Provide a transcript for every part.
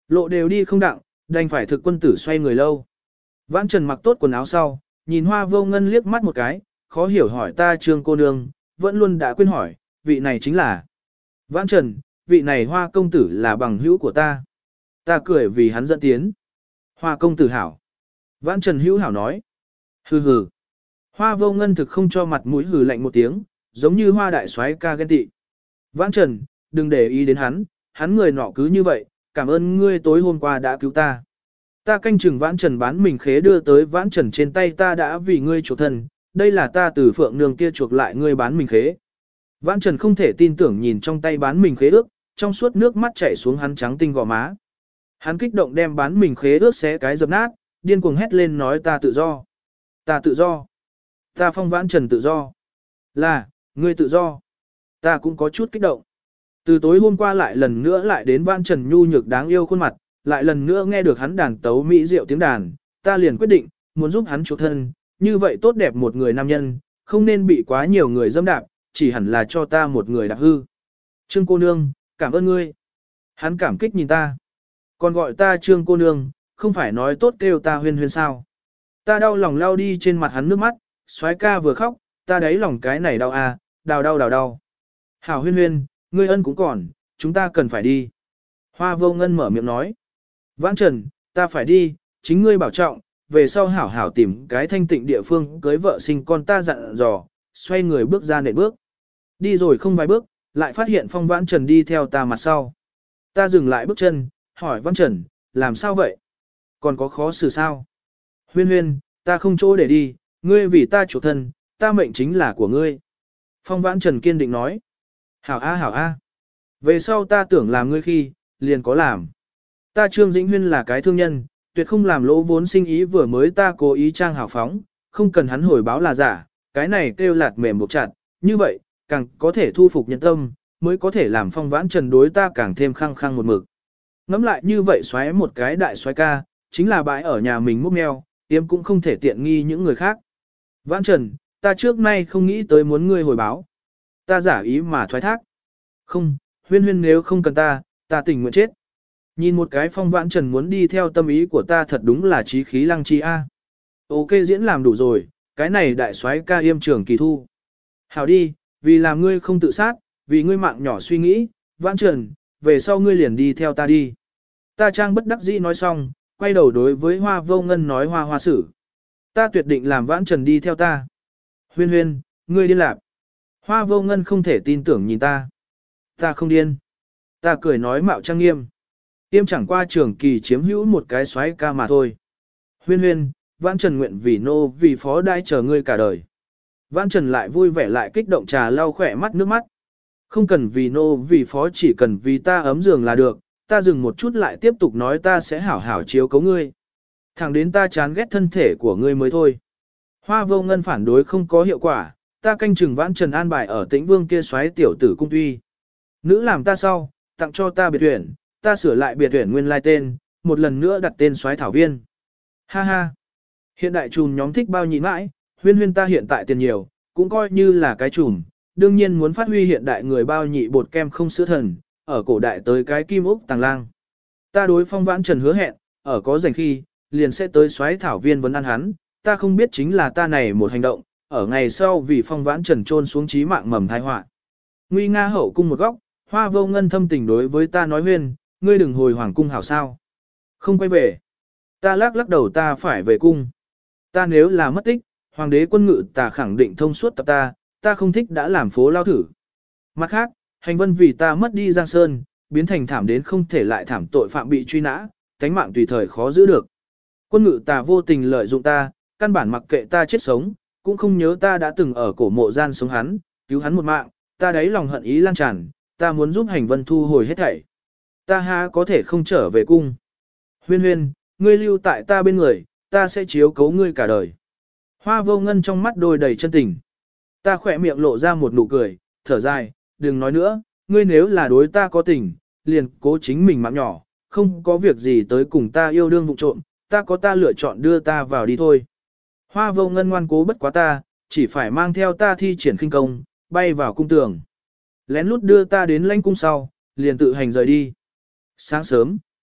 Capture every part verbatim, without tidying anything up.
Lộ đều đi không đặng, đành phải thực quân tử xoay người lâu. Vãn Trần mặc tốt quần áo sau, nhìn Hoa Vô Ngân liếc mắt một cái, khó hiểu hỏi ta Trương cô nương, vẫn luôn đã quên hỏi, vị này chính là. Vãn Trần, vị này Hoa công tử là bằng hữu của ta. Ta cười vì hắn dẫn tiến. Hoa công tử hảo. Vãn Trần hữu hảo nói. Hừ hừ. Hoa Vô Ngân thực không cho mặt mũi hừ lạnh một tiếng, giống như Hoa đại soái ca ghen tị. Vãn Trần, đừng để ý đến hắn, hắn người nọ cứ như vậy, cảm ơn ngươi tối hôm qua đã cứu ta. Ta canh chừng Vãn Trần bán mình khế đưa tới Vãn Trần trên tay ta đã vì ngươi chuộc thân, đây là ta từ phượng nương kia chuộc lại ngươi bán mình khế. Vãn Trần không thể tin tưởng nhìn trong tay bán mình khế ước, trong suốt nước mắt chảy xuống hắn trắng tinh gò má. Hắn kích động đem bán mình khế ước xé cái dập nát, điên cuồng hét lên nói ta tự do. Ta tự do. Ta phong Vãn Trần tự do. Là, ngươi tự do. Ta cũng có chút kích động. Từ tối hôm qua lại lần nữa lại đến Vãn Trần nhu nhược đáng yêu khuôn mặt, lại lần nữa nghe được hắn đàn tấu mỹ diệu tiếng đàn, ta liền quyết định, muốn giúp hắn chuộc thân, như vậy tốt đẹp một người nam nhân, không nên bị quá nhiều người dâm đạp, chỉ hẳn là cho ta một người đạp hư. Trương cô nương, cảm ơn ngươi. Hắn cảm kích nhìn ta. Còn gọi ta Trương cô nương, không phải nói tốt kêu ta huyên huyên sao. Ta đau lòng lao đi trên mặt hắn nước mắt, soái ca vừa khóc, ta đáy lòng cái này đau à, đau đau đau đau. Hảo huyên huyên, ngươi ân cũng còn, chúng ta cần phải đi. Hoa Vô Ngân mở miệng nói. Vãn Trần, ta phải đi, chính ngươi bảo trọng, về sau hảo hảo tìm cái thanh tịnh địa phương cưới vợ sinh con ta dặn dò, xoay người bước ra nệm bước. Đi rồi không vài bước, lại phát hiện Phong Vãn Trần đi theo ta mặt sau. Ta dừng lại bước chân, hỏi Vãn Trần, làm sao vậy? Còn có khó xử sao? Huyên huyên, ta không chỗ để đi, ngươi vì ta chủ thân, ta mệnh chính là của ngươi. Phong Vãn Trần kiên định nói. Hảo a hảo a. Về sau ta tưởng làm ngươi khi, liền có làm. Ta Trương Dĩnh Huyên là cái thương nhân, tuyệt không làm lỗ vốn sinh ý vừa mới ta cố ý trang hào phóng, không cần hắn hồi báo là giả, cái này kêu lạt mềm buộc chặt, như vậy, càng có thể thu phục nhân tâm, mới có thể làm Phong Vãn Trần đối ta càng thêm khăng khăng một mực. Ngắm lại như vậy xoáy một cái đại xoáy ca, chính là bãi ở nhà mình múc mèo, tiêm cũng không thể tiện nghi những người khác. Vãn Trần, ta trước nay không nghĩ tới muốn ngươi hồi báo. Ta giả ý mà thoái thác. Không, huyên huyên nếu không cần ta, ta tình nguyện chết. Nhìn một cái Phong Vãn Trần muốn đi theo tâm ý của ta thật đúng là trí khí lăng chi a. Ok diễn làm đủ rồi, cái này đại soái ca yêm trường kỳ thu. Hảo đi, vì làm ngươi không tự sát, vì ngươi mạng nhỏ suy nghĩ, Vãn Trần, về sau ngươi liền đi theo ta đi. Ta trang bất đắc dĩ nói xong, quay đầu đối với Hoa Vô Ngân nói hoa hoa sử. Ta tuyệt định làm Vãn Trần đi theo ta. Huyên huyên, ngươi điên lạc. Hoa Vô Ngân không thể tin tưởng nhìn ta. Ta không điên. Ta cười nói mạo trang nghiêm. Tiêm chẳng qua trường kỳ chiếm hữu một cái xoáy ca mà thôi. Huyên huyên, Vãn Trần nguyện vì nô vì phó đai chờ ngươi cả đời. Vãn Trần lại vui vẻ lại kích động trà lau khỏe mắt nước mắt. Không cần vì nô vì phó chỉ cần vì ta ấm giường là được, ta dừng một chút lại tiếp tục nói ta sẽ hảo hảo chiếu cấu ngươi. Thẳng đến ta chán ghét thân thể của ngươi mới thôi. Hoa Vô Ngân phản đối không có hiệu quả, ta canh chừng Vãn Trần an bài ở Tĩnh Vương kia xoáy tiểu tử cung tuy. Nữ làm ta sau, tặng cho ta biệt tuyển, ta sửa lại biệt tuyển nguyên lai tên, một lần nữa đặt tên xoáy thảo viên. Ha ha. Hiện đại trùm nhóm thích bao nhịn mãi, huyên huyên ta hiện tại tiền nhiều, cũng coi như là cái trùm, đương nhiên muốn phát huy hiện đại người bao nhị bột kem không sữa thần, ở cổ đại tới cái kim ốc tàng lang. Ta đối Phong Vãn Trần hứa hẹn, ở có rảnh khi, liền sẽ tới xoáy thảo viên vấn ăn hắn, ta không biết chính là ta này một hành động, ở ngày sau vì Phong Vãn Trần trôn xuống chí mạng mầm tai họa. Nguy nga hậu cung một góc, Hoa Vô Ngân thâm tình đối với ta nói huyên, ngươi đừng hồi hoàng cung hảo sao. Không quay về. Ta lắc lắc đầu ta phải về cung. Ta nếu là mất tích, hoàng đế quân ngự ta khẳng định thông suốt tập ta, ta không thích đã làm phố lao thử. Mặt khác, hành vân vì ta mất đi Giang Sơn, biến thành thảm đến không thể lại thảm tội phạm bị truy nã, tánh mạng tùy thời khó giữ được. Quân ngự ta vô tình lợi dụng ta, căn bản mặc kệ ta chết sống, cũng không nhớ ta đã từng ở cổ mộ gian sống hắn, cứu hắn một mạng, ta đáy lòng hận ý lan tràn, ta muốn giúp hành vân thu hồi hết thảy. Ta ha có thể không trở về cung. Huyên huyên, ngươi lưu tại ta bên người, ta sẽ chiếu cố ngươi cả đời. Hoa Vô Ngân trong mắt đôi đầy chân tình. Ta khỏe miệng lộ ra một nụ cười, thở dài, đừng nói nữa, ngươi nếu là đối ta có tình, liền cố chính mình mạng nhỏ, không có việc gì tới cùng ta yêu đương vụ trộm, ta có ta lựa chọn đưa ta vào đi thôi. Hoa Vô Ngân ngoan cố bất quá ta, chỉ phải mang theo ta thi triển khinh công, bay vào cung tường. Lén lút đưa ta đến lãnh cung sau, liền tự hành rời đi. Sáng sớm,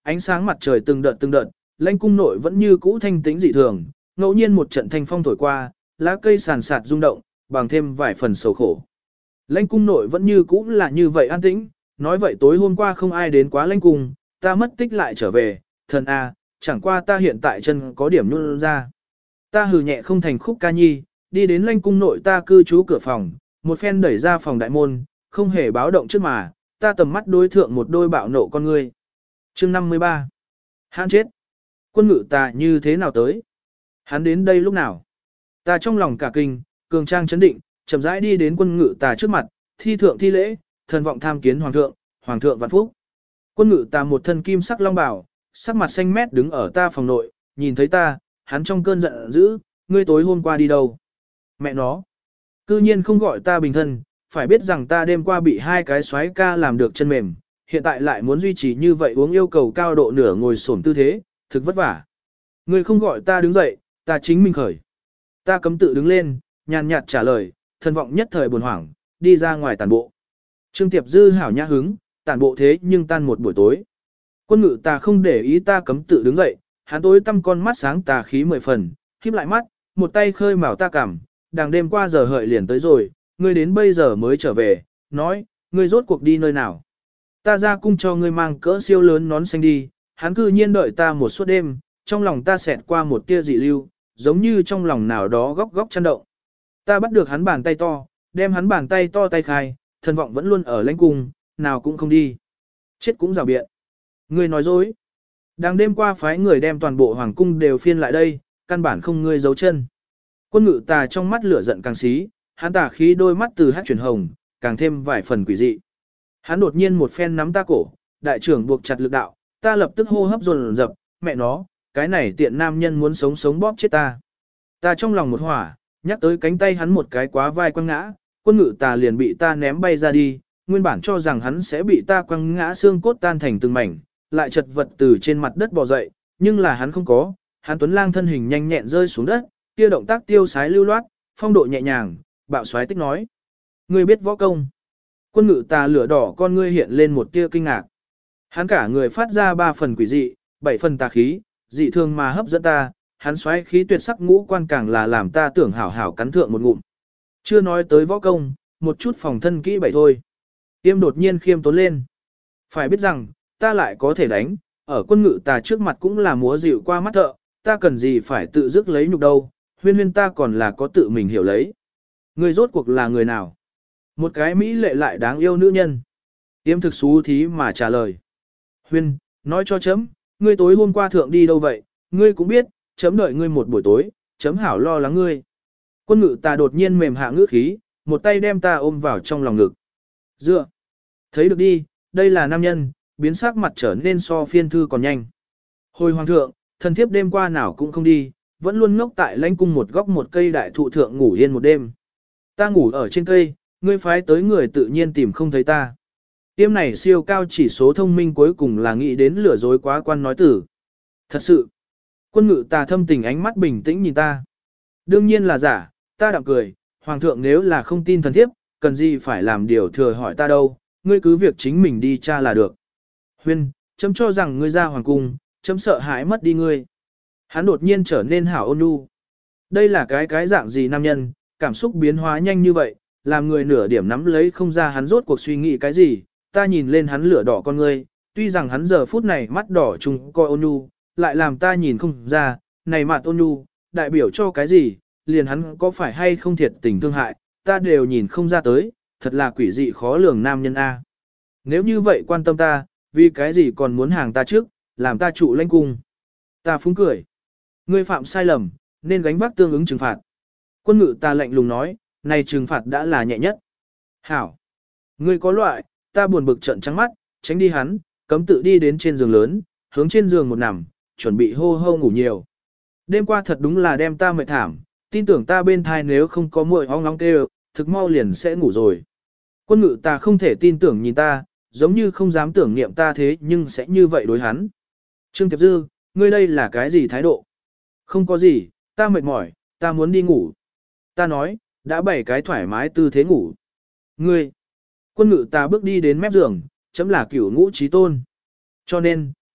ánh sáng mặt trời từng đợt từng đợt, lãnh cung nội vẫn như cũ thanh tĩnh dị thường, ngẫu nhiên một trận thanh phong thổi qua, lá cây sàn sạt rung động, bằng thêm vài phần sầu khổ. Lãnh cung nội vẫn như cũ là như vậy an tĩnh, nói vậy tối hôm qua không ai đến quá lãnh cung, ta mất tích lại trở về, thần a, chẳng qua ta hiện tại chân có điểm nhún ra. Ta hừ nhẹ không thành khúc ca nhi, đi đến lãnh cung nội ta cư trú cửa phòng, một phen đẩy ra phòng đại môn, không hề báo động trước mà, ta tầm mắt đối thượng một đôi bạo nộ con ngươi. Chương năm mươi ba. Hãn chết. Quân ngự ta như thế nào tới? Hắn đến đây lúc nào? Ta trong lòng cả kinh, cường trang chấn định, chậm rãi đi đến quân ngự ta trước mặt, thi thượng thi lễ, thần vọng tham kiến hoàng thượng, hoàng thượng vạn phúc. Quân ngự ta một thân kim sắc long bào, sắc mặt xanh mét đứng ở ta phòng nội, nhìn thấy ta, hắn trong cơn giận dữ, ngươi tối hôm qua đi đâu? Mẹ nó, cư nhiên không gọi ta bình thân, phải biết rằng ta đêm qua bị hai cái xoáy ca làm được chân mềm, hiện tại lại muốn duy trì như vậy uống yêu cầu cao độ nửa ngồi xổm tư thế, thực vất vả. Ngươi không gọi ta đứng dậy, ta chính mình khởi. Ta cấm tự đứng lên, nhàn nhạt trả lời, thần vọng nhất thời buồn hoảng, đi ra ngoài tàn bộ. Trương Tiệp Dư hảo nhã hứng, tàn bộ thế nhưng tan một buổi tối. Quân ngự ta không để ý ta cấm tự đứng dậy, hắn tối tăm con mắt sáng tà khí mười phần, khép lại mắt, một tay khơi mào ta cảm, đằng đêm qua giờ hợi liền tới rồi, ngươi đến bây giờ mới trở về, nói, ngươi rốt cuộc đi nơi nào. Ta ra cung cho ngươi mang cỡ siêu lớn nón xanh đi, hắn cư nhiên đợi ta một suốt đêm, trong lòng ta xẹt qua một tia dị lưu, giống như trong lòng nào đó góc góc chăn động. Ta bắt được hắn bàn tay to, đem hắn bàn tay to tay khai, thần vọng vẫn luôn ở lãnh cung, nào cũng không đi. Chết cũng rào biện. Ngươi nói dối. Đang đêm qua phái người đem toàn bộ hoàng cung đều phiên lại đây, căn bản không ngươi giấu chân. Quân ngự tà trong mắt lửa giận càng xí, hắn tà khí đôi mắt từ hát chuyển hồng, càng thêm vài phần quỷ dị. Hắn đột nhiên một phen nắm ta cổ, đại trưởng buộc chặt lực đạo, ta lập tức hô hấp dồn dập, mẹ nó, cái này tiện nam nhân muốn sống sống bóp chết ta. Ta trong lòng một hỏa, nhắc tới cánh tay hắn một cái quá vai quăng ngã, quân ngự tà liền bị ta ném bay ra đi, nguyên bản cho rằng hắn sẽ bị ta quăng ngã xương cốt tan thành từng mảnh, lại chật vật từ trên mặt đất bò dậy, nhưng là hắn không có, hắn tuấn lang thân hình nhanh nhẹn rơi xuống đất, kia động tác tiêu sái lưu loát, phong độ nhẹ nhàng, bạo xoái tích nói. Ngươi biết võ công. Quân ngự tà lửa đỏ con ngươi hiện lên một tia kinh ngạc. Hắn cả người phát ra ba phần quỷ dị, bảy phần tà khí, dị thường mà hấp dẫn ta, hắn xoáy khí tuyệt sắc ngũ quan càng là làm ta tưởng hảo hảo cắn thượng một ngụm. Chưa nói tới võ công, một chút phòng thân kỹ bảy thôi. Tiêm đột nhiên khiêm tốn lên. Phải biết rằng, ta lại có thể đánh, ở quân ngự tà trước mặt cũng là múa dịu qua mắt thợ, ta cần gì phải tự dứt lấy nhục đâu, huyên huyên ta còn là có tự mình hiểu lấy. Người rốt cuộc là người nào? Một cái mỹ lệ lại đáng yêu nữ nhân. Tiêm thực xú thí mà trả lời. Huyên, nói cho chấm, ngươi tối hôm qua thượng đi đâu vậy? Ngươi cũng biết, chấm đợi ngươi một buổi tối, chấm hảo lo lắng ngươi. Quân ngự ta đột nhiên mềm hạ ngữ khí, một tay đem ta ôm vào trong lòng ngực. Dựa, thấy được đi, đây là nam nhân, biến sắc mặt trở nên so phiên thư còn nhanh. Hồi hoàng thượng, thần thiếp đêm qua nào cũng không đi, vẫn luôn ngốc tại lãnh cung một góc một cây đại thụ thượng ngủ yên một đêm. Ta ngủ ở trên cây, ngươi phái tới người tự nhiên tìm không thấy ta. Tiêm này siêu cao chỉ số thông minh cuối cùng là nghĩ đến lừa dối quá quan nói tử. Thật sự, quân ngự ta thâm tình ánh mắt bình tĩnh nhìn ta. Đương nhiên là giả, ta đạm cười, hoàng thượng nếu là không tin thần thiếp, cần gì phải làm điều thừa hỏi ta đâu, ngươi cứ việc chính mình đi tra là được. Huyên, chấm cho rằng ngươi ra hoàng cung, chấm sợ hãi mất đi ngươi. Hắn đột nhiên trở nên hảo ôn nhu. Đây là cái cái dạng gì nam nhân, cảm xúc biến hóa nhanh như vậy, làm người nửa điểm nắm lấy không ra hắn rốt cuộc suy nghĩ cái gì, ta nhìn lên hắn lửa đỏ con ngươi, tuy rằng hắn giờ phút này mắt đỏ trùng coi ôn nhu, lại làm ta nhìn không ra, này mặt ôn nhu, đại biểu cho cái gì, liền hắn có phải hay không thiệt tình thương hại, ta đều nhìn không ra tới, thật là quỷ dị khó lường nam nhân A. Nếu như vậy quan tâm ta, vì cái gì còn muốn hàng ta trước, làm ta trụ lãnh cung. Ta phúng cười. Ngươi phạm sai lầm, nên gánh vác tương ứng trừng phạt. Quân ngự ta lạnh lùng nói, này trừng phạt đã là nhẹ nhất. Hảo. Ngươi có loại, ta buồn bực trận trắng mắt, tránh đi hắn, cấm tự đi đến trên giường lớn, hướng trên giường một nằm, chuẩn bị hô hô ngủ nhiều. Đêm qua thật đúng là đem ta mệt thảm, tin tưởng ta bên thai nếu không có muội ong ong kêu, thực mau liền sẽ ngủ rồi. Quân ngự ta không thể tin tưởng nhìn ta, giống như không dám tưởng niệm ta thế nhưng sẽ như vậy đối hắn. Trương Tiệp Dư, ngươi đây là cái gì thái độ? Không có gì, ta mệt mỏi, ta muốn đi ngủ. Ta nói, đã bảy cái thoải mái tư thế ngủ. Ngươi, quân ngự ta bước đi đến mép giường, chấm là cửu ngũ trí tôn. Cho nên,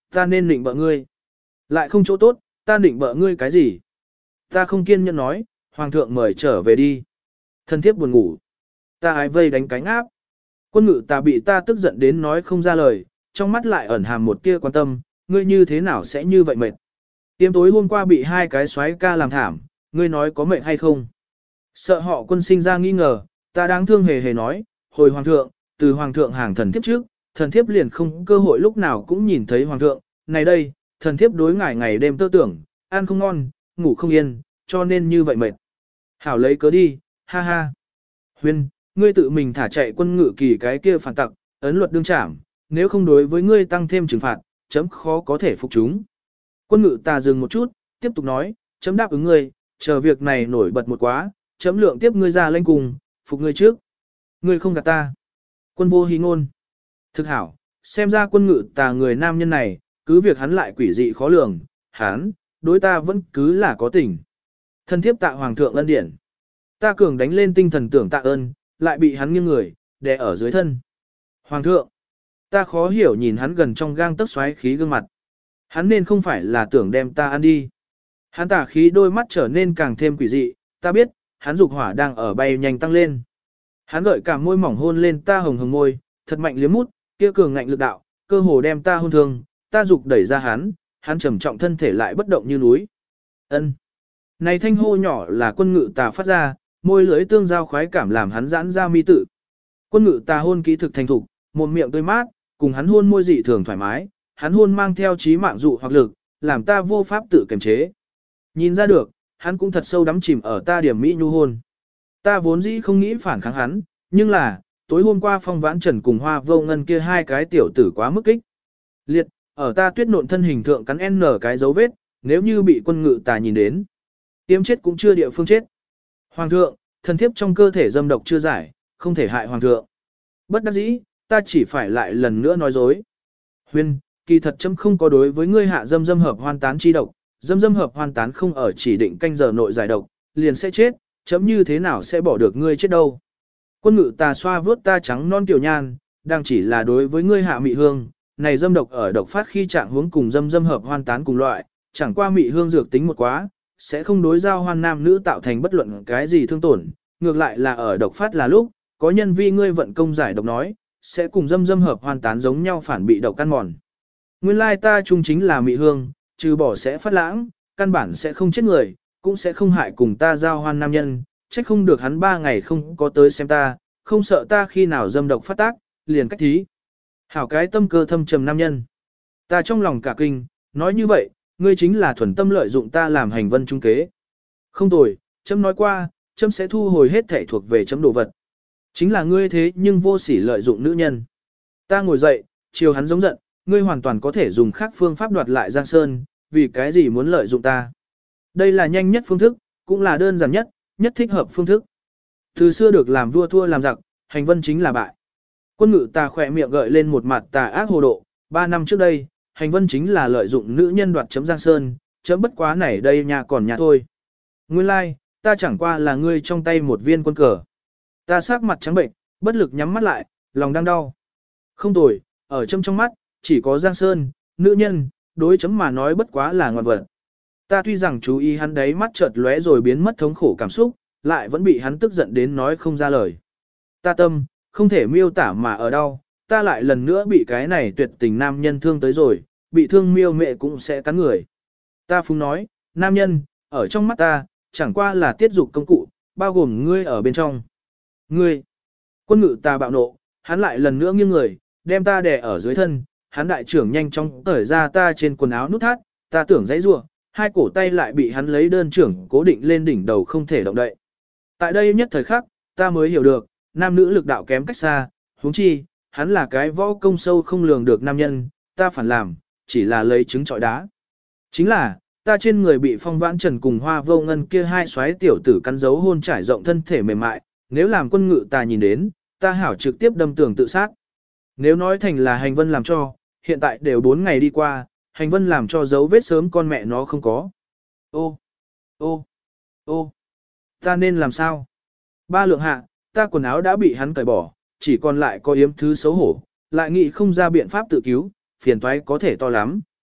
Ta nên định bợ ngươi. Lại không chỗ tốt, ta định bợ ngươi cái gì? Ta không kiên nhẫn nói, hoàng thượng mời trở về đi. Thần thiếp buồn ngủ. Ta ái vây đánh cánh áp. Quân ngự ta bị ta tức giận đến nói không ra lời, trong mắt lại ẩn hàm một tia quan tâm, ngươi như thế nào sẽ như vậy mệt. Tiêm tối hôm qua bị hai cái xoáy ca làm thảm, ngươi nói có mệt hay không? Sợ họ quân sinh ra nghi ngờ, ta đáng thương hề hề nói, hồi hoàng thượng, từ hoàng thượng hàng thần thiếp trước, thần thiếp liền không cơ hội lúc nào cũng nhìn thấy hoàng thượng, này đây, thần thiếp đối ngải ngày đêm tơ tưởng, ăn không ngon, ngủ không yên, cho nên như vậy mệt. Hảo lấy cớ đi, ha ha. Huyên, ngươi tự mình thả chạy quân ngự kỳ cái kia phản tặc, ấn luật đương trảm, nếu không đối với ngươi tăng thêm trừng phạt, chấm khó có thể phục chúng. Quân ngự ta dừng một chút, tiếp tục nói, chấm đáp ứng ngươi, chờ việc này nổi bật một quá, chấm lượng tiếp ngươi ra lãnh cùng, phục ngươi trước. Ngươi không gạt ta. Quân vô hí ngôn. Thực hảo, xem ra quân ngự tà người nam nhân này, cứ việc hắn lại quỷ dị khó lường, hắn, đối ta vẫn cứ là có tình. Thân thiếp tạ hoàng thượng ân điển. Ta cường đánh lên tinh thần tưởng tạ ơn, lại bị hắn nghiêng người, đè ở dưới thân. Hoàng thượng, ta khó hiểu nhìn hắn gần trong gang tấc xoáy khí gương mặt. Hắn nên không phải là tưởng đem ta ăn đi. Hắn tả khí đôi mắt trở nên càng thêm quỷ dị, ta biết, hắn dục hỏa đang ở bay nhanh tăng lên. Hắn gợi cả môi mỏng hôn lên ta hồng hồng môi, thật mạnh liếm mút, kia cường ngạnh lực đạo, cơ hồ đem ta hôn thương, ta dục đẩy ra hắn, hắn trầm trọng thân thể lại bất động như núi. Ân. Này thanh hô nhỏ là quân ngự tà phát ra, môi lưỡi tương giao khoái cảm làm hắn giãn ra mi tự. Quân ngự tà hôn kỹ thực thành thục, một miệng tươi mát, cùng hắn hôn môi dị thường thoải mái, hắn hôn mang theo trí mạng dụ hoặc lực, làm ta vô pháp tự kiềm chế. Nhìn ra được, hắn cũng thật sâu đắm chìm ở ta điểm mỹ nhu hôn. Ta vốn dĩ không nghĩ phản kháng hắn, nhưng là, tối hôm qua Phong Vãn Trần cùng Hoa Vô Ngân kia hai cái tiểu tử quá mức kích. Liệt, ở ta tuyết nộn thân hình thượng cắn n cái dấu vết, nếu như bị quân ngự tà nhìn đến. Tiêm chết cũng chưa địa phương chết. Hoàng thượng, thần thiếp trong cơ thể dâm độc chưa giải, không thể hại hoàng thượng. Bất đắc dĩ, ta chỉ phải lại lần nữa nói dối. Huyên, kỳ thật chấm không có đối với ngươi hạ dâm dâm hợp hoan tán chi độc, dâm dâm hợp hoan tán không ở chỉ định canh giờ nội giải độc, liền sẽ chết, chấm như thế nào sẽ bỏ được ngươi chết đâu. Quân ngự tà xoa vướt ta trắng non tiểu nhan, đang chỉ là đối với ngươi hạ mị hương, này dâm độc ở độc phát khi trạng hướng cùng dâm dâm hợp hoan tán cùng loại, chẳng qua mị hương dược tính một quá, sẽ không đối giao hoan nam nữ tạo thành bất luận cái gì thương tổn, ngược lại là ở độc phát là lúc, có nhân vi ngươi vận công giải độc nói, sẽ cùng dâm dâm hợp hoan tán giống nhau phản bị độc căn mòn. Nguyên lai ta chung chính là mị hương, trừ bỏ sẽ phát lãng, căn bản sẽ không chết người, cũng sẽ không hại cùng ta giao hoan nam nhân, trách không được hắn ba ngày không có tới xem ta, không sợ ta khi nào dâm độc phát tác, liền cách thí. Hảo cái tâm cơ thâm trầm nam nhân. Ta trong lòng cả kinh, nói như vậy, ngươi chính là thuần tâm lợi dụng ta làm hành vân trung kế. Không tồi, chấm nói qua, chấm sẽ thu hồi hết thể thuộc về chấm đồ vật. Chính là ngươi thế nhưng vô sỉ lợi dụng nữ nhân. Ta ngồi dậy, chiều hắn giống giận, ngươi hoàn toàn có thể dùng khác phương pháp đoạt lại Giang Sơn, vì cái gì muốn lợi dụng ta. Đây là nhanh nhất phương thức, cũng là đơn giản nhất, nhất thích hợp phương thức. Từ xưa được làm vua thua làm giặc, hành vân chính là bại. Quân ngự ta khỏe miệng gợi lên một mặt tà ác hồ độ, ba năm trước đây, hành vân chính là lợi dụng nữ nhân đoạt chấm Giang Sơn, chấm bất quá này đây nhà còn nhà thôi. Nguyên lai, like, ta chẳng qua là ngươi trong tay một viên quân cờ. Ta sắc mặt trắng bệnh, bất lực nhắm mắt lại, lòng đang đau. Không tồi, ở chấm trong mắt, chỉ có Giang Sơn, nữ nhân, đối chấm mà nói bất quá là ngoạn vật. Ta tuy rằng chú ý hắn đấy mắt chợt lóe rồi biến mất thống khổ cảm xúc, lại vẫn bị hắn tức giận đến nói không ra lời. Ta tâm, không thể miêu tả mà ở đâu, ta lại lần nữa bị cái này tuyệt tình nam nhân thương tới rồi, bị thương miêu mẹ cũng sẽ cắn người. Ta phúng nói, nam nhân, ở trong mắt ta, chẳng qua là tiết dục công cụ, bao gồm ngươi ở bên trong. Ngươi, quân ngự ta bạo nộ, hắn lại lần nữa nghiêng người, đem ta đè ở dưới thân, hắn đại trưởng nhanh chóng cởi ra ta trên quần áo nút thắt, ta tưởng dãy rủa, hai cổ tay lại bị hắn lấy đơn trưởng cố định lên đỉnh đầu không thể động đậy. Tại đây nhất thời khắc, ta mới hiểu được, nam nữ lực đạo kém cách xa, huống chi, hắn là cái võ công sâu không lường được nam nhân, ta phản làm, chỉ là lấy trứng trọi đá. Chính là, ta trên người bị Phong Vãn Trần cùng Hoa Vô Ngân kia hai xoáy tiểu tử cắn dấu hôn trải rộng thân thể mềm mại, nếu làm quân ngự ta nhìn đến, ta hảo trực tiếp đâm tường tự sát. Nếu nói thành là hành vân làm cho, hiện tại đều bốn ngày đi qua, hành vân làm cho dấu vết sớm con mẹ nó không có. Ô, ô, ô, ta nên làm sao? Ba lượng hạ, ta quần áo đã bị hắn cởi bỏ, chỉ còn lại có yếm thứ xấu hổ, lại nghĩ không ra biện pháp tự cứu, phiền toái có thể to lắm.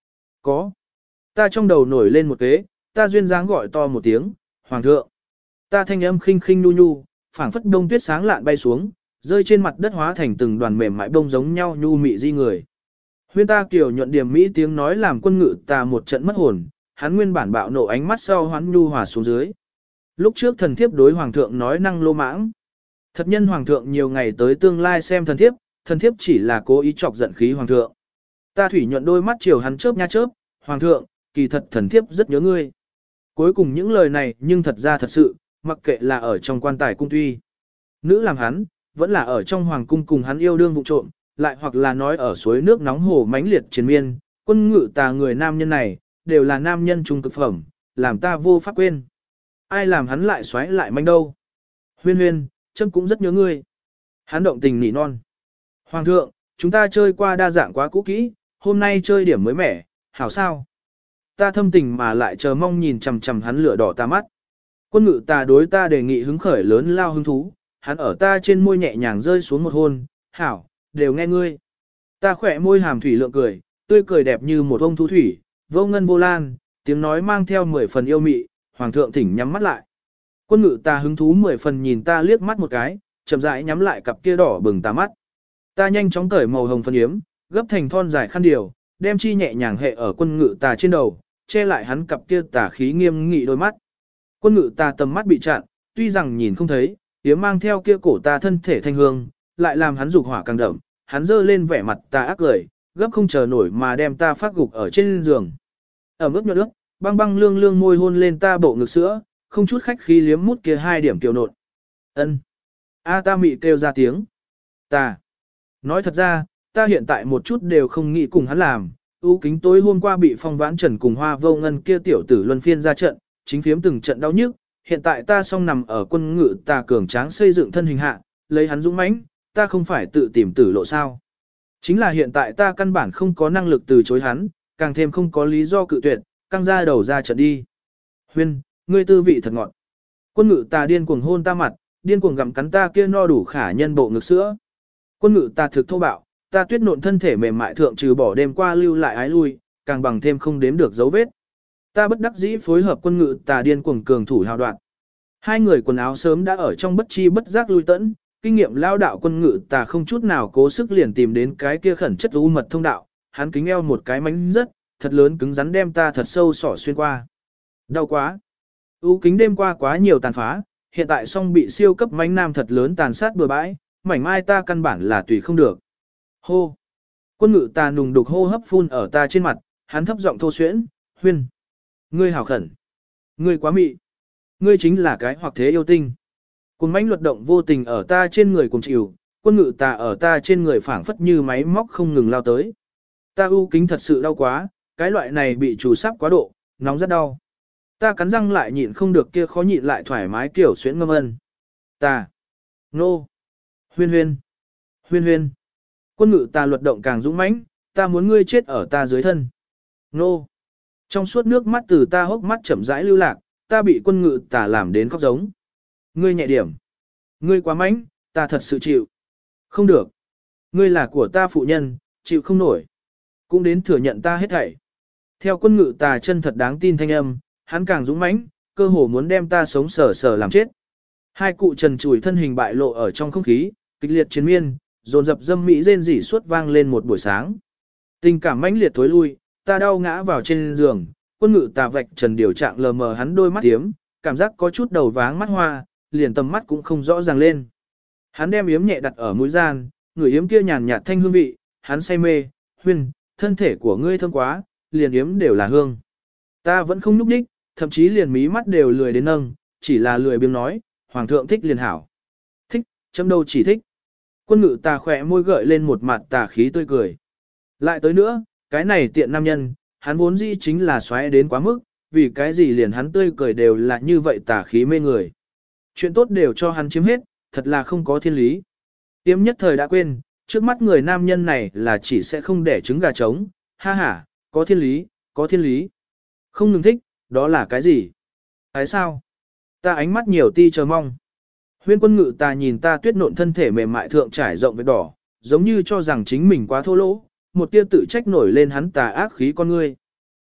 Có. Ta trong đầu nổi lên một kế, ta duyên dáng gọi to một tiếng, Hoàng thượng. Ta thanh âm khinh khinh nu nhu, phảng phất đông tuyết sáng lạn bay xuống, rơi trên mặt đất hóa thành từng đoàn mềm mại bông giống nhau nhu mị di người. Huyên ta kiểu nhuận điểm mỹ tiếng nói làm quân ngự ta một trận mất hồn, hắn nguyên bản bạo nộ ánh mắt sau hoán nhu hòa xuống dưới. Lúc trước thần thiếp đối hoàng thượng nói năng lô mãng. Thật nhân hoàng thượng nhiều ngày tới tương lai xem thần thiếp, thần thiếp chỉ là cố ý chọc giận khí hoàng thượng. Ta thủy nhuận đôi mắt chiều hắn chớp nha chớp, hoàng thượng, kỳ thật thần thiếp rất nhớ ngươi. Cuối cùng những lời này nhưng thật ra thật sự, mặc kệ là ở trong quan tài cung tuy. Nữ làm hắn, vẫn là ở trong hoàng cung cùng hắn yêu đương vụ trộm, lại hoặc là nói ở suối nước nóng hồ mãnh liệt triền miên, quân ngự tà người nam nhân này, đều là nam nhân trung cực phẩm, làm ta vô pháp quên. Ai làm hắn lại xoáy lại manh đâu. Huyên huyên, chấm cũng rất nhớ ngươi. Hắn động tình nỉ non. Hoàng thượng, chúng ta chơi qua đa dạng quá cũ kỹ, hôm nay chơi điểm mới mẻ, hảo sao? Ta thâm tình mà lại chờ mong nhìn chằm chằm hắn lửa đỏ ta mắt. Quân ngự tà đối ta đề nghị hứng khởi lớn lao hứng thú, hắn ở ta trên môi nhẹ nhàng rơi xuống một hôn, hảo, đều nghe ngươi. Ta khỏe môi hàm thủy lượng cười, tươi cười đẹp như một ông thu thủy, vô ngân vô lan, tiếng nói mang theo mười phần yêu mị, hoàng thượng thỉnh nhắm mắt lại. Quân ngự ta hứng thú mười phần nhìn ta liếc mắt một cái, chậm rãi nhắm lại cặp kia đỏ bừng ta mắt. Ta nhanh chóng cởi màu hồng phân yếm, gấp thành thon dài khăn điều, đem chi nhẹ nhàng hệ ở quân ngự ta trên đầu, che lại hắn cặp kia tà khí nghiêm nghị đôi mắt. Quân ngự ta tầm mắt bị chặn, tuy rằng nhìn không thấy, yếm mang theo kia cổ ta thân thể thanh hương, lại làm hắn dục hỏa càng đậm, hắn giơ lên vẻ mặt ta ác cười, gấp không chờ nổi mà đem ta phát gục ở trên giường. Ẩm ướt nhuận ướt, băng băng lương lương môi hôn lên ta bộ ngực sữa, không chút khách khí liếm mút kia hai điểm kiều nộn. Ân. A ta mị kêu ra tiếng. Ta. Nói thật ra, ta hiện tại một chút đều không nghĩ cùng hắn làm. ưu kính tối hôm qua bị Phong Vãn Trần cùng Hoa Vô Ngân kia tiểu tử luân phiên ra trận, chính phiếm từng trận đau nhức. Hiện tại ta song nằm ở quân ngự ta cường tráng xây dựng thân hình hạ, lấy hắn dũng mãnh, ta không phải tự tìm tử lộ sao. Chính là hiện tại ta căn bản không có năng lực từ chối hắn, càng thêm không có lý do cự tuyệt, căng ra đầu ra trận đi. Huyên, ngươi tư vị thật ngọt. Quân ngự ta điên cuồng hôn ta mặt, điên cuồng gặm cắn ta kia no đủ khả nhân bộ ngực sữa. Quân ngự ta thực thô bạo, ta tuyết nộn thân thể mềm mại thượng trừ bỏ đêm qua lưu lại ái lui, càng bằng thêm không đếm được dấu vết. Ta bất đắc dĩ phối hợp quân ngự ta điên cuồng cường thủ hào đoạn. Hai người quần áo sớm đã ở trong bất chi bất giác lui tẫn, kinh nghiệm lao đạo quân ngự ta không chút nào cố sức liền tìm đến cái kia khẩn chất u mật thông đạo, hắn kính eo một cái mánh rất, thật lớn cứng rắn đem ta thật sâu sỏ xuyên qua. Đau quá. U kính đêm qua quá nhiều tàn phá, hiện tại song bị siêu cấp mánh nam thật lớn tàn sát bừa bãi, mảnh mai ta căn bản là tùy không được. Hô. Quân ngự ta nùng đục hô hấp phun ở ta trên mặt, hắn thấp giọng thô xuyễn, huyên. Ngươi hảo khẩn. Ngươi quá mị. Ngươi chính là cái hoặc thế yêu tinh. Cùng mãnh luật động vô tình ở ta trên người cùng chịu, quân ngự ta ở ta trên người phảng phất như máy móc không ngừng lao tới. Ta ưu kính thật sự đau quá, cái loại này bị chủ sắp quá độ, nóng rất đau. Ta cắn răng lại nhịn không được kia khó nhịn lại thoải mái kiểu xuyễn ngâm ân. Ta. Nô. Huyên huyên. Huyên huyên. Quân ngự ta luật động càng dũng mãnh, ta muốn ngươi chết ở ta dưới thân. Nô. Trong suốt nước mắt từ ta hốc mắt chậm rãi lưu lạc, ta bị quân ngự ta làm đến khóc giống. Ngươi nhẹ điểm. Ngươi quá mãnh, ta thật sự chịu. Không được. Ngươi là của ta phụ nhân, chịu không nổi. Cũng đến thừa nhận ta hết thảy. Theo quân ngự tà chân thật đáng tin thanh âm, hắn càng dũng mãnh, cơ hồ muốn đem ta sống sờ sờ làm chết. Hai cụ trần trụi thân hình bại lộ ở trong không khí, kịch liệt chiến miên, dồn dập dâm mỹ rên rỉ suốt vang lên một buổi sáng. Tình cảm mãnh liệt thối lui, ta đau ngã vào trên giường, quân ngự tà vạch trần điều trạng lờ mờ hắn đôi mắt tiếm, cảm giác có chút đầu váng mắt hoa, liền tầm mắt cũng không rõ ràng lên. Hắn đem yếm nhẹ đặt ở mũi gian, người yếm kia nhàn nhạt thanh hương vị, hắn say mê, huyên, thân thể của ngươi thơm quá, liền yếm đều là hương. Ta vẫn không núp đích, thậm chí liền mí mắt đều lười đến nâng, chỉ là lười biếng nói, hoàng thượng thích liền hảo. Thích, chấm đâu chỉ thích. Quân ngự tà khỏe môi gợi lên một mặt tà khí tươi cười. Lại tới nữa, cái này tiện nam nhân, hắn vốn dĩ chính là xoáy đến quá mức, vì cái gì liền hắn tươi cười đều là như vậy tà khí mê người. Chuyện tốt đều cho hắn chiếm hết, thật là không có thiên lý. Tiêm nhất thời đã quên, trước mắt người nam nhân này là chỉ sẽ không để trứng gà trống, ha ha, có thiên lý, có thiên lý. Không ngừng thích, đó là cái gì? Tại sao? Ta ánh mắt nhiều ti chờ mong. Huyên quân ngự ta nhìn ta tuyết nộn thân thể mềm mại thượng trải rộng vết đỏ, giống như cho rằng chính mình quá thô lỗ, một tia tự trách nổi lên hắn tà ác khí con ngươi.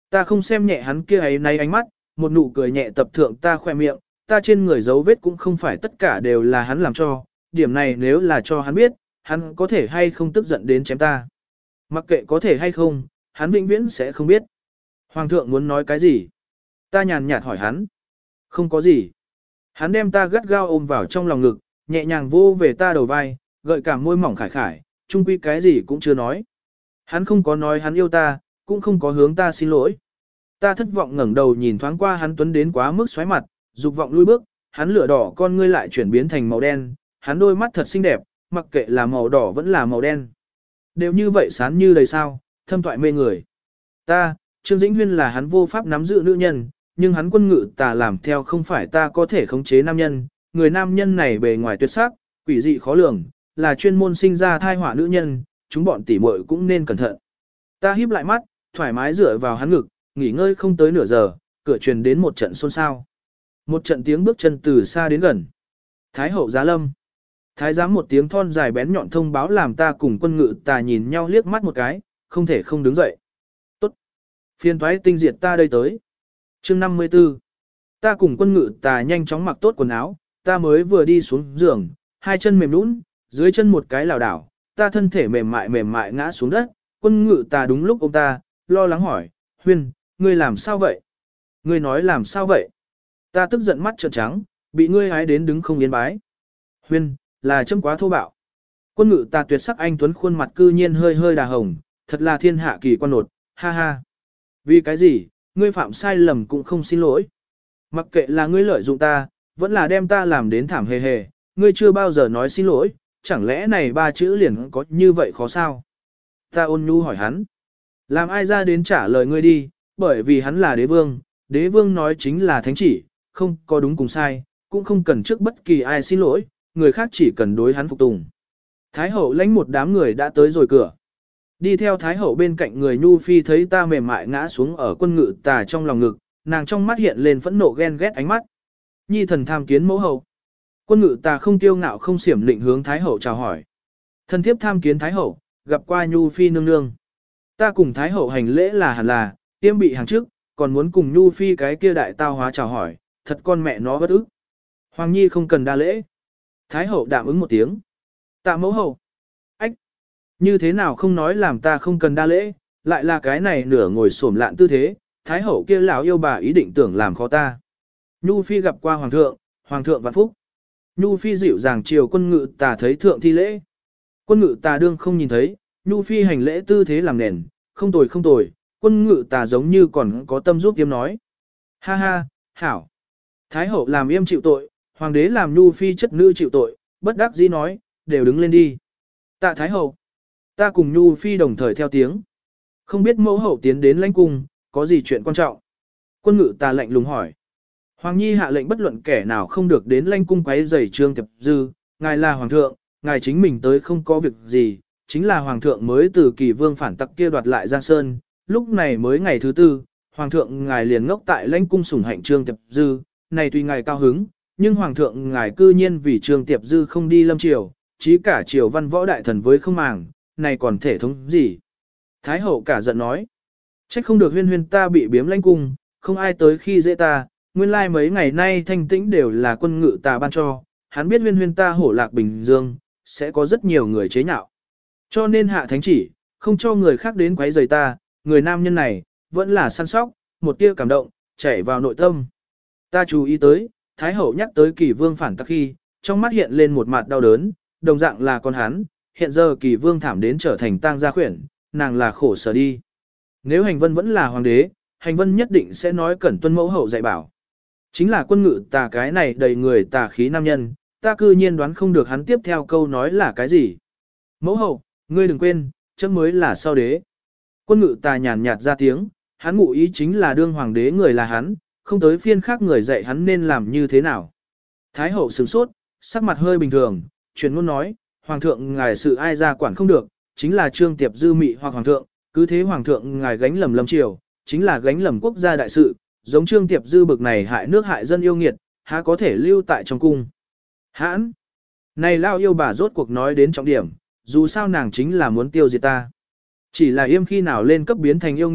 Ta không xem nhẹ hắn kia ấy nay ánh mắt, một nụ cười nhẹ tập thượng ta khoe miệng, ta trên người dấu vết cũng không phải tất cả đều là hắn làm cho, điểm này nếu là cho hắn biết, hắn có thể hay không tức giận đến chém ta. Mặc kệ có thể hay không, hắn vĩnh viễn sẽ không biết. Hoàng thượng muốn nói cái gì? Ta nhàn nhạt hỏi hắn. Không có gì. Hắn đem ta gắt gao ôm vào trong lòng ngực, nhẹ nhàng vô về ta đầu vai, gợi cả môi mỏng khải khải, chung quy cái gì cũng chưa nói. Hắn không có nói hắn yêu ta, cũng không có hướng ta xin lỗi. Ta thất vọng ngẩng đầu nhìn thoáng qua hắn tuấn đến quá mức xoáy mặt, dục vọng lui bước, hắn lửa đỏ con ngươi lại chuyển biến thành màu đen, hắn đôi mắt thật xinh đẹp, mặc kệ là màu đỏ vẫn là màu đen. Đều như vậy sán như đầy sao, thâm thoại mê người. Ta, Trương Dĩnh Huyên là hắn vô pháp nắm giữ nữ nhân, nhưng hắn quân ngự tà làm theo không phải ta có thể khống chế nam nhân, người nam nhân này bề ngoài tuyệt sắc, quỷ dị khó lường, là chuyên môn sinh ra thai họa nữ nhân, chúng bọn tỉ muội cũng nên cẩn thận. Ta híp lại mắt, thoải mái dựa vào hắn ngực, nghỉ ngơi không tới nửa giờ, cửa truyền đến một trận xôn xao. Một trận tiếng bước chân từ xa đến gần. Thái hậu giá lâm. Thái giám một tiếng thon dài bén nhọn thông báo làm ta cùng quân ngự tà nhìn nhau liếc mắt một cái, không thể không đứng dậy. Tốt. Phiên thoái tinh diệt ta đây tới. Chương năm mươi tư. Ta cùng quân ngự tà nhanh chóng mặc tốt quần áo, ta mới vừa đi xuống giường, hai chân mềm nhũn, dưới chân một cái lảo đảo, ta thân thể mềm mại mềm mại ngã xuống đất, quân ngự tà đúng lúc ông ta, lo lắng hỏi, Huyên, ngươi làm sao vậy? Ngươi nói làm sao vậy? Ta tức giận mắt trợn trắng, bị ngươi hái đến đứng không yên bái. Huyên, là châm quá thô bạo. Quân ngự tà tuyệt sắc anh tuấn khuôn mặt cư nhiên hơi hơi đà hồng, thật là thiên hạ kỳ quan nột, ha ha. Vì cái gì, ngươi phạm sai lầm cũng không xin lỗi. Mặc kệ là ngươi lợi dụng ta, vẫn là đem ta làm đến thảm hề hề, ngươi chưa bao giờ nói xin lỗi, chẳng lẽ này ba chữ liền có như vậy khó sao? Ta ôn nhu hỏi hắn. Làm ai ra đến trả lời ngươi đi, bởi vì hắn là đế vương, đế vương nói chính là thánh chỉ, không có đúng cùng sai, cũng không cần trước bất kỳ ai xin lỗi, người khác chỉ cần đối hắn phục tùng. Thái hậu lãnh một đám người đã tới rồi cửa. Đi theo thái hậu bên cạnh người Nhu Phi thấy ta mềm mại ngã xuống ở quân ngự tà trong lòng ngực, nàng trong mắt hiện lên phẫn nộ ghen ghét ánh mắt. Nhi thần tham kiến mẫu hậu. Quân ngự tà không tiêu ngạo không xiểm định hướng thái hậu chào hỏi. Thân thiếp tham kiến thái hậu, gặp qua Nhu Phi nương nương. Ta cùng thái hậu hành lễ là hẳn là, tiêm bị hàng trước, còn muốn cùng Nhu Phi cái kia đại tao hóa chào hỏi, thật con mẹ nó bất ức. Hoàng Nhi không cần đa lễ. Thái hậu đạm ứng một tiếng. Tạ mẫu hậu. Ách. Như thế nào không nói làm ta không cần đa lễ, lại là cái này nửa ngồi xổm lạn tư thế, thái hậu kia lão yêu bà ý định tưởng làm khó ta. Nhu Phi gặp qua hoàng thượng, hoàng thượng vạn phúc. Nhu Phi dịu dàng chiều quân ngự tà thấy thượng thi lễ. Quân ngự tà đương không nhìn thấy, Nhu Phi hành lễ tư thế làm nền, không tồi không tồi, quân ngự tà giống như còn có tâm giúp yếm nói. Ha ha, hảo. Thái hậu làm yêm chịu tội, hoàng đế làm Nhu Phi chất nữ chịu tội, bất đắc dĩ nói, đều đứng lên đi. Tạ Thái hậu. Ta cùng Nhu Phi đồng thời theo tiếng. Không biết mẫu hậu tiến đến lãnh cung, có gì chuyện quan trọng? Quân ngự tà lệnh lùng hỏi. Hoàng Nhi hạ lệnh bất luận kẻ nào không được đến lãnh cung quấy rầy Trương Tiệp Dư, ngài là hoàng thượng, ngài chính mình tới không có việc gì, chính là hoàng thượng mới từ Kỳ Vương phản tặc kia đoạt lại Giang Sơn, lúc này mới ngày thứ tư, hoàng thượng ngài liền ngốc tại lãnh cung sủng hạnh Trương Tiệp Dư, này tuy ngài cao hứng, nhưng hoàng thượng ngài cư nhiên vì Trương Tiệp Dư không đi lâm triều, chí cả triều văn võ đại thần với không màng, này còn thể thống gì? Thái hậu cả giận nói, trách không được Huyên Huyên ta bị biếm lãnh cung, không ai tới khi dễ ta, nguyên lai like mấy ngày nay thanh tĩnh đều là quân ngự tà ban cho, hắn biết Huyên Huyên ta hổ lạc bình dương, sẽ có rất nhiều người chế nhạo. Cho nên hạ thánh chỉ, không cho người khác đến quấy rầy ta, người nam nhân này, vẫn là săn sóc, một tia cảm động, chảy vào nội tâm. Ta chú ý tới, Thái hậu nhắc tới Kỳ Vương phản tặc khi, trong mắt hiện lên một mặt đau đớn, đồng dạng là con hắn, hiện giờ Kỳ Vương thảm đến trở thành tang gia khuyển, nàng là khổ sở đi. Nếu hành vân vẫn là hoàng đế, hành vân nhất định sẽ nói cẩn tuân mẫu hậu dạy bảo. Chính là quân ngự tà cái này đầy người tà khí nam nhân, ta cư nhiên đoán không được hắn tiếp theo câu nói là cái gì. Mẫu hậu, ngươi đừng quên, chấm mới là sau đế. Quân ngự tà nhàn nhạt ra tiếng, hắn ngụ ý chính là đương hoàng đế người là hắn, không tới phiên khác người dạy hắn nên làm như thế nào. Thái hậu sửng sốt, sắc mặt hơi bình thường, truyền ngôn nói, hoàng thượng ngài sự ai ra quản không được, chính là Trương Tiệp Dư mị hoặc hoàng thượng, cứ thế hoàng thượng ngài gánh lầm lâm triều, chính là gánh lầm quốc gia đại sự, giống Trương Tiệp Dư bực này hại nước hại dân yêu nghiệt, há có thể lưu tại trong cung. Hãn! Này lao yêu bà rốt cuộc nói đến trọng điểm, dù sao nàng chính là muốn tiêu diệt ta. Chỉ là yêm khi nào lên cấp biến thành yêu nghiệt,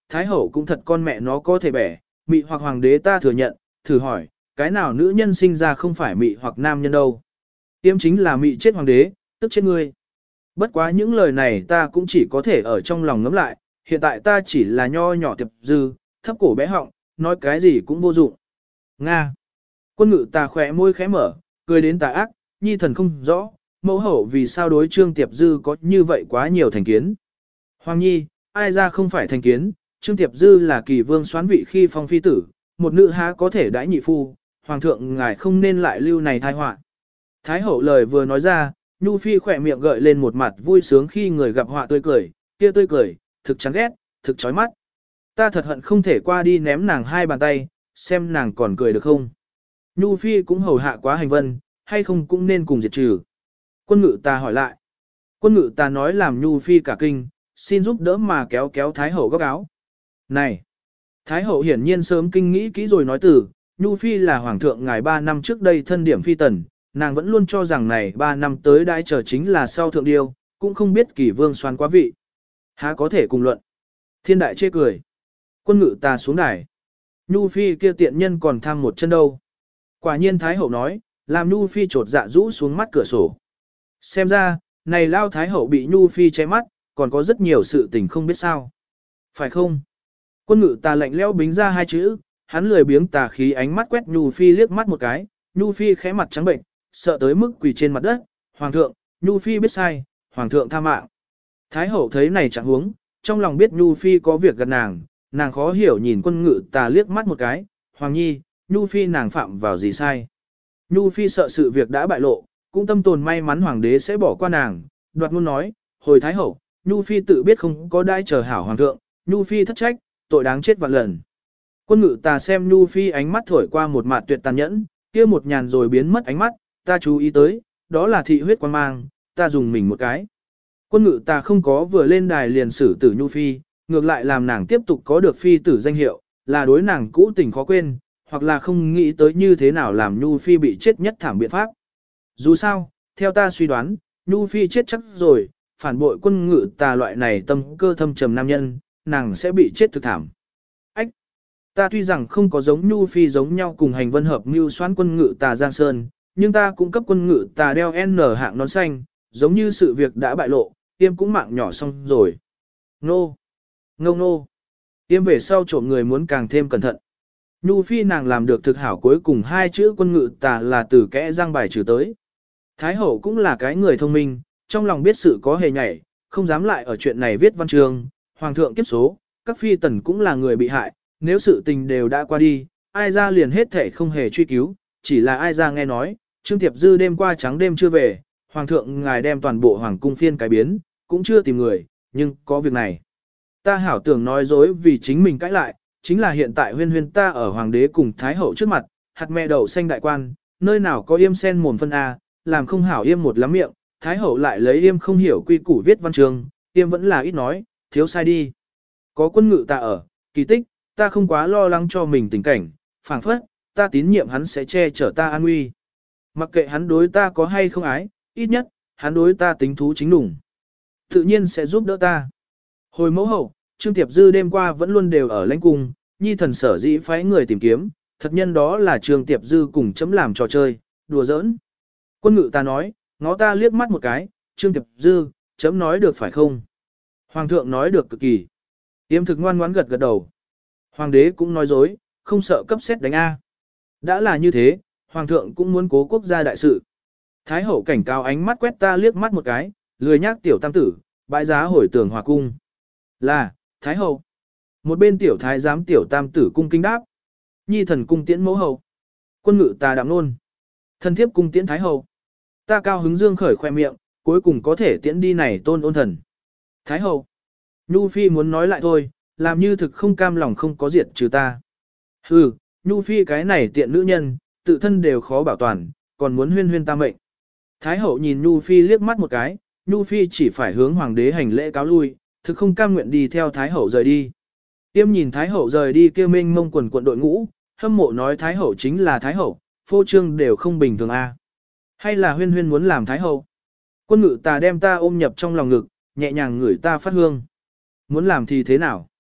Thái hậu cũng thật con mẹ nó có thể bẻ, mị hoặc hoàng đế ta thừa nhận, thử hỏi, cái nào nữ nhân sinh ra không phải mị hoặc nam nhân đâu. Tiêm chính là mị chết hoàng đế, tức chết ngươi. Bất quá những lời này ta cũng chỉ có thể ở trong lòng ngấm lại, hiện tại ta chỉ là nho nhỏ tiệp dư, thấp cổ bé họng, nói cái gì cũng vô dụng. Nga. Quân ngự ta khỏe môi khẽ mở, cười đến tà ác, nhi thần không rõ, mẫu hậu vì sao đối trương tiệp dư có như vậy quá nhiều thành kiến. Hoàng nhi, ai ra không phải thành kiến, trương tiệp dư là kỳ vương soán vị khi phong phi tử, một nữ há có thể đãi nhị phu, hoàng thượng ngài không nên lại lưu này thai họa. Thái hậu lời vừa nói ra, Nhu Phi khỏe miệng gợi lên một mặt vui sướng khi người gặp họa tươi cười, kia tươi cười, thực chán ghét, thực chói mắt. Ta thật hận không thể qua đi ném nàng hai bàn tay, xem nàng còn cười được không. Nhu Phi cũng hầu hạ quá hành vân, hay không cũng nên cùng diệt trừ. Quân ngự ta hỏi lại. Quân ngự ta nói làm Nhu Phi cả kinh, xin giúp đỡ mà kéo kéo Thái hậu góc áo. Này! Thái hậu hiển nhiên sớm kinh nghĩ kỹ rồi nói từ, Nhu Phi là hoàng thượng ngài ba năm trước đây thân điểm phi tần, nàng vẫn luôn cho rằng này ba năm tới đãi chờ chính là sau thượng điêu, cũng không biết kỳ vương xoan quá vị. Há có thể cùng luận. Thiên đại chê cười. Quân ngự ta xuống đài. Nhu Phi kia tiện nhân còn tham một chân đâu. Quả nhiên Thái hậu nói, làm Nhu Phi trột dạ rũ xuống mắt cửa sổ. Xem ra, này lao Thái hậu bị Nhu Phi che mắt, còn có rất nhiều sự tình không biết sao. Phải không? Quân ngự ta lạnh lẽo bính ra hai chữ, hắn lười biếng tà khí ánh mắt quét Nhu Phi liếc mắt một cái, Nhu Phi khẽ mặt trắng bệnh, sợ tới mức quỳ trên mặt đất, hoàng thượng, Nhu Phi biết sai, hoàng thượng tha mạng. Thái hậu thấy này chẳng huống, trong lòng biết Nhu Phi có việc gần nàng, nàng khó hiểu nhìn quân ngự tà liếc mắt một cái, hoàng nhi, Nhu Phi nàng phạm vào gì sai. Nhu Phi sợ sự việc đã bại lộ, cũng tâm tồn may mắn hoàng đế sẽ bỏ qua nàng, đoạt ngôn nói, hồi Thái hậu, Nhu Phi tự biết không có đai chờ hảo hoàng thượng, Nhu Phi thất trách, tội đáng chết vạn lần. Quân ngự tà xem Nhu Phi ánh mắt thổi qua một mặt tuyệt tàn nhẫn, kia một nhàn rồi biến mất ánh mắt, ta chú ý tới, đó là thị huyết quan mang, ta dùng mình một cái. Quân ngự ta không có vừa lên đài liền xử tử Nhu Phi, ngược lại làm nàng tiếp tục có được phi tử danh hiệu, là đối nàng cũ tình khó quên, hoặc là không nghĩ tới như thế nào làm Nhu Phi bị chết nhất thảm biện pháp. Dù sao, theo ta suy đoán, Nhu Phi chết chắc rồi, phản bội quân ngự tà loại này tâm cơ thâm trầm nam nhân, nàng sẽ bị chết thực thảm. Ách! Ta tuy rằng không có giống Nhu Phi giống nhau cùng hành vân hợp mưu xoán quân ngự tà Giang Sơn, nhưng ta cũng cấp quân ngự tà đeo N hạng nón xanh, giống như sự việc đã bại lộ, tiêm cũng mạng nhỏ xong rồi. Nô! Ngô nô! Tiêm về sau trộm người muốn càng thêm cẩn thận. Nhu Phi nàng làm được thực hảo, cuối cùng hai chữ quân ngự tà là từ kẽ răng bài trừ tới. Thái hậu cũng là cái người thông minh, trong lòng biết sự có hề nhảy, không dám lại ở chuyện này viết văn chương, hoàng thượng kiếp số, các phi tần cũng là người bị hại, nếu sự tình đều đã qua đi, ai ra liền hết thể không hề truy cứu, chỉ là ai ra nghe nói, Trương Tiệp Dư đêm qua trắng đêm chưa về, hoàng thượng ngài đem toàn bộ hoàng cung phiên cái biến, cũng chưa tìm người, nhưng có việc này. Ta hảo tưởng nói dối vì chính mình cãi lại, chính là hiện tại huyên huyên ta ở hoàng đế cùng thái hậu trước mặt, hạt mẹ đậu xanh đại quan, nơi nào có yêm sen mồm phân A, làm không hảo yêm một lắm miệng, thái hậu lại lấy yêm không hiểu quy củ viết văn chương, yêm vẫn là ít nói, thiếu sai đi. Có quân ngự ta ở, kỳ tích, ta không quá lo lắng cho mình tình cảnh, phảng phất, ta tín nhiệm hắn sẽ che chở ta an nguy. Mặc kệ hắn đối ta có hay không ái, ít nhất, hắn đối ta tính thú chính đủng. Tự nhiên sẽ giúp đỡ ta. Hồi mẫu hậu, Trương Tiệp Dư đêm qua vẫn luôn đều ở lãnh cung, nhi thần sở dĩ phái người tìm kiếm, thật nhân đó là Trương Tiệp Dư cùng chấm làm trò chơi, đùa giỡn. Quân ngự ta nói, ngó ta liếc mắt một cái, Trương Tiệp Dư, chấm nói được phải không? Hoàng thượng nói được cực kỳ. Yêm thực ngoan ngoãn gật gật đầu. Hoàng đế cũng nói dối, không sợ cấp xét đánh A. Đã là như thế, hoàng thượng cũng muốn cố quốc gia đại sự. Thái hậu cảnh cáo ánh mắt quét ta liếc mắt một cái, lười nhác tiểu tam tử, bãi giá hồi tường hòa cung. Là, thái hậu. Một bên tiểu thái giám tiểu tam tử cung kinh đáp. Nhi thần cung tiễn mẫu hậu. Quân ngự ta đạm nôn. Thần thiếp cung tiễn thái hậu. Ta cao hứng dương khởi khoe miệng, cuối cùng có thể tiễn đi này tôn ôn thần. Thái hậu. Nhu Phi muốn nói lại thôi, làm như thực không cam lòng không có diệt trừ ta. Hừ, Nhu Phi cái này tiện nữ nhân, tự thân đều khó bảo toàn, còn muốn huyên huyên ta mệnh. Thái hậu nhìn Nhu Phi liếc mắt một cái, Nhu Phi chỉ phải hướng hoàng đế hành lễ cáo lui, thực không cam nguyện đi theo Thái hậu rời đi. Tiêm nhìn Thái hậu rời đi kêu mênh mông quần quận đội ngũ, hâm mộ nói Thái hậu chính là Thái hậu, phô trương đều không bình thường a. Hay là huyên huyên muốn làm Thái hậu? Quân ngự ta đem ta ôm nhập trong lòng ngực, nhẹ nhàng ngửi ta phát hương. Muốn làm thì thế nào?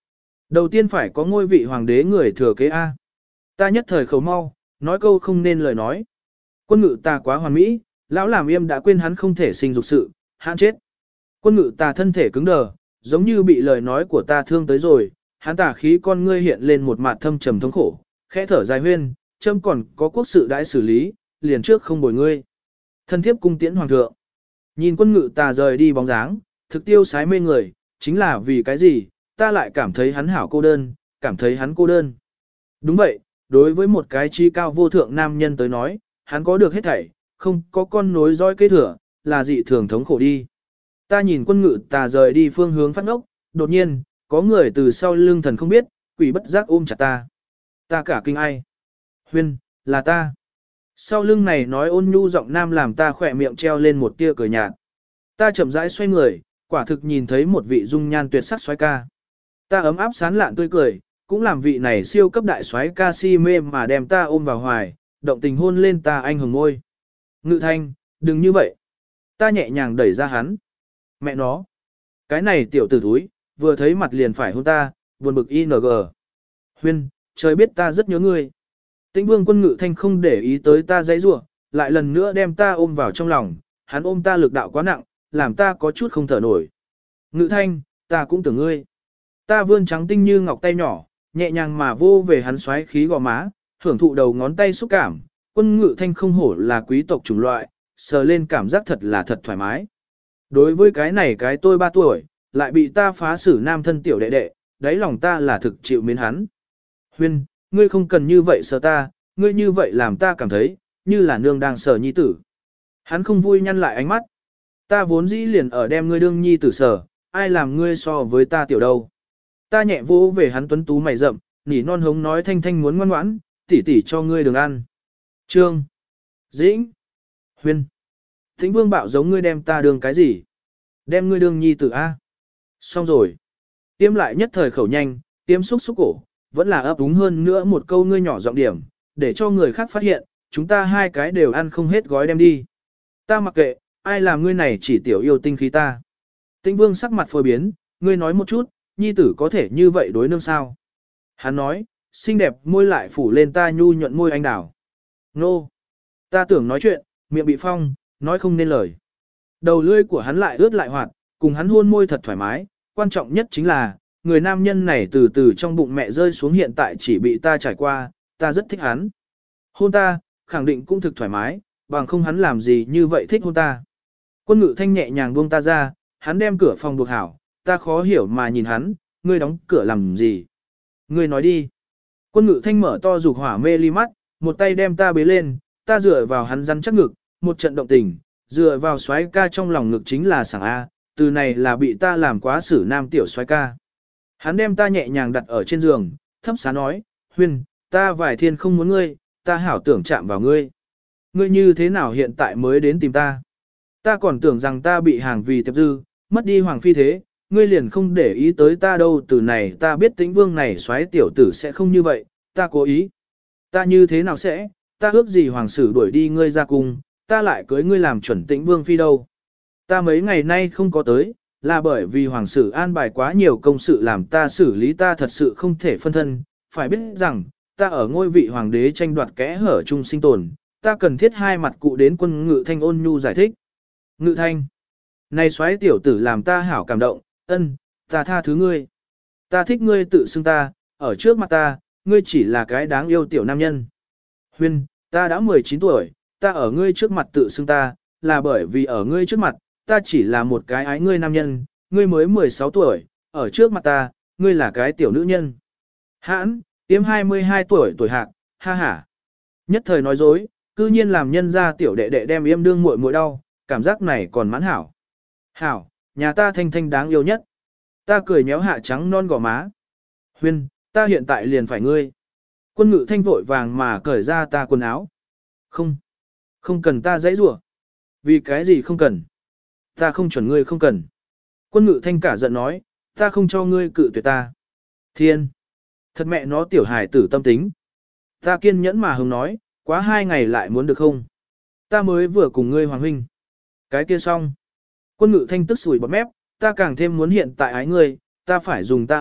Đầu tiên phải có ngôi vị hoàng đế người thừa kế A. Ta nhất thời khẩu mau, nói câu không nên lời nói. Quân ngự ta quá hoàn mỹ, lão làm yêm đã quên hắn không thể sinh dục sự, hắn chết. Quân ngự ta thân thể cứng đờ, giống như bị lời nói của ta thương tới rồi, hắn tả khí con ngươi hiện lên một mặt thâm trầm thống khổ, khẽ thở dài huyên, châm còn có quốc sự đãi xử lý, liền trước không bồi ngươi. Thân thiếp cung tiễn hoàng thượng. Nhìn quân ngự ta rời đi bóng dáng, thực tiêu sái mê người, chính là vì cái gì, ta lại cảm thấy hắn hảo cô đơn, cảm thấy hắn cô đơn. Đúng vậy, đối với một cái chi cao vô thượng nam nhân tới nói, hắn có được hết thảy, không có con nối dõi kế thừa, là dị thường thống khổ đi. Ta nhìn quân ngự tà rời đi phương hướng phát ngốc, đột nhiên, có người từ sau lưng thần không biết, quỷ bất giác ôm chặt ta. Ta cả kinh ai? Huyên, là ta. Sau lưng này nói ôn nhu giọng nam làm ta khỏe miệng treo lên một tia cười nhạt. Ta chậm rãi xoay người, quả thực nhìn thấy một vị dung nhan tuyệt sắc soái ca. Ta ấm áp sán lạn tươi cười, cũng làm vị này siêu cấp đại soái ca si mê mà đem ta ôm vào hoài, động tình hôn lên ta anh hùng ngôi. Ngự thanh, đừng như vậy. Ta nhẹ nhàng đẩy ra hắn. Mẹ nó. Cái này tiểu tử thúi, vừa thấy mặt liền phải hôn ta, buồn bực i en giê. Huyên, trời biết ta rất nhớ ngươi. Tĩnh vương quân ngự thanh không để ý tới ta dãy rủa, lại lần nữa đem ta ôm vào trong lòng, hắn ôm ta lực đạo quá nặng, làm ta có chút không thở nổi. Ngự thanh, ta cũng tưởng ngươi. Ta vươn trắng tinh như ngọc tay nhỏ, nhẹ nhàng mà vô về hắn xoáy khí gò má, hưởng thụ đầu ngón tay xúc cảm, quân ngự thanh không hổ là quý tộc chủng loại, sờ lên cảm giác thật là thật thoải mái. Đối với cái này cái tôi ba tuổi, lại bị ta phá xử nam thân tiểu đệ đệ, đáy lòng ta là thực chịu mến hắn. Huyên, ngươi không cần như vậy sờ ta, ngươi như vậy làm ta cảm thấy, như là nương đang sờ nhi tử. Hắn không vui nhăn lại ánh mắt. Ta vốn dĩ liền ở đem ngươi đương nhi tử sờ, ai làm ngươi so với ta tiểu đâu. Ta nhẹ vỗ về hắn tuấn tú mày rậm, nỉ non hống nói thanh thanh muốn ngoan ngoãn, tỉ tỉ cho ngươi đừng ăn. Trương, Dĩnh, Huyên, Tĩnh vương bạo giống ngươi đem ta đương cái gì? Đem ngươi đương nhi tử A. Xong rồi. Tiêm lại nhất thời khẩu nhanh, tiêm xúc xúc cổ, vẫn là ấp úng hơn nữa một câu ngươi nhỏ giọng điểm, để cho người khác phát hiện, chúng ta hai cái đều ăn không hết gói đem đi. Ta mặc kệ, ai làm ngươi này chỉ tiểu yêu tinh khí ta. Tĩnh vương sắc mặt phôi biến, ngươi nói một chút, nhi tử có thể như vậy đối nương sao? Hắn nói, xinh đẹp môi lại phủ lên ta nhu nhuận môi anh đào. Nô! Ta tưởng nói chuyện, miệng bị phong, nói không nên lời. Đầu lưỡi của hắn lại ướt lại hoạt, cùng hắn hôn môi thật thoải mái, quan trọng nhất chính là, người nam nhân này từ từ trong bụng mẹ rơi xuống hiện tại chỉ bị ta trải qua, ta rất thích hắn. Hôn ta, khẳng định cũng thực thoải mái, bằng không hắn làm gì như vậy thích hôn ta. Quân ngự thanh nhẹ nhàng buông ta ra, hắn đem cửa phòng buộc hảo, ta khó hiểu mà nhìn hắn, ngươi đóng cửa làm gì? Ngươi nói đi. Quân ngự thanh mở to dục hỏa mê ly mắt, một tay đem ta bế lên, ta dựa vào hắn rắn chắc ngực, một trận động tình, dựa vào xoáy ca trong lòng ngực chính là sảng A, từ này là bị ta làm quá xử nam tiểu xoáy ca. Hắn đem ta nhẹ nhàng đặt ở trên giường, thấp xá nói, Huyên, ta vài thiên không muốn ngươi, ta hảo tưởng chạm vào ngươi. Ngươi như thế nào hiện tại mới đến tìm ta? Ta còn tưởng rằng ta bị hàng vì tiệp dư, mất đi hoàng phi thế, ngươi liền không để ý tới ta đâu, từ này ta biết Tĩnh vương này xoáy tiểu tử sẽ không như vậy, ta cố ý. Ta như thế nào sẽ, ta ước gì hoàng sử đuổi đi ngươi ra cung, ta lại cưới ngươi làm chuẩn Tĩnh vương phi đâu. Ta mấy ngày nay không có tới, là bởi vì hoàng sử an bài quá nhiều công sự làm ta xử lý, ta thật sự không thể phân thân, phải biết rằng, ta ở ngôi vị hoàng đế tranh đoạt kẽ hở chung sinh tồn, ta cần thiết hai mặt cụ đến quân ngự thanh ôn nhu giải thích. Ngự thanh, này xoáy tiểu tử làm ta hảo cảm động, ân, ta tha thứ ngươi. Ta thích ngươi tự xưng ta, ở trước mặt ta, ngươi chỉ là cái đáng yêu tiểu nam nhân. Huyên, ta đã mười chín tuổi, ta ở ngươi trước mặt tự xưng ta, là bởi vì ở ngươi trước mặt, ta chỉ là một cái ái ngươi nam nhân, ngươi mới mười sáu tuổi, ở trước mặt ta, ngươi là cái tiểu nữ nhân. Hãn, tiêm hai mươi hai tuổi tuổi hạc, ha ha. Nhất thời nói dối, cư nhiên làm nhân ra tiểu đệ đệ đem yêm đương muội muội đau, cảm giác này còn mãn hảo. Hảo, nhà ta thanh thanh đáng yêu nhất. Ta cười nhéo hạ trắng non gò má. Huyên, ta hiện tại liền phải ngươi. Quân ngự thanh vội vàng mà cởi ra ta quần áo. Không, không cần ta dãy rủa. Vì cái gì không cần? Ta không chuẩn ngươi không cần. Quân ngự thanh cả giận nói, ta không cho ngươi cự tuyệt ta. Thiên, thật mẹ nó tiểu hài tử tâm tính. Ta kiên nhẫn mà hứng nói, quá hai ngày lại muốn được không? Ta mới vừa cùng ngươi hoàng huynh. Cái kia xong. Quân ngự thanh tức sủi bọt mép, ta càng thêm muốn hiện tại ái ngươi, ta phải dùng ta ái,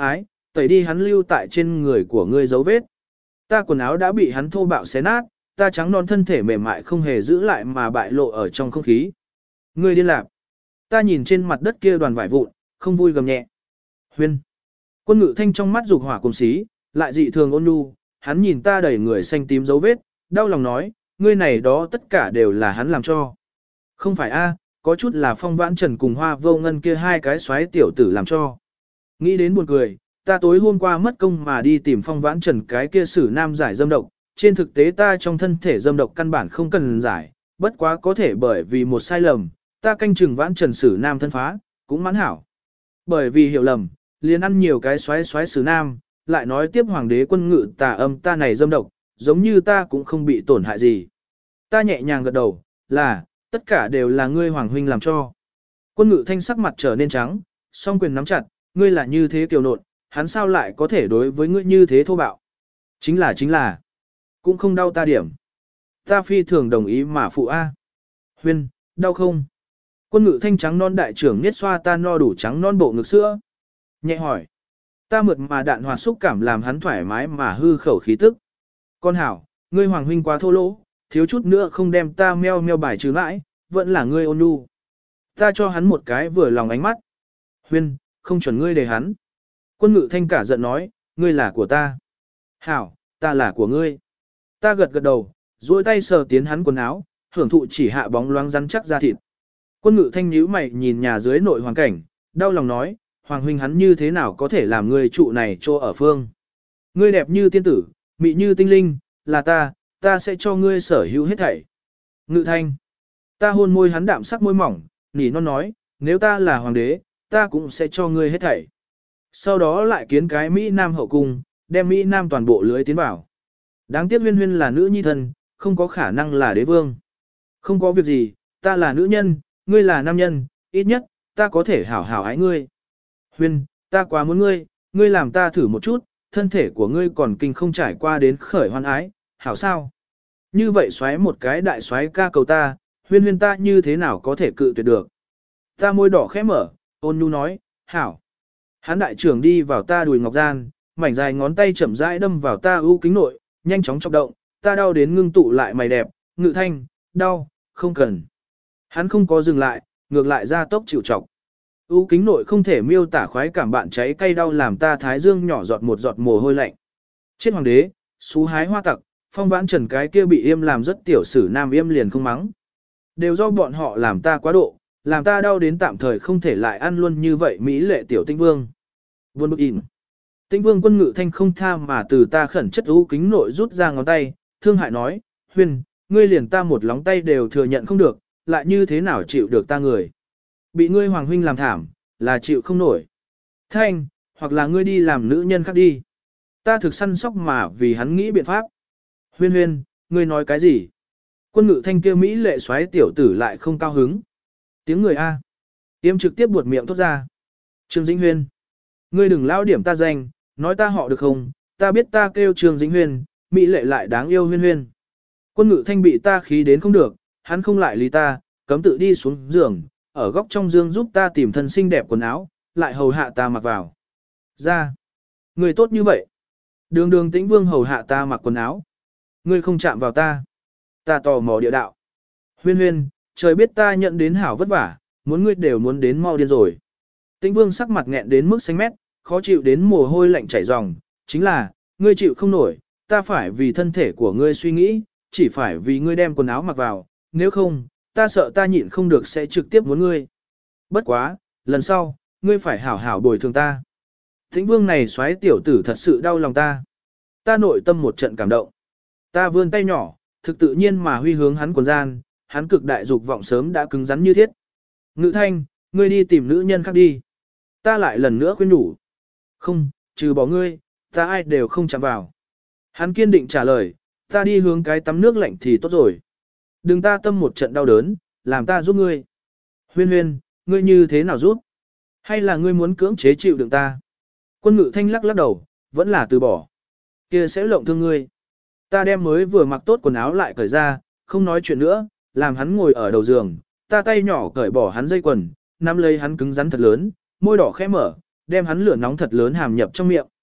tẩy đi hắn lưu tại trên người của ngươi dấu vết. Ta quần áo đã bị hắn thô bạo xé nát, ta trắng non thân thể mềm mại không hề giữ lại mà bại lộ ở trong không khí. Ngươi điên lạc. Ta nhìn trên mặt đất kia đoàn vải vụn, không vui gầm nhẹ. Huyên. Quân Ngự Thanh trong mắt dục hỏa cùng xí, lại dị thường ôn nhu, hắn nhìn ta đầy người xanh tím dấu vết, đau lòng nói, ngươi này đó tất cả đều là hắn làm cho. Không phải a, có chút là Phong Vãn Trần cùng Hoa Vô Ngân kia hai cái xoáy tiểu tử làm cho. Nghĩ đến buồn cười, ta tối hôm qua mất công mà đi tìm Phong Vãn Trần cái kia xử nam giải dâm độc, trên thực tế ta trong thân thể dâm độc căn bản không cần giải, bất quá có thể bởi vì một sai lầm, ta canh chừng Vãn Trần xử nam thân phá, cũng mãn hảo. Bởi vì hiểu lầm, liền ăn nhiều cái xoáy xoáy xử nam, lại nói tiếp hoàng đế Quân Ngự tà âm ta này dâm độc, giống như ta cũng không bị tổn hại gì. Ta nhẹ nhàng gật đầu, là, tất cả đều là ngươi hoàng huynh làm cho. Quân Ngự Thanh sắc mặt trở nên trắng, song quyền nắm chặt, ngươi là như thế kiều nộn, hắn sao lại có thể đối với ngươi như thế thô bạo. Chính là chính là, cũng không đau ta điểm. Ta phi thường đồng ý mà phụ A. Huyên, đau không? Quân Ngự Thanh trắng non đại trưởng niết xoa ta no đủ trắng non bộ ngực sữa. Nhẹ hỏi. Ta mượt mà đạn hòa xúc cảm làm hắn thoải mái mà hư khẩu khí tức. Con hảo, ngươi hoàng huynh quá thô lỗ, thiếu chút nữa không đem ta meo meo bài trừ mãi, vẫn là ngươi ôn nhu. Ta cho hắn một cái vừa lòng ánh mắt. Huyên, không chuẩn ngươi để hắn. Quân Ngự Thanh cả giận nói, ngươi là của ta. Hảo, ta là của ngươi. Ta gật gật đầu, duỗi tay sờ tiến hắn quần áo, hưởng thụ chỉ hạ bóng loáng rắn chắc da thịt. Quân Ngự Thanh nhíu mày nhìn nhà dưới nội hoàn cảnh, đau lòng nói, hoàng huynh hắn như thế nào có thể làm ngươi trụ này cho ở phương. Ngươi đẹp như tiên tử, mị như tinh linh, là ta, ta sẽ cho ngươi sở hữu hết thảy. Ngự Thanh. Ta hôn môi hắn đạm sắc môi mỏng, nỉ non nói, nếu ta là hoàng đế, ta cũng sẽ cho ngươi hết thảy. Sau đó lại kiến cái Mỹ Nam hậu cung, đem Mỹ Nam toàn bộ lưới tiến vào. Đáng tiếc Huyên Huyên là nữ nhi thân, không có khả năng là đế vương. Không có việc gì, ta là nữ nhân, ngươi là nam nhân, ít nhất, ta có thể hảo hảo ái ngươi. Huyên, ta quá muốn ngươi, ngươi làm ta thử một chút, thân thể của ngươi còn kinh không trải qua đến khởi hoan ái, hảo sao? Như vậy xoáy một cái đại xoáy ca cầu ta, Huyên Huyên ta như thế nào có thể cự tuyệt được? Ta môi đỏ khẽ mở, ôn nhu nói, hảo. Hán đại trưởng đi vào ta đùi ngọc gian, mảnh dài ngón tay chậm rãi đâm vào ta ưu kính nội, nhanh chóng chọc động, ta đau đến ngưng tụ lại mày đẹp, Ngự Thanh, đau, không cần. Hắn không có dừng lại, ngược lại ra tốc chịu chọc. ưu kính nội không thể miêu tả khoái cảm bạn cháy cay đau làm ta thái dương nhỏ giọt một giọt mồ hôi lạnh. Chết hoàng đế, xú hái hoa tặc, Phong Vãn Trần cái kia bị im làm rất tiểu sử nam im liền không mắng. Đều do bọn họ làm ta quá độ, làm ta đau đến tạm thời không thể lại ăn luôn như vậy mỹ lệ tiểu Tĩnh Vương. Buồn bực im. Tĩnh Vương Quân Ngự Thanh không tha mà từ ta khẩn chất ưu kính nội rút ra ngón tay, thương hại nói, Huyên, ngươi liền ta một lóng tay đều thừa nhận không được, lại như thế nào chịu được ta người. Bị ngươi hoàng huynh làm thảm, là chịu không nổi. Thanh, hoặc là ngươi đi làm nữ nhân khác đi. Ta thực săn sóc mà vì hắn nghĩ biện pháp. Huyên Huyên, ngươi nói cái gì? Quân Ngự Thanh kia mỹ lệ xoáy tiểu tử lại không cao hứng. Tiếng người A. Tiêm trực tiếp buột miệng thốt ra. Trương Dĩnh Huyên. Ngươi đừng lao điểm ta danh, nói ta họ được không? Ta biết ta kêu Trương Dĩnh Huyên, mỹ lệ lại đáng yêu Huyên Huyên. Quân Ngự Thanh bị ta khí đến không được, hắn không lại lý ta, cấm tự đi xuống giường, ở góc trong giường giúp ta tìm thân xinh đẹp quần áo, lại hầu hạ ta mặc vào. Ra. Người tốt như vậy. Đường đường Tĩnh Vương hầu hạ ta mặc quần áo. Ngươi không chạm vào ta. Ta tò mò địa đạo. Huyên Huyên, trời biết ta nhận đến hảo vất vả, muốn ngươi đều muốn đến mau điên rồi. Tĩnh Vương sắc mặt nghẹn đến mức xanh mét, khó chịu đến mồ hôi lạnh chảy ròng, chính là, ngươi chịu không nổi, ta phải vì thân thể của ngươi suy nghĩ, chỉ phải vì ngươi đem quần áo mặc vào, nếu không, ta sợ ta nhịn không được sẽ trực tiếp muốn ngươi. Bất quá, lần sau, ngươi phải hảo hảo bồi thường ta. Tĩnh Vương này xoáy tiểu tử thật sự đau lòng ta. Ta nội tâm một trận cảm động. Ta vươn tay nhỏ, thực tự nhiên mà huy hướng hắn quần gian, hắn cực đại dục vọng sớm đã cứng rắn như thiết. Ngự Thanh, ngươi đi tìm nữ nhân khác đi. Ta lại lần nữa khuyên nhủ. Không, trừ bỏ ngươi, ta ai đều không chạm vào. Hắn kiên định trả lời, ta đi hướng cái tắm nước lạnh thì tốt rồi. Đừng ta tâm một trận đau đớn, làm ta giúp ngươi. Huyên Huyên, ngươi như thế nào giúp? Hay là ngươi muốn cưỡng chế chịu đựng ta? Quân Ngự Thanh lắc lắc đầu, vẫn là từ bỏ. Kia sẽ lộng thương ngươi. Ta đem mới vừa mặc tốt quần áo lại cởi ra, không nói chuyện nữa, làm hắn ngồi ở đầu giường, ta tay nhỏ cởi bỏ hắn dây quần, nắm lấy hắn cứng rắn thật lớn, môi đỏ khẽ mở, đem hắn lửa nóng thật lớn hàm nhập trong miệng.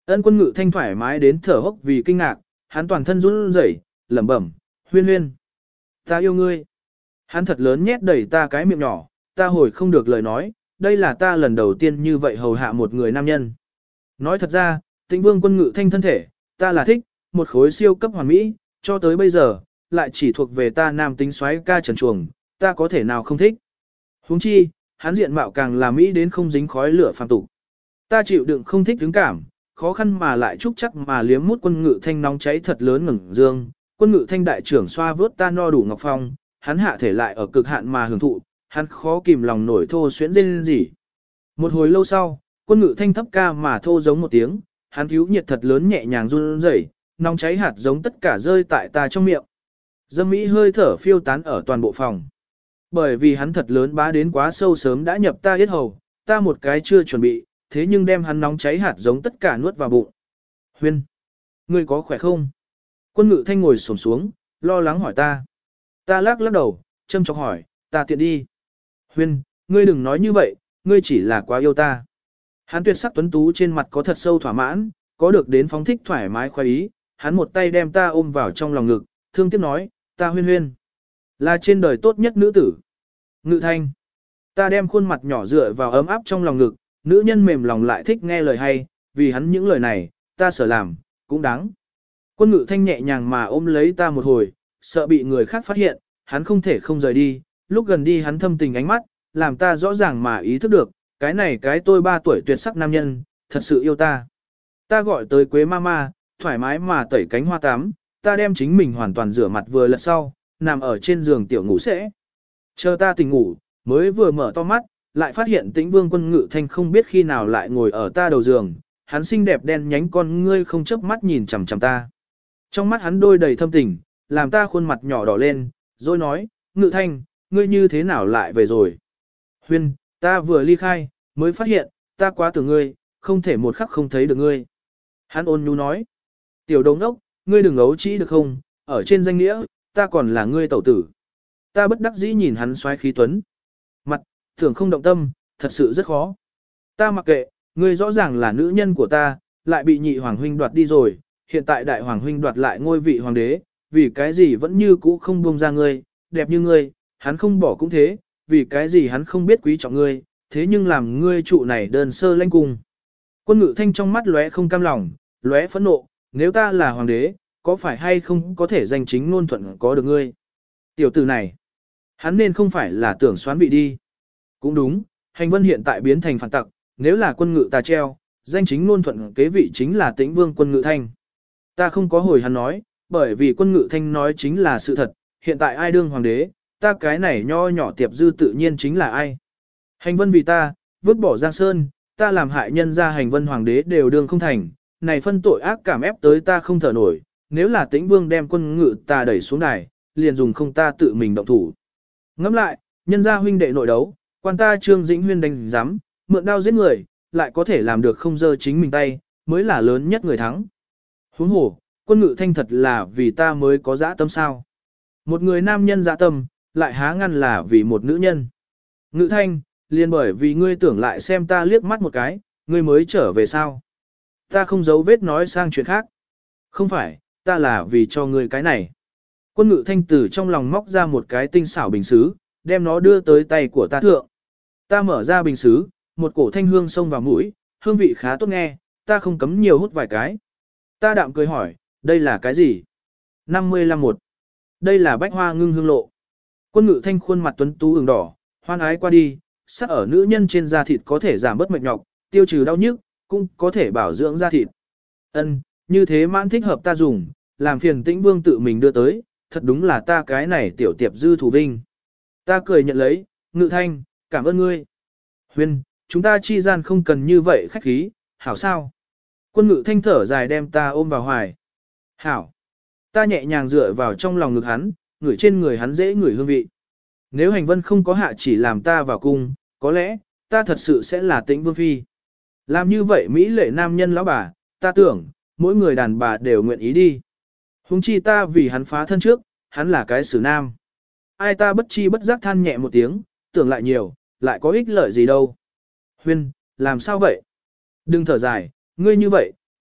Ân Quân Ngự Thanh thoải mái đến thở hốc vì kinh ngạc, hắn toàn thân run rẩy, lẩm bẩm, "Huyên Huyên, ta yêu ngươi." Hắn thật lớn nhét đẩy ta cái miệng nhỏ, ta hồi không được lời nói, đây là ta lần đầu tiên như vậy hầu hạ một người nam nhân. Nói thật ra, Tĩnh Vương Quân Ngự Thanh thân thể, ta là thích, một khối siêu cấp hoàn mỹ, cho tới bây giờ, lại chỉ thuộc về ta nam tính soái ca trần chuồng, ta có thể nào không thích. Huống chi, hắn diện mạo càng là mỹ đến không dính khói lửa phàm tục. Ta chịu đựng không thích hứng cảm, khó khăn mà lại trúc chắc mà liếm mút Quân Ngự Thanh nóng cháy thật lớn ngẩng dương, Quân Ngự Thanh đại trưởng xoa vớt ta no đủ ngọc phong, hắn hạ thể lại ở cực hạn mà hưởng thụ, hắn khó kìm lòng nổi thô xuyễn rên rỉ. Một hồi lâu sau, Quân Ngự Thanh thấp ca mà thô giống một tiếng, hắn cứu nhiệt thật lớn nhẹ nhàng run rẩy, nóng cháy hạt giống tất cả rơi tại ta trong miệng. Dâm mỹ hơi thở phiêu tán ở toàn bộ phòng. Bởi vì hắn thật lớn bá đến quá sâu sớm đã nhập ta yết hầu, ta một cái chưa chuẩn bị, thế nhưng đem hắn nóng cháy hạt giống tất cả nuốt vào bụng. Huyên, ngươi có khỏe không? Quân Ngự Thanh ngồi xổm xuống, lo lắng hỏi ta. Ta lắc lắc đầu, châm chọc hỏi, ta tiện đi. Huyên, ngươi đừng nói như vậy, ngươi chỉ là quá yêu ta. Hắn tuyệt sắc tuấn tú trên mặt có thật sâu thỏa mãn, có được đến phóng thích thoải mái khoái ý, hắn một tay đem ta ôm vào trong lòng ngực, thương tiếc nói, ta Huyên Huyên, là trên đời tốt nhất nữ tử. Ngự Thanh, ta đem khuôn mặt nhỏ dựa vào ấm áp trong lòng ngực, nữ nhân mềm lòng lại thích nghe lời hay, vì hắn những lời này, ta sợ làm, cũng đáng. Quân Ngự Thanh nhẹ nhàng mà ôm lấy ta một hồi, sợ bị người khác phát hiện, hắn không thể không rời đi, lúc gần đi hắn thâm tình ánh mắt, làm ta rõ ràng mà ý thức được, cái này cái tôi ba tuổi tuyệt sắc nam nhân, thật sự yêu ta. Ta gọi tới Quế Mama, thoải mái mà tẩy cánh hoa tắm, ta đem chính mình hoàn toàn rửa mặt vừa lật sau, nằm ở trên giường tiểu ngủ sẽ. Chờ ta tỉnh ngủ, mới vừa mở to mắt, lại phát hiện Tĩnh Vương Quân Ngự Thanh không biết khi nào lại ngồi ở ta đầu giường, hắn xinh đẹp đen nhánh con ngươi không chớp mắt nhìn chằm chằm ta. Trong mắt hắn đôi đầy thâm tình, làm ta khuôn mặt nhỏ đỏ lên, rồi nói, Ngự Thanh, ngươi như thế nào lại về rồi? Huyên, ta vừa ly khai, mới phát hiện, ta quá tưởng ngươi, không thể một khắc không thấy được ngươi. Hắn ôn nhu nói, tiểu đồng đốc, ngươi đừng ấu trĩ được không, ở trên danh nghĩa, ta còn là ngươi tẩu tử. Ta bất đắc dĩ nhìn hắn xoáy khí tuấn. Mặt, tưởng không động tâm, thật sự rất khó. Ta mặc kệ, ngươi rõ ràng là nữ nhân của ta, lại bị nhị hoàng huynh đoạt đi rồi, hiện tại đại hoàng huynh đoạt lại ngôi vị hoàng đế, vì cái gì vẫn như cũ không buông ra ngươi, đẹp như ngươi, hắn không bỏ cũng thế, vì cái gì hắn không biết quý trọng ngươi, thế nhưng làm ngươi trụ này đơn sơ lãnh cung. Quân Ngự Thanh trong mắt lóe không cam lòng, lóe phẫn nộ, nếu ta là hoàng đế, có phải hay không có thể danh chính ngôn thuận có được ngươi. Tiểu tử này, hắn nên không phải là tưởng xoán vị đi. Cũng đúng, Hành Vân hiện tại biến thành phản tặc, nếu là Quân Ngự ta treo, danh chính ngôn thuận kế vị chính là Tĩnh Vương Quân Ngự Thanh. Ta không có hồi hắn nói, bởi vì Quân Ngự Thanh nói chính là sự thật, hiện tại ai đương hoàng đế, ta cái này nho nhỏ tiệp dư tự nhiên chính là ai. Hành Vân vì ta, vứt bỏ Giang Sơn, ta làm hại nhân ra Hành Vân hoàng đế đều đương không thành, này phân tội ác cảm ép tới ta không thở nổi, nếu là Tĩnh Vương đem Quân Ngự ta đẩy xuống đài, liền dùng không ta tự mình động thủ. Ngẫm lại, nhân gia huynh đệ nội đấu, quan ta Trương Dĩnh Huyên đánh giám, mượn đao giết người, lại có thể làm được không dơ chính mình tay, mới là lớn nhất người thắng. Huống hồ, Quân Ngự Thanh thật là vì ta mới có dã tâm sao. Một người nam nhân dã tâm, lại há ngăn là vì một nữ nhân. Ngự Thanh, liền bởi vì ngươi tưởng lại xem ta liếc mắt một cái, ngươi mới trở về sao. Ta không giấu vết nói sang chuyện khác. Không phải, ta là vì cho ngươi cái này. Quân Ngự Thanh từ trong lòng móc ra một cái tinh xảo bình xứ, đem nó đưa tới tay của ta thượng. Ta mở ra bình xứ, một cổ thanh hương xông vào mũi, hương vị khá tốt nghe, ta không cấm nhiều hút vài cái. Ta đạm cười hỏi, đây là cái gì? năm mươi lăm một. Đây là bách hoa ngưng hương lộ. Quân Ngự Thanh khuôn mặt tuấn tú ửng đỏ, hoan ái qua đi, sắc ở nữ nhân trên da thịt có thể giảm bớt mệt nhọc, tiêu trừ đau nhức, cũng có thể bảo dưỡng da thịt. Ân, như thế mãn thích hợp ta dùng, làm phiền Tĩnh Vương tự mình đưa tới, thật đúng là ta cái này tiểu tiệp dư thủ vinh. Ta cười nhận lấy, Ngự Thanh, cảm ơn ngươi. Huyên, chúng ta chi gian không cần như vậy khách khí, hảo sao? Quân Ngự Thanh thở dài đem ta ôm vào hoài. Hảo. Ta nhẹ nhàng dựa vào trong lòng ngực hắn, ngửi trên người hắn dễ ngửi hương vị. Nếu Hành Vân không có hạ chỉ làm ta vào cung, có lẽ, ta thật sự sẽ là Tĩnh Vương phi. Làm như vậy Mỹ lệ nam nhân lão bà, ta tưởng, mỗi người đàn bà đều nguyện ý đi. Hùng chi ta vì hắn phá thân trước, hắn là cái xử nam. Ai ta bất chi bất giác than nhẹ một tiếng, tưởng lại nhiều, lại có ích lợi gì đâu. Huyên, làm sao vậy? Đừng thở dài, ngươi như vậy,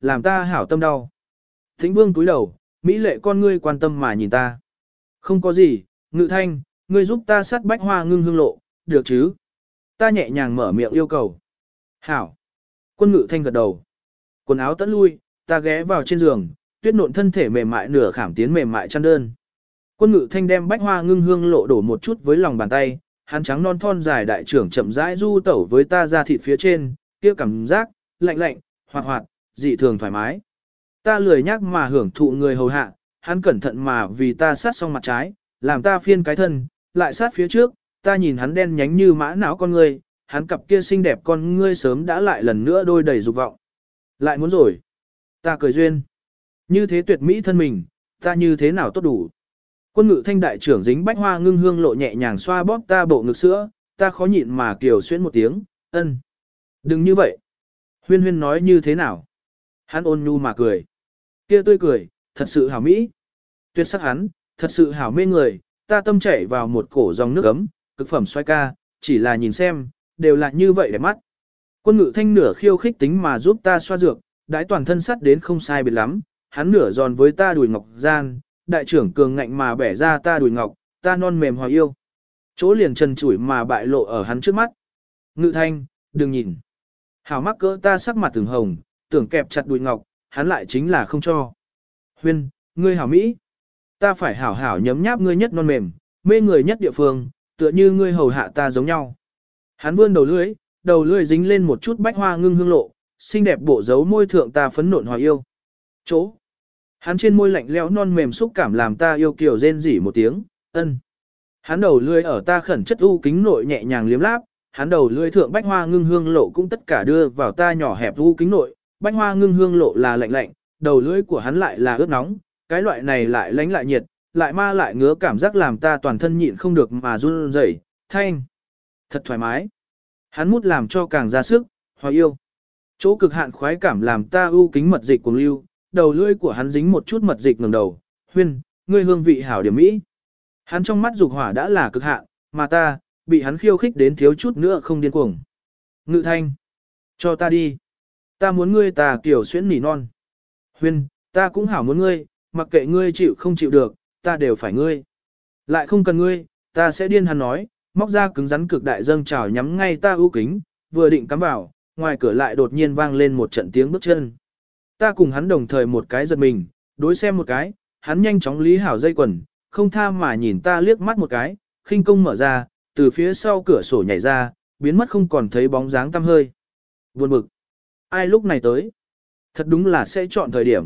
làm ta hảo tâm đau. Thính vương túi đầu, mỹ lệ con ngươi quan tâm mà nhìn ta. Không có gì, Ngự Thanh, ngươi giúp ta sát bách hoa ngưng hương lộ, được chứ? Ta nhẹ nhàng mở miệng yêu cầu. Hảo. Quân Ngự Thanh gật đầu. Quần áo tẫn lui, ta ghé vào trên giường, tuyết nộn thân thể mềm mại nửa khảm tiến mềm mại chăn đơn. Quân Ngự Thanh đem bách hoa ngưng hương lộ đổ một chút với lòng bàn tay, hắn trắng non thon dài đại trưởng chậm rãi du tẩu với ta ra thịt phía trên, kia cảm giác lạnh lạnh, hoạt hoạt, dị thường thoải mái. Ta lười nhắc mà hưởng thụ người hầu hạ, hắn cẩn thận mà vì ta sát xong mặt trái, làm ta phiên cái thân, lại sát phía trước, ta nhìn hắn đen nhánh như mã não con ngươi, hắn cặp kia xinh đẹp con ngươi sớm đã lại lần nữa đôi đầy dục vọng. Lại muốn rồi. Ta cười duyên. Như thế tuyệt mỹ thân mình, ta như thế nào tốt đủ. Quân Ngự Thanh đại trưởng dính bách hoa ngưng hương lộ nhẹ nhàng xoa bóp ta bộ ngực sữa, ta khó nhịn mà kiều xuyên một tiếng, ân. Đừng như vậy. Huyên huyên nói như thế nào? Hắn ôn nhu mà cười. Kia tươi cười, thật sự hảo mỹ. Tuyệt sắc hắn, thật sự hảo mê người, ta tâm chảy vào một cổ dòng nước ấm, cực phẩm xoay ca, chỉ là nhìn xem, đều là như vậy đẹp mắt. Quân Ngự Thanh nửa khiêu khích tính mà giúp ta xoa dược, đãi toàn thân sắt đến không sai biệt lắm, hắn nửa giòn với ta đùi ngọc gian, đại trưởng cường ngạnh mà bẻ ra ta đùi ngọc, ta non mềm hòa yêu. Chỗ liền trần trụi mà bại lộ ở hắn trước mắt. Ngự Thanh, đừng nhìn. Hảo mắc cỡ ta sắc mặt từng hồng, tưởng kẹp chặt đùi ngọc, hắn lại chính là không cho. Huyên, ngươi hảo mỹ. Ta phải hảo hảo nhấm nháp ngươi nhất non mềm, mê người nhất địa phương, tựa như ngươi hầu hạ ta giống nhau. Hắn vươn đầu lưỡi, đầu lưỡi dính lên một chút bách hoa ngưng hương lộ, xinh đẹp bộ dấu môi thượng ta phấn nộn hòa yêu. Chỗ. Hắn trên môi lạnh lẽo non mềm xúc cảm làm ta yêu kiều rên rỉ một tiếng, ân. Hắn đầu lưỡi ở ta khẩn chất u kính nội nhẹ nhàng liếm láp, hắn đầu lưỡi thượng bách hoa ngưng hương lộ cũng tất cả đưa vào ta nhỏ hẹp u kính nội, bách hoa ngưng hương lộ là lạnh lạnh, đầu lưỡi của hắn lại là ướt nóng, cái loại này lại lánh lại nhiệt, lại ma lại ngứa cảm giác làm ta toàn thân nhịn không được mà run rẩy, thanh. Thật thoải mái. Hắn mút làm cho càng ra sức, hòa yêu. Chỗ cực hạn khoái cảm làm ta ưu kính mật dịch cuồng lưu, đầu lưỡi của hắn dính một chút mật dịch ngẩng đầu, huyên, ngươi hương vị hảo điểm mỹ. Hắn trong mắt dục hỏa đã là cực hạn, mà ta, bị hắn khiêu khích đến thiếu chút nữa không điên cuồng. Ngự Thanh, cho ta đi. Ta muốn ngươi ta kiểu xuyến nỉ non. Huyên, ta cũng hảo muốn ngươi, mặc kệ ngươi chịu không chịu được, ta đều phải ngươi. Lại không cần ngươi, ta sẽ điên hắn nói, móc ra cứng rắn cực đại dâng trào nhắm ngay ta ưu kính, vừa định cắm vào, ngoài cửa lại đột nhiên vang lên một trận tiếng bước chân. Ta cùng hắn đồng thời một cái giật mình, đối xem một cái, hắn nhanh chóng lý hảo dây quần, không tha mà nhìn ta liếc mắt một cái, khinh công mở ra, từ phía sau cửa sổ nhảy ra, biến mất không còn thấy bóng dáng tăm hơi. Buồn bực. Ai lúc này tới? Thật đúng là sẽ chọn thời điểm.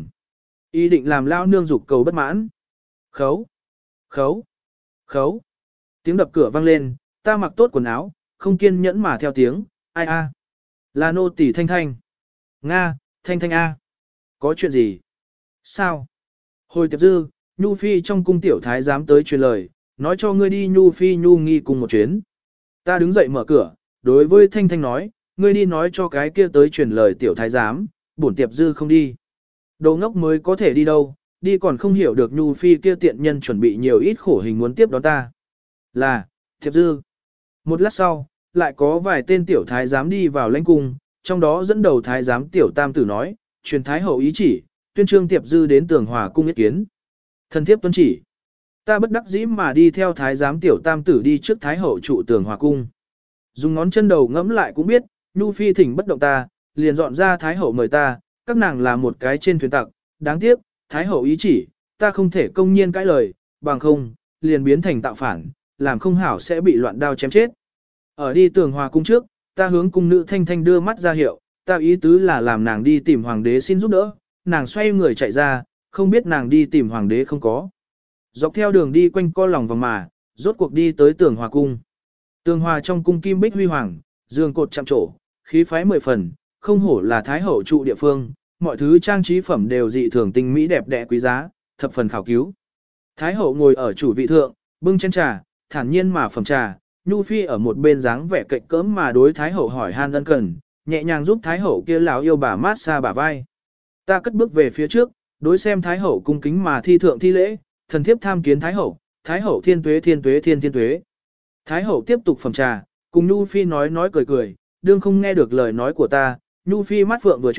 Ý định làm lao nương dục cầu bất mãn. Khấu. Khấu. Khấu. Tiếng đập cửa vang lên, ta mặc tốt quần áo, không kiên nhẫn mà theo tiếng, ai a? Là nô tỳ Thanh Thanh. Nga, Thanh Thanh a. Có chuyện gì? Sao? Hồi tiệp dư, Nhu Phi trong cung tiểu thái giám tới truyền lời, nói cho ngươi đi Nhu Phi Nhu nghi cùng một chuyến. Ta đứng dậy mở cửa, đối với Thanh Thanh nói, ngươi đi nói cho cái kia tới truyền lời tiểu thái giám, bổn tiệp dư không đi. Đồ ngốc mới có thể đi đâu, đi còn không hiểu được Nhu Phi kia tiện nhân chuẩn bị nhiều ít khổ hình muốn tiếp đón ta. Là, tiệp dư. Một lát sau, lại có vài tên tiểu thái giám đi vào lãnh cung, trong đó dẫn đầu thái giám tiểu tam tử nói, truyền thái hậu ý chỉ, tuyên trương tiệp dư đến tường hòa cung ý kiến. Thần thiếp tuân chỉ. Ta bất đắc dĩ mà đi theo thái giám tiểu tam tử đi trước thái hậu trụ tường hòa cung. Dùng ngón chân đầu ngẫm lại cũng biết, Nhu Phi thỉnh bất động ta, liền dọn ra thái hậu mời ta, các nàng là một cái trên thuyền tặc, đáng tiếc, thái hậu ý chỉ, ta không thể công nhiên cãi lời, bằng không, liền biến thành tạo phản, làm không hảo sẽ bị loạn đao chém chết. Ở đi tường hòa cung trước, ta hướng cung nữ Thanh Thanh đưa mắt ra hiệu, ta ý tứ là làm nàng đi tìm hoàng đế xin giúp đỡ, nàng xoay người chạy ra, không biết nàng đi tìm hoàng đế không có. Dọc theo đường đi quanh co lòng vòng mà, rốt cuộc đi tới tường hòa cung. Tường hòa trong cung kim bích huy hoàng, giường cột chạm trổ, khí phái mười phần, không hổ là thái hậu trụ địa phương, mọi thứ trang trí phẩm đều dị thường tinh mỹ đẹp đẽ quý giá, thập phần khảo cứu. Thái hậu ngồi ở chủ vị thượng, bưng chén trà, thản nhiên mà phẩm trà, Nhu Phi ở một bên dáng vẻ cạnh cỡm mà đối thái hậu hỏi han ân cần, nhẹ nhàng giúp thái hậu kia lão yêu bà mát xa bả vai. Ta cất bước về phía trước, đối xem thái hậu cung kính mà thi thượng thi lễ, thần thiếp tham kiến thái hậu, thái hậu thiên tuế thiên tuế thiên thiên tuế. Thái hậu tiếp tục phẩm trà, cùng Nhu Phi nói nói cười cười, đương không nghe được lời nói của ta, Nhu Phi mắt phượng vừa chuyển,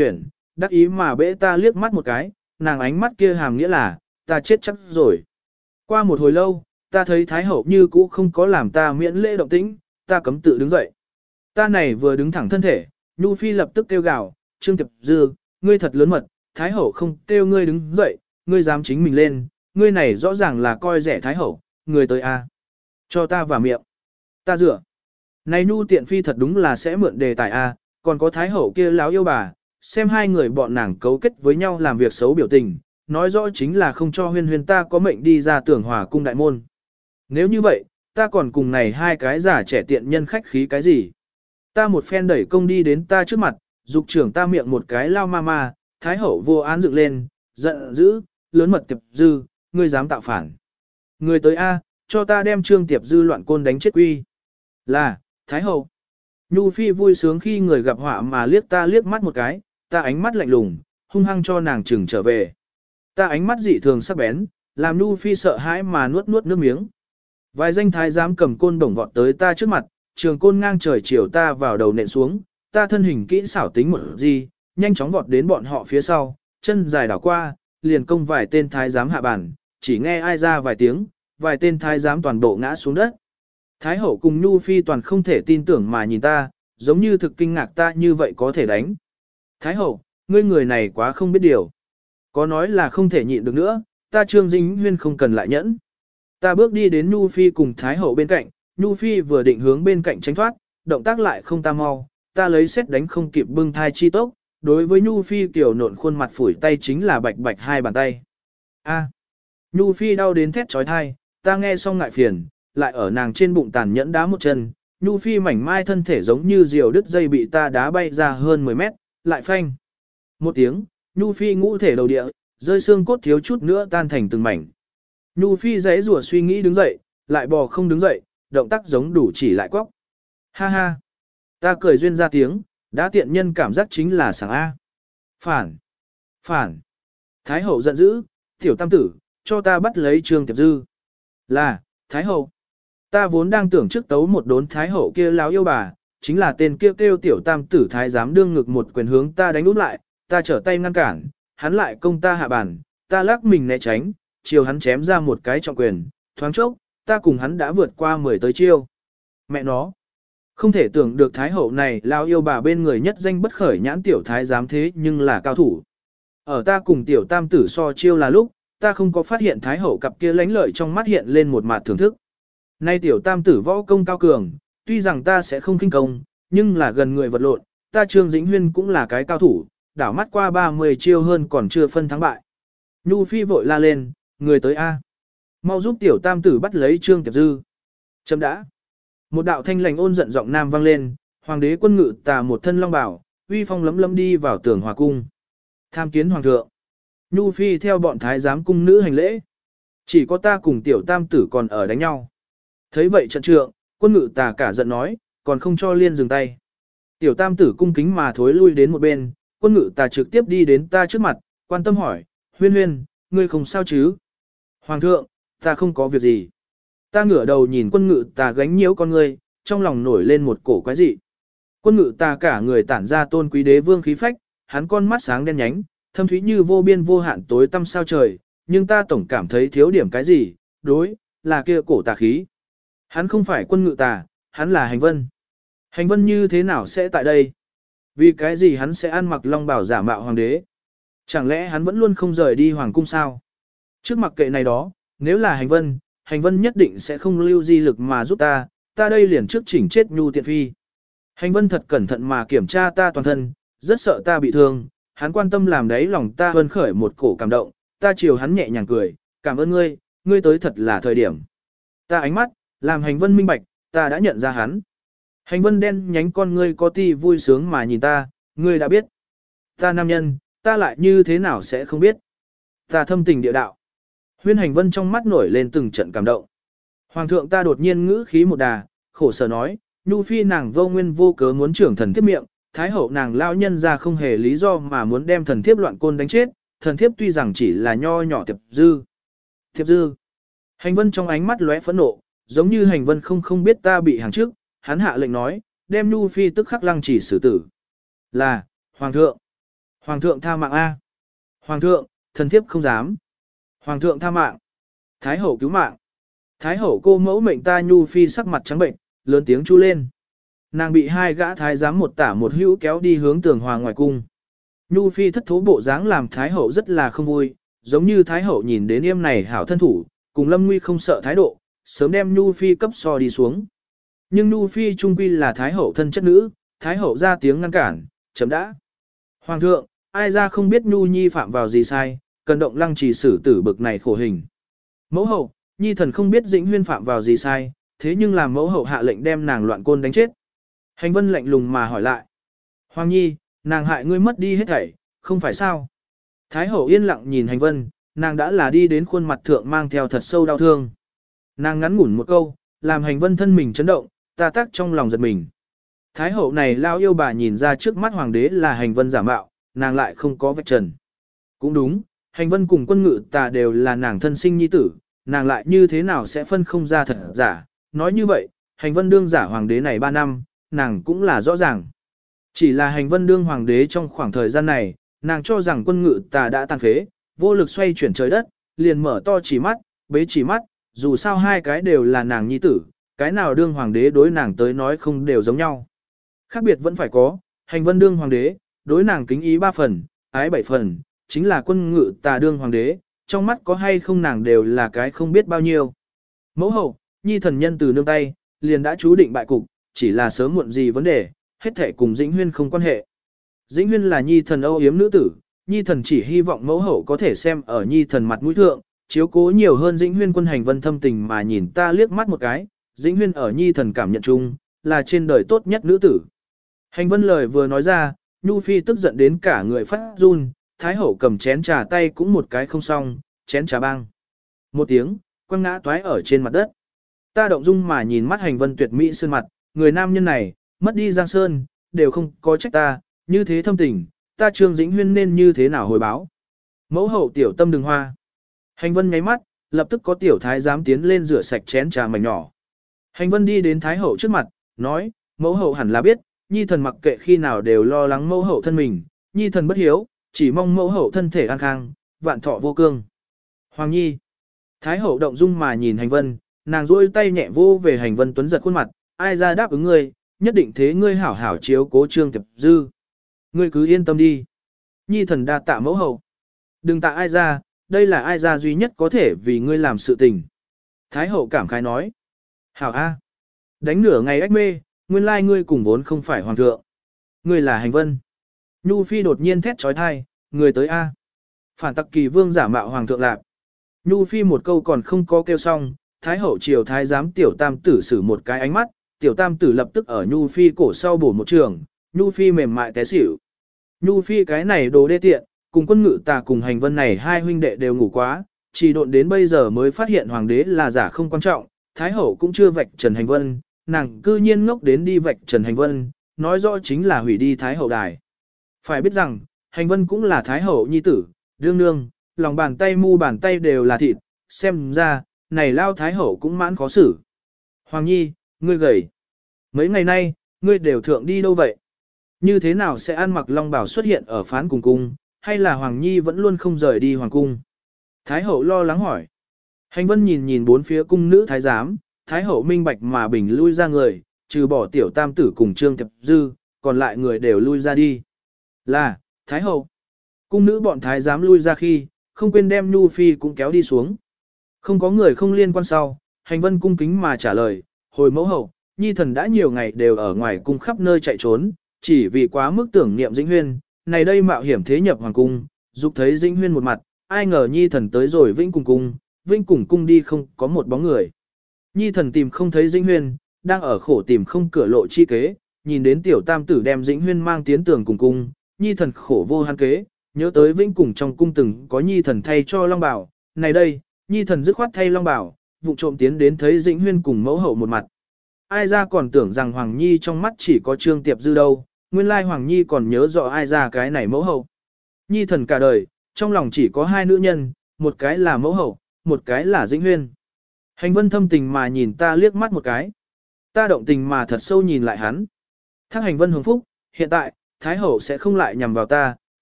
đắc ý mà bẽ ta liếc mắt một cái, nàng ánh mắt kia hàm nghĩa là, ta chết chắc rồi. Qua một hồi lâu, ta thấy Thái Hậu như cũ không có làm ta miễn lễ động tĩnh, ta cấm tự đứng dậy. Ta này vừa đứng thẳng thân thể, Nhu Phi lập tức kêu gào, Trương Tiệp Dư, ngươi thật lớn mật, Thái Hậu không kêu ngươi đứng dậy, ngươi dám chính mình lên, ngươi này rõ ràng là coi rẻ Thái Hậu, người tới a, cho ta vào miệng. Ta dựa. Này Nhu Tiện Phi thật đúng là sẽ mượn đề tài a, còn có Thái Hậu kia láo yêu bà, xem hai người bọn nàng cấu kết với nhau làm việc xấu biểu tình, nói rõ chính là không cho huyên huyên ta có mệnh đi ra tưởng hòa cung đại môn. Nếu như vậy, ta còn cùng này hai cái giả trẻ tiện nhân khách khí cái gì? Ta một phen đẩy công đi đến ta trước mặt, dục trưởng ta miệng một cái lao ma ma, Thái Hậu vô án dựng lên, giận dữ, lớn mật Tiệp Dư, ngươi dám tạo phản. Người tới A, cho ta đem Trương Tiệp Dư loạn côn đánh chết quy. Là, Thái Hậu. Nhu Phi vui sướng khi người gặp họa mà liếc ta liếc mắt một cái, ta ánh mắt lạnh lùng, hung hăng cho nàng trừng trở về. Ta ánh mắt dị thường sắc bén, làm Nhu Phi sợ hãi mà nuốt nuốt nước miếng. Vài danh thái giám cầm côn bổng vọt tới ta trước mặt, trường côn ngang trời chiều ta vào đầu nện xuống, ta thân hình kỹ xảo tính một gì, nhanh chóng vọt đến bọn họ phía sau, chân dài đảo qua, liền công vài tên thái giám hạ bản, chỉ nghe ai ra vài tiếng, vài tên thái giám toàn bộ ngã xuống đất. Thái Hậu cùng Nhu Phi toàn không thể tin tưởng mà nhìn ta, giống như thực kinh ngạc ta như vậy có thể đánh. Thái Hậu, ngươi người này quá không biết điều. Có nói là không thể nhịn được nữa, ta Trương Dĩnh Huyên không cần lại nhẫn. Ta bước đi đến Nhu Phi cùng Thái Hậu bên cạnh, Nhu Phi vừa định hướng bên cạnh tránh thoát, động tác lại không ta mau, ta lấy xét đánh không kịp bưng thai chi tốc, đối với Nhu Phi kiểu nộn khuôn mặt phủi tay chính là bạch bạch hai bàn tay. A. Nhu Phi đau đến thét trói thai, ta nghe xong ngại phiền, lại ở nàng trên bụng tàn nhẫn đá một chân, Nhu Phi mảnh mai thân thể giống như diều đứt dây bị ta đá bay ra hơn mười mét, lại phanh. Một tiếng, Nhu Phi ngũ thể đầu địa, rơi xương cốt thiếu chút nữa tan thành từng mảnh. Nhu Phi giãy rủa suy nghĩ đứng dậy, lại bò không đứng dậy, động tác giống đủ chỉ lại quóc. Ha ha. Ta cười duyên ra tiếng, đã tiện nhân cảm giác chính là sảng A. Phản. Phản. Thái Hậu giận dữ, tiểu tam tử, cho ta bắt lấy Trương Tiệp Dư. Là, Thái Hậu. Ta vốn đang tưởng trước tấu một đốn Thái Hậu kia láo yêu bà, chính là tên kia kêu, kêu tiểu tam tử Thái dám đương ngực một quyền hướng ta đánh úp lại, ta trở tay ngăn cản, hắn lại công ta hạ bản, ta lắc mình né tránh, chiều hắn chém ra một cái trọng quyền, thoáng chốc, ta cùng hắn đã vượt qua mười tới chiêu. Mẹ nó, không thể tưởng được Thái Hậu này lao yêu bà bên người nhất danh bất khởi nhãn tiểu thái giám thế nhưng là cao thủ. Ở ta cùng tiểu tam tử so chiêu là lúc, ta không có phát hiện Thái Hậu cặp kia lánh lợi trong mắt hiện lên một mặt thưởng thức. Nay tiểu tam tử võ công cao cường, tuy rằng ta sẽ không kinh công, nhưng là gần người vật lộn, ta Trương Dĩnh Huyên cũng là cái cao thủ, đảo mắt qua ba mươi chiêu hơn còn chưa phân thắng bại. Nhu Phi vội la lên, người tới A. Mau giúp tiểu tam tử bắt lấy Trương Tiệp Dư. Chấm đã. Một đạo thanh lành ôn giận giọng nam vang lên, hoàng đế quân ngự tà một thân long bảo, uy phong lấm lấm đi vào tường hòa cung. Tham kiến hoàng thượng. Nhu Phi theo bọn thái giám cung nữ hành lễ. Chỉ có ta cùng tiểu tam tử còn ở đánh nhau. Thấy vậy trận trượng, quân ngự tà cả giận nói, còn không cho liên dừng tay. Tiểu tam tử cung kính mà thối lui đến một bên, quân ngự tà trực tiếp đi đến ta trước mặt, quan tâm hỏi, huyên huyên, ngươi không sao chứ? Hoàng thượng, ta không có việc gì. Ta ngửa đầu nhìn quân ngự tà gánh nhiễu con ngươi, trong lòng nổi lên một cổ quái dị. Quân ngự tà cả người tản ra tôn quý đế vương khí phách, hắn con mắt sáng đen nhánh, thâm thúy như vô biên vô hạn tối tăm sao trời, nhưng ta tổng cảm thấy thiếu điểm cái gì, đối, là kia cổ tà khí. Hắn không phải quân ngự tà, hắn là hành vân. Hành vân như thế nào sẽ tại đây? Vì cái gì hắn sẽ ăn mặc long bào giả mạo hoàng đế? Chẳng lẽ hắn vẫn luôn không rời đi hoàng cung sao? Trước mặc kệ này đó, nếu là hành vân, hành vân nhất định sẽ không lưu di lực mà giúp ta, ta đây liền trước chỉnh chết Nhu Tiện Phi. Hành vân thật cẩn thận mà kiểm tra ta toàn thân, rất sợ ta bị thương, hắn quan tâm làm đấy lòng ta hơn khởi một cổ cảm động, ta chiều hắn nhẹ nhàng cười, cảm ơn ngươi, ngươi tới thật là thời điểm. Ta ánh mắt, làm hành vân minh bạch, ta đã nhận ra hắn. Hành vân đen nhánh con ngươi có ti vui sướng mà nhìn ta, ngươi đã biết. Ta nam nhân, ta lại như thế nào sẽ không biết. Ta thâm tình địa đạo. Huyên hành vân trong mắt nổi lên từng trận cảm động. Hoàng thượng ta đột nhiên ngữ khí một đà, khổ sở nói, Nhu Phi nàng vô nguyên vô cớ muốn trưởng thần thiếp miệng, Thái Hậu nàng lao nhân ra không hề lý do mà muốn đem thần thiếp loạn côn đánh chết, thần thiếp tuy rằng chỉ là nho nhỏ Tiệp Dư. Tiệp Dư. Hành vân trong ánh mắt lóe phẫn nộ, giống như hành vân không không biết ta bị hàng trước, hắn hạ lệnh nói, đem Nhu Phi tức khắc lăng chỉ xử tử. Là, Hoàng thượng. Hoàng thượng tha mạng A. Hoàng thượng, thần thiếp không dám. Hoàng thượng tha mạng. Thái hậu cứu mạng. Thái hậu cô mẫu mệnh ta Nhu Phi sắc mặt trắng bệnh, lớn tiếng chu lên. Nàng bị hai gã thái giám một tả một hữu kéo đi hướng tường hòa ngoài cung. Nhu Phi thất thố bộ dáng làm Thái hậu rất là không vui, giống như Thái hậu nhìn đến yêm này hảo thân thủ, cùng Lâm Nguy không sợ thái độ, sớm đem Nhu Phi cấp so đi xuống. Nhưng Nhu Phi trung quy là Thái hậu thân chất nữ, Thái hậu ra tiếng ngăn cản, chấm đã. Hoàng thượng, ai ra không biết Nhu Nhi phạm vào gì sai, cần động lăng trì xử tử bực này khổ hình. Mẫu hậu, Nhi thần không biết Dĩnh Huyên phạm vào gì sai, thế nhưng làm mẫu hậu hạ lệnh đem nàng loạn côn đánh chết. Hành Vân lạnh lùng mà hỏi lại. Hoàng Nhi, nàng hại ngươi mất đi hết thảy, không phải sao? Thái hậu yên lặng nhìn Hành Vân, nàng đã là đi đến khuôn mặt thượng mang theo thật sâu đau thương. Nàng ngắn ngủn một câu, làm Hành Vân thân mình chấn động, ta tác trong lòng giật mình. Thái hậu này lao yêu bà nhìn ra trước mắt hoàng đế là Hành Vân giả mạo, nàng lại không có vạch trần. Cũng đúng, Hành Vân cùng quân ngự tà đều là nàng thân sinh nhi tử, nàng lại như thế nào sẽ phân không ra thật giả. Nói như vậy, Hành Vân đương giả hoàng đế này ba năm, nàng cũng là rõ ràng. Chỉ là Hành Vân đương hoàng đế trong khoảng thời gian này, nàng cho rằng quân ngự tà đã tàn phế, vô lực xoay chuyển trời đất, liền mở to chỉ mắt, bế chỉ mắt, dù sao hai cái đều là nàng nhi tử, cái nào đương hoàng đế đối nàng tới nói không đều giống nhau. Khác biệt vẫn phải có, Hành Vân đương hoàng đế, đối nàng kính ý ba phần, ái bảy phần, chính là quân ngự tà đương hoàng đế, trong mắt có hay không nàng đều là cái không biết bao nhiêu. Mẫu hậu, nhi thần nhân từ nương tay, liền đã chú định bại cục, chỉ là sớm muộn gì vấn đề, hết thể cùng Dĩnh Huyên không quan hệ. Dĩnh Huyên là nhi thần âu yếm nữ tử, nhi thần chỉ hy vọng mẫu hậu có thể xem ở nhi thần mặt mũi thượng, chiếu cố nhiều hơn Dĩnh Huyên. Quân Hành Vân thâm tình mà nhìn ta liếc mắt một cái, Dĩnh Huyên ở nhi thần cảm nhận chung, là trên đời tốt nhất nữ tử. Hành Vân lời vừa nói ra, Nhu Phi tức giận đến cả người phát run, Thái hậu cầm chén trà tay cũng một cái không xong, chén trà băng. Một tiếng, quăng ngã toái ở trên mặt đất. Ta động dung mà nhìn mắt Hành Vân tuyệt mỹ sơn mặt, người nam nhân này, mất đi Giang Sơn, đều không có trách ta, như thế thâm tình, ta Trương Dĩnh Huyên nên như thế nào hồi báo. Mẫu hậu tiểu tâm đừng hoa. Hành Vân nháy mắt, lập tức có tiểu thái giám tiến lên rửa sạch chén trà mảnh nhỏ. Hành Vân đi đến Thái hậu trước mặt, nói, mẫu hậu hẳn là biết, nhi thần mặc kệ khi nào đều lo lắng mẫu hậu thân mình, nhi thần bất hiếu, chỉ mong mẫu hậu thân thể an khang, vạn thọ vô cương. Hoàng Nhi. Thái hậu động dung mà nhìn Hành Vân, nàng duỗi tay nhẹ vô về Hành Vân tuấn giật khuôn mặt, ai ra đáp ứng ngươi, nhất định thế ngươi hảo hảo chiếu cố Trương Tiệp Dư. Ngươi cứ yên tâm đi. Nhi thần đa tạ mẫu hậu. Đừng tạ ai ra, đây là ai ra duy nhất có thể vì ngươi làm sự tình. Thái hậu cảm khái nói. Hảo A. Đánh nửa ngày ách mê, nguyên lai ngươi cùng vốn không phải hoàng thượng. Ngươi là Hành Vân. Nhu Phi đột nhiên thét trói thai, người tới A. Phản tặc kỳ vương giả mạo hoàng thượng lạp. Nhu Phi một câu còn không có kêu xong, Thái hậu triều thái giám tiểu tam tử xử một cái ánh mắt, tiểu tam tử lập tức ở Nhu Phi cổ sau bổ một trường, Nhu Phi mềm mại té xỉu. Nhu Phi cái này đồ đê tiện, cùng quân ngự tà cùng Hành Vân này hai huynh đệ đều ngủ quá, chỉ độn đến bây giờ mới phát hiện hoàng đế là giả không quan trọng, Thái hậu cũng chưa vạch trần Hành Vân, nàng cư nhiên ngốc đến đi vạch trần Hành Vân, nói rõ chính là hủy đi Thái hậu đài. Phải biết rằng, Hành Vân cũng là Thái hậu nhi tử, đương nương, lòng bàn tay mu bàn tay đều là thịt, xem ra, này lao Thái hậu cũng mãn khó xử. Hoàng Nhi, ngươi gầy. Mấy ngày nay, ngươi đều thượng đi đâu vậy? Như thế nào sẽ ăn mặc long bào xuất hiện ở phán cùng cung, hay là Hoàng Nhi vẫn luôn không rời đi hoàng cung? Thái hậu lo lắng hỏi. Hành Vân nhìn nhìn bốn phía cung nữ thái giám, Thái hậu minh bạch mà bình lui ra người, trừ bỏ tiểu tam tử cùng Trương Tiệp Dư, còn lại người đều lui ra đi. Là, Thái hậu. Cung nữ bọn thái giám lui ra khi, không quên đem Nhu Phi cũng kéo đi xuống. Không có người không liên quan sau, Hành Vân cung kính mà trả lời, hồi mẫu hậu, nhi thần đã nhiều ngày đều ở ngoài cung khắp nơi chạy trốn, chỉ vì quá mức tưởng niệm Dĩnh Huyên, này đây mạo hiểm thế nhập hoàng cung, dục thấy Dĩnh Huyên một mặt, ai ngờ nhi thần tới rồi Vĩnh cùng cung, Vĩnh cùng cung đi không có một bóng người. Nhi thần tìm không thấy Dĩnh Huyên, đang ở khổ tìm không cửa lộ chi kế, nhìn đến tiểu tam tử đem Dĩnh Huyên mang tiến tường cùng cung, nhi thần khổ vô hắn kế, nhớ tới Vĩnh cùng trong cung từng có nhi thần thay cho long bảo, này đây, nhi thần dứt khoát thay long bảo, vụ trộm tiến đến thấy Dĩnh Huyên cùng mẫu hậu một mặt. Ai ra còn tưởng rằng Hoàng Nhi trong mắt chỉ có Trương Tiệp Dư đâu, nguyên lai Hoàng Nhi còn nhớ rõ ai ra cái này mẫu hậu. Nhi thần cả đời, trong lòng chỉ có hai nữ nhân, một cái là mẫu hậu, một cái là Dĩnh Huyên. Hành Vân thâm tình mà nhìn ta liếc mắt một cái. Ta động tình mà thật sâu nhìn lại hắn. Thác Hành Vân hưởng phúc, hiện tại, Thái hậu sẽ không lại nhằm vào ta,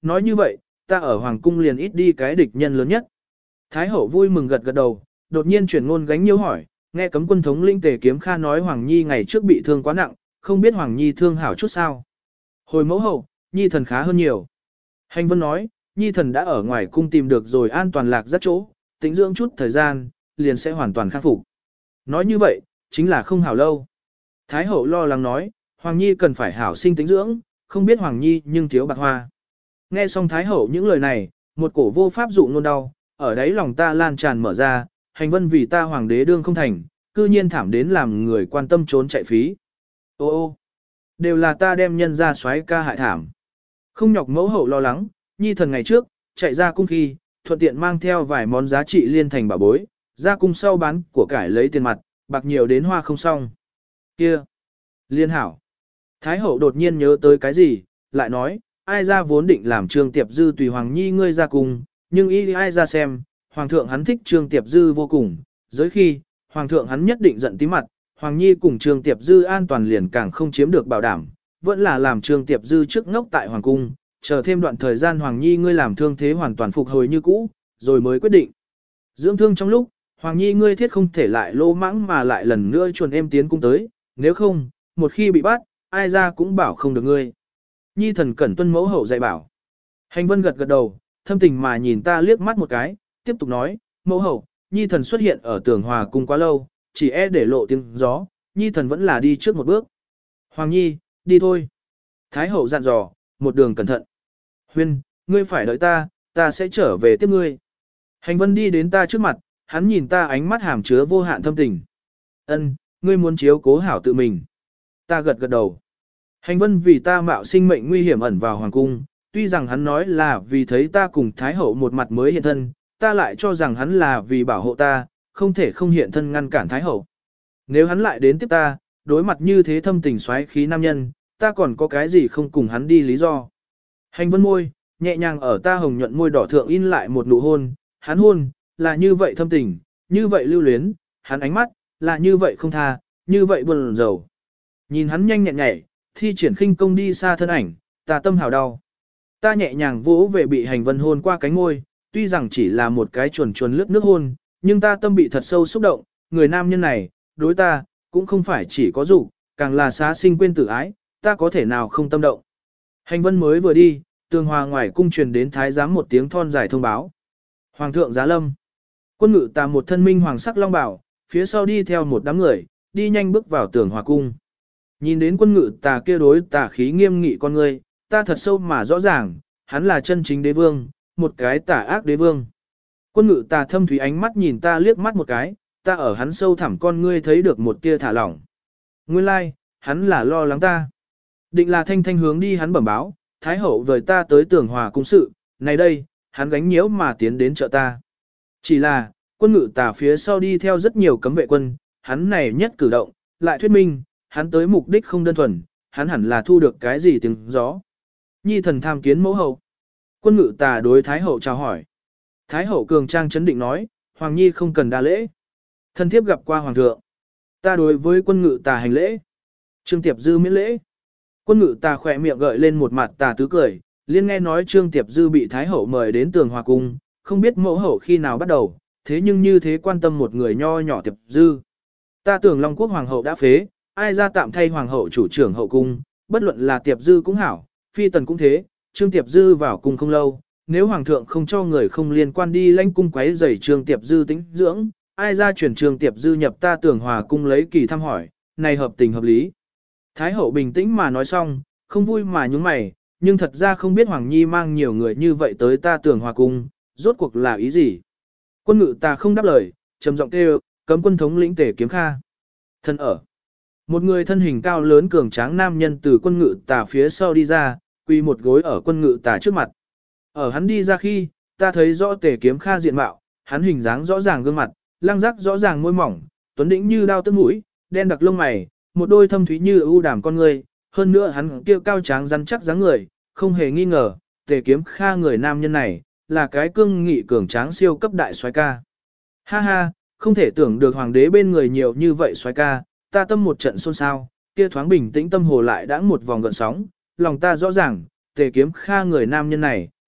nói như vậy, ta ở hoàng cung liền ít đi cái địch nhân lớn nhất. Thái hậu vui mừng gật gật đầu, đột nhiên chuyển ngôn gánh nhiêu hỏi, nghe cấm quân thống lĩnh Tề Kiếm Kha nói Hoàng Nhi ngày trước bị thương quá nặng, không biết Hoàng Nhi thương hảo chút sao. Hồi mẫu hậu, Nhi thần khá hơn nhiều. Hành vân nói, Nhi thần đã ở ngoài cung tìm được rồi an toàn lạc rất chỗ, tĩnh dưỡng chút thời gian, liền sẽ hoàn toàn khắc phục. Nói như vậy, chính là không hảo lâu. Thái hậu lo lắng nói, Hoàng Nhi cần phải hảo sinh tĩnh dưỡng, không biết Hoàng Nhi nhưng thiếu bạc hoa. Nghe xong Thái hậu những lời này, một cổ vô pháp dụ nôn đau, ở đấy lòng ta lan tràn mở ra, hành vân vì ta hoàng đế đương không thành, cư nhiên thảm đến làm người quan tâm trốn chạy phí. Ô ô, đều là ta đem nhân ra xoáy ca hại thảm. Không nhọc mẫu hậu lo lắng, Nhi thần ngày trước, chạy ra cung khi, thuận tiện mang theo vài món giá trị liên thành bảo bối, ra cung sau bán của cải lấy tiền mặt, bạc nhiều đến hoa không xong. Kia, liên hảo. Thái hậu đột nhiên nhớ tới cái gì, lại nói, ai ra vốn định làm Trương Tiệp Dư tùy Hoàng Nhi ngươi ra cùng, nhưng y ai ra xem, Hoàng thượng hắn thích Trương Tiệp Dư vô cùng, giới khi, Hoàng thượng hắn nhất định giận tí mặt, Hoàng Nhi cùng Trương Tiệp Dư an toàn liền càng không chiếm được bảo đảm, vẫn là làm Trương Tiệp Dư trước ngốc tại Hoàng cung, chờ thêm đoạn thời gian Hoàng Nhi ngươi làm thương thế hoàn toàn phục hồi như cũ, rồi mới quyết định. Dưỡng thương trong lúc, Hoàng Nhi ngươi thiết không thể lại lô mãng mà lại lần nữa chuồn em tiến cung tới, nếu không, một khi bị bắt, ai ra cũng bảo không được ngươi. Nhi thần cẩn tuân mẫu hậu dạy bảo. Hành vân gật gật đầu, thâm tình mà nhìn ta liếc mắt một cái, tiếp tục nói, mẫu hậu, Nhi thần xuất hiện ở tường hòa cung quá lâu, chỉ e để lộ tiếng gió, Nhi thần vẫn là đi trước một bước. Hoàng Nhi, đi thôi. Thái hậu dặn dò, một đường cẩn thận. Huyên, ngươi phải đợi ta, ta sẽ trở về tiếp ngươi. Hành vân đi đến ta trước mặt, hắn nhìn ta ánh mắt hàm chứa vô hạn thâm tình. Ân, ngươi muốn chiếu cố hảo tự mình. Ta gật gật đầu. Hành vân vì ta mạo sinh mệnh nguy hiểm ẩn vào hoàng cung, tuy rằng hắn nói là vì thấy ta cùng Thái hậu một mặt mới hiện thân, ta lại cho rằng hắn là vì bảo hộ ta, không thể không hiện thân ngăn cản Thái hậu. Nếu hắn lại đến tiếp ta, đối mặt như thế thâm tình xoáy khí nam nhân, ta còn có cái gì không cùng hắn đi lý do. Hành vân môi, nhẹ nhàng ở ta hồng nhuận môi đỏ thượng in lại một nụ hôn, hắn hôn, là như vậy thâm tình, như vậy lưu luyến, hắn ánh mắt, là như vậy không tha, như vậy buồn rầu. Nhìn hắn nhanh nhẹn nhẹ, thi triển khinh công đi xa thân ảnh, ta tâm hào đau. Ta nhẹ nhàng vỗ về bị hành vân hôn qua cánh môi, tuy rằng chỉ là một cái chuồn chuồn lướt nước hôn, nhưng ta tâm bị thật sâu xúc động, người nam nhân này, đối ta, cũng không phải chỉ có dục, càng là xá sinh quên tử ái, ta có thể nào không tâm động. Hành vân mới vừa đi, tường hòa ngoài cung truyền đến thái giám một tiếng thon dài thông báo. Hoàng thượng giá lâm. Quân ngự tà một thân minh hoàng sắc long bảo, phía sau đi theo một đám người, đi nhanh bước vào tường hòa cung. Nhìn đến quân ngự tà kia đối tà khí nghiêm nghị con người, ta thật sâu mà rõ ràng, hắn là chân chính đế vương, một cái tà ác đế vương. Quân ngự tà thâm thúy ánh mắt nhìn ta liếc mắt một cái, ta ở hắn sâu thẳm con ngươi thấy được một tia thả lỏng. Nguyên lai, like, hắn là lo lắng ta. Định là thanh thanh hướng đi hắn bẩm báo, thái hậu vời ta tới tường hòa cung sự, này đây, hắn gánh nhiễu mà tiến đến trợ ta. Chỉ là, quân ngự tà phía sau đi theo rất nhiều cấm vệ quân, hắn này nhất cử động, lại thuyết minh, hắn tới mục đích không đơn thuần, hắn hẳn là thu được cái gì tiếng gió. Nhi thần tham kiến mẫu hậu. Quân ngự tà đối thái hậu chào hỏi. Thái hậu cường trang chấn định nói, Hoàng Nhi không cần đa lễ. Thân thiếp gặp qua hoàng thượng. Ta đối với quân ngự tà hành lễ. Trương Tiệp Dư miễn lễ. Quân ngự tà khỏe miệng gợi lên một mặt tà tứ cười, liên nghe nói Trương Tiệp Dư bị thái hậu mời đến tường hòa cung, không biết mẫu hậu khi nào bắt đầu, thế nhưng như thế quan tâm một người nho nhỏ Tiệp Dư. Ta tưởng Long Quốc hoàng hậu đã phế, ai ra tạm thay hoàng hậu chủ trưởng hậu cung, bất luận là Tiệp Dư cũng hảo, phi tần cũng thế, Trương Tiệp Dư vào cung không lâu, nếu hoàng thượng không cho người không liên quan đi lãnh cung quấy rầy Trương Tiệp Dư tĩnh dưỡng, ai ra chuyển Trương Tiệp Dư nhập ta tường hòa cung lấy kỳ thăm hỏi, này hợp tình hợp lý. Thái hậu bình tĩnh mà nói xong, không vui mà nhúng mày, nhưng thật ra không biết Hoàng Nhi mang nhiều người như vậy tới ta tường hòa cung, rốt cuộc là ý gì. Quân ngự ta không đáp lời, trầm giọng kêu, cấm quân thống lĩnh Tề Kiếm Kha. Thân ở. Một người thân hình cao lớn cường tráng nam nhân từ quân ngự tà phía sau đi ra, quỳ một gối ở quân ngự tà trước mặt. Ở hắn đi ra khi, ta thấy rõ Tề Kiếm Kha diện mạo, hắn hình dáng rõ ràng gương mặt, lăng rắc rõ ràng môi mỏng, tuấn đĩnh như đao tức mũi, đen đặc lông mày, một đôi thâm thúy như ưu đàm con người, hơn nữa hắn kia cao tráng rắn chắc dáng người, không hề nghi ngờ, Tề Kiếm Kha người nam nhân này, là cái cương nghị cường tráng siêu cấp đại soái ca. Ha ha, không thể tưởng được hoàng đế bên người nhiều như vậy soái ca, ta tâm một trận xôn xao, kia thoáng bình tĩnh tâm hồ lại đã một vòng gợn sóng, lòng ta rõ ràng, Tề Kiếm Kha người nam nhân này,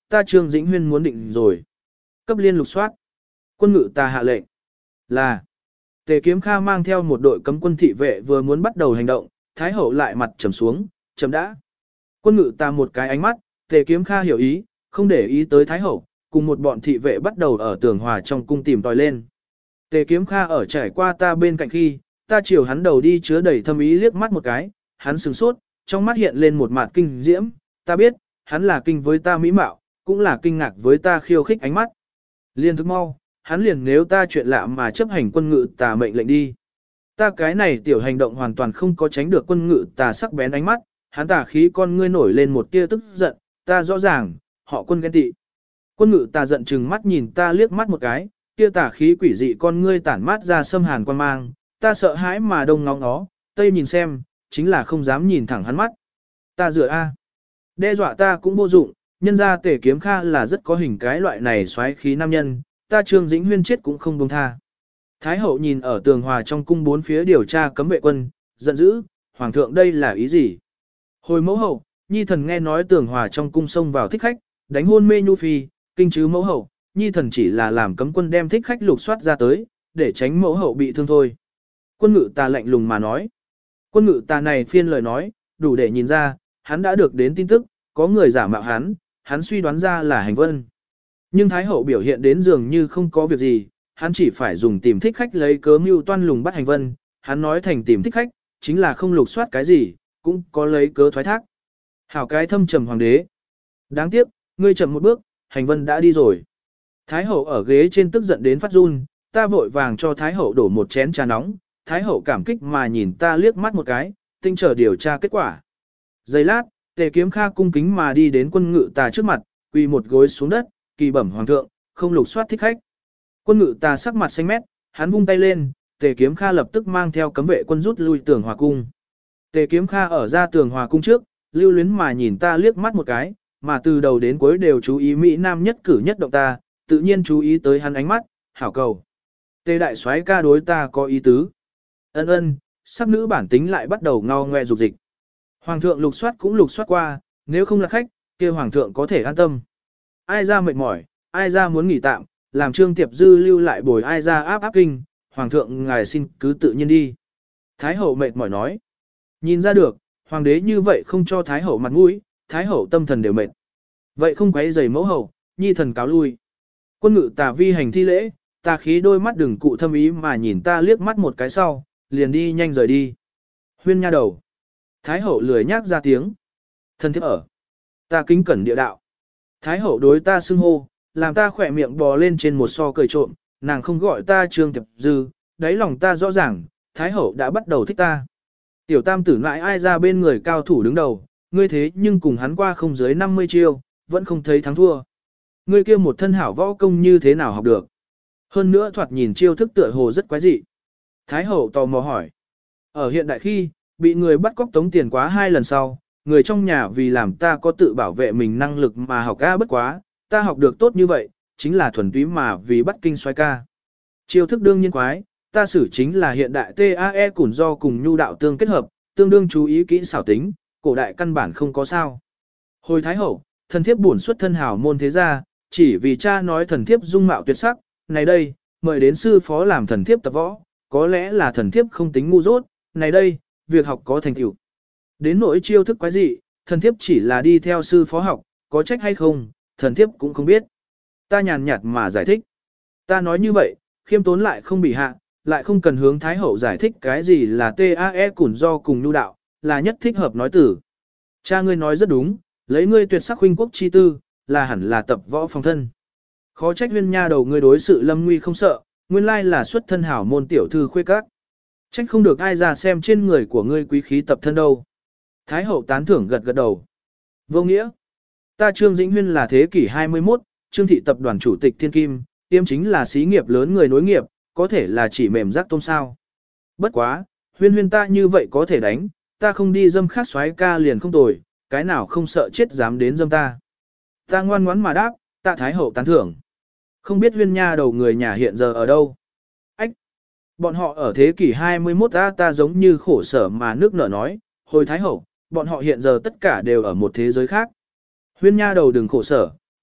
ta Trương Dĩnh Huyên muốn định rồi. Cấp liên lục soát. Quân ngự ta hạ lệnh. Là. Tề Kiếm Kha mang theo một đội cấm quân thị vệ vừa muốn bắt đầu hành động, Thái hậu lại mặt trầm xuống, chấm đã. Quân ngự ta một cái ánh mắt, Tề Kiếm Kha hiểu ý, không để ý tới Thái hậu, cùng một bọn thị vệ bắt đầu ở tường hòa trong cung tìm tòi lên. Tề Kiếm Kha ở trải qua ta bên cạnh khi, ta chiều hắn đầu đi chứa đầy thâm ý liếc mắt một cái, hắn sửng sốt, trong mắt hiện lên một mặt kinh diễm, ta biết, hắn là kinh với ta mỹ mạo, cũng là kinh ngạc với ta khiêu khích ánh mắt. Liên thức mau, hắn liền nếu ta chuyện lạ mà chấp hành quân ngự tà mệnh lệnh đi. Ta cái này tiểu hành động hoàn toàn không có tránh được quân ngự tà sắc bén ánh mắt, hắn tà khí con ngươi nổi lên một tia tức giận, ta rõ ràng, họ quân ghen tị. Quân ngự tà giận chừng mắt nhìn ta liếc mắt một cái, tia tà khí quỷ dị con ngươi tản mát ra xâm hàn quan mang, ta sợ hãi mà đông ngóng nó, tây nhìn xem, chính là không dám nhìn thẳng hắn mắt. Ta dựa a, đe dọa ta cũng vô dụng, nhân ra Tề Kiếm Kha là rất có hình cái loại này xoáy khí nam nhân, ta Trương Dĩnh Huyên chết cũng không buông tha. Thái hậu nhìn ở tường hòa trong cung bốn phía điều tra cấm vệ quân, giận dữ, hoàng thượng đây là ý gì? Hồi mẫu hậu, nhi thần nghe nói tường hòa trong cung xông vào thích khách, đánh hôn mê nhu phi, kinh chứ mẫu hậu, nhi thần chỉ là làm cấm quân đem thích khách lục soát ra tới, để tránh mẫu hậu bị thương thôi. Quân ngự ta lạnh lùng mà nói. Quân ngự ta này phiên lời nói, đủ để nhìn ra, hắn đã được đến tin tức, có người giả mạo hắn, hắn suy đoán ra là hành vân. Nhưng Thái hậu biểu hiện đến dường như không có việc gì, hắn chỉ phải dùng tìm thích khách lấy cớ mưu toan lùng bắt hành vân, hắn nói thành tìm thích khách, chính là không lục soát cái gì, cũng có lấy cớ thoái thác. Hảo cái thâm trầm hoàng đế. Đáng tiếc, ngươi chậm một bước, hành vân đã đi rồi. Thái hậu ở ghế trên tức giận đến phát run, ta vội vàng cho Thái hậu đổ một chén trà nóng, Thái hậu cảm kích mà nhìn ta liếc mắt một cái, tinh chờ điều tra kết quả. Giây lát, Tề Kiếm Kha cung kính mà đi đến quân ngự tà trước mặt, quỳ một gối xuống đất, kỳ bẩm hoàng thượng, không lục soát thích khách. Quân ngự tà sắc mặt xanh mét, hắn vung tay lên, Tề Kiếm Kha lập tức mang theo cấm vệ quân rút lui tường hòa cung. Tề Kiếm Kha ở ra tường hòa cung trước, lưu luyến mà nhìn ta liếc mắt một cái, mà từ đầu đến cuối đều chú ý Mỹ Nam nhất cử nhất động ta, tự nhiên chú ý tới hắn ánh mắt, hảo cầu. Tề đại soái ca đối ta có ý tứ. Ân ân, sắc nữ bản tính lại bắt đầu ngao ngoe dục dịch. Hoàng thượng lục soát cũng lục soát qua, nếu không là khách, kia hoàng thượng có thể an tâm. Ai ra mệt mỏi, ai ra muốn nghỉ tạm, làm Trương Tiệp Dư lưu lại bồi ai ra áp áp kinh, hoàng thượng ngài xin cứ tự nhiên đi. Thái hậu mệt mỏi nói. Nhìn ra được, hoàng đế như vậy không cho thái hậu mặt mũi, thái hậu tâm thần đều mệt. Vậy không quấy rầy mẫu hậu, nhi thần cáo lui. Quân ngự tà vi hành thi lễ, tà khí đôi mắt đừng cụ thâm ý mà nhìn ta liếc mắt một cái sau, liền đi nhanh rời đi. Huyên nha đầu. Thái hậu lười nhác ra tiếng. Thân thiếp ở. Ta kính cẩn địa đạo. Thái hậu đối ta xưng hô, làm ta khỏe miệng bò lên trên một so cười trộm, nàng không gọi ta Trương Tiệp Dư, đáy lòng ta rõ ràng, Thái hậu đã bắt đầu thích ta. Tiểu tam tử lại ai ra bên người cao thủ đứng đầu, ngươi thế nhưng cùng hắn qua không dưới năm mươi chiêu, vẫn không thấy thắng thua. Ngươi kia một thân hảo võ công như thế nào học được. Hơn nữa thoạt nhìn chiêu thức tựa hồ rất quái dị. Thái hậu tò mò hỏi. Ở hiện đại khi, bị người bắt cóc tống tiền quá hai lần sau, người trong nhà vì làm ta có tự bảo vệ mình năng lực mà học ca bất quá, ta học được tốt như vậy, chính là thuần túy mà vì bắt kinh xoay ca. Chiêu thức đương nhiên quái, ta xử chính là hiện đại tê a e củn do cùng nhu đạo tương kết hợp, tương đương chú ý kỹ xảo tính, cổ đại căn bản không có sao. Hồi Thái hậu, thần thiếp bổn xuất thân hào môn thế gia, chỉ vì cha nói thần thiếp dung mạo tuyệt sắc, này đây, mời đến sư phó làm thần thiếp tập võ, có lẽ là thần thiếp không tính ngu dốt, này đây, việc học có thành tựu. Đến nỗi chiêu thức quái dị, thần thiếp chỉ là đi theo sư phó học, có trách hay không, thần thiếp cũng không biết. Ta nhàn nhạt mà giải thích. Ta nói như vậy, khiêm tốn lại không bị hạ, lại không cần hướng Thái hậu giải thích cái gì là tê a e củn do cùng nhu đạo, là nhất thích hợp nói tử. Cha ngươi nói rất đúng, lấy ngươi tuyệt sắc huynh quốc chi tư, là hẳn là tập võ phòng thân. Khó trách huyên nha đầu ngươi đối sự lâm nguy không sợ, nguyên lai là xuất thân hảo môn tiểu thư khuê các. Trách không được ai ra xem trên người của ngươi quý khí tập thân đâu. Thái hậu tán thưởng gật gật đầu. Vô nghĩa. Ta Trương Dĩnh Huyên là thế kỷ hai mươi mốt, Trương thị tập đoàn chủ tịch Thiên Kim, tiêm chính là xí nghiệp lớn người nối nghiệp, có thể là chỉ mềm rắc tôm sao. Bất quá, huyên huyên ta như vậy có thể đánh, ta không đi dâm khác xoái ca liền không tồi, cái nào không sợ chết dám đến dâm ta. Ta ngoan ngoãn mà đáp, tạ Thái hậu tán thưởng. Không biết huyên nha đầu người nhà hiện giờ ở đâu. Ách! Bọn họ ở thế kỷ hai mươi mốt ta ta giống như khổ sở mà nước nở nói, hồi Thái hậu, bọn họ hiện giờ tất cả đều ở một thế giới khác. Huyên nha đầu đừng khổ sở,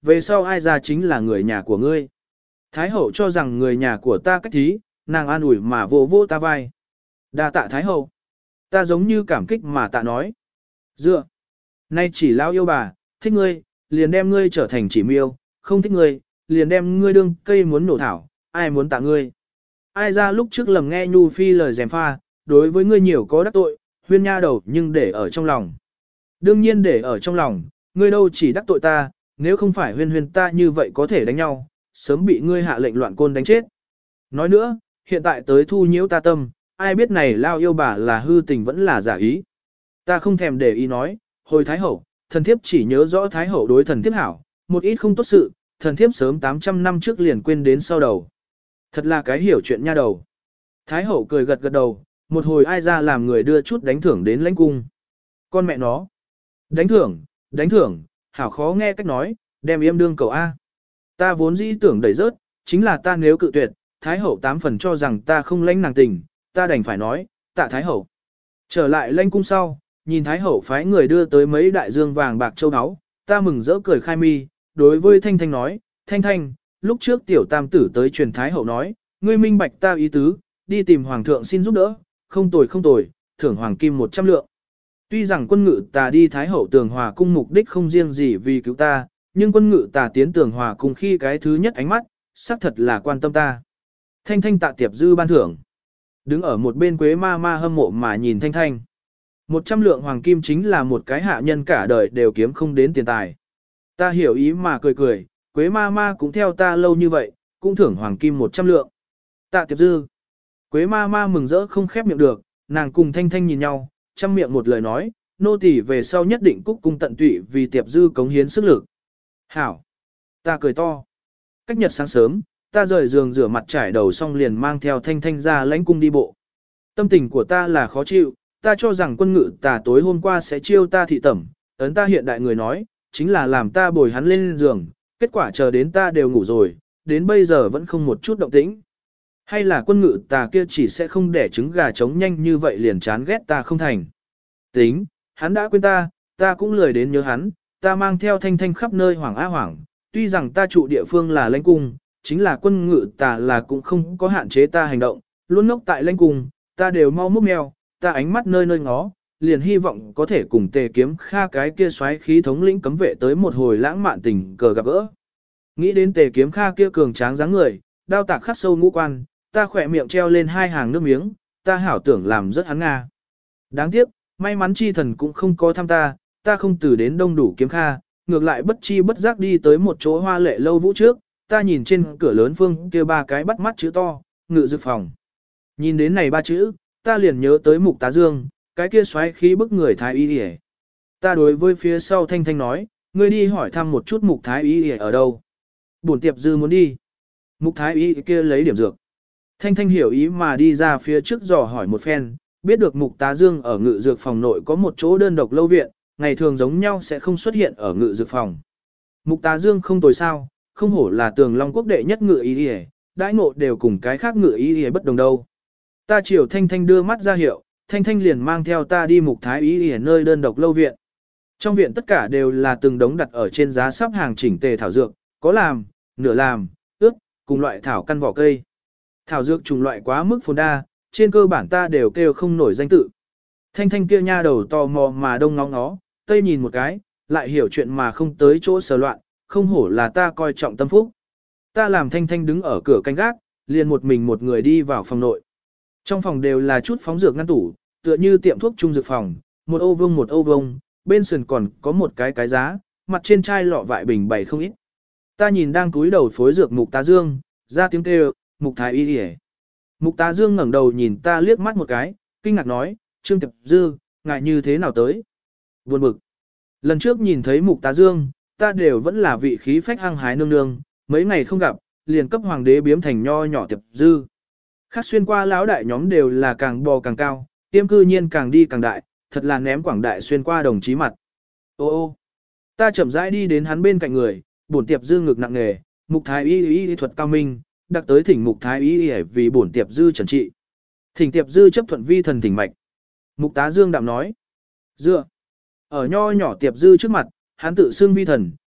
về sau ai ra chính là người nhà của ngươi. Thái hậu cho rằng người nhà của ta cách thí, nàng an ủi mà vô vô ta vai. Đa tạ Thái hậu. Ta giống như cảm kích mà tạ nói. Dựa. Nay chỉ lão yêu bà, thích ngươi, liền đem ngươi trở thành chỉ miêu, không thích ngươi, liền đem ngươi đương cây muốn nổ thảo, ai muốn tạ ngươi. Ai ra lúc trước lầm nghe Nhu Phi lời dèm pha, đối với ngươi nhiều có đắc tội, huyên nha đầu nhưng để ở trong lòng. Đương nhiên để ở trong lòng, ngươi đâu chỉ đắc tội ta, nếu không phải huyên huyên ta như vậy có thể đánh nhau, sớm bị ngươi hạ lệnh loạn côn đánh chết. Nói nữa, hiện tại tới thu nhiễu ta tâm, ai biết này lao yêu bà là hư tình vẫn là giả ý. Ta không thèm để ý nói, hồi Thái Hậu, thần thiếp chỉ nhớ rõ Thái Hậu đối thần thiếp hảo, một ít không tốt sự, thần thiếp sớm tám trăm năm trước liền quên đến sau đầu. Thật là cái hiểu chuyện nha đầu. Thái Hậu cười gật gật đầu, một hồi ai ra làm người đưa chút đánh thưởng đến lãnh cung. Con mẹ nó. Đánh thưởng, đánh thưởng, hảo khó nghe cách nói, đem yêm đương cầu A. Ta vốn dĩ tưởng đẩy rớt, chính là ta nếu cự tuyệt, Thái Hậu tám phần cho rằng ta không lãnh nàng tình, ta đành phải nói, tạ Thái Hậu. Trở lại lãnh cung sau, nhìn Thái Hậu phái người đưa tới mấy đại dương vàng bạc châu áo, ta mừng rỡ cười khai mi, đối với Thanh Thanh nói, Thanh Thanh, lúc trước tiểu tam tử tới truyền Thái Hậu nói, ngươi minh bạch ta ý tứ, đi tìm Hoàng thượng xin giúp đỡ, không tồi không tồi, thưởng Hoàng kim một trăm lượng. Tuy rằng quân ngự tà đi Thái Hậu tường hòa cung mục đích không riêng gì vì cứu ta, nhưng quân ngự tà tiến tường hòa cung khi cái thứ nhất ánh mắt, xác thật là quan tâm ta. Thanh Thanh tạ tiệp dư ban thưởng. Đứng ở một bên Quế ma ma hâm mộ mà nhìn Thanh Thanh. Một trăm lượng hoàng kim chính là một cái hạ nhân cả đời đều kiếm không đến tiền tài. Ta hiểu ý mà cười cười, Quế ma ma cũng theo ta lâu như vậy, cũng thưởng hoàng kim một trăm lượng. Tạ tiệp dư. Quế ma ma mừng rỡ không khép miệng được, nàng cùng Thanh Thanh nhìn nhau, chăm miệng một lời nói, nô tỳ về sau nhất định cúc cung tận tụy vì tiệp dư cống hiến sức lực. Hảo. Ta cười to. Cách nhật sáng sớm, ta rời giường rửa mặt trải đầu xong liền mang theo Thanh Thanh ra lãnh cung đi bộ. Tâm tình của ta là khó chịu, ta cho rằng quân ngự tà tối hôm qua sẽ chiêu ta thị tẩm, ấn ta hiện đại người nói, chính là làm ta bồi hắn lên giường, kết quả chờ đến ta đều ngủ rồi, đến bây giờ vẫn không một chút động tĩnh. Hay là quân ngự tà kia chỉ sẽ không để trứng gà trống nhanh như vậy liền chán ghét ta không thành. Tính, hắn đã quên ta, ta cũng lười đến nhớ hắn, ta mang theo Thanh Thanh khắp nơi hoảng á hoảng, tuy rằng ta trụ địa phương là lãnh cung, chính là quân ngự tà là cũng không có hạn chế ta hành động, luôn ngốc tại lãnh cung, ta đều mau múc mèo, ta ánh mắt nơi nơi ngó, liền hy vọng có thể cùng Tề Kiếm Kha cái kia xoáy khí thống lĩnh cấm vệ tới một hồi lãng mạn tình cờ gặp gỡ. Nghĩ đến Tề Kiếm Kha kia cường tráng dáng người, đao tạc khắc sâu ngũ quan, ta khỏe miệng treo lên hai hàng nước miếng, ta hảo tưởng làm rất hắn nga. Đáng tiếc, may mắn chi thần cũng không có thăm ta, ta không từ đến đông đủ Kiếm Kha, ngược lại bất chi bất giác đi tới một chỗ hoa lệ lâu vũ trước, ta nhìn trên cửa lớn phương kia ba cái bắt mắt chữ to, ngự dược phòng. Nhìn đến này ba chữ, ta liền nhớ tới Mục Tá Dương, cái kia xoáy khí bức người thái y y. Ta đối với phía sau Thanh Thanh nói, ngươi đi hỏi thăm một chút Mục thái y y ở đâu. Bổn tiệp dư muốn đi. Mục thái y kia lấy điểm dược. Thanh Thanh hiểu ý mà đi ra phía trước dò hỏi một phen, biết được Mục Tá Dương ở ngự dược phòng nội có một chỗ đơn độc lâu viện, ngày thường giống nhau sẽ không xuất hiện ở ngự dược phòng. Mục Tá Dương không tồi sao, không hổ là Tường Long quốc đệ nhất ngự y y, đãi ngộ đều cùng cái khác ngự y y bất đồng đâu. Ta chiều Thanh Thanh đưa mắt ra hiệu, Thanh Thanh liền mang theo ta đi Mục thái y y nơi đơn độc lâu viện. Trong viện tất cả đều là từng đống đặt ở trên giá sắp hàng chỉnh tề thảo dược, có làm, nửa làm, ướt, cùng loại thảo căn vỏ cây. Thảo dược trùng loại quá mức phồn đa, trên cơ bản ta đều kêu không nổi danh tự. Thanh Thanh kia nha đầu tò mò mà đông ngó ngó, tây nhìn một cái, lại hiểu chuyện mà không tới chỗ sờ loạn, không hổ là ta coi trọng tâm phúc. Ta làm Thanh Thanh đứng ở cửa canh gác, liền một mình một người đi vào phòng nội. Trong phòng đều là chút phóng dược ngăn tủ, tựa như tiệm thuốc trung dược phòng, một ô vông một ô vông, bên sườn còn có một cái cái giá, mặt trên chai lọ vại bình bày không ít. Ta nhìn đang cúi đầu phối dược Mục Tá Dương, ra tiếng kêu, Mục thái y y. Mục Tá Dương ngẩng đầu nhìn ta liếc mắt một cái, kinh ngạc nói, Trương Tiệp Dư, ngại như thế nào tới? Buồn bực. Lần trước nhìn thấy Mục Tá Dương, ta đều vẫn là vị khí phách hăng hái nương nương, mấy ngày không gặp, liền cấp hoàng đế biếm thành nho nhỏ Tiệp Dư. Khác xuyên qua lão đại nhóm đều là càng bò càng cao, tiêm cư nhiên càng đi càng đại, thật là ném quảng đại xuyên qua đồng chí mặt. Ô ô, ta chậm rãi đi đến hắn bên cạnh người, bổn Tiệp Dư ngực nặng nề, Mục thái y y thuật cao minh, đặc tới thỉnh Mục thái y y vì bổn Tiệp Dư trần trị. Thỉnh Tiệp Dư chấp thuận vi thần thỉnh mạch. Mục Tá Dương đạm nói, dựa, ở nho nhỏ Tiệp Dư trước mặt, hắn tự xưng vi thần,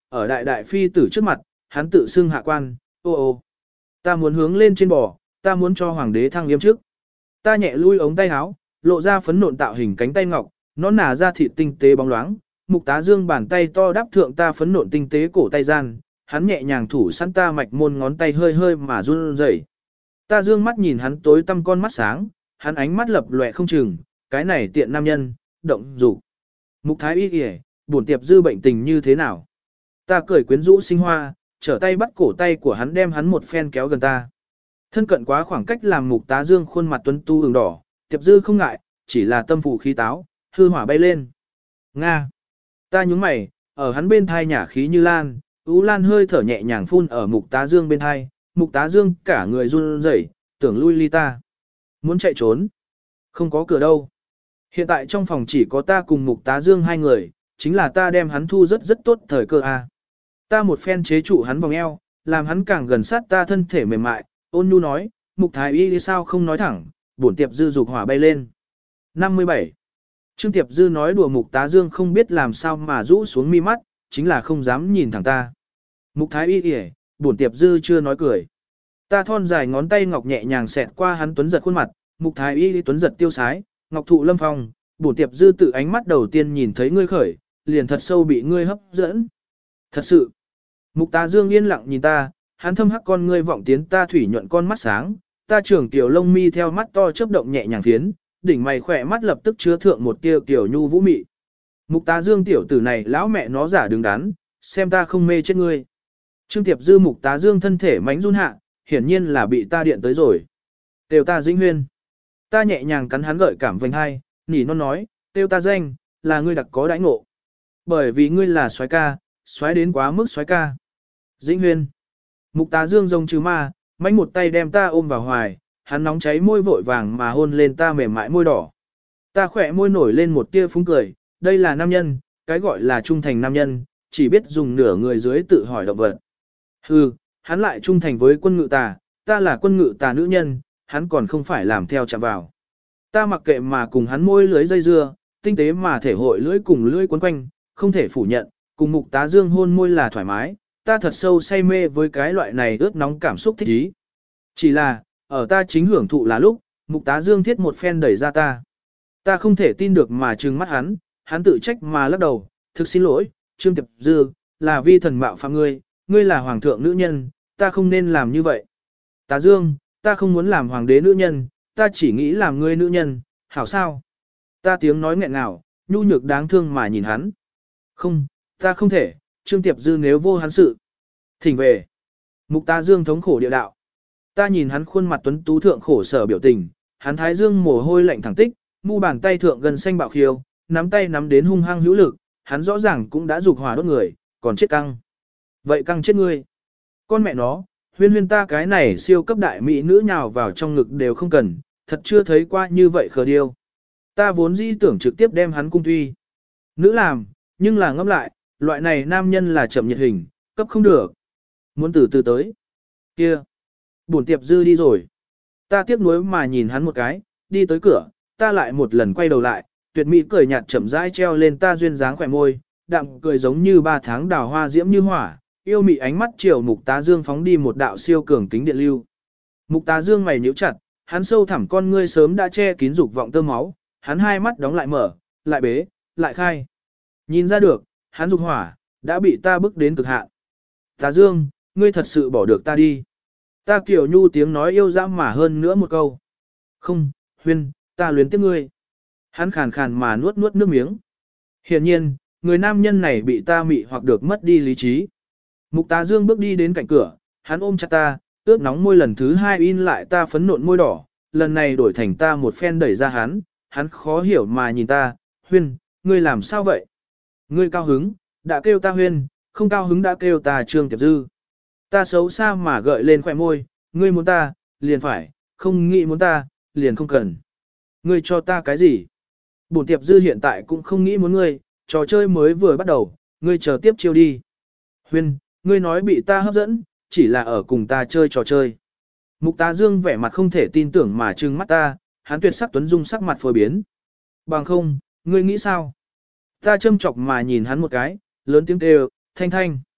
ở đại đại phi tử trước mặt, hắn tự xưng hạ quan, ô ô. Ta muốn hướng lên trên bò, ta muốn cho hoàng đế thăng yếm trước. Ta nhẹ lui ống tay áo, lộ ra phấn nộn tạo hình cánh tay ngọc, nó nả ra thịt tinh tế bóng loáng, Mục Tá Dương bàn tay to đáp thượng ta phấn nộn tinh tế cổ tay gian, hắn nhẹ nhàng thủ sẵn ta mạch môn ngón tay hơi hơi mà run rẩy. Ta dương mắt nhìn hắn tối tăm con mắt sáng, hắn ánh mắt lập lòe không chừng, cái này tiện nam nhân, động dục. Mục Thái Y kìa, buồn tiệp dư bệnh tình như thế nào? Ta cười quyến rũ sinh hoa, trở tay bắt cổ tay của hắn đem hắn một phen kéo gần ta. Thân cận quá khoảng cách làm Mục Tá Dương khuôn mặt tuấn tu ửng đỏ, tiệp dư không ngại, chỉ là tâm phù khí táo, hư hỏa bay lên. Nga. Ta nhúng mày, ở hắn bên thai nhả khí như lan, ú lan hơi thở nhẹ nhàng phun ở Mục Tá Dương bên thai, Mục Tá Dương cả người run rẩy, tưởng lui ly ta. Muốn chạy trốn. Không có cửa đâu. Hiện tại trong phòng chỉ có ta cùng Mục Tá Dương hai người, chính là ta đem hắn thu rất rất tốt thời cơ a. Ta một phen chế trụ hắn vòng eo, làm hắn càng gần sát ta thân thể mềm mại, ôn nhu nói, Mục Thái Y sao không nói thẳng, bổn tiệp dư dục hỏa bay lên. năm mươi bảy. Trương Tiệp Dư nói đùa Mục Tá Dương không biết làm sao mà rũ xuống mi mắt, chính là không dám nhìn thẳng ta. Mục Thái Y kìa, bổn Tiệp Dư chưa nói cười. Ta thon dài ngón tay ngọc nhẹ nhàng xẹt qua hắn tuấn giật khuôn mặt, Mục Thái Y tuấn giật tiêu sái, ngọc thụ lâm phong, bổn Tiệp Dư tự ánh mắt đầu tiên nhìn thấy ngươi khởi, liền thật sâu bị ngươi hấp dẫn. Thật sự. Mục Tá Dương yên lặng nhìn ta, hắn thâm hắc con ngươi vọng tiến ta thủy nhuận con mắt sáng, ta trưởng tiểu lông mi theo mắt to chớp động nhẹ nhàng phiến, đỉnh mày khỏe mắt lập tức chứa thượng một tia kiểu nhu vũ mị. Mục Tá Dương tiểu tử này lão mẹ nó giả đứng đắn, xem ta không mê chết ngươi. Trương Tiệp Dư Mục Tá Dương thân thể mánh run hạ, hiển nhiên là bị ta điện tới rồi. Tiêu ta Dĩnh Huyên. Ta nhẹ nhàng cắn hắn gợi cảm vành hai, nỉ non nói, tiêu ta danh, là ngươi đặc có đãi ngộ. Bởi vì ngươi là soái ca, soái đến quá mức soái ca. Dĩnh Huyên. Mục Tá Dương rồng trừ ma, mánh một tay đem ta ôm vào hoài, hắn nóng cháy môi vội vàng mà hôn lên ta mềm mại môi đỏ. Ta khỏe môi nổi lên một tia phúng cười, đây là nam nhân, cái gọi là trung thành nam nhân, chỉ biết dùng nửa người dưới tự hỏi động vật. Hừ, hắn lại trung thành với quân ngự tà, ta là quân ngự tà nữ nhân, hắn còn không phải làm theo chạm vào. Ta mặc kệ mà cùng hắn môi lưới dây dưa, tinh tế mà thể hội lưỡi cùng lưỡi quấn quanh, không thể phủ nhận, cùng Mục Tá Dương hôn môi là thoải mái, ta thật sâu say mê với cái loại này ướt nóng cảm xúc thích ý. Chỉ là, ở ta chính hưởng thụ là lúc, Mục Tá Dương thiết một phen đẩy ra ta. Ta không thể tin được mà trừng mắt hắn, hắn tự trách mà lắc đầu, thực xin lỗi, Trương Tiệp Dư, là vi thần mạo phạm ngươi, ngươi là hoàng thượng nữ nhân, ta không nên làm như vậy. Tá Dương, ta không muốn làm hoàng đế nữ nhân, ta chỉ nghĩ làm ngươi nữ nhân, hảo sao? Ta tiếng nói nghẹn ngào, nhu nhược đáng thương mà nhìn hắn. Không, ta không thể, Trương Tiệp Dư nếu vô hắn sự. Thỉnh về. Mục Tá Dương thống khổ địa đạo. Ta nhìn hắn khuôn mặt tuấn tú thượng khổ sở biểu tình, hắn thái dương mồ hôi lạnh thẳng tích, mu bàn tay thượng gần xanh bạo khiêu, nắm tay nắm đến hung hăng hữu lực, hắn rõ ràng cũng đã dục hỏa đốt người, còn chết căng. Vậy căng chết ngươi. Con mẹ nó, huyên huyên ta cái này siêu cấp đại mỹ nữ nhào vào trong ngực đều không cần, thật chưa thấy qua như vậy khờ điêu. Ta vốn dĩ tưởng trực tiếp đem hắn cung tuy. Nữ làm, nhưng là ngẫm lại, loại này nam nhân là chậm nhiệt hình, cấp không được. Muốn từ từ tới. Kia. Bổn Tiệp Dư đi rồi. Ta tiếc nuối mà nhìn hắn một cái, đi tới cửa, ta lại một lần quay đầu lại, tuyệt mỹ cười nhạt chậm rãi treo lên ta duyên dáng khỏe môi, đạm cười giống như ba tháng đào hoa diễm như hỏa, yêu mị ánh mắt chiều Mục Tá Dương phóng đi một đạo siêu cường kính điện lưu. Mục Tá Dương mày nhíu chặt, hắn sâu thẳm con ngươi sớm đã che kín dục vọng tơ máu, hắn hai mắt đóng lại mở, lại bế, lại khai. Nhìn ra được, hắn dục hỏa đã bị ta bức đến cực hạn. Tá Dương, ngươi thật sự bỏ được ta đi. Ta kiểu nhu tiếng nói yêu dã mà hơn nữa một câu. Không, Huyên, ta luyến tiếc ngươi. Hắn khàn khàn mà nuốt nuốt nước miếng. Hiển nhiên, người nam nhân này bị ta mị hoặc được mất đi lý trí. Mục Tá Dương bước đi đến cạnh cửa, hắn ôm chặt ta, ướt nóng môi lần thứ hai in lại ta phấn nộn môi đỏ, lần này đổi thành ta một phen đẩy ra hắn, hắn khó hiểu mà nhìn ta, Huyên, ngươi làm sao vậy? Ngươi cao hứng, đã kêu ta Huyên, không cao hứng đã kêu ta Trương Tiệp Dư. Ta xấu xa mà gợi lên khỏe môi, ngươi muốn ta, liền phải, không nghĩ muốn ta, liền không cần. Ngươi cho ta cái gì? Bổn Tiệp Dư hiện tại cũng không nghĩ muốn ngươi, trò chơi mới vừa bắt đầu, ngươi chờ tiếp chiêu đi. Huyên, ngươi nói bị ta hấp dẫn, chỉ là ở cùng ta chơi trò chơi. Mục Tá Dương vẻ mặt không thể tin tưởng mà trừng mắt ta, hắn tuyệt sắc tuấn dung sắc mặt phôi biến. Bằng không, ngươi nghĩ sao? Ta châm chọc mà nhìn hắn một cái, lớn tiếng kêu, Thanh Thanh.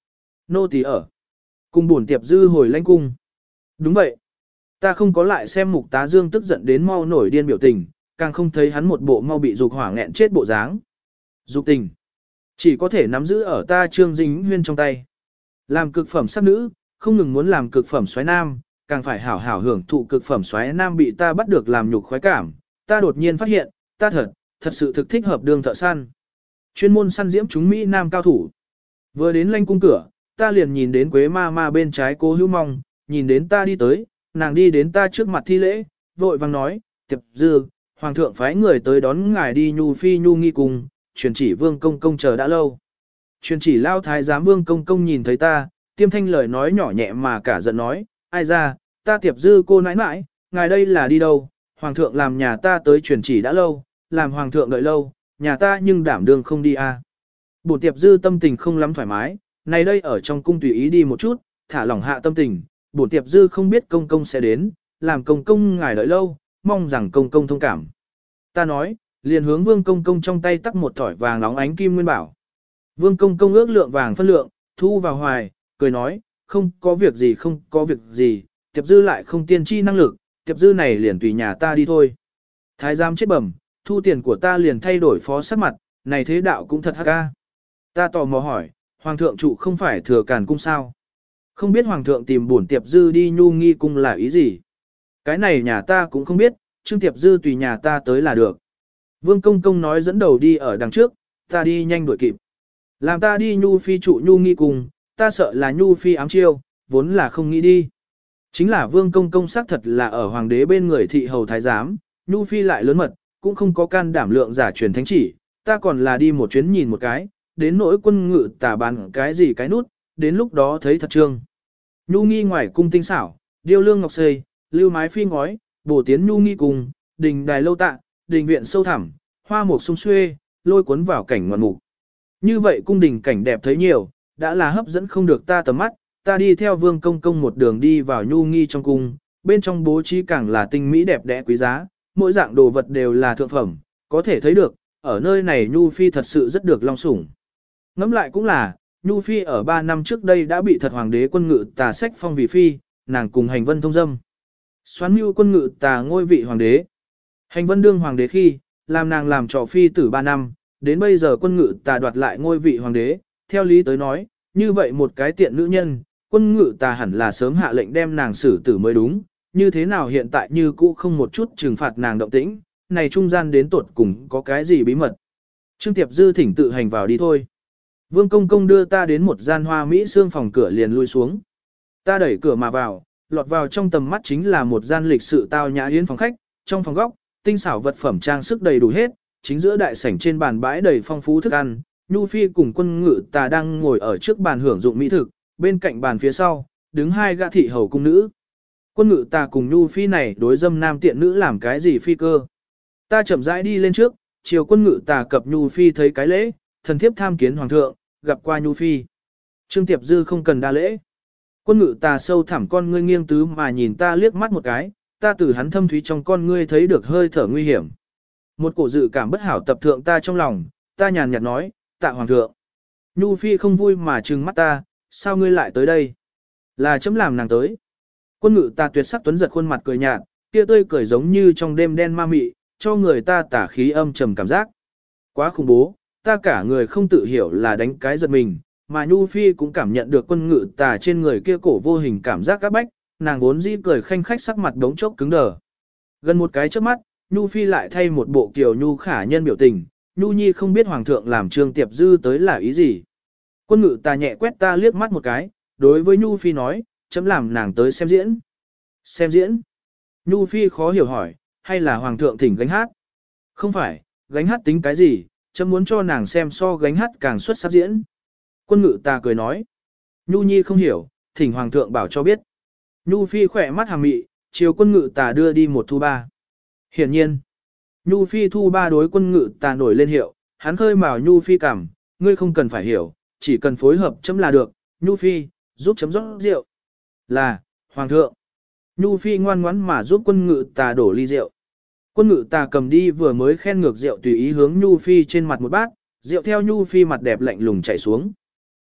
Nô tỳ ở. Cùng buồn tiệp dư hồi lãnh cung. Đúng vậy. Ta không có lại xem mục tá dương tức giận đến mau nổi điên biểu tình, càng không thấy hắn một bộ mau bị dục hỏa nghẹn chết bộ dáng. Dục tình. Chỉ có thể nắm giữ ở ta Trương Dính Huyên trong tay. Làm cực phẩm sắc nữ, không ngừng muốn làm cực phẩm xoáy nam, càng phải hảo hảo hưởng thụ cực phẩm xoáy nam bị ta bắt được làm nhục khoái cảm. Ta đột nhiên phát hiện, ta thật, thật sự thực thích hợp đường thợ săn. Chuyên môn săn diễm chúng Mỹ Nam cao thủ. Vừa đến lanh cung cửa, ta liền nhìn đến Quế ma ma bên trái Cố Hữu Mong, nhìn đến ta đi tới, nàng đi đến ta trước mặt thi lễ, vội vang nói, Tiệp Dư, Hoàng thượng phái người tới đón ngài đi Nhu Phi Nhu nghi cùng, truyền chỉ Vương Công Công chờ đã lâu. Truyền chỉ lao thái giám Vương Công Công nhìn thấy ta, tiêm thanh lời nói nhỏ nhẹ mà cả giận nói, ai ra, ta Tiệp Dư cô nãi nãi, ngài đây là đi đâu, Hoàng thượng làm nhà ta tới truyền chỉ đã lâu, làm Hoàng thượng đợi lâu, nhà ta nhưng đảm đương không đi à. Bổn Tiệp Dư tâm tình không lắm thoải mái, này đây ở trong cung tùy ý đi một chút, thả lỏng hạ tâm tình, bổn Tiệp Dư không biết công công sẽ đến, làm công công ngài đợi lâu, mong rằng công công thông cảm. Ta nói, liền hướng Vương Công Công trong tay tắc một thỏi vàng nóng ánh kim nguyên bảo. Vương Công Công ước lượng vàng phân lượng, thu vào hoài, cười nói, không có việc gì không có việc gì, Tiệp Dư lại không tiên tri năng lực, Tiệp Dư này liền tùy nhà ta đi thôi. Thái giám chết bẩm, thu tiền của ta liền thay đổi phó sắc mặt, này thế đạo cũng thật hắc ca. Ta tò mò hỏi, Hoàng thượng trụ không phải thừa càn cung sao? Không biết Hoàng thượng tìm bổn Tiệp Dư đi Nhu nghi cung là ý gì? Cái này nhà ta cũng không biết, Trương Tiệp Dư tùy nhà ta tới là được. Vương Công Công nói dẫn đầu đi ở đằng trước, ta đi nhanh đuổi kịp. Làm ta đi Nhu Phi trụ Nhu nghi cung, ta sợ là Nhu Phi ám chiêu, vốn là không nghĩ đi. Chính là Vương Công Công xác thật là ở Hoàng đế bên người thị hầu thái giám, Nhu Phi lại lớn mật, cũng không có can đảm lượng giả truyền thánh chỉ, ta còn là đi một chuyến nhìn một cái, đến nỗi quân ngự tả bán cái gì cái nút, đến lúc đó thấy thật trương. Nhu nghi ngoài cung tinh xảo, điêu lương ngọc xây, lưu mái phi ngói, bổ tiến Nhu nghi cùng, đình đài lâu tạ, đình viện sâu thẳm, hoa mục sung xuê, lôi cuốn vào cảnh ngoạn mục. Như vậy cung đình cảnh đẹp thấy nhiều, đã là hấp dẫn không được ta tầm mắt, ta đi theo Vương Công Công một đường đi vào Nhu nghi trong cung, bên trong bố trí càng là tinh mỹ đẹp đẽ quý giá, mỗi dạng đồ vật đều là thượng phẩm, có thể thấy được, ở nơi này Nhu Phi thật sự rất được long sủng. Ngẫm lại cũng là, Nhu Phi ở ba năm trước đây đã bị thật hoàng đế quân ngự tà sách phong vì phi, nàng cùng hành vân thông dâm. Xoán mưu quân ngự tà ngôi vị hoàng đế. Hành vân đương hoàng đế khi, làm nàng làm trò phi tử ba năm, đến bây giờ quân ngự tà đoạt lại ngôi vị hoàng đế, theo lý tới nói, như vậy một cái tiện nữ nhân, quân ngự tà hẳn là sớm hạ lệnh đem nàng xử tử mới đúng, như thế nào hiện tại như cũ không một chút trừng phạt nàng động tĩnh, này trung gian đến tuột cùng có cái gì bí mật. Trương Tiệp Dư thỉnh tự hành vào đi thôi. Vương Công Công đưa ta đến một gian hoa mỹ xương phòng cửa liền lui xuống. Ta đẩy cửa mà vào, lọt vào trong tầm mắt chính là một gian lịch sự tao nhã yến phòng khách, trong phòng góc, tinh xảo vật phẩm trang sức đầy đủ hết, chính giữa đại sảnh trên bàn bãi đầy phong phú thức ăn, Nhu Phi cùng quân ngự tà đang ngồi ở trước bàn hưởng dụng mỹ thực, bên cạnh bàn phía sau, đứng hai gã thị hầu cung nữ. Quân ngự tà cùng Nhu Phi này đối dâm nam tiện nữ làm cái gì phi cơ. Ta chậm rãi đi lên trước, chiều quân ngự tà cập Nhu Phi thấy cái lễ, thần thiếp tham kiến hoàng thượng, gặp qua Nhu Phi. Trương Tiệp Dư không cần đa lễ. Quân ngự tà sâu thẳm con ngươi nghiêng tứ mà nhìn ta liếc mắt một cái, ta từ hắn thâm thúy trong con ngươi thấy được hơi thở nguy hiểm. Một cổ dự cảm bất hảo tập thượng ta trong lòng, ta nhàn nhạt nói, tạ hoàng thượng. Nhu Phi không vui mà trừng mắt ta, sao ngươi lại tới đây? Là chấm làm nàng tới. Quân ngự ta tuyệt sắc tuấn giật khuôn mặt cười nhạt, kia tươi cười giống như trong đêm đen ma mị, cho người ta tả khí âm trầm cảm giác. Quá khủng bố, ta cả người không tự hiểu là đánh cái giật mình, mà Nhu Phi cũng cảm nhận được quân ngự tà trên người kia cổ vô hình cảm giác áp bách, nàng vốn dĩ cười khanh khách sắc mặt đống chốc cứng đờ. Gần một cái chớp mắt, Nhu Phi lại thay một bộ kiều nhu khả nhân biểu tình, Nhu Nhi không biết hoàng thượng làm Trương Tiệp Dư tới là ý gì. Quân ngự tà nhẹ quét ta liếc mắt một cái, đối với Nhu Phi nói, chấm làm nàng tới xem diễn. Xem diễn? Nhu Phi khó hiểu hỏi, hay là hoàng thượng thỉnh gánh hát? Không phải, gánh hát tính cái gì, chấm muốn cho nàng xem so gánh hát càng xuất sắc diễn. Quân ngự tà cười nói, Nhu Nhi không hiểu, thỉnh hoàng thượng bảo cho biết. Nhu Phi khỏe mắt hàm mị, chiều quân ngự tà đưa đi một thu ba. Hiển nhiên, Nhu Phi thu ba đối quân ngự tà nổi lên hiệu, hắn khơi mào Nhu Phi cảm, ngươi không cần phải hiểu, chỉ cần phối hợp chấm là được, Nhu Phi, giúp chấm rót rượu. Là, hoàng thượng. Nhu Phi ngoan ngoãn mà giúp quân ngự tà đổ ly rượu. Quân ngự tà cầm đi vừa mới khen ngược rượu tùy ý hướng Nhu Phi trên mặt một bát, rượu theo Nhu Phi mặt đẹp lạnh lùng chảy xuống.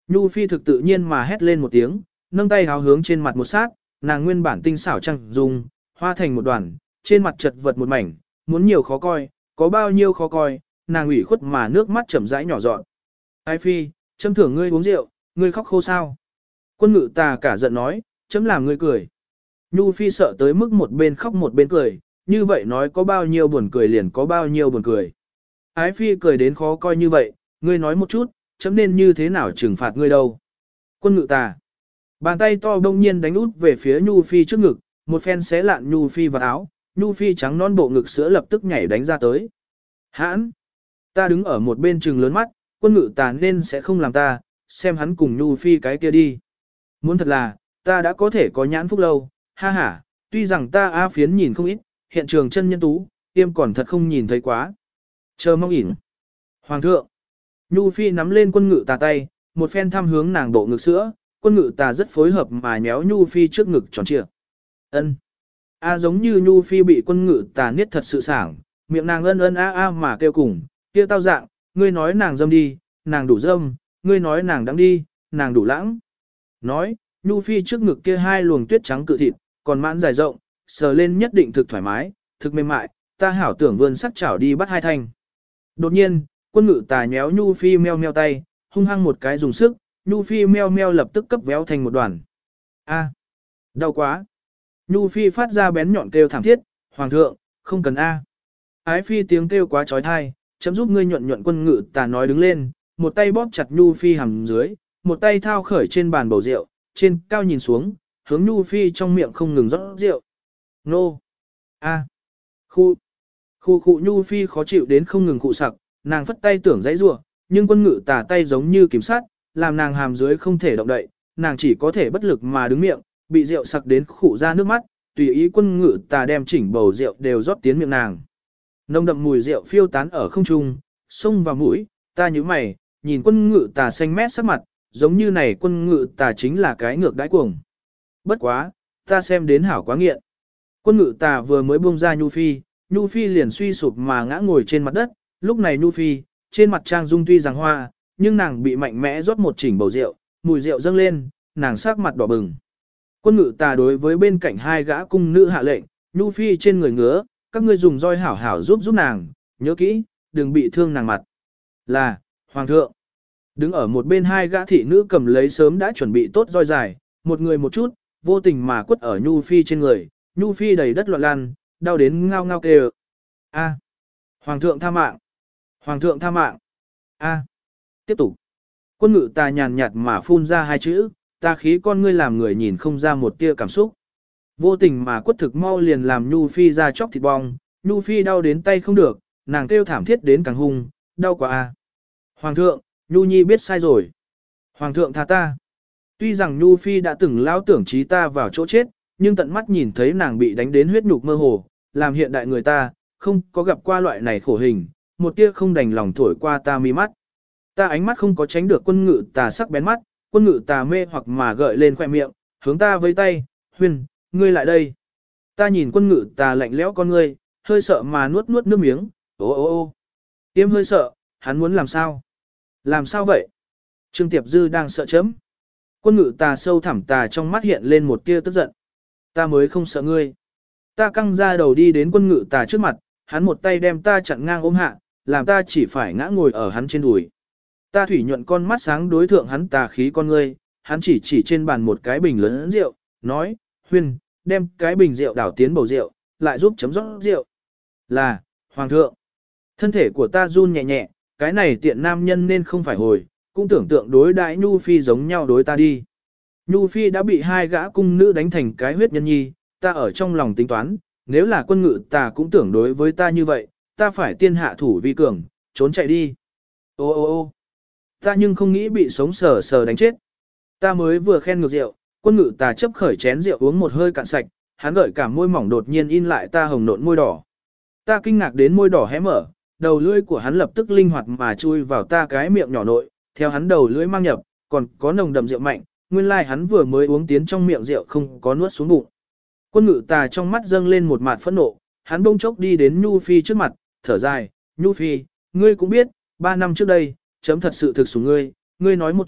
Nhu Phi thực tự nhiên mà hét lên một tiếng, nâng tay háo hướng trên mặt một sát, nàng nguyên bản tinh xảo trăng dùng, hoa thành một đoàn, trên mặt chật vật một mảnh, muốn nhiều khó coi, có bao nhiêu khó coi, nàng ủy khuất mà nước mắt chậm rãi nhỏ giọt. Ái Phi, chấm thưởng ngươi uống rượu, ngươi khóc khô sao? Quân ngự tà cả giận nói, chấm làm ngươi cười. Nhu Phi sợ tới mức một bên khóc một bên cười, như vậy nói có bao nhiêu buồn cười liền có bao nhiêu buồn cười. Ái Phi cười đến khó coi như vậy, ngươi nói một chút, chấm nên như thế nào trừng phạt ngươi đâu. Quân ngự tà. Bàn tay to đông nhiên đánh út về phía Nhu Phi trước ngực, một phen xé lạn Nhu Phi vào áo, Nhu Phi trắng non bộ ngực sữa lập tức nhảy đánh ra tới. Hãn! Ta đứng ở một bên trừng lớn mắt, quân ngự tà nên sẽ không làm ta, xem hắn cùng Nhu Phi cái kia đi. Muốn thật là, ta đã có thể có nhãn phúc lâu, ha ha, tuy rằng ta A phiến nhìn không ít, hiện trường chân nhân tú, tiêm còn thật không nhìn thấy quá. Chờ mong ỉn. Hoàng thượng! Nhu Phi nắm lên quân ngự tà tay, một phen thăm hướng nàng bộ ngực sữa, quân ngự tà rất phối hợp mà nhéo Nhu Phi trước ngực tròn trịa. Ân. A giống như Nhu Phi bị quân ngự tà niết thật sự sảng, miệng nàng ân ân a a mà kêu cùng, kia tao dạng, ngươi nói nàng dâm đi, nàng đủ dâm, ngươi nói nàng đắng đi, nàng đủ lãng. Nói, Nhu Phi trước ngực kia hai luồng tuyết trắng cự thịt, còn mãn dài rộng, sờ lên nhất định thực thoải mái, thực mềm mại, ta hảo tưởng vươn sắc chảo đi bắt hai thanh. Đột nhiên, quân ngự tà nhéo Nhu Phi meo meo tay, hung hăng một cái dùng sức, Nhu Phi meo meo lập tức cấp véo thành một đoàn. A, đau quá. Nhu Phi phát ra bén nhọn kêu thảm thiết, hoàng thượng, không cần A. Ái Phi tiếng kêu quá trói thai, chấm giúp ngươi nhuận nhuận quân ngự tà nói đứng lên, một tay bóp chặt Nhu Phi hàm dưới, một tay thao khởi trên bàn bầu rượu, trên cao nhìn xuống, hướng Nhu Phi trong miệng không ngừng rót rượu. Nô! A! Khu! Khu khu Nhu Phi khó chịu đến không ngừng cụ sặc, nàng phất tay tưởng dãy rủa, nhưng quân ngự tà tay giống như kiểm sát, làm nàng hàm dưới không thể động đậy, nàng chỉ có thể bất lực mà đứng miệng, bị rượu sặc đến khụ ra nước mắt, tùy ý quân ngự tà đem chỉnh bầu rượu đều rót tiến miệng nàng. Nồng đậm mùi rượu phiêu tán ở không trung, xông vào mũi, ta nhíu mày, nhìn quân ngự tà xanh mét sắc mặt, giống như này quân ngự tà chính là cái ngược đãi cuồng. Bất quá, ta xem đến hảo quá nghiện. Quân ngự tà vừa mới buông ra Nhu Phi, Nhu Phi liền suy sụp mà ngã ngồi trên mặt đất, lúc này Nhu Phi, trên mặt trang dung tuy rằng hoa, nhưng nàng bị mạnh mẽ rót một chỉnh bầu rượu, mùi rượu dâng lên, nàng sắc mặt đỏ bừng. Quân ngự tà đối với bên cạnh hai gã cung nữ hạ lệnh, Nhu Phi trên người ngứa, các ngươi dùng roi hảo hảo giúp giúp nàng, nhớ kỹ, đừng bị thương nàng mặt. Là, Hoàng thượng. Đứng ở một bên hai gã thị nữ cầm lấy sớm đã chuẩn bị tốt roi dài, một người một chút, vô tình mà quất ở Nhu Phi trên người, Nhu Phi đầy đất loạn lan, đau đến ngao ngao kêu. A. Hoàng thượng tha mạng. Hoàng thượng tha mạng. A. Tiếp tục. Quân ngự tà nhàn nhạt mà phun ra hai chữ, ta khí con ngươi làm người nhìn không ra một tia cảm xúc. Vô tình mà quất thực mau liền làm Nhu Phi ra chóc thịt bong, Nhu Phi đau đến tay không được, nàng kêu thảm thiết đến càng hung, đau quá a. Hoàng thượng, Nhu Nhi biết sai rồi. Hoàng thượng tha ta. Tuy rằng Nhu Phi đã từng lao tưởng trí ta vào chỗ chết, nhưng tận mắt nhìn thấy nàng bị đánh đến huyết nhục mơ hồ, làm hiện đại người ta, không có gặp qua loại này khổ hình, một tia không đành lòng thổi qua ta mi mắt. Ta ánh mắt không có tránh được quân ngự tà sắc bén mắt, quân ngự tà mê hoặc mà gợi lên khoẻ miệng, hướng ta với tay, Huyền, ngươi lại đây. Ta nhìn quân ngự tà lạnh lẽo con ngươi, hơi sợ mà nuốt nuốt nước miếng, ô ô ô. Tiêm hơi sợ, hắn muốn làm sao? Làm sao vậy? Trương Tiệp Dư đang sợ chấm. Quân ngự tà sâu thẳm tà trong mắt hiện lên một tia tức giận. Ta mới không sợ ngươi. Ta căng ra đầu đi đến quân ngự tà trước mặt, hắn một tay đem ta chặn ngang ôm hạ, làm ta chỉ phải ngã ngồi ở hắn trên đùi. Ta thủy nhuận con mắt sáng đối thượng hắn tà khí con ngươi, hắn chỉ chỉ trên bàn một cái bình lớn rượu, nói, Huyền, đem cái bình rượu đảo tiến bầu rượu, lại giúp chấm rót rượu. Là, Hoàng thượng. Thân thể của ta run nhẹ nhẹ, cái này tiện nam nhân nên không phải hồi, cũng tưởng tượng đối đãi Nhu Phi giống nhau đối ta đi. Nhu Phi đã bị hai gã cung nữ đánh thành cái huyết nhân nhi, ta ở trong lòng tính toán, nếu là quân ngự ta cũng tưởng đối với ta như vậy, ta phải tiên hạ thủ vi cường, trốn chạy đi. Ô ô ô ta nhưng không nghĩ bị sống sờ sờ đánh chết. Ta mới vừa khen ngược rượu, quân ngự ta chấp khởi chén rượu uống một hơi cạn sạch, hắn gợi cả môi mỏng đột nhiên in lại ta hồng nộn môi đỏ. Ta kinh ngạc đến môi đỏ hé mở, đầu lưỡi của hắn lập tức linh hoạt mà chui vào ta cái miệng nhỏ nội, theo hắn đầu lưỡi mang nhập, còn có nồng đậm rượu mạnh, nguyên lai like hắn vừa mới uống tiến trong miệng rượu không có nuốt xuống bụng. Quân ngự tà trong mắt dâng lên một mạt phẫn nộ, hắn bỗng chốc đi đến Nhu Phi trước mặt, thở dài, Nhu Phi, ngươi cũng biết, ba năm trước đây, chấm thật sự thực sủng ngươi, ngươi nói một chút,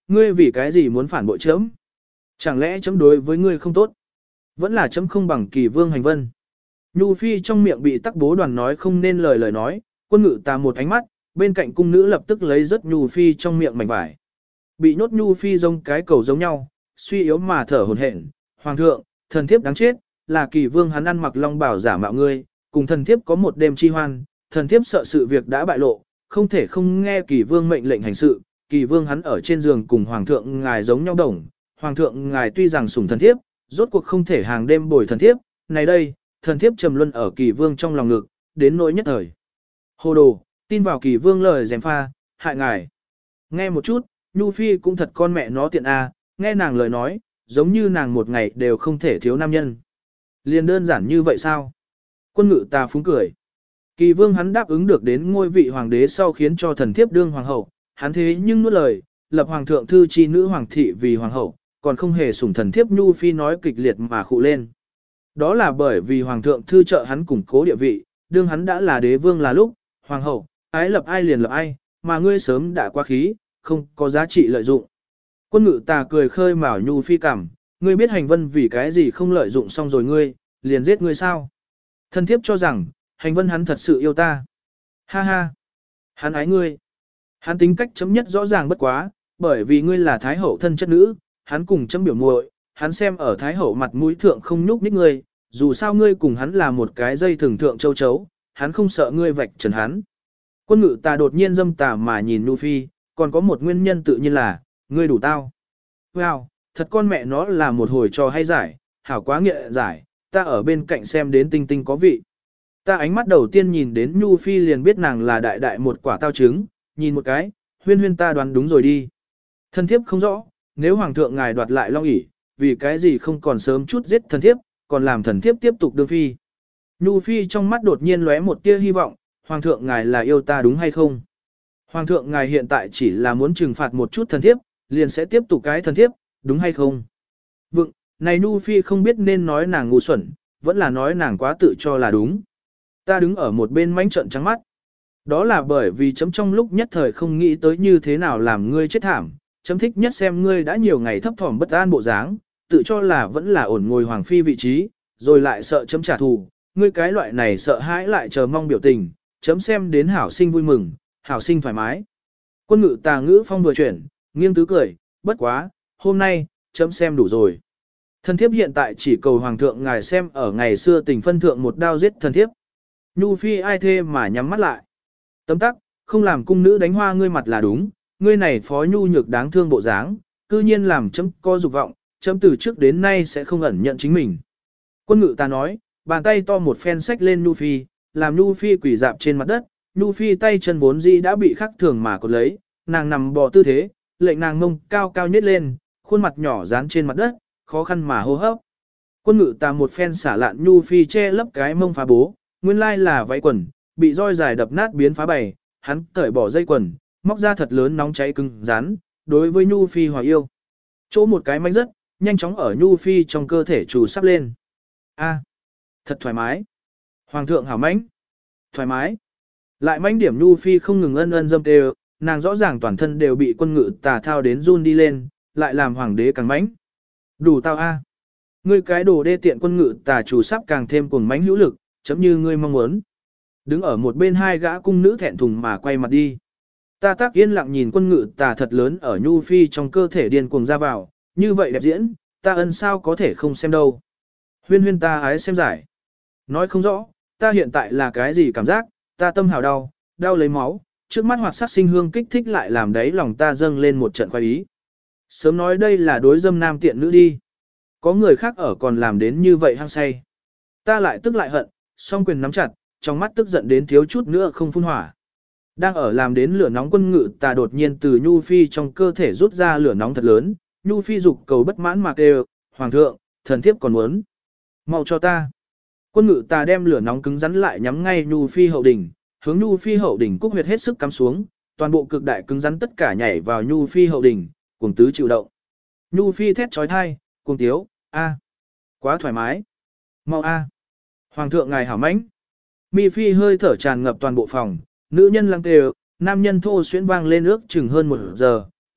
Ngươi vì cái gì muốn phản bội chấm? Chẳng lẽ chấm đối với ngươi không tốt? Vẫn là chấm không bằng kỳ vương hành vân. Nhu phi trong miệng bị tắc bố đoàn nói không nên lời lời nói, quân ngự ta một ánh mắt, bên cạnh cung nữ lập tức lấy rất Nhu phi trong miệng mảnh vải. Bị nhốt Nhu phi giống cái cầu giống nhau, suy yếu mà thở hổn hển. Hoàng thượng, thần thiếp đáng chết, là kỳ vương hắn ăn mặc long bảo giả mạo ngươi, cùng thần thiếp có một đêm chi hoan, thần thiếp sợ sự việc đã bại lộ, không thể không nghe kỳ vương mệnh lệnh hành sự. Kỳ vương hắn ở trên giường cùng hoàng thượng ngài giống nhau đồng, hoàng thượng ngài tuy rằng sủng thần thiếp, rốt cuộc không thể hàng đêm bồi thần thiếp, này đây, thần thiếp trầm luân ở kỳ vương trong lòng ngực, đến nỗi nhất thời. Hồ đồ, tin vào kỳ vương lời dèm pha, hại ngài. Nghe một chút, Nhu phi cũng thật con mẹ nó tiện a, nghe nàng lời nói, giống như nàng một ngày đều không thể thiếu nam nhân. Liền đơn giản như vậy sao? Quân ngự ta phúng cười. Kỳ vương hắn đáp ứng được đến ngôi vị hoàng đế sau khiến cho thần thiếp đương hoàng hậu, hắn thế nhưng nuốt lời, lập hoàng thượng thư chi nữ hoàng thị vì hoàng hậu, còn không hề sủng thần thiếp. Nhu phi nói kịch liệt mà khụ lên. Đó là bởi vì hoàng thượng thư trợ hắn củng cố địa vị, đương hắn đã là đế vương là lúc, hoàng hậu, ái lập ai liền lập ai, mà ngươi sớm đã quá khí, không có giá trị lợi dụng. Quân ngự tà cười khơi mào Nhu phi cảm, ngươi biết hành vân vì cái gì không lợi dụng xong rồi ngươi, liền giết ngươi sao? Thần thiếp cho rằng, hành vân hắn thật sự yêu ta. Ha ha, hắn ái ngươi. Hắn tính cách chấm nhất rõ ràng bất quá, bởi vì ngươi là thái hậu thân chất nữ, hắn cùng chấm biểu muội, hắn xem ở thái hậu mặt mũi thượng không nhúc nhích ngươi, dù sao ngươi cùng hắn là một cái dây thường thượng châu chấu, hắn không sợ ngươi vạch trần hắn. Quân ngự tà đột nhiên dâm tà mà nhìn Nhu phi, còn có một nguyên nhân tự nhiên là, ngươi đủ tao. Wow, thật con mẹ nó là một hồi trò hay giải, hảo quá nghệ giải, ta ở bên cạnh xem đến tinh tinh có vị. Ta ánh mắt đầu tiên nhìn đến Nhu phi liền biết nàng là đại đại một quả tao trứng, nhìn một cái, huyên huyên ta đoán đúng rồi đi. Thần thiếp không rõ, nếu hoàng thượng ngài đoạt lại long ỷ, vì cái gì không còn sớm chút giết thần thiếp, còn làm thần thiếp tiếp tục đương phi. Nhu phi trong mắt đột nhiên lóe một tia hy vọng, hoàng thượng ngài là yêu ta đúng hay không? Hoàng thượng ngài hiện tại chỉ là muốn trừng phạt một chút thần thiếp, liền sẽ tiếp tục cái thần thiếp, đúng hay không? Vựng, này Nhu phi không biết nên nói nàng ngu xuẩn, vẫn là nói nàng quá tự cho là đúng. Ta đứng ở một bên mánh trận trắng mắt. Đó là bởi vì chấm trong lúc nhất thời không nghĩ tới như thế nào làm ngươi chết thảm, chấm thích nhất xem ngươi đã nhiều ngày thấp thỏm bất an bộ dáng, tự cho là vẫn là ổn ngồi hoàng phi vị trí, rồi lại sợ chấm trả thù, ngươi cái loại này sợ hãi lại chờ mong biểu tình, chấm xem đến hảo sinh vui mừng, hảo sinh thoải mái. Quân ngự tà ngữ phong vừa chuyển, nghiêng tứ cười, bất quá, hôm nay, chấm xem đủ rồi. Thần thiếp hiện tại chỉ cầu hoàng thượng ngài xem ở ngày xưa tình phân thượng một đao giết thần thiếp. Nhu phi ai thê mà nhắm mắt lại. Tấm tắc, không làm cung nữ đánh hoa ngươi mặt là đúng, ngươi này phó nhu nhược đáng thương bộ dáng, cư nhiên làm chấm co dục vọng, chấm từ trước đến nay sẽ không ẩn nhận chính mình. Quân ngự ta nói, bàn tay to một phen sách lên Nhu phi, làm Nhu phi quỳ dạp trên mặt đất, Nhu phi tay chân vốn dĩ đã bị khắc thường mà cột lấy, nàng nằm bò tư thế, lệnh nàng mông cao cao nhất lên, khuôn mặt nhỏ dán trên mặt đất, khó khăn mà hô hấp. Quân ngự ta một phen xả lạn Nhu phi che lấp cái mông phá bố, nguyên lai là váy quần, bị roi dài đập nát biến phá bày, hắn cởi bỏ dây quần, móc ra thật lớn nóng cháy cứng rắn, đối với Nhu phi hòa yêu. Chỗ một cái manh rất, nhanh chóng ở Nhu phi trong cơ thể trù sắp lên. A, thật thoải mái. Hoàng thượng hảo mãnh. Thoải mái. Lại mãnh điểm Nhu phi không ngừng ân ân dâm tê, nàng rõ ràng toàn thân đều bị quân ngự tà thao đến run đi lên, lại làm hoàng đế càng mãnh. Đủ tao a. Ngươi cái đồ đê tiện quân ngự tà trù sắp càng thêm cuồng mãnh hữu lực, chấm như ngươi mong muốn. Đứng ở một bên hai gã cung nữ thẹn thùng mà quay mặt đi. Ta tác yên lặng nhìn quân ngự tà thật lớn ở Nhu phi trong cơ thể điên cuồng ra vào, như vậy đẹp diễn, ta ân sao có thể không xem đâu. Huyên huyên ta ái xem giải. Nói không rõ, ta hiện tại là cái gì cảm giác, ta tâm hào đau, đau lấy máu, trước mắt hoạt sắc sinh hương kích thích lại làm đấy lòng ta dâng lên một trận khoái ý. Sớm nói đây là đối dâm nam tiện nữ đi. Có người khác ở còn làm đến như vậy hăng say. Ta lại tức lại hận, song quyền nắm chặt, trong mắt tức giận đến thiếu chút nữa không phun hỏa. Đang ở làm đến lửa nóng quân ngự tà đột nhiên từ Nhu phi trong cơ thể rút ra lửa nóng thật lớn, Nhu phi dục cầu bất mãn mà kêu, hoàng thượng, thần thiếp còn muốn. Mau cho ta. Quân ngự tà đem lửa nóng cứng rắn lại nhắm ngay Nhu phi hậu đỉnh, hướng Nhu phi hậu đỉnh cúc huyệt hết sức cắm xuống, toàn bộ cực đại cứng rắn tất cả nhảy vào Nhu phi hậu đỉnh, cuồng tứ chịu động. Nhu phi thét chói tai, cuồng tiếu, a, quá thoải mái. Mau a. Hoàng thượng ngài hảo mãnh. Mi phi hơi thở tràn ngập toàn bộ phòng, nữ nhân lăng tê, nam nhân thô xuyên vang lên ước chừng hơn một giờ,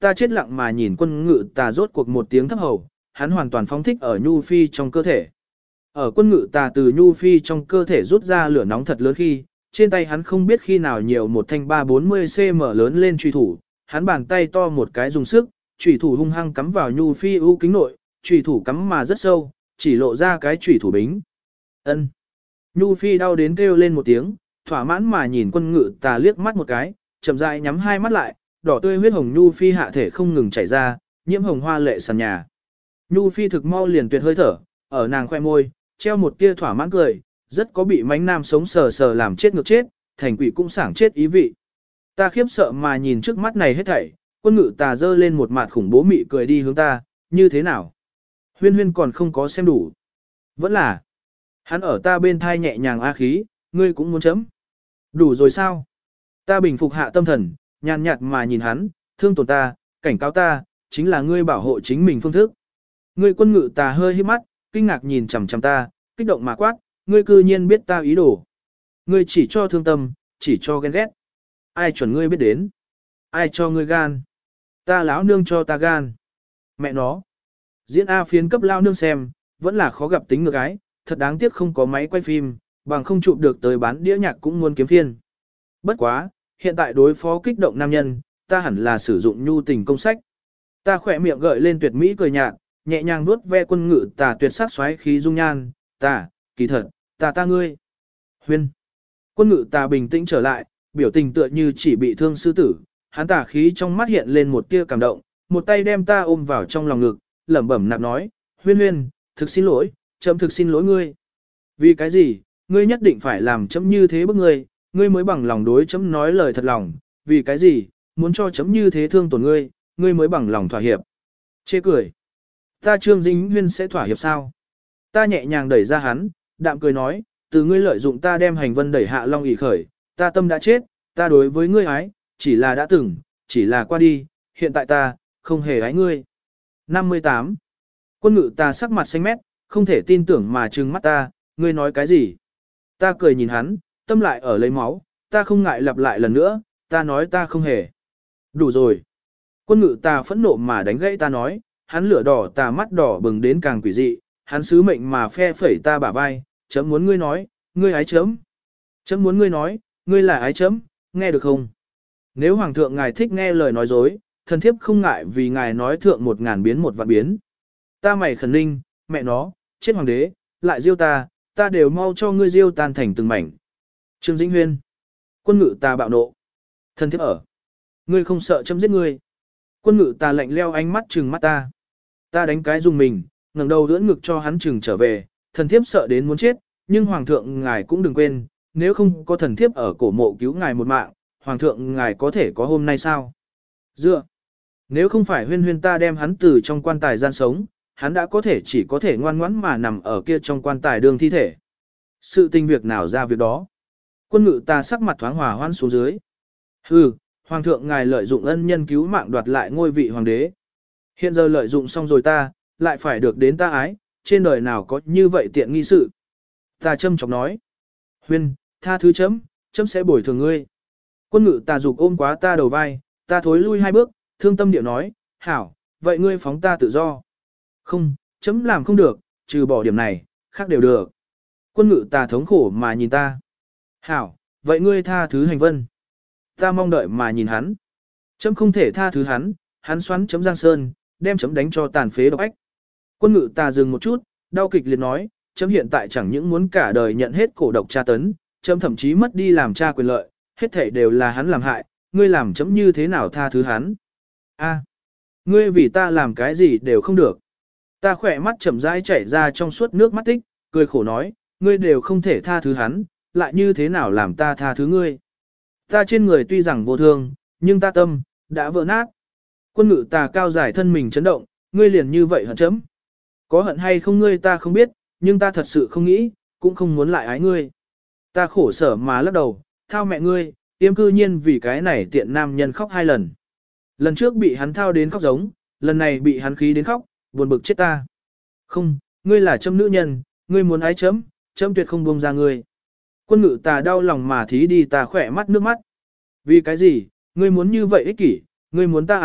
ta chết lặng mà nhìn quân ngự tà rốt cuộc một tiếng thấp hầu, hắn hoàn toàn phóng thích ở Nhu Phi trong cơ thể. Ở quân ngự tà từ Nhu Phi trong cơ thể rút ra lửa nóng thật lớn khi, trên tay hắn không biết khi nào nhiều một thanh ba bốn mươi xăng-ti-mét lớn lên truy thủ, hắn bàn tay to một cái dùng sức, truy thủ hung hăng cắm vào Nhu Phi ưu kính nội, truy thủ cắm mà rất sâu, chỉ lộ ra cái truy thủ bính. Ân. Nhu Phi đau đến kêu lên một tiếng, thỏa mãn mà nhìn quân ngự tà liếc mắt một cái, chậm rãi nhắm hai mắt lại, đỏ tươi huyết hồng Nhu Phi hạ thể không ngừng chảy ra, nhiễm hồng hoa lệ sàn nhà. Nhu Phi thực mau liền tuyệt hơi thở, ở nàng khoe môi, treo một tia thỏa mãn cười, rất có bị mánh nam sống sờ sờ làm chết ngược chết, thành quỷ cũng sảng chết ý vị. Ta khiếp sợ mà nhìn trước mắt này hết thảy, quân ngự tà dơ lên một mặt khủng bố mị cười đi hướng ta, như thế nào? Huyên huyên còn không có xem đủ. Vẫn là. Hắn ở ta bên thai nhẹ nhàng a khí, ngươi cũng muốn chấm. Đủ rồi sao? Ta bình phục hạ tâm thần, nhàn nhạt mà nhìn hắn, thương tổn ta, cảnh cáo ta, chính là ngươi bảo hộ chính mình phương thức. Ngươi quân ngự tà hơi hít mắt, kinh ngạc nhìn chằm chằm ta, kích động mà quát, ngươi cư nhiên biết ta ý đồ. Ngươi chỉ cho thương tâm, chỉ cho ghen ghét. Ai chuẩn ngươi biết đến? Ai cho ngươi gan? Ta lão nương cho ta gan. Mẹ nó. Diễn A phiến cấp lao nương xem, vẫn là khó gặp tính ngược ái, thật đáng tiếc không có máy quay phim, bằng không chụp được tới bán đĩa nhạc cũng muốn kiếm phiên. Bất quá, hiện tại đối phó kích động nam nhân, ta hẳn là sử dụng nhu tình công sách. Ta khỏe miệng gợi lên tuyệt mỹ cười nhạt, nhẹ nhàng vuốt ve quân ngự tà tuyệt sắc xoáy khí dung nhan, ta, kỳ thật, ta ta ngươi. Huyên. Quân ngự tà bình tĩnh trở lại, biểu tình tựa như chỉ bị thương sư tử, hắn tà khí trong mắt hiện lên một tia cảm động, một tay đem ta ôm vào trong lòng ngực, lẩm bẩm nạp nói, huyên huyên, thực xin lỗi, chấm thực xin lỗi ngươi. Vì cái gì, ngươi nhất định phải làm chấm như thế bức ngươi, ngươi mới bằng lòng đối chấm nói lời thật lòng, vì cái gì, muốn cho chấm như thế thương tổn ngươi, ngươi mới bằng lòng thỏa hiệp. Chê cười. Ta Trương Dĩnh Huyên sẽ thỏa hiệp sao? Ta nhẹ nhàng đẩy ra hắn, đạm cười nói, từ ngươi lợi dụng ta đem hành vân đẩy hạ long ỷ khởi, ta tâm đã chết, ta đối với ngươi ái, chỉ là đã từng, chỉ là qua đi, hiện tại ta, không hề ái ngươi. năm mươi tám. Quân ngự ta sắc mặt xanh mét, không thể tin tưởng mà trừng mắt ta, ngươi nói cái gì? Ta cười nhìn hắn, tâm lại ở lấy máu, ta không ngại lặp lại lần nữa, ta nói ta không hề. Đủ rồi. Quân ngự ta phẫn nộ mà đánh gãy ta nói, hắn lửa đỏ ta mắt đỏ bừng đến càng quỷ dị, hắn sứ mệnh mà phe phẩy ta bả vai, chấm muốn ngươi nói, ngươi ái chấm. Chấm muốn ngươi nói, ngươi là ái chấm, nghe được không? Nếu hoàng thượng ngài thích nghe lời nói dối, thần thiếp không ngại vì ngài nói thượng một ngàn biến một vạn biến. Ta mày khẩn ninh, mẹ nó, chết hoàng đế, lại diêu ta, ta đều mau cho ngươi diêu tan thành từng mảnh. Trương Dĩnh Huyên. Quân ngự ta bạo nộ. Thần thiếp ở. Ngươi không sợ chấm giết ngươi. Quân ngự ta lạnh leo ánh mắt trừng mắt ta. Ta đánh cái dùng mình, ngẩng đầu đỡ ngực cho hắn trừng trở về, thần thiếp sợ đến muốn chết, nhưng hoàng thượng ngài cũng đừng quên, nếu không có thần thiếp ở cổ mộ cứu ngài một mạng, hoàng thượng ngài có thể có hôm nay sao? Dựa. Nếu không phải huyên huyên ta đem hắn từ trong quan tài gian sống, hắn đã có thể chỉ có thể ngoan ngoãn mà nằm ở kia trong quan tài đường thi thể. Sự tình việc nào ra việc đó. Quân ngự ta sắc mặt thoáng hòa hoan xuống dưới. Hừ, hoàng thượng ngài lợi dụng ân nhân cứu mạng đoạt lại ngôi vị hoàng đế. Hiện giờ lợi dụng xong rồi ta, lại phải được đến ta ái, trên đời nào có như vậy tiện nghi sự. Ta châm chọc nói. Huyên, tha thứ chấm, chấm sẽ bồi thường ngươi. Quân ngự ta dục ôm quá ta đầu vai, ta thối lui hai bước, thương tâm điệu nói, hảo, vậy ngươi phóng ta tự do. Không, chấm làm không được, trừ bỏ điểm này, khác đều được. Quân ngự ta thống khổ mà nhìn ta. Hảo, vậy ngươi tha thứ hành vân. Ta mong đợi mà nhìn hắn. Chấm không thể tha thứ hắn, hắn xoắn chấm giang sơn, đem chấm đánh cho tàn phế độc ách. Quân ngự ta dừng một chút, đau kịch liệt nói, chấm hiện tại chẳng những muốn cả đời nhận hết cổ độc tra tấn, chấm thậm chí mất đi làm cha quyền lợi, hết thảy đều là hắn làm hại, ngươi làm chấm như thế nào tha thứ hắn. A, ngươi vì ta làm cái gì đều không được. Ta khỏe mắt chậm rãi chảy ra trong suốt nước mắt tích, cười khổ nói, ngươi đều không thể tha thứ hắn, lại như thế nào làm ta tha thứ ngươi. Ta trên người tuy rằng vô thương, nhưng ta tâm, đã vỡ nát. Quân ngự ta cao giải thân mình chấn động, ngươi liền như vậy hận chấm. Có hận hay không ngươi ta không biết, nhưng ta thật sự không nghĩ, cũng không muốn lại ái ngươi. Ta khổ sở mà lắc đầu, thao mẹ ngươi, yếm cư nhiên vì cái này tiện nam nhân khóc hai lần. Lần trước bị hắn thao đến khóc giống, lần này bị hắn khí đến khóc, buồn bực chết ta. Không, ngươi là chấm nữ nhân, ngươi muốn ái chấm, chấm tuyệt không buông ra ngươi. Quân ngự ta đau lòng mà thí đi ta khỏe mắt nước mắt. Vì cái gì, ngươi muốn như vậy ích kỷ, ngươi muốn ta ái,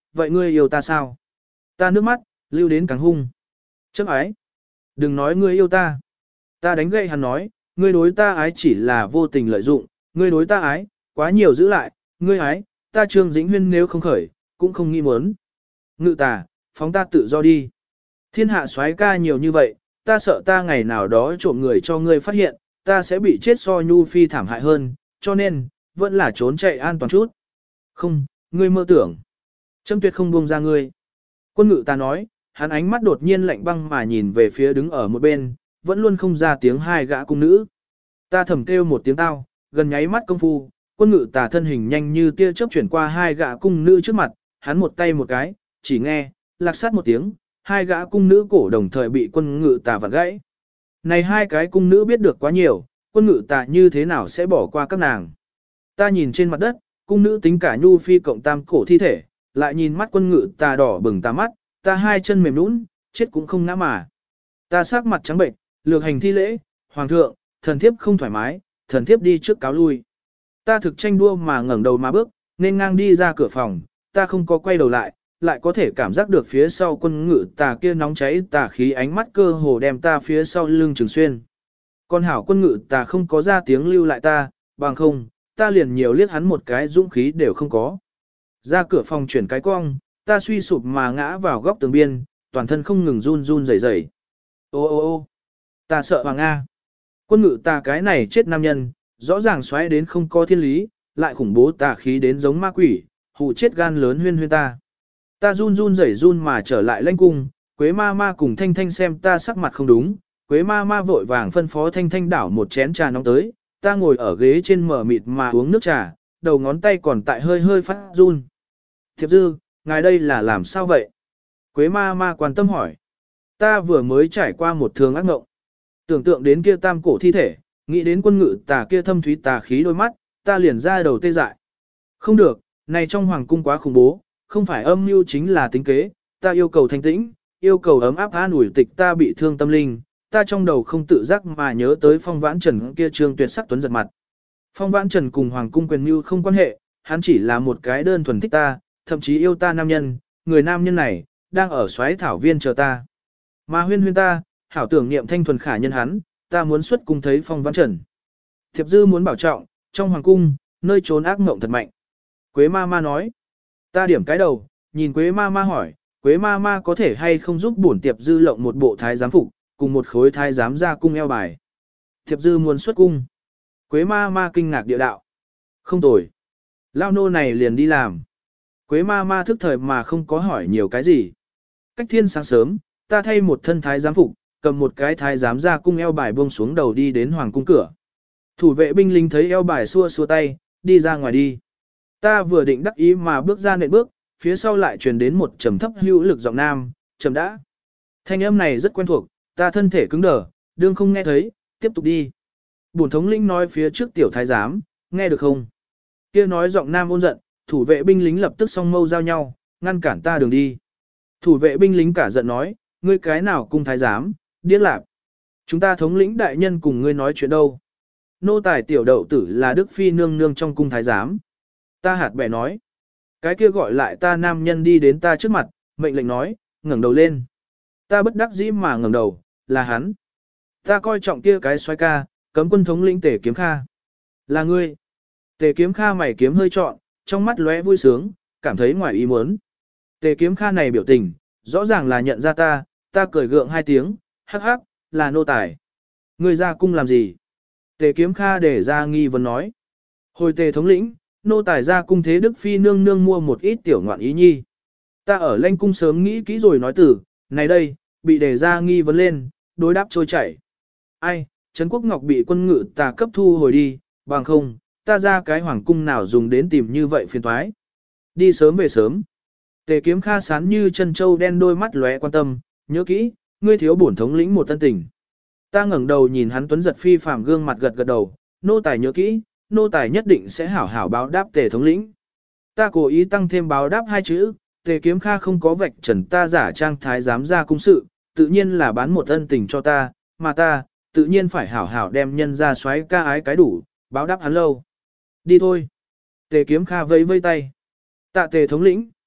vậy ngươi yêu ta sao? Ta nước mắt, lưu đến càng hung. Chấm ái. Đừng nói ngươi yêu ta. Ta đánh gậy hắn nói, ngươi đối ta ái chỉ là vô tình lợi dụng, ngươi đối ta ái, quá nhiều giữ lại, ngươi ái, ta Trương Dĩnh Huyên nếu không khởi, cũng không nghĩ muốn. Ngự tà, phóng ta tự do đi. Thiên hạ soái ca nhiều như vậy, ta sợ ta ngày nào đó trộm người cho ngươi phát hiện, ta sẽ bị chết so nhu phi thảm hại hơn, cho nên, vẫn là trốn chạy an toàn chút. Không, ngươi mơ tưởng. Châm tuyệt không buông ra ngươi. Quân ngự ta nói, hắn ánh mắt đột nhiên lạnh băng mà nhìn về phía đứng ở một bên, vẫn luôn không ra tiếng hai gã cung nữ. Ta thầm kêu một tiếng tao, gần nháy mắt công phu, quân ngự tà thân hình nhanh như tia chớp chuyển qua hai gã cung nữ trước mặt, hắn một tay một cái, chỉ nghe, lạc sát một tiếng, hai gã cung nữ cổ đồng thời bị quân ngự tà vặn gãy. Này hai cái cung nữ biết được quá nhiều, quân ngự tà như thế nào sẽ bỏ qua các nàng. Ta nhìn trên mặt đất, cung nữ tính cả nhu phi cộng tam cổ thi thể, lại nhìn mắt quân ngự tà đỏ bừng tà mắt, ta hai chân mềm nũng, chết cũng không ngã mà. Ta sắc mặt trắng bệnh, lược hành thi lễ, hoàng thượng, thần thiếp không thoải mái, thần thiếp đi trước cáo lui. Ta thực tranh đua mà ngẩng đầu mà bước, nên ngang đi ra cửa phòng, ta không có quay đầu lại, lại có thể cảm giác được phía sau quân ngự tà kia nóng cháy tà khí ánh mắt cơ hồ đem ta phía sau lưng trường xuyên. Con hảo quân ngự tà không có ra tiếng lưu lại ta, bằng không, ta liền nhiều liếc hắn một cái dũng khí đều không có. Ra cửa phòng chuyển cái cong, ta suy sụp mà ngã vào góc tường biên, toàn thân không ngừng run run rẩy rẩy. Ô ô ô ta sợ Hoàng Nga. Quân ngự tà cái này chết nam nhân, rõ ràng xoáy đến không có thiên lý, lại khủng bố tà khí đến giống ma quỷ, hù chết gan lớn huyên huyên ta. Ta run run rẩy run mà trở lại lãnh cung, Quế ma ma cùng Thanh Thanh xem ta sắc mặt không đúng, Quế ma ma vội vàng phân phó Thanh Thanh đảo một chén trà nóng tới, ta ngồi ở ghế trên mở mịt mà uống nước trà, đầu ngón tay còn tại hơi hơi phát run. Thiệp dư, ngài đây là làm sao vậy? Quế ma ma quan tâm hỏi. Ta vừa mới trải qua một thường ác ngộng. Tưởng tượng đến kia tam cổ thi thể, nghĩ đến quân ngự tà kia thâm thúy tà khí đôi mắt, ta liền ra đầu tê dại. Không được, này trong hoàng cung quá khủng bố, không phải âm mưu chính là tính kế, ta yêu cầu thanh tĩnh, yêu cầu ấm áp an ủi tịch ta bị thương tâm linh, ta trong đầu không tự giác mà nhớ tới Phong Vãn Trần kia trương tuyệt sắc tuấn giật mặt. Phong Vãn Trần cùng hoàng cung quyền mưu không quan hệ, hắn chỉ là một cái đơn thuần thích ta, thậm chí yêu ta nam nhân, người nam nhân này đang ở xoáy thảo viên chờ ta. Mà huyên huyên ta, hảo tưởng niệm thanh thuần khả nhân hắn, ta muốn xuất cung thấy Phong Vãn Trần. Thiệp dư muốn bảo trọng, trong hoàng cung, nơi trốn ác mộng thật mạnh. Quế ma ma nói. Ta điểm cái đầu, nhìn Quế ma ma hỏi, Quế ma ma có thể hay không giúp bổn tiệp dư lộng một bộ thái giám phục, cùng một khối thái giám ra cung eo bài. Tiệp dư muốn xuất cung. Quế ma ma kinh ngạc địa đạo. Không tồi. Lao nô này liền đi làm. Quế ma ma thức thời mà không có hỏi nhiều cái gì. Cách thiên sáng sớm, ta thay một thân thái giám phục, cầm một cái thái giám ra cung eo bài buông xuống đầu đi đến hoàng cung cửa. Thủ vệ binh lính thấy eo bài xua xua tay, đi ra ngoài đi. Ta vừa định đắc ý mà bước ra nệm bước, phía sau lại truyền đến một trầm thấp hữu lực giọng nam, trầm đã. Thanh âm này rất quen thuộc, ta thân thể cứng đờ, đương không nghe thấy, tiếp tục đi. Bổn thống lĩnh nói phía trước tiểu thái giám, nghe được không? Kia nói giọng nam ôn giận, thủ vệ binh lính lập tức song mâu giao nhau, ngăn cản ta đường đi. Thủ vệ binh lính cả giận nói, ngươi cái nào cung thái giám, điếc lạp. Chúng ta thống lĩnh đại nhân cùng ngươi nói chuyện đâu? Nô tài tiểu đậu tử là Đức Phi nương nương trong cung thái giám. Ta hạt bẻ nói. Cái kia gọi lại ta nam nhân đi đến ta trước mặt, mệnh lệnh nói, ngẩng đầu lên. Ta bất đắc dĩ mà ngẩng đầu, là hắn. Ta coi trọng kia cái xoay ca, cấm quân thống lĩnh Tề Kiếm Kha. Là ngươi. Tề Kiếm Kha mày kiếm hơi trọn, trong mắt lóe vui sướng, cảm thấy ngoài ý muốn. Tề Kiếm Kha này biểu tình, rõ ràng là nhận ra ta, ta cười gượng hai tiếng, hắc hắc, là nô tài. Ngươi ra cung làm gì? Tề Kiếm Kha để ra nghi vấn nói. Hồi Tề thống lĩnh, nô tài ra cung thế Đức Phi nương nương mua một ít tiểu ngoạn ý nhi. Ta ở Lanh cung sớm nghĩ kỹ rồi nói từ, này đây, bị đề ra nghi vấn lên, đối đáp trôi chảy. Ai, Trấn Quốc Ngọc bị quân ngự tà cấp thu hồi đi, bằng không, ta ra cái hoàng cung nào dùng đến tìm như vậy phiền toái. Đi sớm về sớm. Tề Kiếm Kha sán như chân châu đen đôi mắt lóe quan tâm, nhớ kỹ, ngươi thiếu bổn thống lĩnh một tân tình. Ta ngẩng đầu nhìn hắn tuấn giật phi phàm gương mặt gật gật đầu, nô tài nhớ kỹ, nô tài nhất định sẽ hảo hảo báo đáp Tề thống lĩnh. Ta cố ý tăng thêm báo đáp hai chữ, Tề Kiếm Kha không có vạch trần ta giả trang thái giám ra cung sự, tự nhiên là bán một ân tình cho ta, mà ta, tự nhiên phải hảo hảo đem nhân ra xoáy ca ái cái đủ, báo đáp hắn lâu. Đi thôi. Tề Kiếm Kha vẫy vây tay. Tạ Tề thống lĩnh.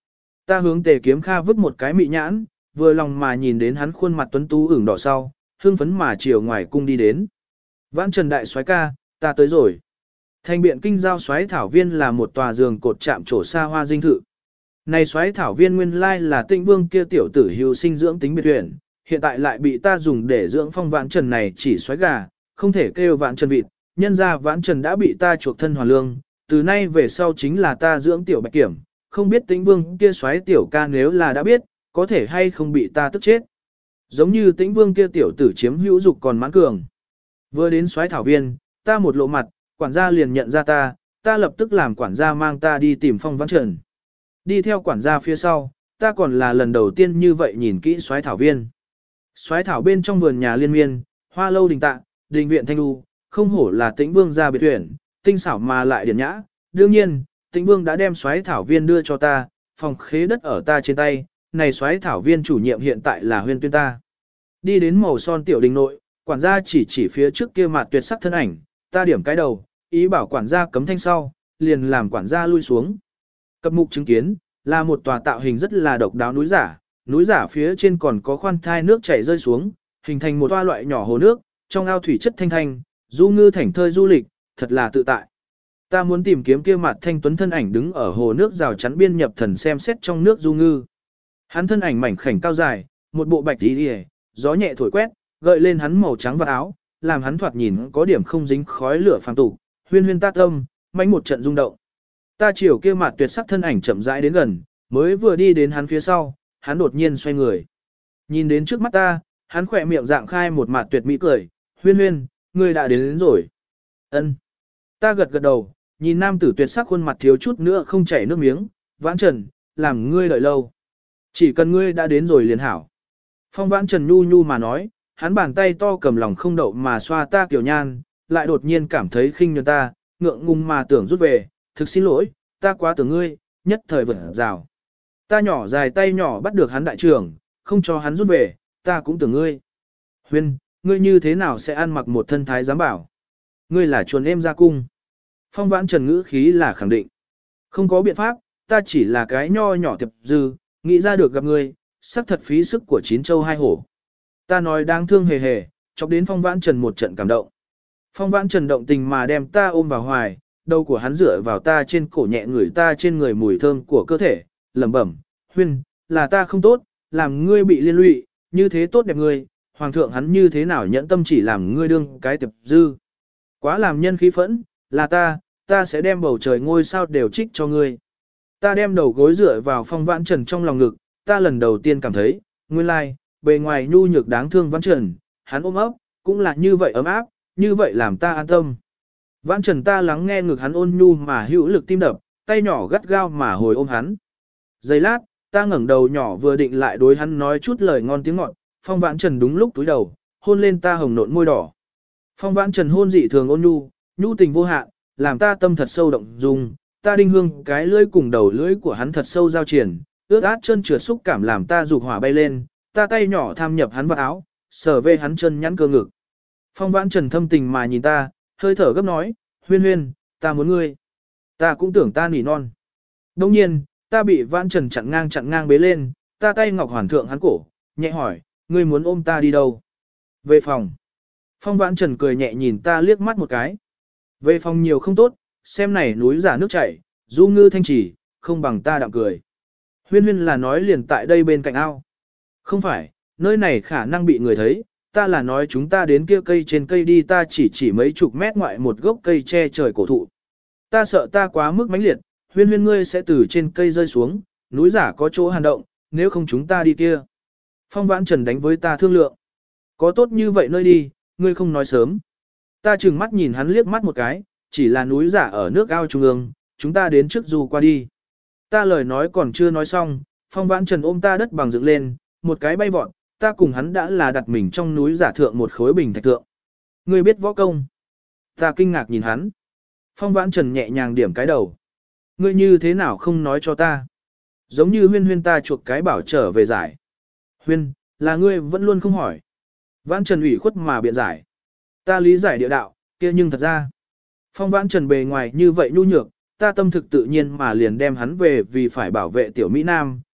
Ta hướng Tề Kiếm Kha vứt một cái mị nhãn, vừa lòng mà nhìn đến hắn khuôn mặt tuấn tú ửng đỏ sau, hương phấn mà chiều ngoài cung đi đến. Vãn Trần đại soái ca, ta tới rồi. Thành biện kinh giao soái thảo viên là một tòa giường cột chạm trổ xa hoa dinh thự. Này soái thảo viên nguyên lai là Tĩnh Vương kia tiểu tử hưu sinh dưỡng tính biệt tuyển, hiện tại lại bị ta dùng để dưỡng phong Vãn Trần này chỉ soái gà, không thể kêu Vãn Trần vịt, nhân ra Vãn Trần đã bị ta chuộc thân hoàn lương, từ nay về sau chính là ta dưỡng tiểu bạch kiểm, không biết Tĩnh Vương kia soái tiểu ca nếu là đã biết, có thể hay không bị ta tức chết. Giống như Tĩnh Vương kia tiểu tử chiếm hữu dục còn mãn cường. Vừa đến soái thảo viên, ta một lộ mặt, quản gia liền nhận ra ta, ta lập tức làm quản gia mang ta đi tìm phong Vãn Trần. Đi theo quản gia phía sau, ta còn là lần đầu tiên như vậy nhìn kỹ soái thảo viên. Soái thảo bên trong vườn nhà liên miên, hoa lâu đình tạ, đình viện thanh đu, không hổ là Tĩnh Vương gia biệt tuyển, tinh xảo mà lại điển nhã. Đương nhiên, Tĩnh Vương đã đem soái thảo viên đưa cho ta, phòng khế đất ở ta trên tay, này soái thảo viên chủ nhiệm hiện tại là Huyên Tuyên ta. Đi đến màu son tiểu đình nội, quản gia chỉ chỉ phía trước kia mặt tuyệt sắc thân ảnh, ta điểm cái đầu, ý bảo quản gia cấm thanh sau, liền làm quản gia lui xuống. Cập mục chứng kiến, là một tòa tạo hình rất là độc đáo núi giả, núi giả phía trên còn có khoan thai nước chảy rơi xuống, hình thành một toa loại nhỏ hồ nước, trong ao thủy chất thanh thanh, du ngư thảnh thơi du lịch, thật là tự tại. Ta muốn tìm kiếm kia mặt thanh tuấn thân ảnh đứng ở hồ nước rào chắn biên nhập thần xem xét trong nước du ngư. Hắn thân ảnh mảnh khảnh cao dài, một bộ bạch tí đi, gió nhẹ thổi quét, gợi lên hắn màu trắng và áo, làm hắn thoạt nhìn có điểm không dính khói lửa phàm tục, huyên huyên ta tâm, mãnh một trận rung động. Ta chiều kia mặt tuyệt sắc thân ảnh chậm rãi đến gần, mới vừa đi đến hắn phía sau, hắn đột nhiên xoay người. Nhìn đến trước mắt ta, hắn khỏe miệng dạng khai một mặt tuyệt mỹ cười, huyên huyên, ngươi đã đến, đến rồi. Ân. Ta gật gật đầu, nhìn nam tử tuyệt sắc khuôn mặt thiếu chút nữa không chảy nước miếng, Vãn Trần, làm ngươi đợi lâu. Chỉ cần ngươi đã đến rồi liền hảo. Phong Vãn Trần nhu nhu mà nói, hắn bàn tay to cầm lòng không đậu mà xoa ta kiểu nhan, lại đột nhiên cảm thấy khinh nhường ta, ngượng ngùng mà tưởng rút về, thực xin lỗi, ta quá tưởng ngươi, nhất thời vẩn rào. Ta nhỏ dài tay nhỏ bắt được hắn đại trưởng, không cho hắn rút về, ta cũng tưởng ngươi. Huyên, ngươi như thế nào sẽ ăn mặc một thân thái giám bảo? Ngươi là chuồn em ra cung. Phong Vãn Trần ngữ khí là khẳng định. Không có biện pháp, ta chỉ là cái nho nhỏ tiệp dư, nghĩ ra được gặp ngươi, sắc thật phí sức của chín châu hai hổ. Ta nói đáng thương hề hề, chọc đến Phong Vãn Trần một trận cảm động. Phong Vãn Trần động tình mà đem ta ôm vào hoài, đầu của hắn dựa vào ta trên cổ nhẹ ngửi ta trên người mùi thơm của cơ thể, lẩm bẩm, huyên, là ta không tốt, làm ngươi bị liên lụy, như thế tốt đẹp ngươi, hoàng thượng hắn như thế nào nhẫn tâm chỉ làm ngươi đương cái tiệp dư. Quá làm nhân khí phẫn, là ta, ta sẽ đem bầu trời ngôi sao đều trích cho ngươi. Ta đem đầu gối dựa vào Phong Vãn Trần trong lòng ngực, ta lần đầu tiên cảm thấy, nguyên lai, bề ngoài nhu nhược đáng thương Vãn Trần, hắn ôm ấp, cũng là như vậy ấm áp, như vậy làm ta an tâm. Vãn Trần ta lắng nghe ngực hắn ôn nhu mà hữu lực tim đập, tay nhỏ gắt gao mà hồi ôm hắn. Giây lát, ta ngẩng đầu nhỏ vừa định lại đối hắn nói chút lời ngon tiếng ngọt, Phong Vãn Trần đúng lúc túi đầu, hôn lên ta hồng nộn môi đỏ. Phong Vãn Trần hôn dị thường ôn nhu, nhu tình vô hạn, làm ta tâm thật sâu động dung, ta đinh hương cái lưỡi cùng đầu lưỡi của hắn thật sâu giao triển, ướt át chân trượt xúc cảm làm ta dục hỏa bay lên, ta tay nhỏ tham nhập hắn vào áo, sờ về hắn chân nhắn cơ ngực. Phong Vãn Trần thâm tình mà nhìn ta, hơi thở gấp nói, huyên huyên, ta muốn ngươi. Ta cũng tưởng ta nỉ non. Đồng nhiên, ta bị Vãn Trần chặn ngang chặn ngang bế lên, ta tay ngọc hoàn thượng hắn cổ, nhẹ hỏi, ngươi muốn ôm ta đi đâu? Về phòng. Phong Vãn Trần cười nhẹ nhìn ta liếc mắt một cái. Về phòng nhiều không tốt, xem này núi giả nước chảy, du ngư thanh trì, không bằng ta đạm cười. Huyên huyên là nói liền tại đây bên cạnh ao. Không phải, nơi này khả năng bị người thấy, ta là nói chúng ta đến kia cây trên cây đi, ta chỉ chỉ mấy chục mét ngoại một gốc cây che trời cổ thụ. Ta sợ ta quá mức mãnh liệt, huyên huyên ngươi sẽ từ trên cây rơi xuống, núi giả có chỗ hàn động, nếu không chúng ta đi kia. Phong Vãn Trần đánh với ta thương lượng. Có tốt như vậy nơi đi, ngươi không nói sớm. Ta chừng mắt nhìn hắn liếc mắt một cái, chỉ là núi giả ở nước ao trung ương, chúng ta đến trước dù qua đi. Ta lời nói còn chưa nói xong, Phong Vãn Trần ôm ta đất bằng dựng lên, một cái bay vọt, ta cùng hắn đã là đặt mình trong núi giả thượng một khối bình thạch thượng. Ngươi biết võ công. Ta kinh ngạc nhìn hắn. Phong Vãn Trần nhẹ nhàng điểm cái đầu. Ngươi như thế nào không nói cho ta? Giống như huyên huyên ta chuộc cái bảo trở về giải. Huyên, là ngươi vẫn luôn không hỏi. Vãn Trần ủy khuất mà biện giải. Ta lý giải địa đạo, kia nhưng thật ra. Phong Vãn Trần bề ngoài như vậy nhu nhược, ta tâm thực tự nhiên mà liền đem hắn về vì phải bảo vệ tiểu Mỹ Nam,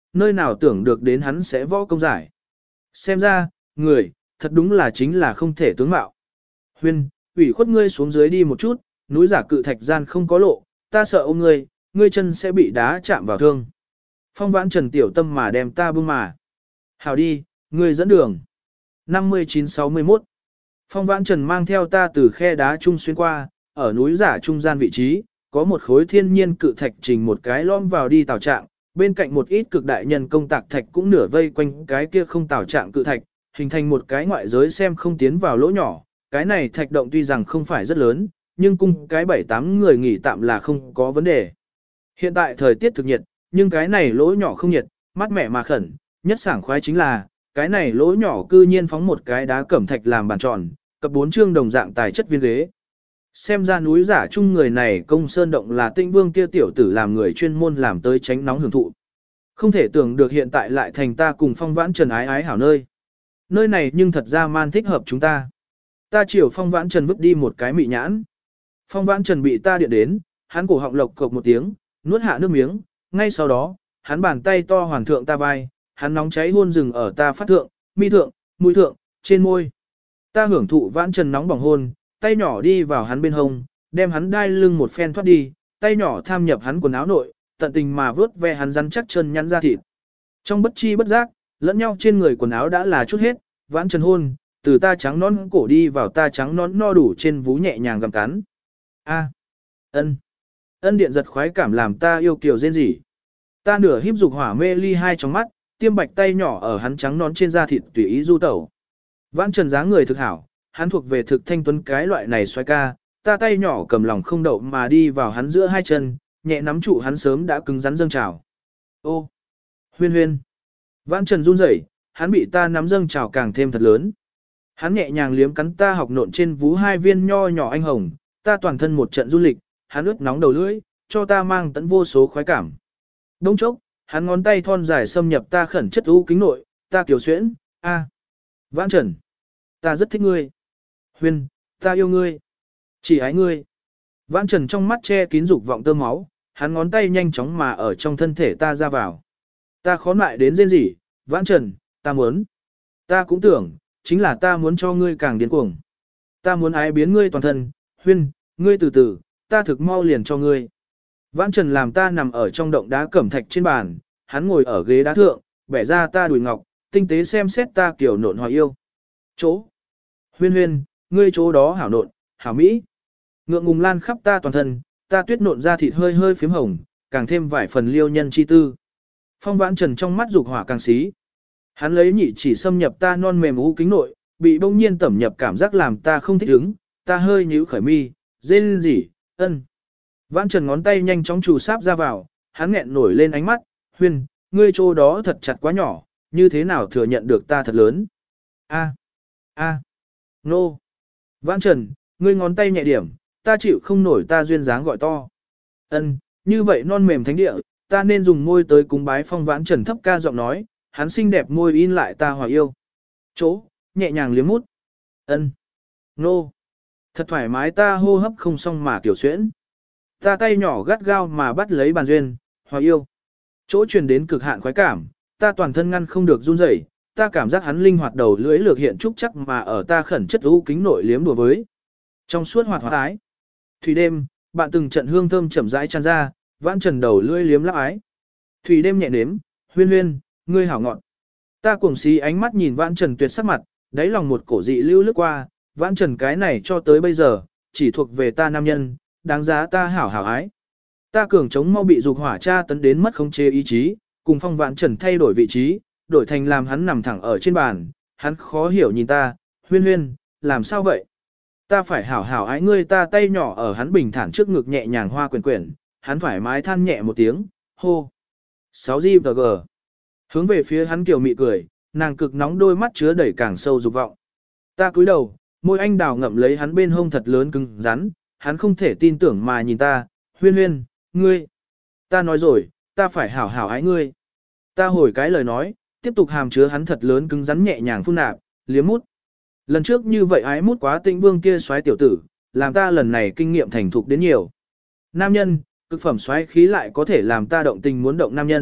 nơi nào tưởng được đến hắn sẽ võ công giải. Xem ra, người, thật đúng là chính là không thể tướng mạo. Huyên, ủy khuất ngươi xuống dưới đi một chút, núi giả cự thạch gian không có lộ, ta sợ ôm ngươi, ngươi chân sẽ bị đá chạm vào thương. Phong Vãn Trần tiểu tâm mà đem ta buông mà. Hảo đi, ngươi dẫn đường. năm mươi chín sáu mươi mốt Phong Vãn Trần mang theo ta từ khe đá trung xuyên qua, ở núi giả trung gian vị trí, có một khối thiên nhiên cự thạch trình một cái lõm vào đi tảo trạng, bên cạnh một ít cực đại nhân công tạc thạch cũng nửa vây quanh cái kia không tảo trạng cự thạch, hình thành một cái ngoại giới xem không tiến vào lỗ nhỏ. Cái này thạch động tuy rằng không phải rất lớn, nhưng cung cái bảy tám người nghỉ tạm là không có vấn đề. Hiện tại thời tiết thực nhiệt, nhưng cái này lỗ nhỏ không nhiệt, mát mẻ mà khẩn, nhất sảng khoái chính là, cái này lỗ nhỏ cư nhiên phóng một cái đá cẩm thạch làm bàn tròn, cập bốn chương đồng dạng tài chất viên ghế. Xem ra núi giả chung người này công sơn động là Tĩnh Vương kia tiểu tử làm người chuyên môn làm tới tránh nóng hưởng thụ. Không thể tưởng được hiện tại lại thành ta cùng Phong Vãn Trần ái ái hảo nơi. Nơi này nhưng thật ra man thích hợp chúng ta. Ta chiều Phong Vãn Trần vứt đi một cái mị nhãn. Phong Vãn Trần bị ta điện đến, hắn cổ họng lộc cộc một tiếng, nuốt hạ nước miếng, ngay sau đó, hắn bàn tay to hoàn thượng ta vai, hắn nóng cháy hôn rừng ở ta phát thượng, mi thượng, mũi thượng, trên môi. Ta hưởng thụ Vãn Trần nóng bỏng hôn, tay nhỏ đi vào hắn bên hông, đem hắn đai lưng một phen thoát đi, tay nhỏ tham nhập hắn quần áo nội, tận tình mà vớt ve hắn rắn chắc chân nhắn ra thịt. Trong bất chi bất giác, lẫn nhau trên người quần áo đã là chút hết, Vãn Trần hôn, từ ta trắng nón cổ đi vào ta trắng nón no đủ trên vú nhẹ nhàng gặm cắn. A, ân, ân điện giật khoái cảm làm ta yêu kiều rên rỉ. Ta nửa híp dục hỏa mê ly hai trong mắt, tiêm bạch tay nhỏ ở hắn trắng nón trên da thịt tùy ý du tẩu. Vãn Trần dáng người thực hảo, hắn thuộc về thực thanh tuấn cái loại này xoay ca, ta tay nhỏ cầm lòng không đậu mà đi vào hắn giữa hai chân, nhẹ nắm trụ hắn sớm đã cứng rắn dâng trào. Ô, huyên huyên. Vãn Trần run rẩy, hắn bị ta nắm dâng trào càng thêm thật lớn. Hắn nhẹ nhàng liếm cắn ta học nộn trên vú hai viên nho nhỏ anh hồng, ta toàn thân một trận du lịch, hắn ướt nóng đầu lưỡi, cho ta mang tận vô số khoái cảm. Đông chốc, hắn ngón tay thon dài xâm nhập ta khẩn chất u kính nội, ta kiều xuyễn, a, Vãn Trần, ta rất thích ngươi. Huyên, ta yêu ngươi. Chỉ ái ngươi. Vãn Trần trong mắt che kín dục vọng tơ máu, hắn ngón tay nhanh chóng mà ở trong thân thể ta ra vào. Ta khó lại đến rên rỉ, Vãn Trần, ta muốn. Ta cũng tưởng, chính là ta muốn cho ngươi càng điên cuồng. Ta muốn ái biến ngươi toàn thân, Huyên, ngươi từ từ, ta thực mau liền cho ngươi. Vãn Trần làm ta nằm ở trong động đá cẩm thạch trên bàn, hắn ngồi ở ghế đá thượng, bẻ ra ta đùi ngọc, tinh tế xem xét ta kiểu nộn hòa yêu. Chỗ. Huyên huyên, ngươi chỗ đó hảo nộn, hảo mỹ. Ngượng ngùng lan khắp ta toàn thân, ta tuyết nộn ra thịt hơi hơi phím hồng, càng thêm vài phần liêu nhân chi tư. Phong Vãn Trần trong mắt dục hỏa càng xí. Hắn lấy nhị chỉ xâm nhập ta non mềm u kính nội, bị bỗng nhiên tẩm nhập cảm giác làm ta không thích ứng, ta hơi nhíu khởi mi, rên rỉ, ân. Vãn Trần ngón tay nhanh chóng trù sáp ra vào, hắn nghẹn nổi lên ánh mắt, huyên, ngươi chỗ đó thật chặt quá nhỏ, như thế nào thừa nhận được ta thật lớn. A, a, nô. Vãn Trần, ngươi ngón tay nhẹ điểm, ta chịu không nổi ta duyên dáng gọi to. Ân, như vậy non mềm thánh địa, ta nên dùng môi tới cúng bái. Phong Vãn Trần thấp ca giọng nói, hắn xinh đẹp môi in lại ta hòa yêu. Chỗ, nhẹ nhàng liếm mút. Ân, nô. Thật thoải mái ta hô hấp không xong mà kiểu xuyễn. Ta tay nhỏ gắt gao mà bắt lấy bàn duyên, hòa yêu. Chỗ truyền đến cực hạn khoái cảm, ta toàn thân ngăn không được run rẩy, ta cảm giác hắn linh hoạt đầu lưỡi lược hiện trúc chắc mà ở ta khẩn chất u kính nội liếm đùa với. Trong suốt hoạt hoạt ái. Thủy đêm, bạn từng trận hương thơm chậm rãi tràn ra, Vãn Trần đầu lưỡi liếm lắp ái. Thủy đêm nhẹ nếm, huyên huyên, ngươi hảo ngọn. Ta cuồng xí ánh mắt nhìn Vãn Trần tuyệt sắc mặt, đáy lòng một cổ dị lưu lướt qua, Vãn Trần cái này cho tới bây giờ, chỉ thuộc về ta nam nhân, đáng giá ta hảo hảo ái. Ta cường chống mau bị dục hỏa tra tấn đến mất khống chế ý chí, cùng Phong Vãn Trần thay đổi vị trí, đổi thành làm hắn nằm thẳng ở trên bàn, hắn khó hiểu nhìn ta, huyên huyên, làm sao vậy? Ta phải hảo hảo ái ngươi, ta tay nhỏ ở hắn bình thản trước ngực nhẹ nhàng hoa quyển quyển, hắn thoải mái than nhẹ một tiếng, hô. sáu G và G. Hướng về phía hắn kiều mị cười, nàng cực nóng đôi mắt chứa đầy càng sâu dục vọng. Ta cúi đầu, môi anh đào ngậm lấy hắn bên hông thật lớn cứng rắn, hắn không thể tin tưởng mà nhìn ta, huyên huyên, ngươi. Ta nói rồi, ta phải hảo hảo ái ngươi. Ta hồi cái lời nói, tiếp tục hàm chứa hắn thật lớn cứng rắn nhẹ nhàng phun nạp, liếm mút. Lần trước như vậy ái mút quá Tĩnh Vương kia xoáy tiểu tử, làm ta lần này kinh nghiệm thành thục đến nhiều. Nam nhân, cực phẩm xoáy khí lại có thể làm ta động tình muốn động nam nhân,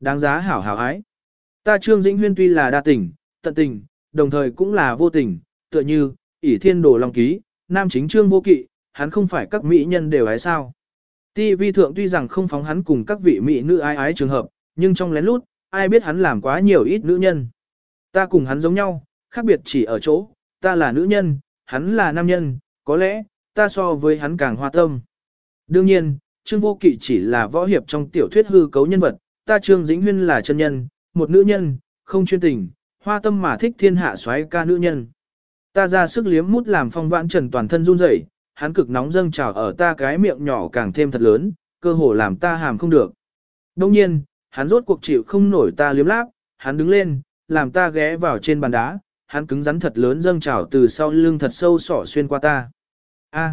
Đáng giá hảo hảo ái. Ta Trương Dĩnh Huyên tuy là đa tình, tận tình, đồng thời cũng là vô tình, tựa như, ỷ thiên đồ long ký, nam chính Trương vô kỵ, hắn không phải các mỹ nhân đều ái sao. Ti vi thượng tuy rằng không phóng hắn cùng các vị mỹ nữ ái ái trường hợp, nhưng trong lén lút, ai biết hắn làm quá nhiều ít nữ nhân. Ta cùng hắn giống nhau, khác biệt chỉ ở chỗ, ta là nữ nhân, hắn là nam nhân, có lẽ, ta so với hắn càng hoa tâm. Đương nhiên, Trương Vô Kỵ chỉ là võ hiệp trong tiểu thuyết hư cấu nhân vật, ta Trương Dĩnh Huyên là chân nhân, một nữ nhân, không chuyên tình, hoa tâm mà thích thiên hạ soái ca nữ nhân. Ta ra sức liếm mút làm Phong Vãn Trần toàn thân run rẩy, hắn cực nóng dâng trào ở ta cái miệng nhỏ càng thêm thật lớn, cơ hồ làm ta hàm không được. Đồng nhiên, hắn rốt cuộc chịu không nổi ta liếm láp, hắn đứng lên, làm ta ghé vào trên bàn đá, hắn cứng rắn thật lớn dâng trào từ sau lưng thật sâu sỏ xuyên qua ta. A.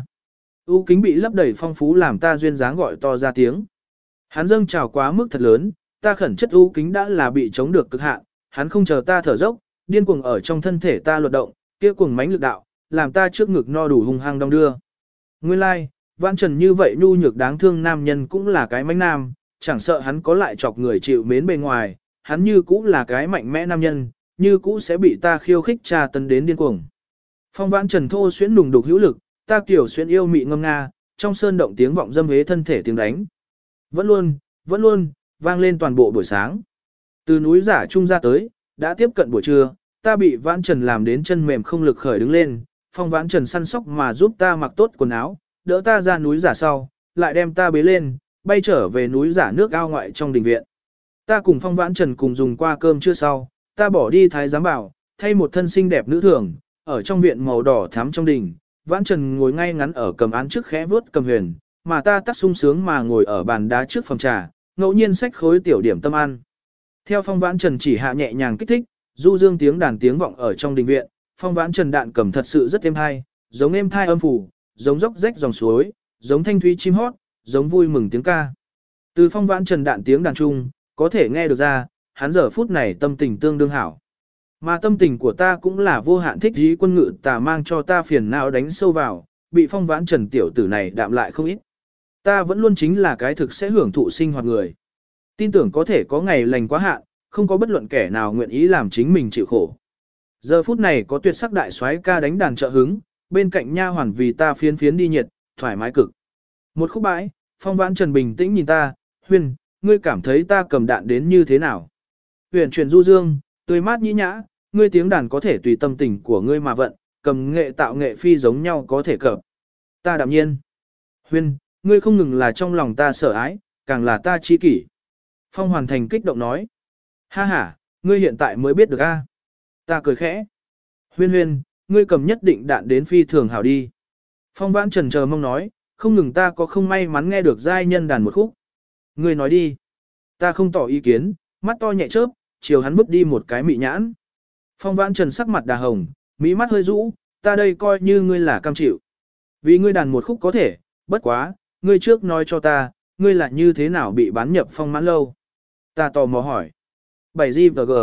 U kính bị lấp đầy phong phú làm ta duyên dáng gọi to ra tiếng. Hắn dâng trào quá mức thật lớn, ta khẩn chất u kính đã là bị chống được cực hạn, hắn không chờ ta thở dốc, điên cuồng ở trong thân thể ta luật động, kia cuồng mãnh lực đạo, làm ta trước ngực no đủ hung hăng đong đưa. Nguyên lai, like, Vãn Trần như vậy nhu nhược đáng thương nam nhân cũng là cái mãnh nam, chẳng sợ hắn có lại chọc người chịu mến bề ngoài, hắn như cũ là cái mạnh mẽ nam nhân, như cũ sẽ bị ta khiêu khích tra tấn đến điên cuồng. Phong Vãn Trần thô xuyến nùng đục hữu lực, ta kiểu xuyến yêu mị ngâm nga, trong sơn động tiếng vọng dâm hế thân thể tiếng đánh. Vẫn luôn, vẫn luôn, vang lên toàn bộ buổi sáng. Từ núi giả trung ra tới, đã tiếp cận buổi trưa, ta bị Vãn Trần làm đến chân mềm không lực khởi đứng lên, Phong Vãn Trần săn sóc mà giúp ta mặc tốt quần áo, đỡ ta ra núi giả sau, lại đem ta bế lên, bay trở về núi giả nước ao ngoại trong đình viện. Ta cùng Phong Vãn Trần cùng dùng qua cơm trưa sau, ta bỏ đi thái giám bảo, thay một thân xinh đẹp nữ thường, ở trong viện màu đỏ thắm trong đình, Vãn Trần ngồi ngay ngắn ở cầm án trước khẽ vuốt cầm huyền, mà ta tắt sung sướng mà ngồi ở bàn đá trước phòng trà, ngẫu nhiên xách khối tiểu điểm tâm ăn. Theo Phong Vãn Trần chỉ hạ nhẹ nhàng kích thích, du dương tiếng đàn tiếng vọng ở trong đình viện, Phong Vãn Trần đạn cầm thật sự rất êm hay, giống êm thai âm phủ, giống dốc rách dòng suối, giống thanh thúy chim hót, giống vui mừng tiếng ca. Từ Phong Vãn Trần đạn tiếng đàn trung, có thể nghe được ra, hắn giờ phút này tâm tình tương đương hảo. Mà tâm tình của ta cũng là vô hạn thích dí quân ngự tà mang cho ta phiền não đánh sâu vào, bị Phong Vãn Trần tiểu tử này đạm lại không ít. Ta vẫn luôn chính là cái thực sẽ hưởng thụ sinh hoạt người. Tin tưởng có thể có ngày lành quá hạn, không có bất luận kẻ nào nguyện ý làm chính mình chịu khổ. Giờ phút này có tuyệt sắc đại soái ca đánh đàn trợ hứng, bên cạnh nha hoàn vì ta phiến phiến đi nhiệt, thoải mái cực. Một khúc bãi, Phong Vãn Trần bình tĩnh nhìn ta, Huyên, ngươi cảm thấy ta cầm đạn đến như thế nào? Huyền chuyển du dương, tươi mát nhĩ nhã, ngươi tiếng đàn có thể tùy tâm tình của ngươi mà vận, cầm nghệ tạo nghệ phi giống nhau có thể cập. Ta đạm nhiên. Huyên, ngươi không ngừng là trong lòng ta sợ ái, càng là ta chi kỷ. Phong Hoàn Thành kích động nói. Ha ha, ngươi hiện tại mới biết được a? Ta cười khẽ. Huyên huyên, ngươi cầm nhất định đạn đến phi thường hảo đi. Phong Vãn Trần chờ mong nói, không ngừng ta có không may mắn nghe được giai nhân đàn một khúc. Ngươi nói đi. Ta không tỏ ý kiến, mắt to nhẹ chớp, chiều hắn bước đi một cái mị nhãn. Phong Vãn Trần sắc mặt đà hồng, mỹ mắt hơi rũ, ta đây coi như ngươi là cam chịu. Vì ngươi đàn một khúc có thể, bất quá, ngươi trước nói cho ta, ngươi là như thế nào bị bán nhập Phong Mãn Lâu. Ta tò mò hỏi. bảy gi và G.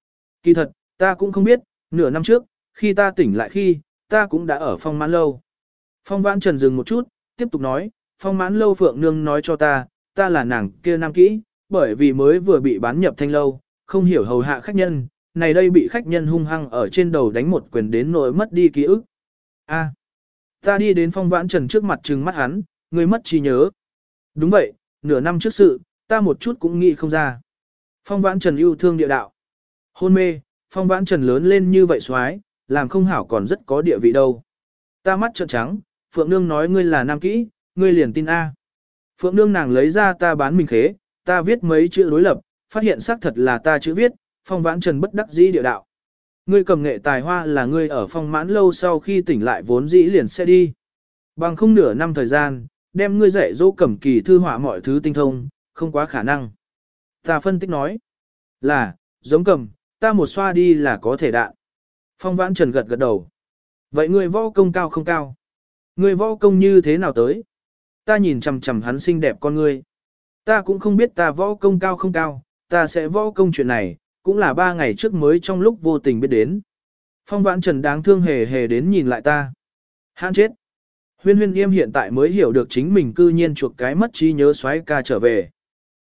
Kỳ thật, ta cũng không biết, nửa năm trước, khi ta tỉnh lại khi, ta cũng đã ở Phong Mãn Lâu. Phong Vãn Trần dừng một chút, tiếp tục nói, Phong Mãn Lâu Phượng Nương nói cho ta, ta là nàng kia nam kỹ, bởi vì mới vừa bị bán nhập Thanh Lâu, không hiểu hầu hạ khách nhân, này đây bị khách nhân hung hăng ở trên đầu đánh một quyền đến nỗi mất đi ký ức. A, ta đi đến Phong Vãn Trần trước mặt trừng mắt hắn, ngươi mất trí nhớ. Đúng vậy, nửa năm trước sự, ta một chút cũng nghĩ không ra. Phong Vãn Trần yêu thương địa đạo. Hôn mê, Phong Vãn Trần lớn lên như vậy xoái, làm không hảo còn rất có địa vị đâu. Ta mắt trợn trắng, Phượng Nương nói ngươi là nam kỹ, ngươi liền tin A. Phượng Nương nàng lấy ra ta bán mình khế, ta viết mấy chữ đối lập, phát hiện xác thật là ta chữ viết, Phong Vãn Trần bất đắc dĩ địa đạo. Ngươi cầm nghệ tài hoa là ngươi ở Phong Mãn Lâu sau khi tỉnh lại vốn dĩ liền sẽ đi. Bằng không nửa năm thời gian, đem ngươi dạy dỗ cầm kỳ thư họa mọi thứ tinh thông, không quá khả năng. Ta phân tích nói, là, giống cầm, ta một xoa đi là có thể đạn. Phong Vãn Trần gật gật đầu. Vậy ngươi võ công cao không cao? Ngươi võ công như thế nào tới? Ta nhìn chằm chằm hắn xinh đẹp con ngươi. Ta cũng không biết ta võ công cao không cao, ta sẽ võ công chuyện này, cũng là ba ngày trước mới trong lúc vô tình biết đến. Phong Vãn Trần đáng thương hề hề đến nhìn lại ta. Hãn chết. Huyên huyên yêm hiện tại mới hiểu được chính mình cư nhiên chuộc cái mất trí nhớ xoáy ca trở về.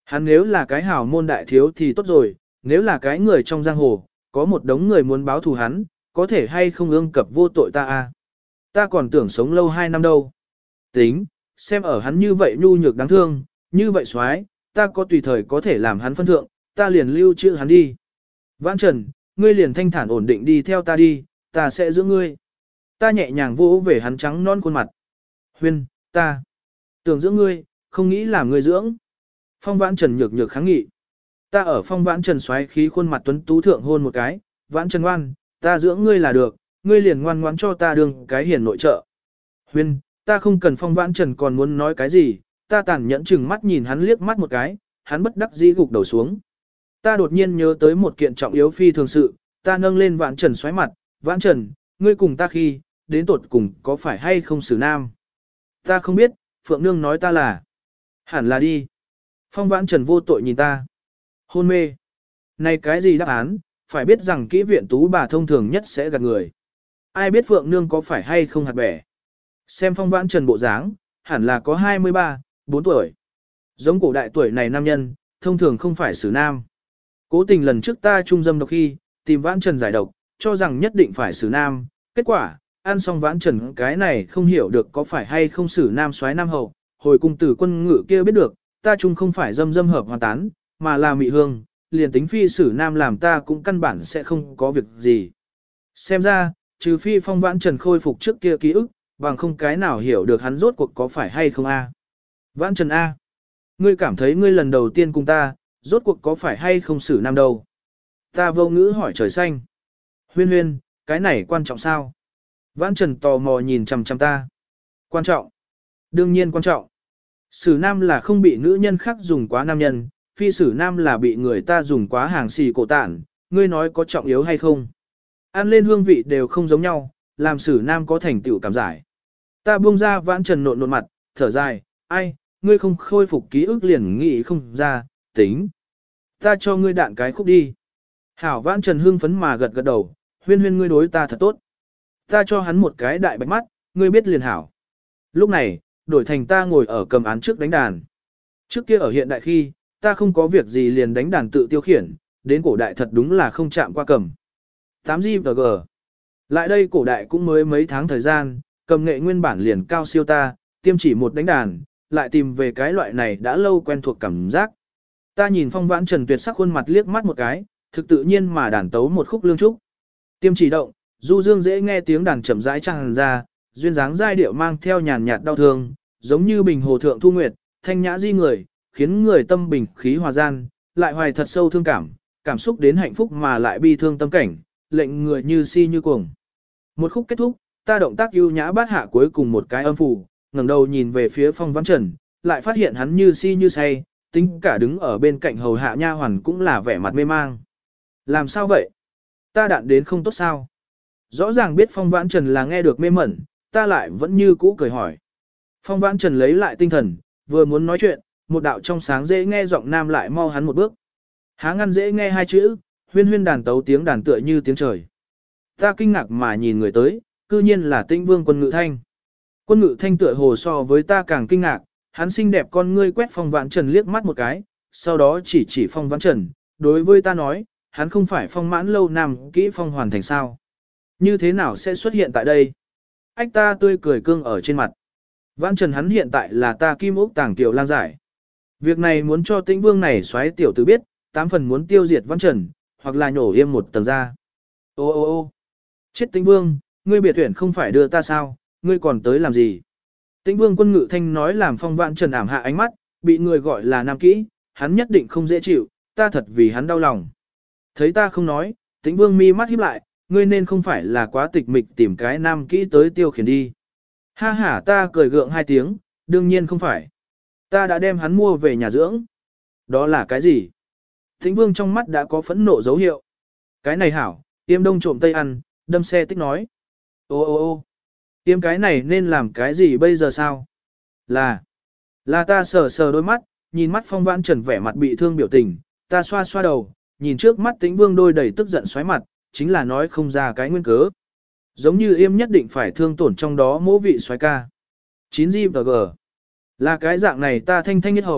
Hắn nếu là cái hảo môn đại thiếu thì tốt rồi, nếu là cái người trong giang hồ, có một đống người muốn báo thù hắn, có thể hay không ương cập vô tội ta à. Ta còn tưởng sống lâu hai năm đâu. Tính, xem ở hắn như vậy nhu nhược đáng thương, như vậy xoái, ta có tùy thời có thể làm hắn phân thượng, ta liền lưu trữ hắn đi. Vãn Trần, ngươi liền thanh thản ổn định đi theo ta đi, ta sẽ giữ ngươi. Ta nhẹ nhàng vỗ về hắn trắng non khuôn mặt. Huyên, ta tưởng dưỡng ngươi, không nghĩ làm ngươi dưỡng. Phong Vãn Trần nhược nhược kháng nghị. Ta ở Phong Vãn Trần xoáy khí khuôn mặt tuấn tú thượng hôn một cái, Vãn Trần ngoan, ta dưỡng ngươi là được, ngươi liền ngoan ngoãn cho ta đương cái hiền nội trợ. Huyên, ta không cần Phong Vãn Trần còn muốn nói cái gì, ta tàn nhẫn chừng mắt nhìn hắn liếc mắt một cái, hắn bất đắc dĩ gục đầu xuống. Ta đột nhiên nhớ tới một kiện trọng yếu phi thường sự, ta nâng lên Vãn Trần xoáy mặt, Vãn Trần, ngươi cùng ta khi, đến tột cùng có phải hay không xử nam? Ta không biết, Phượng Nương nói ta là. Hẳn là đi. Phong Vãn Trần vô tội nhìn ta. Hôn mê. Này cái gì đáp án, phải biết rằng kỹ viện tú bà thông thường nhất sẽ gạt người. Ai biết Phượng Nương có phải hay không hạt bẻ. Xem Phong Vãn Trần bộ dáng, hẳn là có hai mươi ba, bốn tuổi. Giống cổ đại tuổi này nam nhân, thông thường không phải xử nam. Cố tình lần trước ta trung dâm độc khi, tìm Vãn Trần giải độc, cho rằng nhất định phải xử nam. Kết quả, ăn xong Vãn Trần cái này không hiểu được có phải hay không xử nam soái nam hậu. Hồi cung tử quân ngự kia biết được, ta chung không phải dâm dâm hợp hoàn tán, mà là mị hương, liền tính phi xử nam làm ta cũng căn bản sẽ không có việc gì. Xem ra, trừ phi Phong Vãn Trần khôi phục trước kia ký ức, bằng không cái nào hiểu được hắn rốt cuộc có phải hay không a. Vãn Trần A. Ngươi cảm thấy ngươi lần đầu tiên cùng ta, rốt cuộc có phải hay không xử nam đâu. Ta vô ngữ hỏi trời xanh. Huyên huyên, cái này quan trọng sao? Vãn Trần tò mò nhìn chằm chằm ta. Quan trọng. Đương nhiên quan trọng. Xử nam là không bị nữ nhân khác dùng quá nam nhân, phi xử nam là bị người ta dùng quá hàng xì cổ tản, ngươi nói có trọng yếu hay không? Ăn lên hương vị đều không giống nhau, làm xử nam có thành tựu cảm giải. Ta buông ra Vãn Trần nộn nộn mặt, thở dài, ai, ngươi không khôi phục ký ức liền nghĩ không ra, tính. Ta cho ngươi đạn cái khúc đi. Hảo Vãn Trần hưng phấn mà gật gật đầu, huyên huyên ngươi đối ta thật tốt. Ta cho hắn một cái đại bạch mắt, ngươi biết liền hảo. Lúc này, đổi thành ta ngồi ở cầm án trước đánh đàn. Trước kia ở hiện đại khi, ta không có việc gì liền đánh đàn tự tiêu khiển, đến cổ đại thật đúng là không chạm qua cầm. tám gi và gi. Lại đây cổ đại cũng mới mấy tháng thời gian, cầm nghệ nguyên bản liền cao siêu ta, tiêm chỉ một đánh đàn, lại tìm về cái loại này đã lâu quen thuộc cảm giác. Ta nhìn Phong Vãn Trần tuyệt sắc khuôn mặt liếc mắt một cái, thực tự nhiên mà đàn tấu một khúc lương trúc. Tiêm chỉ động, du dương dễ nghe tiếng đàn chậm rãi tràn ra, duyên dáng giai điệu mang theo nhàn nhạt đau thương, giống như bình hồ thượng thu nguyệt, thanh nhã di người, khiến người tâm bình khí hòa gian, lại hoài thật sâu thương cảm, cảm xúc đến hạnh phúc mà lại bi thương tâm cảnh, lệnh người như si như cuồng. Một khúc kết thúc, ta động tác ưu nhã bát hạ cuối cùng một cái âm phủ, ngẩng đầu nhìn về phía Phong Vãn Trần, lại phát hiện hắn như si như say, tính cả đứng ở bên cạnh hầu hạ nha hoàn cũng là vẻ mặt mê mang. Làm sao vậy? Ta đạn đến không tốt sao? Rõ ràng biết Phong Vãn Trần là nghe được mê mẩn, ta lại vẫn như cũ cười hỏi. Phong Vãn Trần lấy lại tinh thần, vừa muốn nói chuyện, một đạo trong sáng dễ nghe giọng nam lại mau hắn một bước. Há ngăn dễ nghe hai chữ, huyên huyên đàn tấu tiếng đàn tựa như tiếng trời. Ta kinh ngạc mà nhìn người tới, cư nhiên là Tĩnh Vương Quân Ngự Thanh. Quân Ngự Thanh tựa hồ so với ta càng kinh ngạc, hắn xinh đẹp con ngươi quét Phong Vãn Trần liếc mắt một cái, sau đó chỉ chỉ Phong Vãn Trần, đối với ta nói, hắn không phải Phong Mãn Lâu Nam kỹ Phong hoàn thành sao? Như thế nào sẽ xuất hiện tại đây? Ách ta tươi cười cương ở trên mặt. Vãn Trần hắn hiện tại là ta Kim Ốc Tàng Tiểu Lang giải. Việc này muốn cho Tĩnh Vương này xoáy tiểu tử biết, tám phần muốn tiêu diệt Vãn Trần, hoặc là nhổ yêm một tầng ra. Ô ô ô chết Tĩnh Vương, ngươi biệt tuyển không phải đưa ta sao, ngươi còn tới làm gì? Tĩnh Vương Quân Ngự Thanh nói làm Phong Vãn Trần ảm hạ ánh mắt, bị người gọi là nam kỹ, hắn nhất định không dễ chịu, ta thật vì hắn đau lòng. Thấy ta không nói, Tĩnh Vương mi mắt híp lại, ngươi nên không phải là quá tịch mịch tìm cái nam kỹ tới tiêu khiển đi. Ha ha, ta cười gượng hai tiếng, đương nhiên không phải. Ta đã đem hắn mua về nhà dưỡng. Đó là cái gì? Tĩnh Vương trong mắt đã có phẫn nộ dấu hiệu. Cái này hảo, tiêm đông trộm tây ăn, đâm xe tích nói. Ô ô ô tiêm cái này nên làm cái gì bây giờ sao? Là, là ta sờ sờ đôi mắt, nhìn mắt Phong Vãn Trần vẻ mặt bị thương biểu tình, ta xoa xoa đầu, nhìn trước mắt Tĩnh Vương đôi đầy tức giận xoáy mặt, chính là nói không ra cái nguyên cớ. Giống như yêm nhất định phải thương tổn trong đó mỗ vị xoáy ca. chín gi và G. Là cái dạng này ta thanh thanh nhất hầu,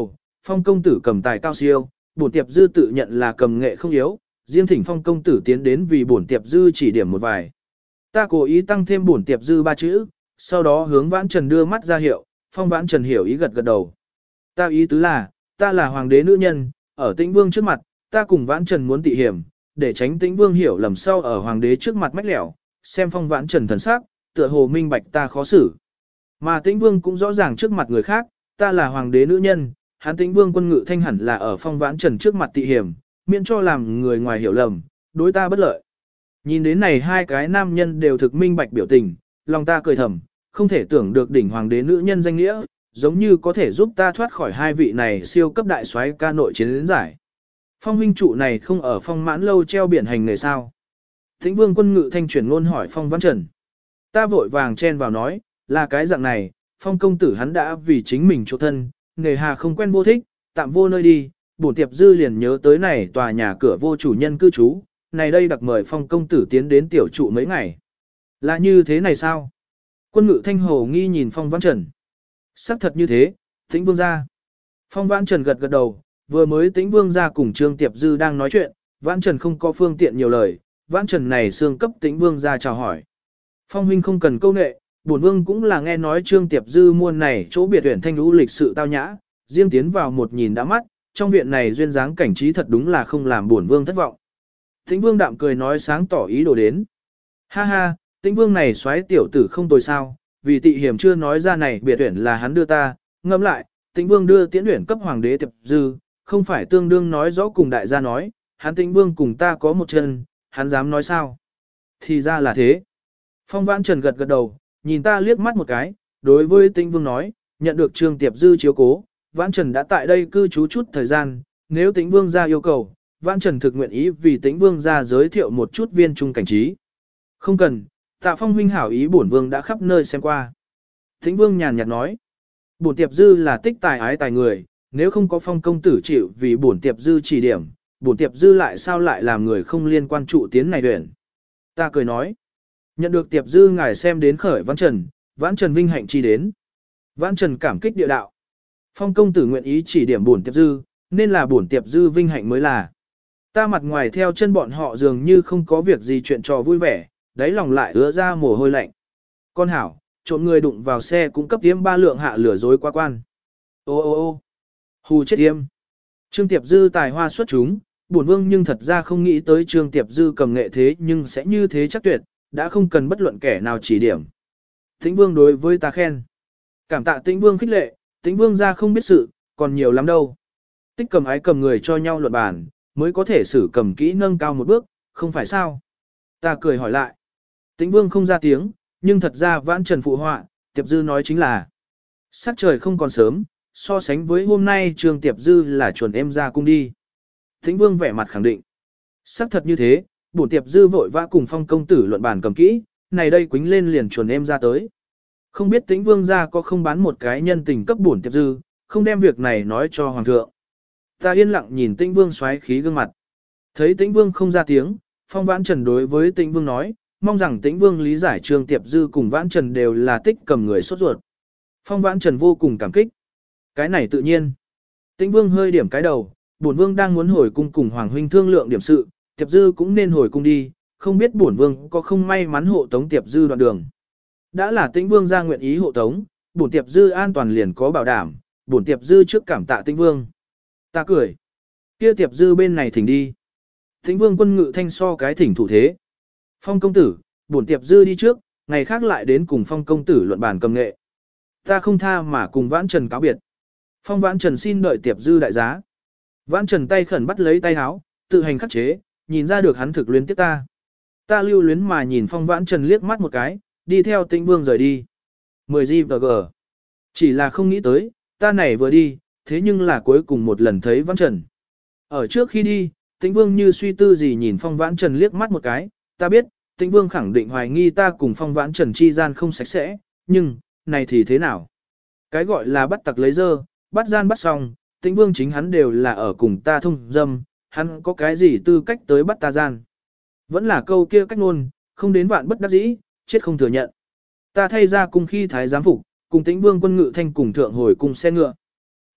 Phong công tử cầm tài cao siêu, bổn tiệp dư tự nhận là cầm nghệ không yếu, riêng thỉnh phong công tử tiến đến vì bổn tiệp dư chỉ điểm một vài. Ta cố ý tăng thêm bổn tiệp dư ba chữ, sau đó hướng Vãn Trần đưa mắt ra hiệu, Phong Vãn Trần hiểu ý gật gật đầu. Ta ý tứ là, ta là hoàng đế nữ nhân, ở Tĩnh Vương trước mặt, ta cùng Vãn Trần muốn tị hiểm, để tránh Tĩnh Vương hiểu lầm sau ở hoàng đế trước mặt mách lẻo, xem Phong Vãn Trần thần sắc, tựa hồ minh bạch ta khó xử. Mà Tĩnh Vương cũng rõ ràng trước mặt người khác, ta là hoàng đế nữ nhân, hắn Tĩnh Vương quân ngự thanh hẳn là ở Phong Vãn Trần trước mặt tị hiểm, miễn cho làm người ngoài hiểu lầm, đối ta bất lợi. Nhìn đến này hai cái nam nhân đều thực minh bạch biểu tình, lòng ta cười thầm, không thể tưởng được đỉnh hoàng đế nữ nhân danh nghĩa, giống như có thể giúp ta thoát khỏi hai vị này siêu cấp đại soái ca nội chiến đến giải. Phong huynh trụ này không ở Phong Mãn lâu treo biển hành nghề sao? Tĩnh Vương quân ngự thanh chuyển ngôn hỏi Phong Vãn Trần. Ta vội vàng chen vào nói, là cái dạng này, Phong công tử hắn đã vì chính mình chỗ thân, nghề hà không quen vô thích, tạm vô nơi đi, bổn tiệp dư liền nhớ tới này tòa nhà cửa vô chủ nhân cư trú, này đây đặc mời Phong công tử tiến đến tiểu trụ mấy ngày. Là như thế này sao? Quân ngự thanh hồ nghi nhìn Phong Vãn Trần. Sắc thật như thế, Tĩnh Vương gia. Phong Vãn Trần gật gật đầu, vừa mới Tĩnh Vương gia cùng Trương Tiệp Dư đang nói chuyện, Vãn Trần không có phương tiện nhiều lời, Vãn Trần này xương cấp Tĩnh Vương gia chào hỏi. Phong huynh không cần câu nệ, bổn vương cũng là nghe nói Trương Tiệp Dư muôn này chỗ biệt tuyển thanh lũ lịch sự tao nhã, riêng tiến vào một nhìn đã mắt, trong viện này duyên dáng cảnh trí thật đúng là không làm bổn vương thất vọng. Tĩnh Vương đạm cười nói sáng tỏ ý đồ đến. Ha ha, Tĩnh Vương này xoáy tiểu tử không tồi sao, vì tị hiểm chưa nói ra này biệt tuyển là hắn đưa ta, ngẫm lại, Tĩnh Vương đưa tiễn tuyển cấp hoàng đế Tiệp Dư, không phải tương đương nói rõ cùng đại gia nói, hắn Tĩnh Vương cùng ta có một chân, hắn dám nói sao? Thì ra là thế. Phong Vãn Trần gật gật đầu, nhìn ta liếc mắt một cái, đối với Tĩnh Vương nói, nhận được Trương Tiệp Dư chiếu cố, Vãn Trần đã tại đây cư trú chút thời gian, nếu Tĩnh Vương ra yêu cầu, Vãn Trần thực nguyện ý vì Tĩnh Vương ra giới thiệu một chút viên trung cảnh trí. Không cần, Tạ Phong huynh hảo ý bổn vương đã khắp nơi xem qua. Tĩnh Vương nhàn nhạt nói, bổn Tiệp Dư là tích tài ái tài người, nếu không có Phong công tử chịu vì bổn Tiệp Dư chỉ điểm, bổn Tiệp Dư lại sao lại làm người không liên quan trụ tiến này tuyển. Ta cười nói, nhận được Tiệp Dư ngài xem đến khởi Vãn Trần, Vãn Trần vinh hạnh chi đến. Vãn Trần cảm kích địa đạo. Phong công tử nguyện ý chỉ điểm bổn Tiệp Dư, nên là bổn Tiệp Dư vinh hạnh mới là. Ta mặt ngoài theo chân bọn họ dường như không có việc gì chuyện trò vui vẻ, đáy lòng lại ứa ra mồ hôi lạnh. Con hảo, trộm người đụng vào xe cũng cấp tiêm ba lượng hạ lửa dối qua quan. Ô ô ô hù chết tiêm. Trương Tiệp Dư tài hoa xuất chúng, bổn vương nhưng thật ra không nghĩ tới Trương Tiệp Dư cầm nghệ thế nhưng sẽ như thế chắc tuyệt, đã không cần bất luận kẻ nào chỉ điểm. Tĩnh Vương đối với ta khen. Cảm tạ Tĩnh Vương khích lệ, Tĩnh Vương ra không biết sự, còn nhiều lắm đâu. Tích cầm ái cầm người cho nhau luận bàn, mới có thể xử cầm kỹ nâng cao một bước, không phải sao? Ta cười hỏi lại. Tĩnh Vương không ra tiếng, nhưng thật ra Vãn Trần phụ họa, Tiệp Dư nói chính là sắc trời không còn sớm, so sánh với hôm nay Trương Tiệp Dư là chuẩn em ra cung đi. Tĩnh Vương vẻ mặt khẳng định. Sắc thật như thế, bổn Tiệp Dư vội vã cùng Phong công tử luận bàn cầm kỹ, này đây quính lên liền chuẩn em ra tới. Không biết Tĩnh Vương ra có không bán một cái nhân tình cấp bổn Tiệp Dư, không đem việc này nói cho Hoàng thượng. Ta yên lặng nhìn Tĩnh Vương xoáy khí gương mặt. Thấy Tĩnh Vương không ra tiếng, Phong Vãn Trần đối với Tĩnh Vương nói, mong rằng Tĩnh Vương lý giải Trương Tiệp Dư cùng Vãn Trần đều là tích cầm người sốt ruột. Phong Vãn Trần vô cùng cảm kích. Cái này tự nhiên. Tĩnh Vương hơi điểm cái đầu, bổn Vương đang muốn hồi cung cùng Hoàng huynh thương lượng điểm sự, Tiệp Dư cũng nên hồi cung đi, không biết bổn Vương có không may mắn hộ tống Tiệp Dư đoạn đường. Đã là Tĩnh Vương ra nguyện ý hộ tống, bổn Tiệp Dư an toàn liền có bảo đảm, bổn Tiệp Dư trước cảm tạ Tĩnh Vương. Ta cười. Kia Tiệp Dư bên này thỉnh đi. Tĩnh Vương quân ngự thanh so cái thỉnh thủ thế. Phong công tử, bổn Tiệp Dư đi trước, ngày khác lại đến cùng Phong công tử luận bàn cầm nghệ. Ta không tha mà cùng Vãn Trần cáo biệt. Phong Vãn Trần xin đợi Tiệp Dư đại giá. Vãn Trần tay khẩn bắt lấy tay háo, tự hành khắc chế, nhìn ra được hắn thực luyến tiếc ta. Ta lưu luyến mà nhìn Phong Vãn Trần liếc mắt một cái, đi theo Tĩnh Vương rời đi. mười gi vê giê. Chỉ là không nghĩ tới, ta này vừa đi, thế nhưng là cuối cùng một lần thấy Vãn Trần. Ở trước khi đi, Tĩnh Vương như suy tư gì nhìn Phong Vãn Trần liếc mắt một cái, ta biết, Tĩnh Vương khẳng định hoài nghi ta cùng Phong Vãn Trần chi gian không sạch sẽ, nhưng, này thì thế nào? Cái gọi là bắt tặc lấy dơ, bắt gian bắt xong, Tĩnh Vương chính hắn đều là ở cùng ta thông dâm, hắn có cái gì tư cách tới bắt ta gian? Vẫn là câu kia cách ngôn, không đến vạn bất đắc dĩ, chết không thừa nhận. Ta thay ra cung khi thái giám phục, cùng Tĩnh Vương quân ngự thanh cùng thượng hồi cùng xe ngựa.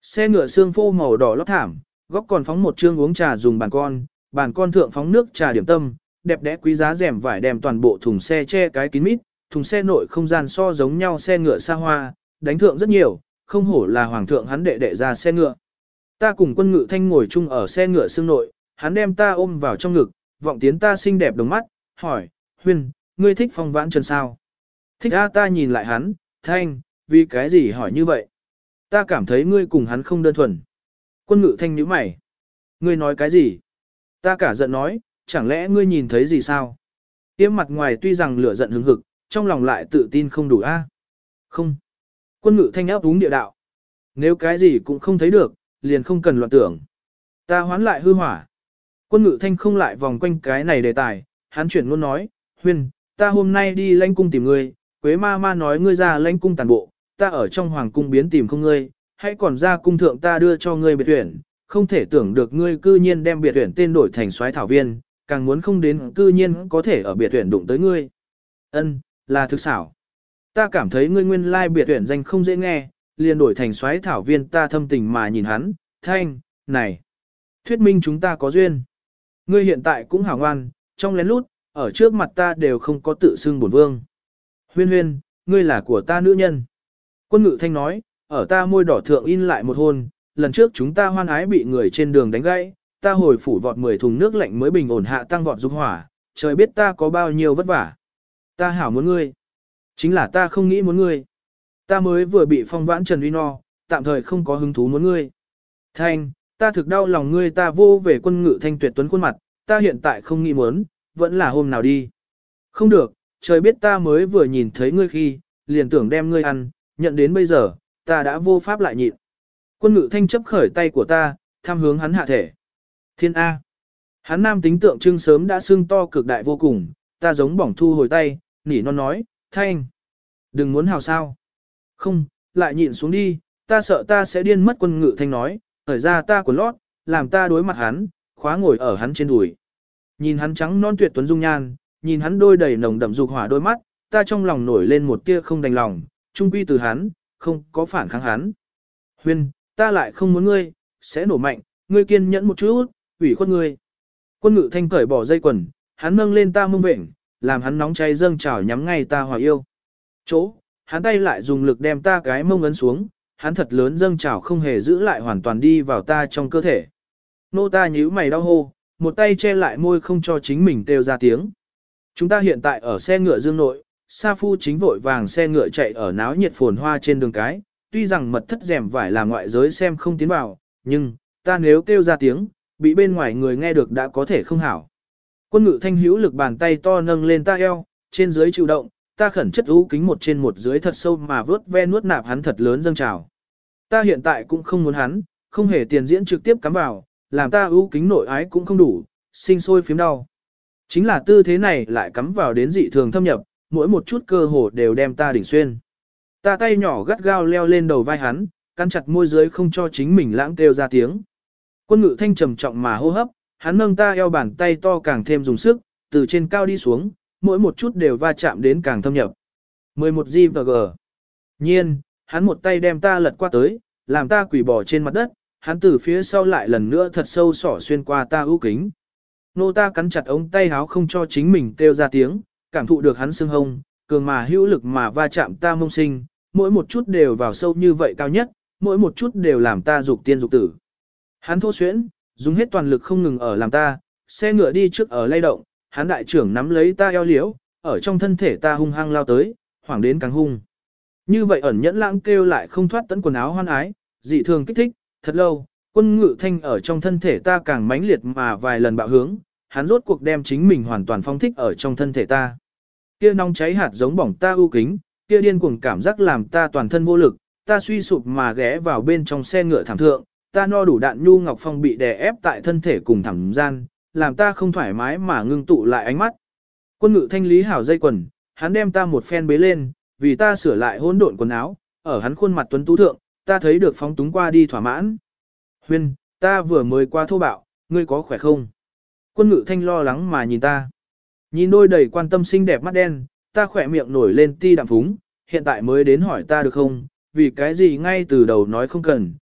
Xe ngựa xương phô màu đỏ lót thảm, góc còn phóng một chương uống trà dùng bàn con, bàn con thượng phóng nước trà điểm tâm, đẹp đẽ quý giá rèm vải đem toàn bộ thùng xe che cái kín mít, thùng xe nội không gian so giống nhau xe ngựa xa hoa, đánh thượng rất nhiều, không hổ là hoàng thượng hắn đệ đệ ra xe ngựa. Ta cùng Quân Ngự Thanh ngồi chung ở xe ngựa xương nội, hắn đem ta ôm vào trong ngực, vọng tiến ta xinh đẹp đồng mắt, hỏi, Huyên, ngươi thích Phong Vãn Trần sao? Thích a. Ta nhìn lại hắn, Thanh, vì cái gì hỏi như vậy? Ta cảm thấy ngươi cùng hắn không đơn thuần. Quân Ngự Thanh nhíu mày. Ngươi nói cái gì? Ta cả giận nói, chẳng lẽ ngươi nhìn thấy gì sao? Tiêm mặt ngoài tuy rằng lửa giận hứng hực, trong lòng lại tự tin không đủ a. Không. Quân Ngự Thanh áp úng địa đạo. Nếu cái gì cũng không thấy được, liền không cần loạn tưởng. Ta hoán lại hư hỏa. Quân Ngự Thanh không lại vòng quanh cái này đề tài, hắn chuyển luôn nói, Huyên, ta hôm nay đi lãnh cung tìm ngươi, Quế ma ma nói ngươi ra lãnh cung tàn bộ, ta ở trong hoàng cung biến tìm không ngươi, hãy còn ra cung thượng ta đưa cho ngươi biệt tuyển, không thể tưởng được ngươi cư nhiên đem biệt tuyển tên đổi thành soái thảo viên, càng muốn không đến cư nhiên có thể ở biệt tuyển đụng tới ngươi. Ân, là thực xảo. Ta cảm thấy ngươi nguyên lai biệt tuyển danh không dễ nghe, liền đổi thành soái thảo viên. Ta thâm tình mà nhìn hắn, Thanh, này, thuyết minh chúng ta có duyên. Ngươi hiện tại cũng hảo ngoan, trong lén lút, ở trước mặt ta đều không có tự xưng bổn vương. Huyên huyên, ngươi là của ta nữ nhân. Quân Ngự Thanh nói, ở ta môi đỏ thượng in lại một hôn, lần trước chúng ta hoan ái bị người trên đường đánh gãy, ta hồi phủ vọt mười thùng nước lạnh mới bình ổn hạ tăng vọt dục hỏa, trời biết ta có bao nhiêu vất vả. Ta hảo muốn ngươi. Chính là ta không nghĩ muốn ngươi. Ta mới vừa bị Phong Vãn Trần uy no, tạm thời không có hứng thú muốn ngươi. Thanh, ta thực đau lòng ngươi. Ta vô về Quân Ngự Thanh tuyệt tuấn khuôn mặt, ta hiện tại không nghĩ muốn, vẫn là hôm nào đi. Không được, trời biết ta mới vừa nhìn thấy ngươi khi, liền tưởng đem ngươi ăn, nhận đến bây giờ, ta đã vô pháp lại nhịn. Quân Ngự Thanh chấp khởi tay của ta, tham hướng hắn hạ thể. Thiên A. Hắn nam tính tượng trưng sớm đã xương to cực đại vô cùng, ta giống bỏng thu hồi tay, nỉ non nói, Thanh. Đừng muốn hào sao. Không, lại nhịn xuống đi, ta sợ ta sẽ điên mất. Quân Ngự Thanh nói, thời ra ta quần lót, làm ta đối mặt hắn, khóa ngồi ở hắn trên đùi. Nhìn hắn trắng non tuyệt tuấn dung nhan, nhìn hắn đôi đầy nồng đậm dục hỏa đôi mắt, ta trong lòng nổi lên một tia không đành lòng, trung quy từ hắn, không có phản kháng hắn. Huyên, ta lại không muốn ngươi, sẽ nổ mạnh, ngươi kiên nhẫn một chút, ủy khuất ngươi. Quân Ngự Thanh cởi bỏ dây quần, hắn nâng lên ta mông vệnh, làm hắn nóng cháy dâng trào nhắm ngay ta hòa yêu. Chỗ, hắn tay lại dùng lực đem ta cái mông ấn xuống, hắn thật lớn dâng trào không hề giữ lại hoàn toàn đi vào ta trong cơ thể. Nô ta nhíu mày đau hô, một tay che lại môi không cho chính mình kêu ra tiếng. Chúng ta hiện tại ở xe ngựa dương nội, Sa Phu chính vội vàng xe ngựa chạy ở náo nhiệt phồn hoa trên đường cái, tuy rằng mật thất rèm vải là ngoại giới xem không tiến vào, nhưng, ta nếu kêu ra tiếng, bị bên ngoài người nghe được đã có thể không hảo. Quân Ngự Thanh hữu lực bàn tay to nâng lên ta eo, trên dưới chịu động, ta khẩn chất ú kính một trên một dưới thật sâu mà vớt ve nuốt nạp hắn thật lớn dâng trào. Ta hiện tại cũng không muốn hắn, không hề tiền diễn trực tiếp cắm vào, làm ta ú kính nội ái cũng không đủ, sinh sôi phím đau. Chính là tư thế này lại cắm vào đến dị thường thâm nhập, mỗi một chút cơ hồ đều đem ta đỉnh xuyên. Ta tay nhỏ gắt gao leo lên đầu vai hắn, cắn chặt môi dưới không cho chính mình lãng kêu ra tiếng. Quân Ngự Thanh trầm trọng mà hô hấp, hắn nâng ta eo bàn tay to càng thêm dùng sức, từ trên cao đi xuống, mỗi một chút đều va chạm đến càng thâm nhập. mười một gi vê giê. Nhiên, hắn một tay đem ta lật qua tới, làm ta quỳ bò trên mặt đất, hắn từ phía sau lại lần nữa thật sâu sỏ xuyên qua ta ưu kính. Nô ta cắn chặt ống tay háo không cho chính mình kêu ra tiếng, cảm thụ được hắn xương hông, cường mà hữu lực mà va chạm ta mông sinh, mỗi một chút đều vào sâu như vậy cao nhất, mỗi một chút đều làm ta dục tiên dục tử. Hắn thô xuyễn, dùng hết toàn lực không ngừng ở làm ta, xe ngựa đi trước ở lay động, hắn đại trưởng nắm lấy ta eo liễu, ở trong thân thể ta hung hăng lao tới, hoảng đến càng hung. Như vậy ẩn nhẫn lãng kêu lại không thoát tận quần áo hoan ái, dị thường kích thích, thật lâu, Quân Ngự Thanh ở trong thân thể ta càng mãnh liệt mà vài lần bạo hướng, hắn rốt cuộc đem chính mình hoàn toàn phong thích ở trong thân thể ta. Kia nóng cháy hạt giống bỏng ta ưu kính, kia điên cuồng cảm giác làm ta toàn thân vô lực, ta suy sụp mà ghé vào bên trong xe ngựa thảm thượng, ta no đủ đạn nhu ngọc phong bị đè ép tại thân thể cùng thẳm gian, làm ta không thoải mái mà ngưng tụ lại ánh mắt. Quân Ngự Thanh lý hảo dây quần, hắn đem ta một phen bế lên, vì ta sửa lại hỗn độn quần áo, ở hắn khuôn mặt tuấn tú thượng, ta thấy được phóng túng qua đi thỏa mãn. Huyên, ta vừa mới qua thô bạo, ngươi có khỏe không? Quân Ngự Thanh lo lắng mà nhìn ta. Nhìn đôi đầy quan tâm xinh đẹp mắt đen, ta khỏe miệng nổi lên ti đạm phúng, hiện tại mới đến hỏi ta được không, vì cái gì ngay từ đầu nói không cần,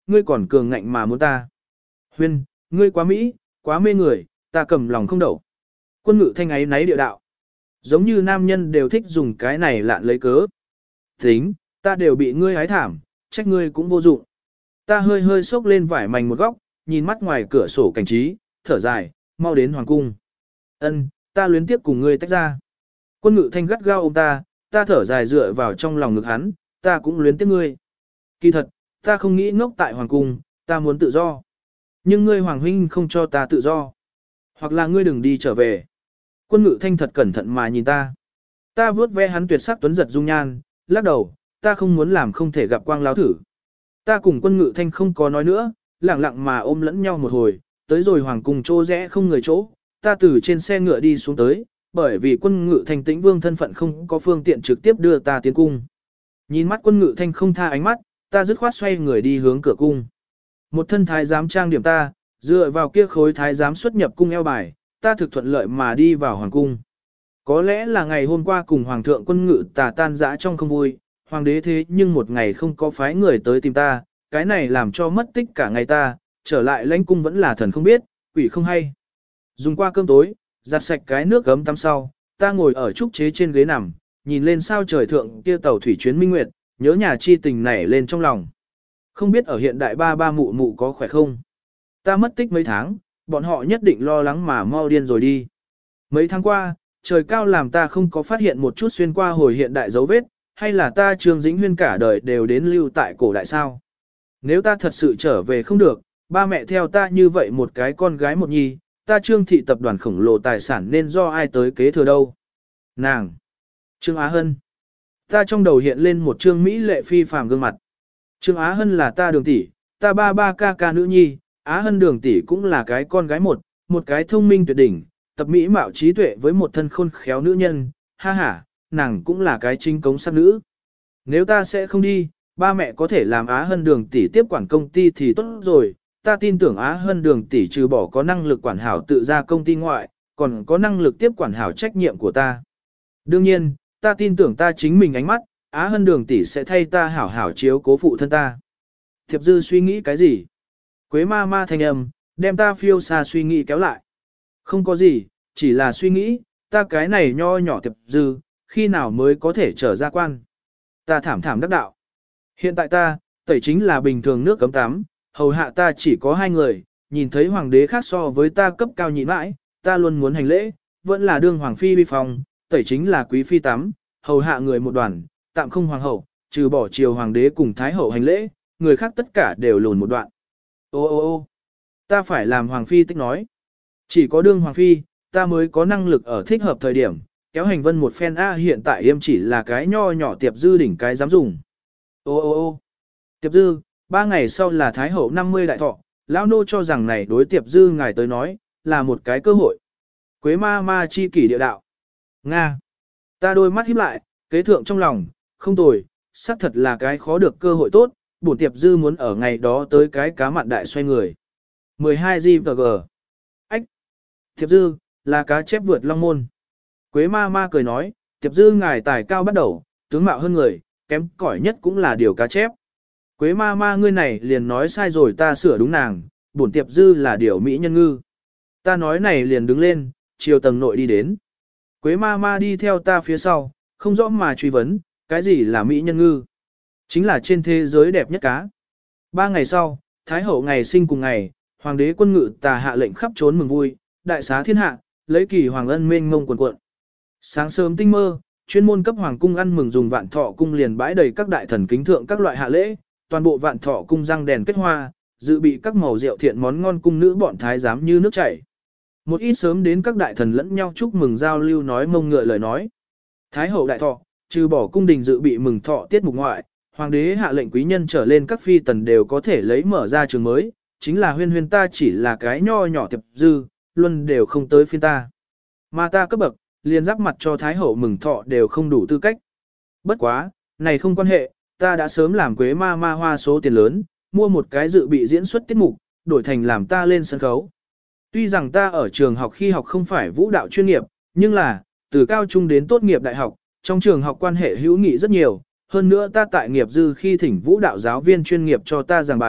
ngươi còn cường ngạnh mà muốn ta. Huyên, ngươi quá Mỹ, quá mê người, ta cầm lòng không đậu. Quân ngự thanh ấy náy địa đạo. Giống như nam nhân đều thích dùng cái này lạn lấy cớ. Tính, ta đều bị ngươi hái thảm, trách ngươi cũng vô dụng. Ta hơi hơi xốc lên vải mảnh một góc, nhìn mắt ngoài cửa sổ cảnh trí, thở dài, mau đến hoàng cung. Ân, ta luyến tiếp cùng ngươi tách ra. Quân ngự thanh gắt gao ôm ta, ta thở dài dựa vào trong lòng ngực hắn, ta cũng luyến tiếp ngươi. Kỳ thật, ta không nghĩ ngốc tại hoàng cung, ta muốn tự do. Nhưng ngươi hoàng huynh không cho ta tự do. Hoặc là ngươi đừng đi trở về. Quân ngự thanh thật cẩn thận mà nhìn ta. Ta vuốt ve hắn tuyệt sắc tuấn giật dung nhan, lắc đầu, ta không muốn làm không thể gặp quang láo thử. Ta cùng quân ngự thanh không có nói nữa, lặng lặng mà ôm lẫn nhau một hồi, tới rồi hoàng cung chỗ rẽ không người chỗ, ta từ trên xe ngựa đi xuống tới, bởi vì quân ngự thanh tĩnh vương thân phận không có phương tiện trực tiếp đưa ta tiến cung. Nhìn mắt quân ngự thanh không tha ánh mắt, ta dứt khoát xoay người đi hướng cửa cung. Một thân thái giám trang điểm ta, dựa vào kia khối thái giám xuất nhập cung eo bài, ta thực thuận lợi mà đi vào hoàng cung. Có lẽ là ngày hôm qua cùng hoàng thượng quân ngự tà tan dã trong không vui, hoàng đế thế nhưng một ngày không có phái người tới tìm ta, cái này làm cho mất tích cả ngày ta, trở lại lãnh cung vẫn là thần không biết, quỷ không hay. Dùng qua cơm tối, giặt sạch cái nước gấm tắm sau, ta ngồi ở trúc chế trên ghế nằm, nhìn lên sao trời thượng kia tàu thủy chuyến minh nguyệt, nhớ nhà chi tình nảy lên trong lòng. Không biết ở hiện đại ba ba mụ mụ có khỏe không? Ta mất tích mấy tháng, bọn họ nhất định lo lắng mà mau điên rồi đi. Mấy tháng qua, trời cao làm ta không có phát hiện một chút xuyên qua hồi hiện đại dấu vết, hay là ta Trương Dĩnh Huyên cả đời đều đến lưu tại cổ đại sao? Nếu ta thật sự trở về không được, ba mẹ theo ta như vậy một cái con gái một nhi, ta Trương thị tập đoàn khổng lồ tài sản nên do ai tới kế thừa đâu? Nàng! Trương Á Hân! Ta trong đầu hiện lên một Trương Mỹ lệ phi phàm gương mặt. Trương Á Hân là ta đường tỷ, ta ba ba ca ca nữ nhi, Á Hân đường tỷ cũng là cái con gái một, một cái thông minh tuyệt đỉnh, tập mỹ mạo trí tuệ với một thân khôn khéo nữ nhân, ha ha, nàng cũng là cái chính cống sắc nữ. Nếu ta sẽ không đi, ba mẹ có thể làm Á Hân đường tỷ tiếp quản công ty thì tốt rồi, ta tin tưởng Á Hân đường tỷ trừ bỏ có năng lực quản hảo tự ra công ty ngoại, còn có năng lực tiếp quản hảo trách nhiệm của ta. Đương nhiên, ta tin tưởng ta chính mình ánh mắt, Á Hân đường tỷ sẽ thay ta hảo hảo chiếu cố phụ thân ta. Thiệp dư suy nghĩ cái gì? Quế ma ma thanh âm, đem ta phiêu xa suy nghĩ kéo lại. Không có gì, chỉ là suy nghĩ, ta cái này nho nhỏ thiệp dư, khi nào mới có thể trở ra quan. Ta thảm thảm đắc đạo. Hiện tại ta, tẩy chính là bình thường nước cấm tắm, hầu hạ ta chỉ có hai người, nhìn thấy hoàng đế khác so với ta cấp cao nhịn mãi, ta luôn muốn hành lễ, vẫn là đương hoàng phi vi phòng, tẩy chính là quý phi tắm, hầu hạ người một đoàn, tạm không hoàng hậu, trừ bỏ triều hoàng đế cùng thái hậu hành lễ, người khác tất cả đều lùn một đoạn. Ô ô ô ta phải làm hoàng phi tích nói. Chỉ có đương hoàng phi, ta mới có năng lực ở thích hợp thời điểm, kéo hành vân một phen A hiện tại yêm chỉ là cái nho nhỏ tiệp dư đỉnh cái dám dùng. Ô ô ô tiệp dư, ba ngày sau là thái hậu năm mươi đại thọ, lão nô cho rằng này đối tiệp dư ngài tới nói, là một cái cơ hội. Quế ma ma chi kỷ địa đạo. Nga. Ta đôi mắt híp lại, kế thượng trong lòng, không tồi, xác thật là cái khó được cơ hội tốt, bổn tiệp dư muốn ở ngày đó tới cái cá mặn đại xoay người. mười hai G và G. Ách. Tiệp dư, là cá chép vượt long môn. Quế ma ma cười nói, tiệp dư ngài tài cao bắt đầu, tướng mạo hơn người, kém cỏi nhất cũng là điều cá chép. Quế ma ma ngươi này liền nói sai rồi ta sửa đúng nàng, bổn tiệp dư là điều mỹ nhân ngư. Ta nói này liền đứng lên, chiều tầng nội đi đến. Quế ma ma đi theo ta phía sau, không rõ mà truy vấn, cái gì là mỹ nhân ngư? Chính là trên thế giới đẹp nhất cá. Ba ngày sau, Thái hậu ngày sinh cùng ngày, hoàng đế quân ngự tà hạ lệnh khắp trốn mừng vui, đại xá thiên hạ, lấy kỳ hoàng ân mênh mông quần cuộn. Sáng sớm tinh mơ, chuyên môn cấp hoàng cung ăn mừng dùng vạn thọ cung liền bãi đầy các đại thần kính thượng các loại hạ lễ, toàn bộ vạn thọ cung răng đèn kết hoa, dự bị các màu rượu thiện món ngon cung nữ bọn thái giám như nước chảy. Một ít sớm đến các đại thần lẫn nhau chúc mừng giao lưu nói mông ngựa lời nói. Thái hậu đại thọ, trừ bỏ cung đình dự bị mừng thọ tiết mục ngoại, hoàng đế hạ lệnh quý nhân trở lên các phi tần đều có thể lấy mở ra trường mới, chính là huyên huyên ta chỉ là cái nho nhỏ tiệp dư, luôn đều không tới phiên ta. Mà ta cấp bậc, liền giáp mặt cho thái hậu mừng thọ đều không đủ tư cách. Bất quá, này không quan hệ, ta đã sớm làm quế ma ma hoa số tiền lớn, mua một cái dự bị diễn xuất tiết mục, đổi thành làm ta lên sân khấu. Tuy rằng ta ở trường học khi học không phải vũ đạo chuyên nghiệp, nhưng là, từ cao trung đến tốt nghiệp đại học, trong trường học quan hệ hữu nghị rất nhiều, hơn nữa ta tại nghiệp dư khi thỉnh vũ đạo giáo viên chuyên nghiệp cho ta giảng bài,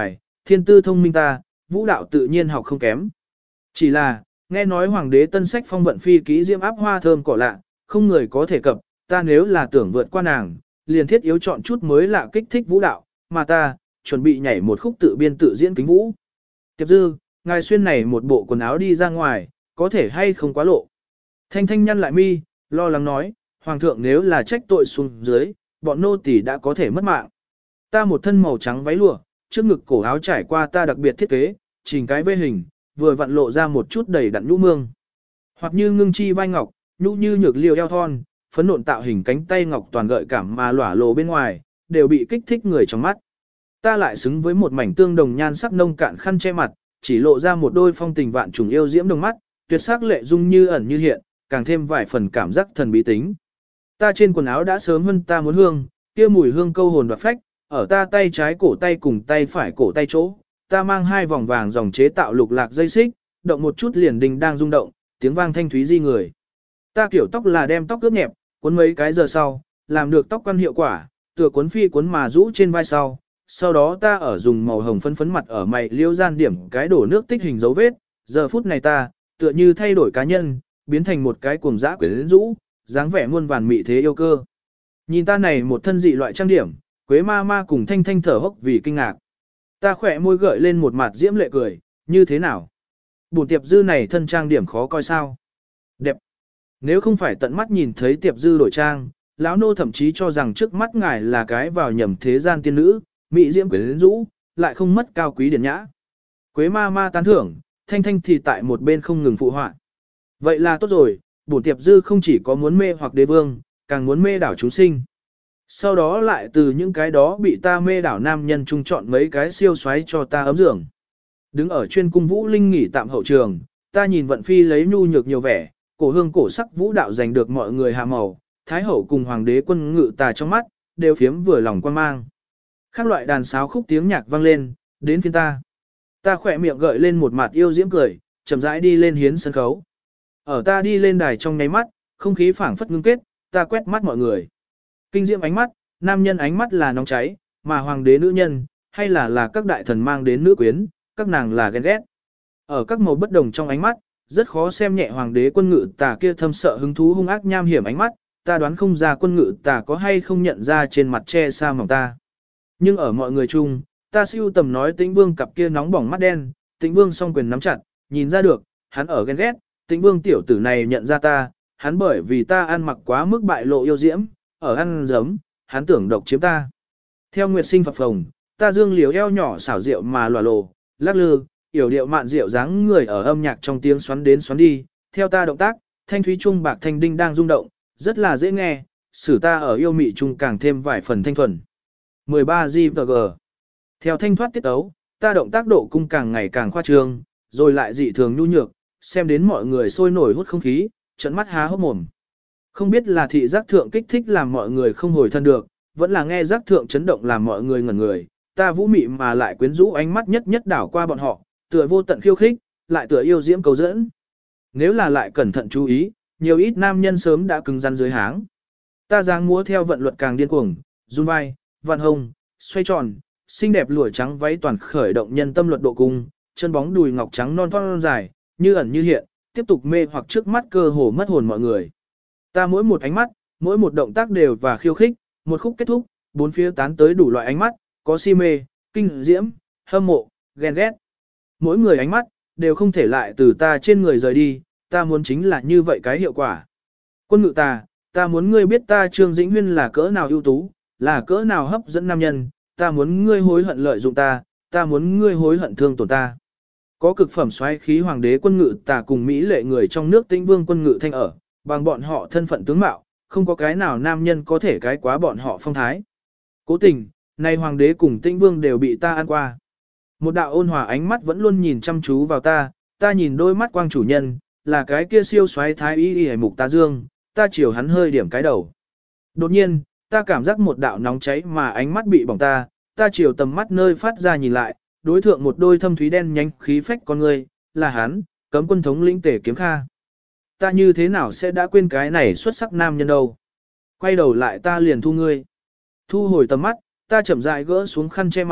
thiên tư thông minh ta, vũ đạo tự nhiên học không kém. Chỉ là, nghe nói hoàng đế tân sách phong vận phi kỹ diễm áp hoa thơm cỏ lạ, không người có thể cập, ta nếu là tưởng vượt qua nàng, liền thiết yếu chọn chút mới lạ kích thích vũ đạo, mà ta, chuẩn bị nhảy một khúc tự biên tự diễn kính vũ. Tiệp dư, ngài xuyên này một bộ quần áo đi ra ngoài, có thể hay không quá lộ. Thanh thanh nhăn lại mi, lo lắng nói, hoàng thượng nếu là trách tội xuống dưới, bọn nô tỳ đã có thể mất mạng. Ta một thân màu trắng váy lụa, trước ngực cổ áo trải qua ta đặc biệt thiết kế, chỉnh cái vê hình, vừa vặn lộ ra một chút đầy đặn nhũ mương. Hoặc như ngưng chi vai ngọc, nhũ như nhược liều eo thon, phấn nộn tạo hình cánh tay ngọc toàn gợi cảm mà lỏa lộ bên ngoài, đều bị kích thích người trong mắt. Ta lại xứng với một mảnh tương đồng nhan sắc nông cạn khăn che mặt, chỉ lộ ra một đôi phong tình vạn trùng yêu diễm đồng mắt, tuyệt sắc lệ dung như ẩn như hiện, càng thêm vài phần cảm giác thần bí tính. Ta trên quần áo đã sớm hơn ta muốn hương, kia mùi hương câu hồn đoạt phách, ở ta tay trái cổ tay cùng tay phải cổ tay chỗ, ta mang hai vòng vàng dòng chế tạo lục lạc dây xích, động một chút liền đình đang rung động, tiếng vang thanh thúy di người. Ta kiểu tóc là đem tóc ướp nhẹp, cuốn mấy cái giờ sau, làm được tóc quan hiệu quả, tựa cuốn phi cuốn mà rũ trên vai sau. Sau đó ta ở dùng màu hồng phấn phấn mặt ở mày liêu gian điểm cái đổ nước tích hình dấu vết, giờ phút này ta, tựa như thay đổi cá nhân, biến thành một cái cuồng dã quyến rũ, dáng vẻ muôn vàn mị thế yêu cơ. Nhìn ta này một thân dị loại trang điểm, Quế ma ma cùng thanh thanh thở hốc vì kinh ngạc. Ta khỏe môi gợi lên một mặt diễm lệ cười, như thế nào? Bùn tiệp dư này thân trang điểm khó coi sao? Đẹp. Nếu không phải tận mắt nhìn thấy tiệp dư đổi trang, lão nô thậm chí cho rằng trước mắt ngài là cái vào nhầm thế gian tiên nữ, mỹ diễm quyến rũ, lại không mất cao quý điển nhã. Quế ma ma tán thưởng, thanh thanh thì tại một bên không ngừng phụ họa. Vậy là tốt rồi, bổn tiệp dư không chỉ có muốn mê hoặc đế vương, càng muốn mê đảo chúng sinh. Sau đó lại từ những cái đó bị ta mê đảo nam nhân trung chọn mấy cái siêu xoáy cho ta ấm giường. Đứng ở chuyên cung vũ linh nghỉ tạm hậu trường, ta nhìn vận phi lấy nhu nhược nhiều vẻ, cổ hương cổ sắc vũ đạo giành được mọi người hạ màu, thái hậu cùng hoàng đế quân ngự tà trong mắt, đều phiếm vừa lòng quan mang. Các loại đàn sáo khúc tiếng nhạc vang lên, đến phiên ta. Ta khỏe miệng gợi lên một mặt yêu diễm cười, chậm rãi đi lên hiến sân khấu. Ở ta đi lên đài trong nháy mắt, không khí phảng phất ngưng kết, ta quét mắt mọi người. Kinh diễm ánh mắt, nam nhân ánh mắt là nóng cháy, mà hoàng đế nữ nhân, hay là là các đại thần mang đến nữ quyến, các nàng là ghen ghét. Ở các màu bất đồng trong ánh mắt, rất khó xem nhẹ hoàng đế quân ngự tà kia thâm sợ hứng thú hung ác nham hiểm ánh mắt, ta đoán không ra quân ngự tà có hay không nhận ra trên mặt che sa mỏng ta. Nhưng ở mọi người chung, ta siêu tầm nói Tĩnh Vương cặp kia nóng bỏng mắt đen, Tĩnh Vương song quyền nắm chặt, nhìn ra được, hắn ở ghen ghét, Tĩnh Vương tiểu tử này nhận ra ta, hắn bởi vì ta ăn mặc quá mức bại lộ yêu diễm, ở ăn giấm, hắn tưởng độc chiếm ta. Theo Nguyệt Sinh phập phồng, ta dương liều eo nhỏ xảo rượu mà lòa lồ, lắc lư, yểu điệu mạn rượu dáng người ở âm nhạc trong tiếng xoắn đến xoắn đi, theo ta động tác, thanh thúy trung bạc thanh đinh đang rung động, rất là dễ nghe, xử ta ở yêu mị trung càng thêm vài phần thanh thuần. mười ba G và G. Theo thanh thoát tiết ấu, ta động tác độ cung càng ngày càng khoa trương, rồi lại dị thường nhu nhược, xem đến mọi người sôi nổi hút không khí, trận mắt há hốc mồm. Không biết là thị giác thượng kích thích làm mọi người không hồi thân được, vẫn là nghe giác thượng chấn động làm mọi người ngẩn người, ta vũ mị mà lại quyến rũ ánh mắt nhất nhất đảo qua bọn họ, tựa vô tận khiêu khích, lại tựa yêu diễm cầu dẫn. Nếu là lại cẩn thận chú ý, nhiều ít nam nhân sớm đã cứng rắn dưới háng. Ta giáng múa theo vận luật càng điên cuồng, run vai, vạn hông, xoay tròn, xinh đẹp lụa trắng váy toàn khởi động nhân tâm luật độ cung, chân bóng đùi ngọc trắng non thon dài, như ẩn như hiện, tiếp tục mê hoặc trước mắt cơ hồ mất hồn mọi người. Ta mỗi một ánh mắt, mỗi một động tác đều và khiêu khích, một khúc kết thúc, bốn phía tán tới đủ loại ánh mắt, có si mê, kinh diễm, hâm mộ, ghen ghét. Mỗi người ánh mắt, đều không thể lại từ ta trên người rời đi, ta muốn chính là như vậy cái hiệu quả. Quân ngự ta, ta muốn ngươi biết ta Trương Dĩnh Huyên là cỡ nào ưu tú, là cỡ nào hấp dẫn nam nhân, ta muốn ngươi hối hận lợi dụng ta, ta muốn ngươi hối hận thương tổn ta. Có cực phẩm xoáy khí hoàng đế quân ngự ta cùng Mỹ lệ người trong nước Tĩnh Vương quân ngự thanh ở, bằng bọn họ thân phận tướng mạo, không có cái nào nam nhân có thể cái quá bọn họ phong thái. Cố tình, nay hoàng đế cùng Tĩnh Vương đều bị ta ăn qua. Một đạo ôn hòa ánh mắt vẫn luôn nhìn chăm chú vào ta, ta nhìn đôi mắt quang chủ nhân, là cái kia siêu xoáy thái y y mục ta dương, ta chiều hắn hơi điểm cái đầu. Đột nhiên, ta cảm giác một đạo nóng cháy mà ánh mắt bị bỏng ta, ta chiều tầm mắt nơi phát ra nhìn lại, đối thượng một đôi thâm thúy đen nhánh khí phách con người, là hắn, Cấm quân thống lĩnh Tề Kiếm Kha. Ta như thế nào sẽ đã quên cái này xuất sắc nam nhân đâu. Quay đầu lại ta liền thu ngươi. Thu hồi tầm mắt, ta chậm rãi gỡ xuống khăn che mặt,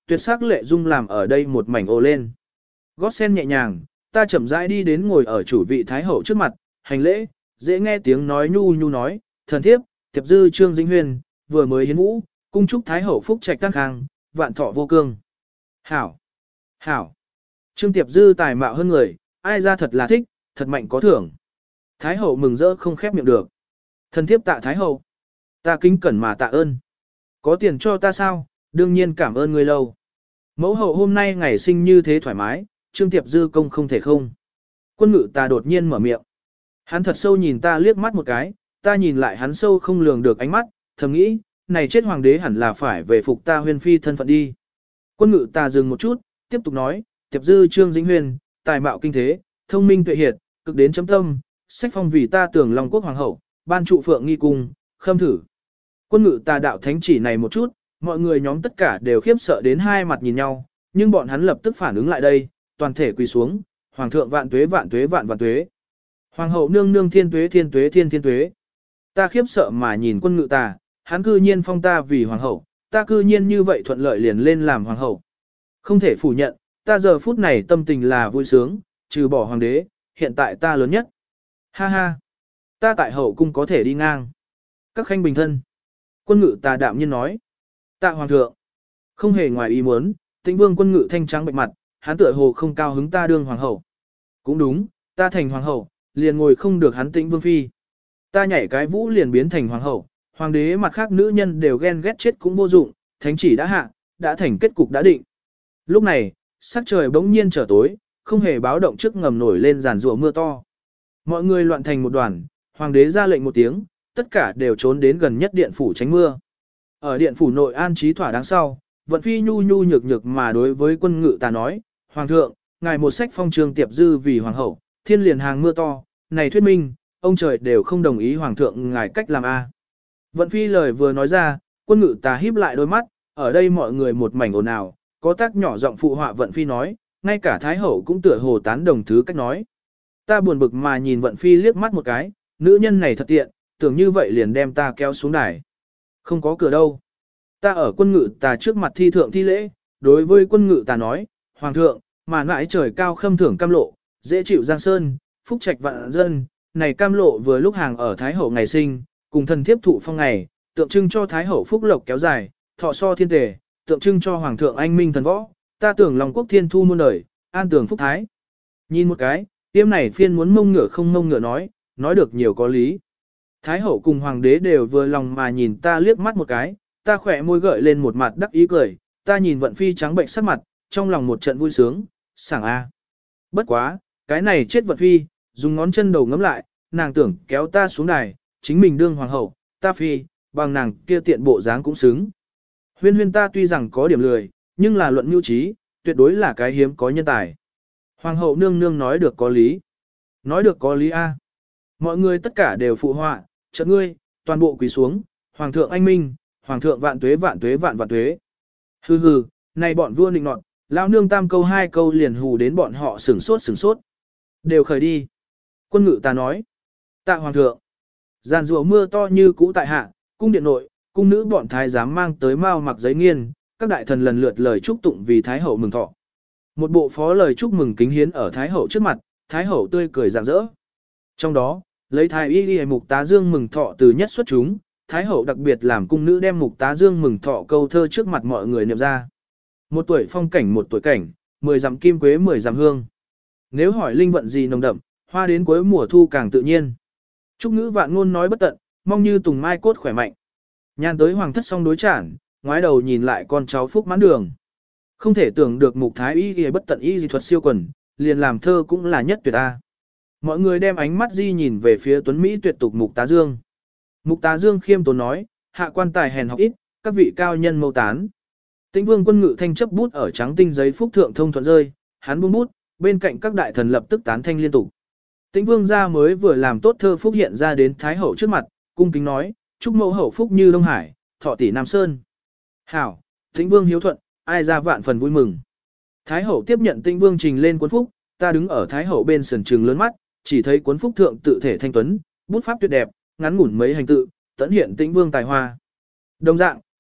tuyệt sắc lệ dung làm ở đây một mảnh ồ lên. Gót sen nhẹ nhàng, ta chậm rãi đi đến ngồi ở chủ vị Thái Hậu trước mặt, hành lễ, dễ nghe tiếng nói nhu nhu nói, thần thiếp, tiệp dư Trương Dĩnh Huyền, vừa mới hiến vũ, cung chúc Thái Hậu phúc trạch tăng khang, vạn thọ vô cương. Hảo! Hảo! Trương Tiệp Dư tài mạo hơn người, ai ra thật là thích, thật mạnh có thưởng. Thái Hậu mừng rỡ không khép miệng được. Thần thiếp tạ Thái Hậu. Ta kính cẩn mà tạ ơn. Có tiền cho ta sao, đương nhiên cảm ơn người lâu. Mẫu hậu hôm nay ngày sinh như thế thoải mái, Trương Tiệp Dư công không thể không. Quân ngự ta đột nhiên mở miệng. Hắn thật sâu nhìn ta liếc mắt một cái, ta nhìn lại hắn sâu không lường được ánh mắt, thầm nghĩ, này chết hoàng đế hẳn là phải về phục ta Huyên phi thân phận đi. Quân ngự ta dừng một chút, tiếp tục nói, Tiệp Dư Trương Dĩnh Huyền, tài mạo kinh thế, thông minh tuệ hiệt, cực đến chấm tâm, sách phong vì ta tưởng Long quốc hoàng hậu, ban trụ phượng nghi cung, khâm thử. Quân ngự ta đạo thánh chỉ này một chút, mọi người nhóm tất cả đều khiếp sợ đến hai mặt nhìn nhau, nhưng bọn hắn lập tức phản ứng lại đây, toàn thể quỳ xuống, hoàng thượng vạn tuế vạn tuế vạn vạn tuế. Hoàng hậu nương nương thiên tuế thiên tuế thiên thiên tuế. Ta khiếp sợ mà nhìn quân ngự ta, hắn cư nhiên phong ta vì hoàng hậu, ta cư nhiên như vậy thuận lợi liền lên làm hoàng hậu. Không thể phủ nhận, ta giờ phút này tâm tình là vui sướng, trừ bỏ hoàng đế, hiện tại ta lớn nhất. Ha ha, ta tại hậu cung có thể đi ngang. Các khanh bình thân. Quân ngự ta đạm nhiên nói. Tạ hoàng thượng. Không hề ngoài ý muốn, Tĩnh Vương quân ngự thanh trắng bệnh mặt, hắn tựa hồ không cao hứng ta đương hoàng hậu. Cũng đúng, ta thành hoàng hậu, liền ngồi không được hắn Tĩnh Vương phi. Ta nhảy cái vũ liền biến thành hoàng hậu, hoàng đế mặt khác nữ nhân đều ghen ghét chết cũng vô dụng, thánh chỉ đã hạ, đã thành kết cục đã định. Lúc này, sắc trời bỗng nhiên trở tối, không hề báo động trước ngầm nổi lên giàn rủa mưa to. Mọi người loạn thành một đoàn, hoàng đế ra lệnh một tiếng, tất cả đều trốn đến gần nhất điện phủ tránh mưa. Ở điện phủ nội an trí thỏa đáng sau, vận phi nhu nhu nhược nhược mà đối với quân ngự ta nói, hoàng thượng, ngài một sách phong Trương Tiệp Dư vì hoàng hậu, thiên liền hàng mưa to, này thuyết minh, ông trời đều không đồng ý hoàng thượng ngài cách làm a. Vận phi lời vừa nói ra, quân ngự ta híp lại đôi mắt, ở đây mọi người một mảnh ồn ào, có tác nhỏ giọng phụ họa vận phi nói, ngay cả thái hậu cũng tựa hồ tán đồng thứ cách nói. Ta buồn bực mà nhìn vận phi liếc mắt một cái, nữ nhân này thật tiện, tưởng như vậy liền đem ta kéo xuống đài. Không có cửa đâu. Ta ở quân ngự ta trước mặt thi thượng thi lễ, đối với quân ngự ta nói, hoàng thượng, mà nãi trời cao khâm thưởng cam lộ, dễ chịu giang sơn, phúc trạch vạn dân, này cam lộ vừa lúc hàng ở thái hậu ngày sinh, cùng thần thiếp thụ phong ngày, tượng trưng cho thái hậu phúc lộc kéo dài, thọ so thiên tề, tượng trưng cho hoàng thượng anh minh thần võ, ta tưởng lòng quốc thiên thu muôn đời, an tưởng phúc thái. Nhìn một cái, tiêm này phiên muốn mông ngựa không mông ngựa nói, nói được nhiều có lý. Thái hậu cùng hoàng đế đều vừa lòng mà nhìn ta liếc mắt một cái, ta khỏe môi gợi lên một mặt đắc ý cười, ta nhìn vận phi trắng bệnh sắc mặt, trong lòng một trận vui sướng, sảng a. Bất quá, cái này chết vận phi, dùng ngón chân đầu ngấm lại, nàng tưởng kéo ta xuống đài, chính mình đương hoàng hậu, ta phi, bằng nàng kia tiện bộ dáng cũng xứng. Huyên huyên ta tuy rằng có điểm lười, nhưng là luận mưu trí, tuyệt đối là cái hiếm có nhân tài. Hoàng hậu nương nương nói được có lý. Nói được có lý a. Mọi người tất cả đều phụ họa, chợt ngươi, toàn bộ quỳ xuống, hoàng thượng anh minh, hoàng thượng vạn tuế vạn tuế vạn vạn tuế. Hừ hừ, này bọn vua nịnh nọt, lão nương tam câu hai câu liền hù đến bọn họ sửng sốt sửng sốt. Đều khởi đi. Quân ngự ta nói. Tạ hoàng thượng. Giàn rùa mưa to như cũ tại hạ, cung điện nội, cung nữ bọn thái giám mang tới mao mặc giấy nghiên, các đại thần lần lượt lời chúc tụng vì thái hậu mừng thọ. Một bộ phó lời chúc mừng kính hiến ở thái hậu trước mặt, thái hậu tươi cười rạng rỡ. Trong đó, lấy thái y y mục tá dương mừng thọ từ nhất xuất chúng, thái hậu đặc biệt làm cung nữ đem mục tá dương mừng thọ câu thơ trước mặt mọi người niệm ra. Một tuổi phong cảnh một tuổi cảnh, mười dặm kim quế mười dặm hương. Nếu hỏi linh vận gì nồng đậm, hoa đến cuối mùa thu càng tự nhiên. Trúc ngữ vạn ngôn nói bất tận, mong như tùng mai cốt khỏe mạnh. Nhan tới hoàng thất song đối chản, ngoái đầu nhìn lại con cháu phúc mãn đường. Không thể tưởng được mục thái y y bất tận y dị thuật siêu quần, liền làm thơ cũng là nhất tuyệt a. Mọi người đem ánh mắt di nhìn về phía tuấn Mỹ tuyệt tục mục tá dương. Mục tá dương khiêm tốn nói, hạ quan tài hèn học ít, các vị cao nhân mâu tán. Tĩnh vương quân ngự thanh chấp bút ở trắng tinh giấy phúc thượng thông thuận rơi, hắn buông bút, bên cạnh các đại thần lập tức tán thanh liên tục. Tĩnh vương gia mới vừa làm tốt thơ phúc hiện ra đến thái hậu trước mặt, cung kính nói, chúc mẫu hậu phúc như Đông Hải, thọ tỷ Nam Sơn. Hảo, Tĩnh vương hiếu thuận, ai ra vạn phần vui mừng. Thái hậu tiếp nhận Tĩnh vương trình lên cuốn phúc, ta đứng ở thái hậu bên sườn trường lớn mắt, chỉ thấy cuốn phúc thượng tự thể thanh tuấn, bút pháp tuyệt đẹp, ngắn ngủn mấy hành tự, tẫn hiện Tĩnh vương tài hoa. Đồng dạng,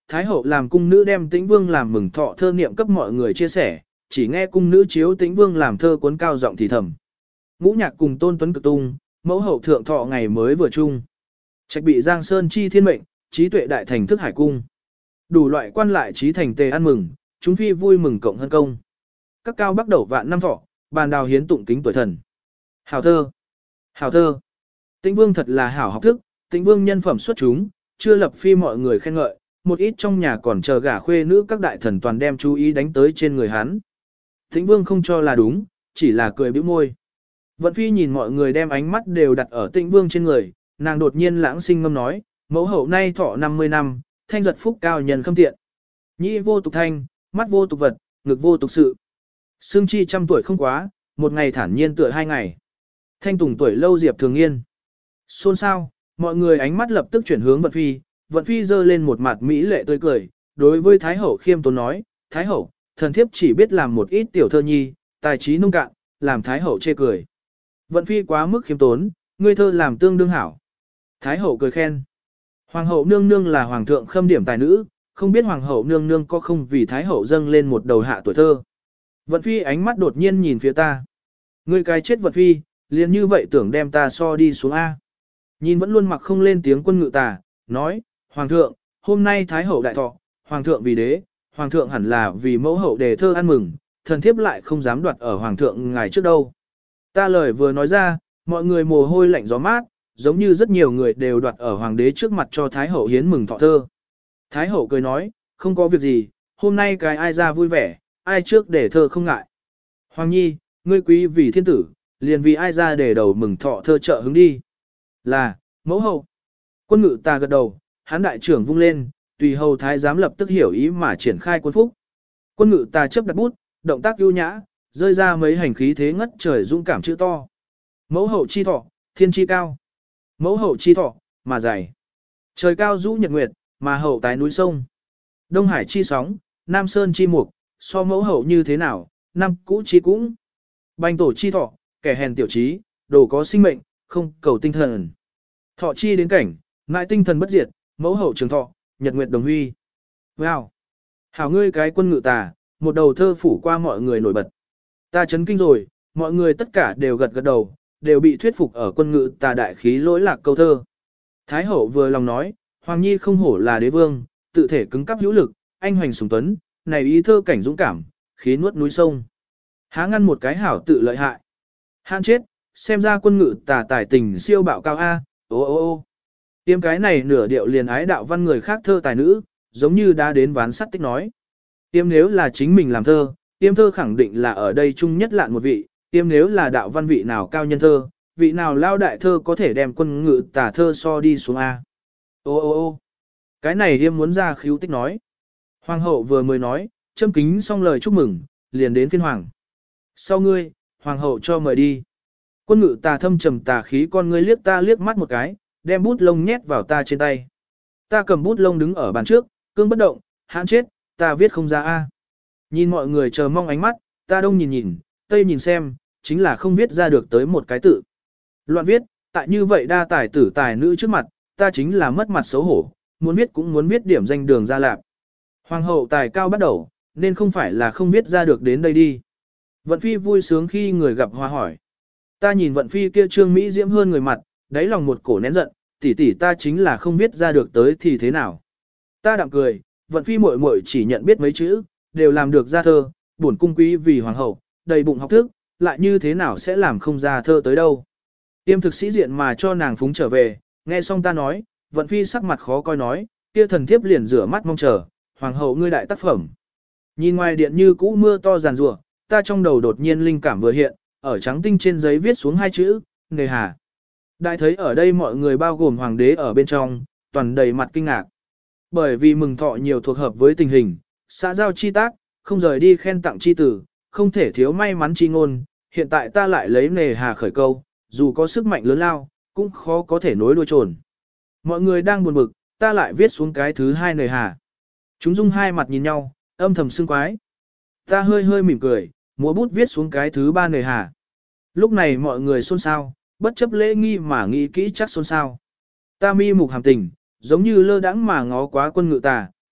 Thái hậu làm cung nữ đem Tĩnh Vương làm mừng thọ thơ niệm cấp mọi người chia sẻ, chỉ nghe cung nữ chiếu Tĩnh Vương làm thơ cuốn cao giọng thì thầm. Ngũ nhạc cùng Tôn Tuấn cực tung, mẫu hậu thượng thọ ngày mới vừa chung. Trạch bị Giang Sơn chi thiên mệnh, trí tuệ đại thành thức hải cung. Đủ loại quan lại trí thành tề ăn mừng, chúng phi vui mừng cộng hân công. Các cao bắt đầu vạn năm thọ, bàn đào hiến tụng kính tuổi thần. Hảo thơ, hảo thơ. Tĩnh Vương thật là hảo học thức, Tĩnh Vương nhân phẩm xuất chúng, chưa lập phi mọi người khen ngợi, một ít trong nhà còn chờ gả khuê nữ các đại thần toàn đem chú ý đánh tới trên người hắn. Tĩnh Vương không cho là đúng, chỉ là cười bĩu môi. Vận phi nhìn mọi người đem ánh mắt đều đặt ở Tĩnh Vương trên người, nàng đột nhiên lãng sinh ngâm nói, mẫu hậu nay thọ năm mươi năm, thanh giật phúc cao nhân khâm tiện. Nhĩ vô tục thanh, mắt vô tục vật, ngực vô tục sự. Sương chi trăm tuổi không quá, một ngày thản nhiên tựa hai ngày. Thanh tùng tuổi lâu diệp thường yên. Xôn xao, mọi người ánh mắt lập tức chuyển hướng Vận phi, Vận phi giơ lên một mặt mỹ lệ tươi cười, đối với Thái hậu khiêm tốn nói, Thái hậu, thần thiếp chỉ biết làm một ít tiểu thơ nhi, tài trí nông cạn, làm Thái hậu chê cười. Vận phi quá mức khiêm tốn, ngươi thơ làm tương đương hảo. Thái hậu cười khen. Hoàng hậu nương nương là hoàng thượng khâm điểm tài nữ, không biết hoàng hậu nương nương có không vì Thái hậu dâng lên một đầu hạ tuổi thơ. Vận phi ánh mắt đột nhiên nhìn phía ta. Ngươi cái chết Vận phi, liền như vậy tưởng đem ta so đi xuống A. Nhìn vẫn luôn mặc không lên tiếng quân ngự tà, nói, Hoàng thượng, hôm nay Thái hậu đại thọ, Hoàng thượng vì đế, Hoàng thượng hẳn là vì mẫu hậu đề thơ ăn mừng, thần thiếp lại không dám đoạt ở Hoàng thượng ngài trước đâu. Ta lời vừa nói ra, mọi người mồ hôi lạnh gió mát, giống như rất nhiều người đều đoạt ở Hoàng đế trước mặt cho Thái hậu hiến mừng thọ thơ. Thái hậu cười nói, không có việc gì, hôm nay cái ai ra vui vẻ, ai trước để thơ không ngại. Hoàng nhi, ngươi quý vì thiên tử, liền vì ai ra để đầu mừng thọ thơ trợ hứng đi. Là, mẫu hậu. Quân ngự ta gật đầu, hán đại trưởng vung lên, tùy hầu thái giám lập tức hiểu ý mà triển khai quân phúc. Quân ngự ta chấp đặt bút, động tác ưu nhã, rơi ra mấy hành khí thế ngất trời dũng cảm chữ to. Mẫu hậu chi thọ, thiên chi cao. Mẫu hậu chi thọ, mà dày. Trời cao rũ nhật nguyệt, mà hậu tái núi sông. Đông hải chi sóng, Nam Sơn chi mục, so mẫu hậu như thế nào, năm cũ chi cũng. Bành tổ chi thọ, kẻ hèn tiểu trí, đồ có sinh mệnh, không cầu tinh thần. Thọ chi đến cảnh, ngại tinh thần bất diệt, mẫu hậu trường thọ, nhật nguyệt đồng huy. Wow! Hảo ngươi cái quân ngự tà, một đầu thơ phủ qua mọi người nổi bật. Ta chấn kinh rồi, mọi người tất cả đều gật gật đầu, đều bị thuyết phục ở quân ngự tà đại khí lỗi lạc câu thơ. Thái hậu vừa lòng nói, Hoàng nhi không hổ là đế vương, tự thể cứng cắp hữu lực, anh hoành sùng tuấn, này ý thơ cảnh dũng cảm, khí nuốt núi sông. Há ngăn một cái hảo tự lợi hại. Hạn chết, xem ra quân ngự tà tài tình siêu bạo cao A, ô ô ô. Tiêm cái này nửa điệu liền ái đạo văn người khác thơ tài nữ, giống như đã đến ván sắt tích nói. Tiêm nếu là chính mình làm thơ, tiêm thơ khẳng định là ở đây chung nhất lạn một vị, tiêm nếu là đạo văn vị nào cao nhân thơ, vị nào lao đại thơ có thể đem quân ngự tà thơ so đi xuống A. Ô ô ô. Cái này tiêm muốn ra khíu tích nói. Hoàng hậu vừa mới nói, châm kính xong lời chúc mừng, liền đến phiên hoàng. Sau ngươi, hoàng hậu cho mời đi. Quân ngự tà thâm trầm tà khí con ngươi liếc ta liếc mắt một cái, đem bút lông nhét vào ta trên tay. Ta cầm bút lông đứng ở bàn trước, cương bất động, hãn chết, ta viết không ra a. Nhìn mọi người chờ mong ánh mắt, ta đông nhìn nhìn, tây nhìn xem, chính là không viết ra được tới một cái tự. Loạn viết, tại như vậy đa tài tử tài nữ trước mặt, ta chính là mất mặt xấu hổ, muốn viết cũng muốn viết điểm danh đường ra lạc. Hoàng hậu tài cao bắt đầu, nên không phải là không viết ra được đến đây đi. Vận phi vui sướng khi người gặp hoa hỏi. Ta nhìn vận phi kia trương Mỹ diễm hơn người mặt, đáy lòng một cổ nén giận, tỷ tỷ ta chính là không viết ra được tới thì thế nào. Ta đạm cười, vận phi muội muội chỉ nhận biết mấy chữ, đều làm được ra thơ, bổn cung quý vì hoàng hậu, đầy bụng học thức, lại như thế nào sẽ làm không ra thơ tới đâu. Tiêm thực sĩ diện mà cho nàng phúng trở về, nghe xong ta nói, vận phi sắc mặt khó coi nói, kia thần thiếp liền rửa mắt mong chờ, hoàng hậu ngươi đại tác phẩm. Nhìn ngoài điện như cũ mưa to giàn rủa, ta trong đầu đột nhiên linh cảm vừa hiện, ở trắng tinh trên giấy viết xuống hai chữ, nề hà. Đại thấy ở đây mọi người bao gồm hoàng đế ở bên trong, toàn đầy mặt kinh ngạc. Bởi vì mừng thọ nhiều thuộc hợp với tình hình, xã giao chi tác, không rời đi khen tặng chi tử, không thể thiếu may mắn chi ngôn, hiện tại ta lại lấy nề hà khởi câu, dù có sức mạnh lớn lao, cũng khó có thể nối đuôi trồn. Mọi người đang buồn bực, ta lại viết xuống cái thứ hai nề hà. Chúng dung hai mặt nhìn nhau, âm thầm sưng quái. Ta hơi hơi mỉm cười, múa bút viết xuống cái thứ ba nề hà. Lúc này mọi người xôn xao, bất chấp lễ nghi mà nghĩ kỹ chắc xôn xao. Ta mi mục hàm tình, giống như lơ đãng mà ngó quá quân ngự tà,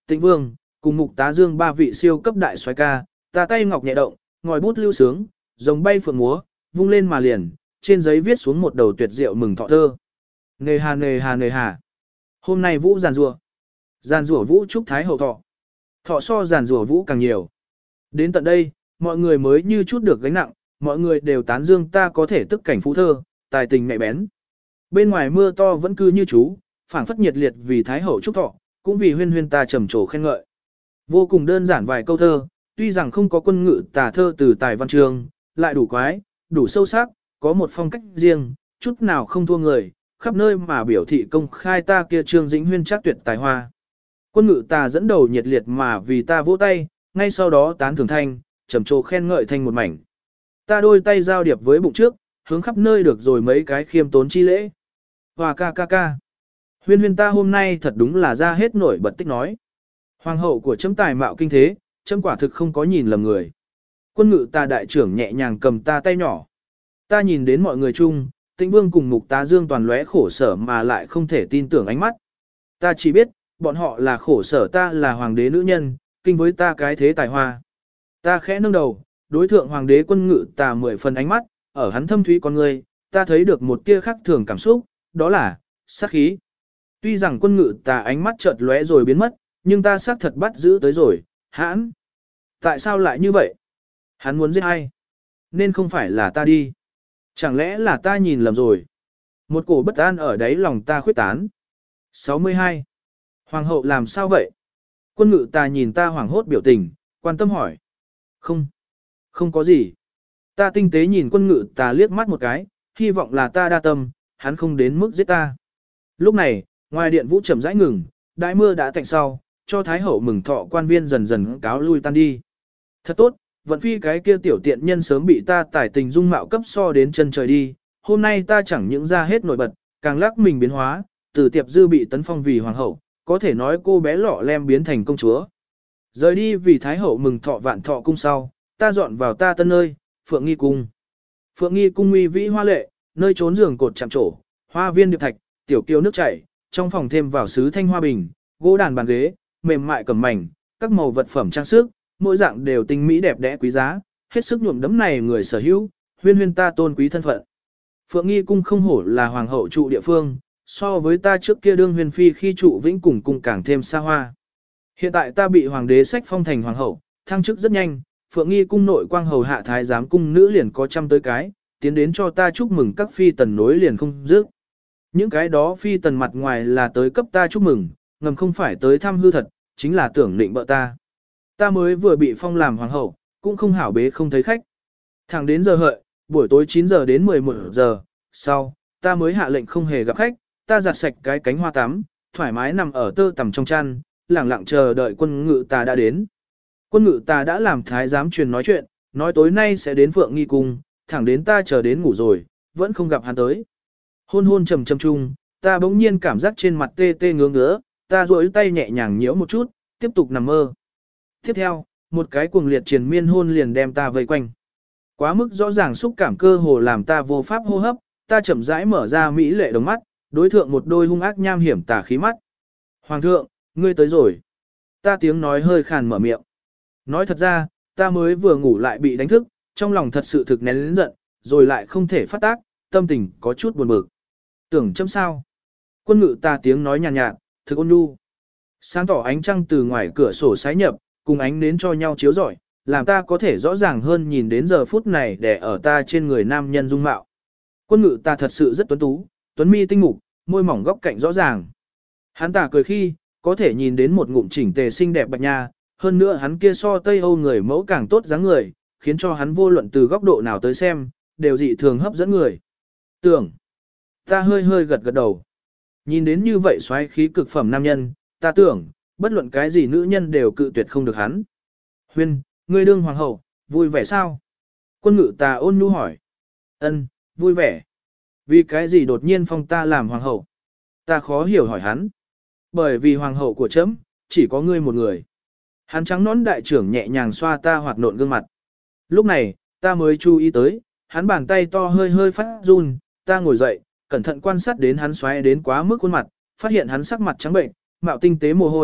Tịnh Vương, cùng Mục Tá Dương ba vị siêu cấp đại soái ca, ta tay ngọc nhẹ động, ngòi bút lưu sướng, rồng bay phượng múa, vung lên mà liền, trên giấy viết xuống một đầu tuyệt diệu mừng thọ thơ. Nề hà nề hà nề hà. Hôm nay vũ giàn rùa. Giàn rùa vũ chúc thái hậu thọ. Thọ so giàn rùa vũ càng nhiều. Đến tận đây, mọi người mới như chút được gánh nặng, mọi người đều tán dương ta có thể tức cảnh phú thơ, tài tình mẹ bén. Bên ngoài mưa to vẫn cứ như chú, phảng phất nhiệt liệt vì thái hậu chúc thọ, cũng vì huyên huyên ta trầm trồ khen ngợi. Vô cùng đơn giản vài câu thơ, tuy rằng không có quân ngự tả thơ từ tài văn trường, lại đủ quái, đủ sâu sắc, có một phong cách riêng, chút nào không thua người, khắp nơi mà biểu thị công khai ta kia trương dĩnh huyên chắc tuyệt tài hoa. Quân ngự tà dẫn đầu nhiệt liệt mà vì ta vỗ tay, ngay sau đó tán thưởng thanh, trầm trồ khen ngợi thanh một mảnh. Ta đôi tay giao điệp với bụng trước, hướng khắp nơi được rồi mấy cái khiêm tốn chi lễ. Hòa ca ca ca. Huyên huyên ta hôm nay thật đúng là ra hết nổi bật tích nói. Hoàng hậu của chấm tài mạo kinh thế, chấm quả thực không có nhìn lầm người. Quân ngự ta đại trưởng nhẹ nhàng cầm ta tay nhỏ. Ta nhìn đến mọi người chung, Tĩnh Vương cùng Mục Tá Dương toàn lóe khổ sở mà lại không thể tin tưởng ánh mắt. Ta chỉ biết, bọn họ là khổ sở ta là hoàng đế nữ nhân, kinh với ta cái thế tài hoa. Ta khẽ nâng đầu, đối thượng hoàng đế quân ngự tà mười phần ánh mắt, ở hắn thâm thúy con người, ta thấy được một tia khác thường cảm xúc, đó là sát khí. Tuy rằng quân ngự tà ánh mắt chợt lóe rồi biến mất, nhưng ta xác thật bắt giữ tới rồi, hãn. Tại sao lại như vậy? Hắn muốn giết ai? Nên không phải là ta đi. Chẳng lẽ là ta nhìn lầm rồi? Một cổ bất an ở đáy lòng ta khuyết tán. sáu mươi hai. Hoàng hậu làm sao vậy? Quân ngự ta nhìn ta hoảng hốt biểu tình, quan tâm hỏi. Không. Không có gì. Ta tinh tế nhìn quân ngự ta liếc mắt một cái, hy vọng là ta đa tâm, hắn không đến mức giết ta. Lúc này, ngoài điện vũ chậm rãi ngừng, đại mưa đã tạnh sau, cho thái hậu mừng thọ quan viên dần dần cáo lui tan đi. Thật tốt, vận phi cái kia tiểu tiện nhân sớm bị ta tải tình dung mạo cấp so đến chân trời đi, hôm nay ta chẳng những ra hết nổi bật, càng lắc mình biến hóa, từ tiệp dư bị tấn phong vì hoàng hậu, có thể nói cô bé lọ lem biến thành công chúa. Rời đi vì thái hậu mừng thọ vạn thọ cung sau, ta dọn vào ta tân nơi, Phượng Nghi cung. Phượng Nghi cung uy vĩ hoa lệ, nơi trốn giường cột chạm trổ, hoa viên điệp thạch, tiểu kiều nước chảy, trong phòng thêm vào sứ thanh hoa bình, gỗ đàn bàn ghế, mềm mại cẩm mảnh, các màu vật phẩm trang sức, mỗi dạng đều tinh mỹ đẹp đẽ quý giá, hết sức nhuộm đấm này người sở hữu, huyên huyên ta tôn quý thân phận. Phượng Nghi cung không hổ là hoàng hậu trụ địa phương, so với ta trước kia đương huyền phi khi trụ vĩnh cùng cung càng thêm xa hoa. Hiện tại ta bị hoàng đế sách phong thành hoàng hậu, thăng chức rất nhanh, Phượng Nghi cung nội quang hầu hạ thái giám cung nữ liền có trăm tới cái, tiến đến cho ta chúc mừng các phi tần nối liền không dứt. Những cái đó phi tần mặt ngoài là tới cấp ta chúc mừng, ngầm không phải tới thăm hư thật, chính là tưởng định bợ ta. Ta mới vừa bị phong làm hoàng hậu, cũng không hảo bế không thấy khách. Thẳng đến giờ hợi, buổi tối chín giờ đến mười một giờ, sau, ta mới hạ lệnh không hề gặp khách, ta giặt sạch cái cánh hoa tắm, thoải mái nằm ở tơ tằm trong chăn, lẳng lặng chờ đợi quân ngự ta đã đến. Quân ngự ta đã làm thái giám truyền nói chuyện, nói tối nay sẽ đến Phượng Nghi cung, thẳng đến ta chờ đến ngủ rồi, vẫn không gặp hắn tới. Hôn hôn trầm trầm chung, ta bỗng nhiên cảm giác trên mặt tê tê ngứa ngứa, ta duỗi tay nhẹ nhàng nhiễu một chút, tiếp tục nằm mơ. Tiếp theo, một cái cuồng liệt triền miên hôn liền đem ta vây quanh. Quá mức rõ ràng xúc cảm cơ hồ làm ta vô pháp hô hấp, ta chậm rãi mở ra mỹ lệ đồng mắt, đối thượng một đôi hung ác nham hiểm tà khí mắt. Hoàng thượng, ngươi tới rồi. Ta tiếng nói hơi khàn mở miệng. Nói thật ra, ta mới vừa ngủ lại bị đánh thức, trong lòng thật sự thực nén lớn giận, rồi lại không thể phát tác, tâm tình có chút buồn bực. Tưởng chấm sao? Quân ngự ta tiếng nói nhàn nhạt, nhạt, thực ôn nhu. Sáng tỏ ánh trăng từ ngoài cửa sổ sái nhập, cùng ánh nến cho nhau chiếu rọi, làm ta có thể rõ ràng hơn nhìn đến giờ phút này để ở ta trên người nam nhân dung mạo. Quân ngự ta thật sự rất tuấn tú, tuấn mi tinh mục, môi mỏng góc cạnh rõ ràng. Hắn ta cười khi, có thể nhìn đến một ngụm chỉnh tề xinh đẹp bạch nha, hơn nữa hắn kia so Tây Âu người mẫu càng tốt dáng người, khiến cho hắn vô luận từ góc độ nào tới xem, đều dị thường hấp dẫn người. Tưởng, ta hơi hơi gật gật đầu. Nhìn đến như vậy xoáy khí cực phẩm nam nhân, ta tưởng, bất luận cái gì nữ nhân đều cự tuyệt không được hắn. Huyên, ngươi đương hoàng hậu, vui vẻ sao? Quân ngự ta ôn nhu hỏi. Ân, vui vẻ. Vì cái gì đột nhiên phong ta làm hoàng hậu? Ta khó hiểu hỏi hắn. Bởi vì hoàng hậu của trẫm chỉ có ngươi một người. Hắn trắng nón đại trưởng nhẹ nhàng xoa ta hoạt nộn gương mặt. Lúc này, ta mới chú ý tới, hắn bàn tay to hơi hơi phát run, ta ngồi dậy, cẩn thận quan sát đến hắn xoáy đến quá mức khuôn mặt, phát hiện hắn sắc mặt trắng bệnh, mạo tinh tế mồ hôi,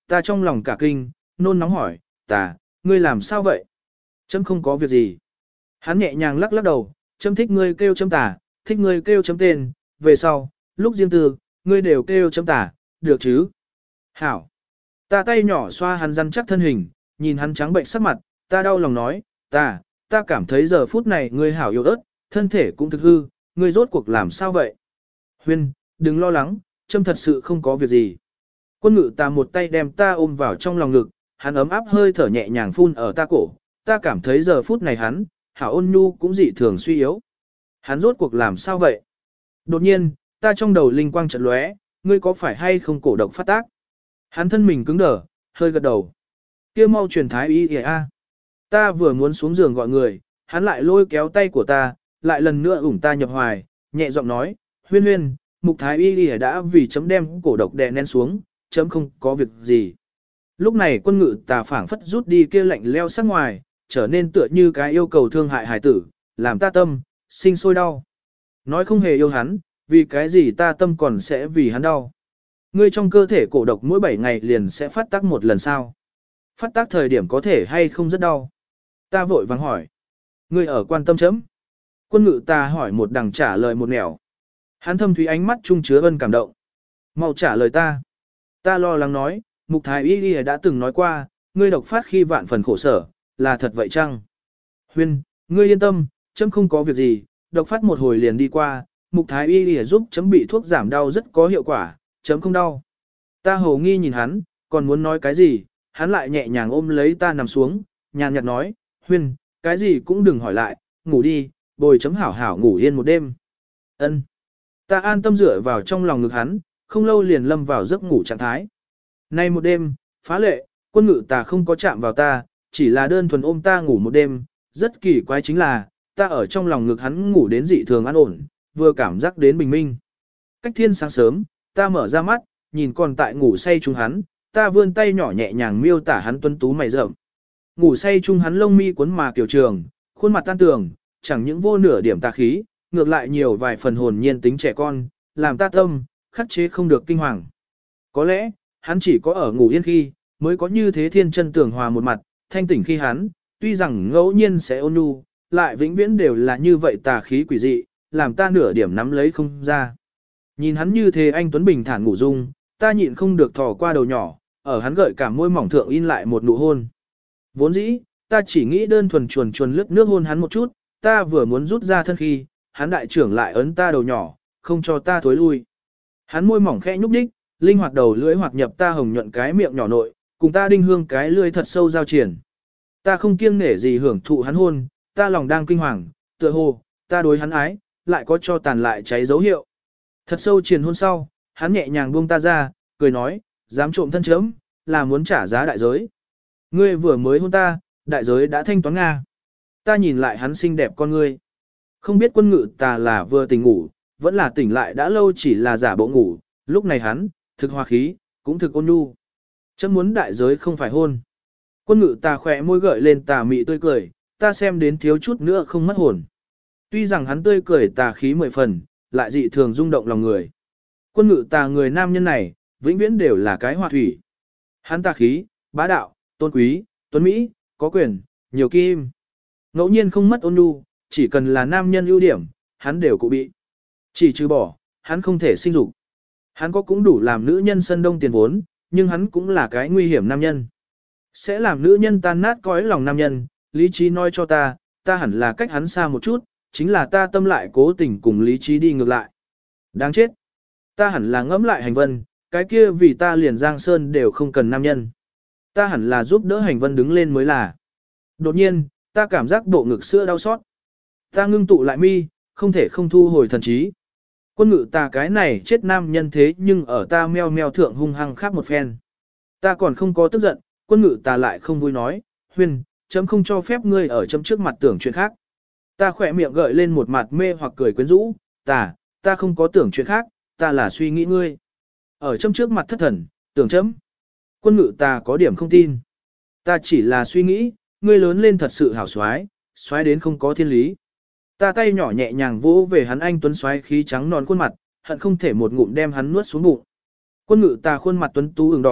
ta trong lòng cả kinh, nôn nóng hỏi, ta, ngươi làm sao vậy? Chấm không có việc gì. Hắn nhẹ nhàng lắc lắc đầu, chấm thích ngươi kêu chấm tả, thích ngươi kêu chấm tên, về sau, lúc riêng tư, ngươi đều kêu chấm tả, được chứ? Hảo. Ta tay nhỏ xoa hắn răn chắc thân hình, nhìn hắn trắng bệnh sắc mặt, ta đau lòng nói, ta, ta cảm thấy giờ phút này ngươi hảo yếu ớt, thân thể cũng thực hư, ngươi rốt cuộc làm sao vậy? Huyên, đừng lo lắng, châm thật sự không có việc gì. Quân ngự ta một tay đem ta ôm vào trong lòng ngực, hắn ấm áp hơi thở nhẹ nhàng phun ở ta cổ, ta cảm thấy giờ phút này hắn, hảo ôn nhu cũng dị thường suy yếu. Hắn rốt cuộc làm sao vậy? Đột nhiên, ta trong đầu linh quang chợt lóe, ngươi có phải hay không cổ độc phát tác? Hắn thân mình cứng đờ, hơi gật đầu. Kia mau truyền thái y kìa a. Ta vừa muốn xuống giường gọi người, hắn lại lôi kéo tay của ta, lại lần nữa ủng ta nhập hoài, nhẹ giọng nói, huyên huyên, mục thái y kìa đã vì chấm đem cổ độc đè nén xuống, chấm không có việc gì. Lúc này quân ngự tà phảng phất rút đi kia lạnh leo sắc ngoài, trở nên tựa như cái yêu cầu thương hại hài tử, làm ta tâm, sinh sôi đau. Nói không hề yêu hắn, vì cái gì ta tâm còn sẽ vì hắn đau. Ngươi trong cơ thể cổ độc mỗi bảy ngày liền sẽ phát tác một lần sao? Phát tác thời điểm có thể hay không rất đau? Ta vội vàng hỏi. Ngươi ở quan tâm chấm. Quân ngự ta hỏi một đằng trả lời một nẻo. Hắn thâm thúy ánh mắt trung chứa ân cảm động. Mau trả lời ta. Ta lo lắng nói, Mục Thái Y Y đã từng nói qua, ngươi độc phát khi vạn phần khổ sở, là thật vậy chăng? Huyên, ngươi yên tâm, chấm không có việc gì, độc phát một hồi liền đi qua, Mục Thái Y Y giúp chấm bị thuốc giảm đau rất có hiệu quả, chấm không đau. Ta hồ nghi nhìn hắn, còn muốn nói cái gì, hắn lại nhẹ nhàng ôm lấy ta nằm xuống, nhàn nhạt nói, Huyên, cái gì cũng đừng hỏi lại, ngủ đi, bồi chấm hảo hảo ngủ yên một đêm. Ân. Ta an tâm dựa vào trong lòng ngực hắn, không lâu liền lâm vào giấc ngủ trạng thái. Nay một đêm, phá lệ, quân ngự ta không có chạm vào ta, chỉ là đơn thuần ôm ta ngủ một đêm, rất kỳ quái chính là, ta ở trong lòng ngực hắn ngủ đến dị thường an ổn, vừa cảm giác đến bình minh. Cách thiên sáng sớm, ta mở ra mắt, nhìn còn tại ngủ say chung hắn, ta vươn tay nhỏ nhẹ nhàng miêu tả hắn tuấn tú mày rậm. Ngủ say chung hắn lông mi cuốn mà kiểu trường, khuôn mặt tan tường, chẳng những vô nửa điểm tà khí, ngược lại nhiều vài phần hồn nhiên tính trẻ con, làm ta tâm, khắc chế không được kinh hoàng. Có lẽ, hắn chỉ có ở ngủ yên khi, mới có như thế thiên chân tường hòa một mặt, thanh tỉnh khi hắn, tuy rằng ngẫu nhiên sẽ ôn nhu, lại vĩnh viễn đều là như vậy tà khí quỷ dị, làm ta nửa điểm nắm lấy không ra. Nhìn hắn như thế anh Tuấn Bình thản ngủ dung, ta nhịn không được thò qua đầu nhỏ, ở hắn gợi cả môi mỏng thượng in lại một nụ hôn. Vốn dĩ, ta chỉ nghĩ đơn thuần chuồn chuồn lướt nước hôn hắn một chút, ta vừa muốn rút ra thân khi, hắn đại trưởng lại ấn ta đầu nhỏ, không cho ta thối lui. Hắn môi mỏng khẽ nhúc nhích, linh hoạt đầu lưỡi hoạt nhập ta hồng nhuận cái miệng nhỏ nội, cùng ta đinh hương cái lưỡi thật sâu giao triển. Ta không kiêng nể gì hưởng thụ hắn hôn, ta lòng đang kinh hoàng, tựa hồ, ta đối hắn ái, lại có cho tàn lại cháy dấu hiệu. Thật sâu triển hôn sau, hắn nhẹ nhàng buông ta ra, cười nói, dám trộm thân chấm, là muốn trả giá đại giới. Ngươi vừa mới hôn ta, đại giới đã thanh toán Nga. Ta nhìn lại hắn xinh đẹp con ngươi. Không biết quân ngự ta là vừa tỉnh ngủ, vẫn là tỉnh lại đã lâu chỉ là giả bộ ngủ, lúc này hắn, thực hòa khí, cũng thực ôn nhu. Chấm muốn đại giới không phải hôn. Quân ngự ta khỏe môi gợi lên tà mị tươi cười, ta xem đến thiếu chút nữa không mất hồn. Tuy rằng hắn tươi cười tà khí mười phần, lại dị thường rung động lòng người. Quân ngự tà người nam nhân này, vĩnh viễn đều là cái hòa thủy. Hắn tà khí, bá đạo, tôn quý, tuấn Mỹ, có quyền, nhiều kim. Ngẫu nhiên không mất ôn nhu, chỉ cần là nam nhân ưu điểm, hắn đều cụ bị. Chỉ trừ bỏ, hắn không thể sinh dục. Hắn có cũng đủ làm nữ nhân sân đông tiền vốn, nhưng hắn cũng là cái nguy hiểm nam nhân. Sẽ làm nữ nhân tan nát cõi lòng nam nhân, lý trí nói cho ta, ta hẳn là cách hắn xa một chút, chính là ta tâm lại cố tình cùng lý trí đi ngược lại. Đáng chết. Ta hẳn là ngẫm lại hành vân, cái kia vì ta liền Giang Sơn đều không cần nam nhân. Ta hẳn là giúp đỡ hành vân đứng lên mới là. Đột nhiên, ta cảm giác bộ ngực sữa đau xót. Ta ngưng tụ lại mi, không thể không thu hồi thần trí. Quân ngự ta cái này chết nam nhân thế nhưng ở ta meo meo thượng hung hăng khắp một phen. Ta còn không có tức giận, quân ngự ta lại không vui nói, Huyên, chấm không cho phép ngươi ở chấm trước mặt tưởng chuyện khác. Ta khỏe miệng gợi lên một mặt mê hoặc cười quyến rũ, ta, ta không có tưởng chuyện khác, ta là suy nghĩ ngươi. Ở chấm trước mặt thất thần, tưởng chấm. Quân ngự ta có điểm không tin. Ta chỉ là suy nghĩ, ngươi lớn lên thật sự hảo xoái, xoái đến không có thiên lý. Ta tay nhỏ nhẹ nhàng vỗ về hắn anh tuấn xoái khí trắng non khuôn mặt, hận không thể một ngụm đem hắn nuốt xuống bụng. Quân ngự ta khuôn mặt tuấn tú ửng đỏ,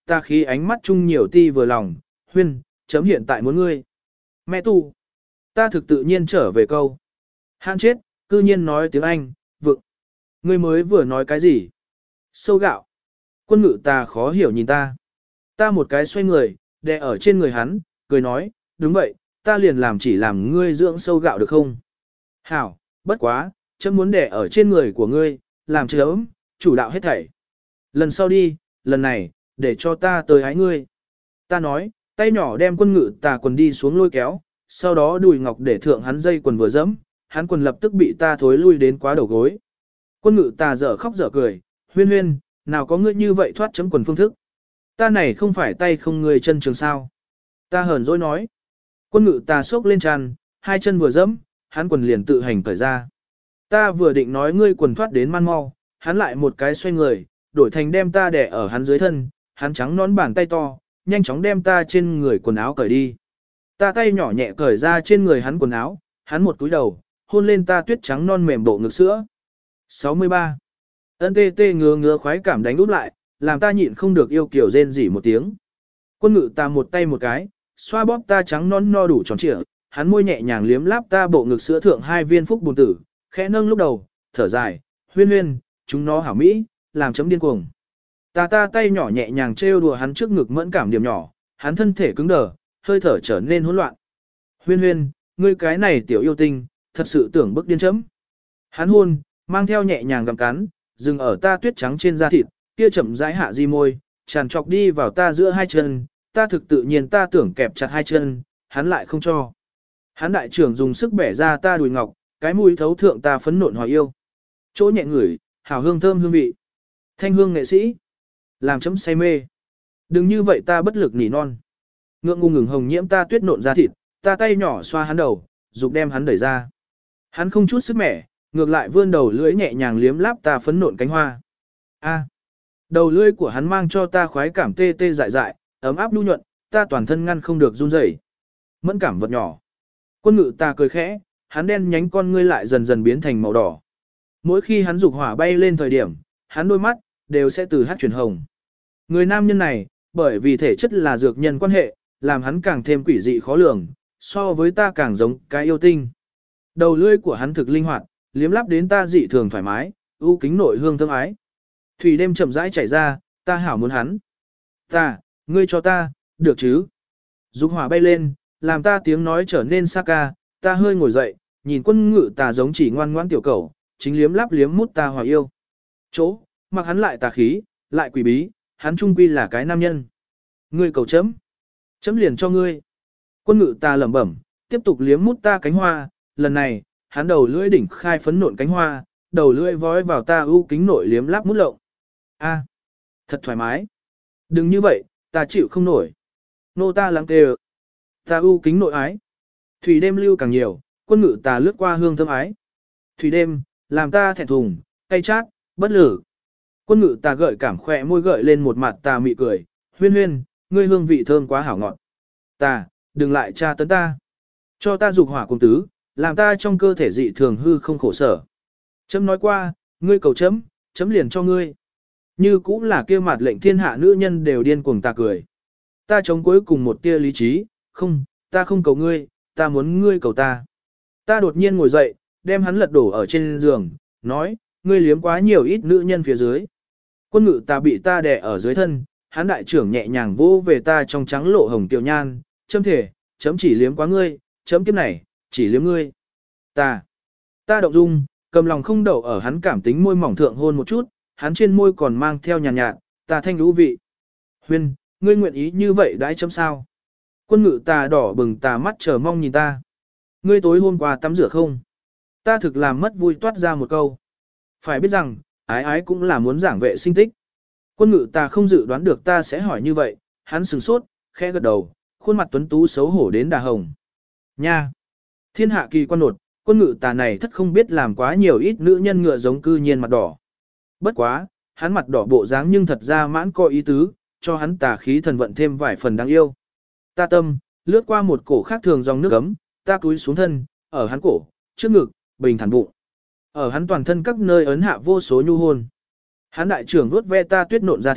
ta khí ánh mắt chung nhiều ti vừa lòng, huyên, chấm hiện tại muốn ngươi. Mẹ tu, ta thực tự nhiên trở về câu. Hãn chết, cư nhiên nói tiếng Anh, vựng. Ngươi mới vừa nói cái gì? Sâu gạo. Quân ngự ta khó hiểu nhìn ta. Ta một cái xoay người, đè ở trên người hắn, cười nói, đúng vậy, ta liền làm chỉ làm ngươi dưỡng sâu gạo được không? Hảo, bất quá, chấm muốn đè ở trên người của ngươi, làm chấm, chủ đạo hết thảy. Lần sau đi, lần này, để cho ta tới hái ngươi. Ta nói, tay nhỏ đem quân ngự tà quần đi xuống lôi kéo, sau đó đùi ngọc để thượng hắn dây quần vừa dẫm, hắn quần lập tức bị ta thối lui đến quá đầu gối. Quân ngự tà dở khóc dở cười, huyên huyên, nào có ngươi như vậy thoát chấm quần phương thức. Ta này không phải tay không người chân trường sao. Ta hờn dỗi nói. Quân ngự tà xốc lên tràn, hai chân vừa dẫm, hắn quần liền tự hành cởi ra. Ta vừa định nói ngươi quần thoát đến man mau, hắn lại một cái xoay người, đổi thành đem ta đè ở hắn dưới thân, hắn trắng nón bàn tay to, nhanh chóng đem ta trên người quần áo cởi đi. Ta tay nhỏ nhẹ cởi ra trên người hắn quần áo, hắn một cúi đầu, hôn lên ta tuyết trắng non mềm bộ ngực sữa. sáu mươi ba. Ân tê tê ngứa ngứa khoái cảm đánh úp lại, làm ta nhịn không được yêu kiểu rên rỉ một tiếng. Quân ngự ta một tay một cái, xoa bóp ta trắng non no đủ tròn trịa, hắn môi nhẹ nhàng liếm láp ta bộ ngực sữa thượng hai viên phúc bùn tử, khẽ nâng lúc đầu, thở dài, huyên huyên, chúng nó hảo mỹ, làm chấm điên cuồng. Ta ta tay nhỏ nhẹ nhàng trêu đùa hắn trước ngực mẫn cảm điểm nhỏ, hắn thân thể cứng đờ, hơi thở trở nên hỗn loạn. Huyên huyên, ngươi cái này tiểu yêu tinh, thật sự tưởng bức điên chấm. Hắn hôn, mang theo nhẹ nhàng gặm cắn, dừng ở ta tuyết trắng trên da thịt, kia chậm rãi hạ di môi, tràn trọc đi vào ta giữa hai chân, ta thực tự nhiên ta tưởng kẹp chặt hai chân, hắn lại không cho. Hắn đại trưởng dùng sức bẻ ra ta đùi ngọc, cái mũi thấu thượng ta phấn nộn hoài yêu. Chỗ nhẹ ngửi, hảo hương thơm hương vị. Thanh hương nghệ sĩ, làm chấm say mê. Đừng như vậy ta bất lực nỉ non. Ngượng ngùng ngừng hồng nhiễm ta tuyết nộn ra thịt, ta tay nhỏ xoa hắn đầu, dục đem hắn đẩy ra. Hắn không chút sức mẻ, ngược lại vươn đầu lưỡi nhẹ nhàng liếm láp ta phấn nộn cánh hoa. A, đầu lưỡi của hắn mang cho ta khoái cảm tê tê dại dại, ấm áp nhu nhuận, ta toàn thân ngăn không được run rẩy. Mẫn cảm vật nhỏ. Quân ngự ta cười khẽ, hắn đen nhánh con ngươi lại dần dần biến thành màu đỏ. Mỗi khi hắn dục hỏa bay lên thời điểm, hắn đôi mắt đều sẽ từ hắc chuyển hồng. Người nam nhân này, bởi vì thể chất là dược nhân quan hệ, làm hắn càng thêm quỷ dị khó lường, so với ta càng giống cái yêu tinh. Đầu lưỡi của hắn thực linh hoạt, liếm láp đến ta dị thường thoải mái, ưu kính nội hương thơm ái. Thủy đêm chậm rãi chảy ra, ta hảo muốn hắn. Ta, ngươi cho ta, được chứ? Dục hỏa bay lên, làm ta tiếng nói trở nên xa ca, ta hơi ngồi dậy, nhìn quân ngự tà giống chỉ ngoan ngoãn tiểu cầu, chính liếm láp liếm mút ta hòa yêu. Chỗ, mặc hắn lại tà khí, lại quỷ bí, hắn trung quy là cái nam nhân. Ngươi cầu chấm. Chấm liền cho ngươi. Quân ngự ta lẩm bẩm, tiếp tục liếm mút ta cánh hoa, lần này, hắn đầu lưỡi đỉnh khai phấn nộn cánh hoa, đầu lưỡi vói vào ta ưu kính nội liếm láp mút lộng. A, thật thoải mái. Đừng như vậy, ta chịu không nổi. Nô ta lắng kề. Ta ưu kính nội ái. Thủy đêm lưu càng nhiều, quân ngự ta lướt qua hương thơm ái. Thủy đêm, làm ta thẹn thùng, cay chát, bất lử. Quân ngự ta gợi cảm khỏe môi gợi lên một mặt ta mị cười, huyên huyên, ngươi hương vị thơm quá hảo ngọt. Ta, đừng lại tra tấn ta. Cho ta dục hỏa cùng tứ, làm ta trong cơ thể dị thường hư không khổ sở. Chấm nói qua, ngươi cầu chấm, chấm liền cho ngươi. Như cũng là kia mặt lệnh thiên hạ nữ nhân đều điên cuồng ta cười. Ta chống cuối cùng một tia lý trí, không, ta không cầu ngươi, ta muốn ngươi cầu ta. Ta đột nhiên ngồi dậy, đem hắn lật đổ ở trên giường, nói, ngươi liếm quá nhiều ít nữ nhân phía dưới. Quân ngự ta bị ta đè ở dưới thân, hắn đại trưởng nhẹ nhàng vỗ về ta trong trắng lộ hồng tiểu nhan, chấm thể, chấm chỉ liếm quá ngươi, chấm kiếp này, chỉ liếm ngươi. Ta, ta động dung, cầm lòng không đậu ở hắn cảm tính môi mỏng thượng hôn một chút, hắn trên môi còn mang theo nhàn nhạt, nhạt, ta thanh lũ vị. Huyên, ngươi nguyện ý như vậy đãi chấm sao? Quân ngự ta đỏ bừng tà mắt chờ mong nhìn ta. Ngươi tối hôm qua tắm rửa không? Ta thực làm mất vui toát ra một câu. Phải biết rằng, ái ái cũng là muốn giảng vệ sinh tích. Quân ngự ta không dự đoán được ta sẽ hỏi như vậy, hắn sừng sốt, khẽ gật đầu, khuôn mặt tuấn tú xấu hổ đến đà hồng. Nha! Thiên hạ kỳ quan nột, quân ngự tà này thất không biết làm quá nhiều ít nữ nhân ngựa giống cư nhiên mặt đỏ. Bất quá, hắn mặt đỏ bộ dáng nhưng thật ra mãn có ý tứ, cho hắn tà khí thần vận thêm vài phần đáng yêu. Ta tâm, lướt qua một cổ khác thường dòng nước ấm, ta cúi xuống thân, ở hắn cổ, trước ngực, bình thản bụng. Ở hắn toàn thân các nơi ấn hạ vô số nhu hôn. Hắn đại trưởng vuốt ve ta tuyết nộn ra thịt,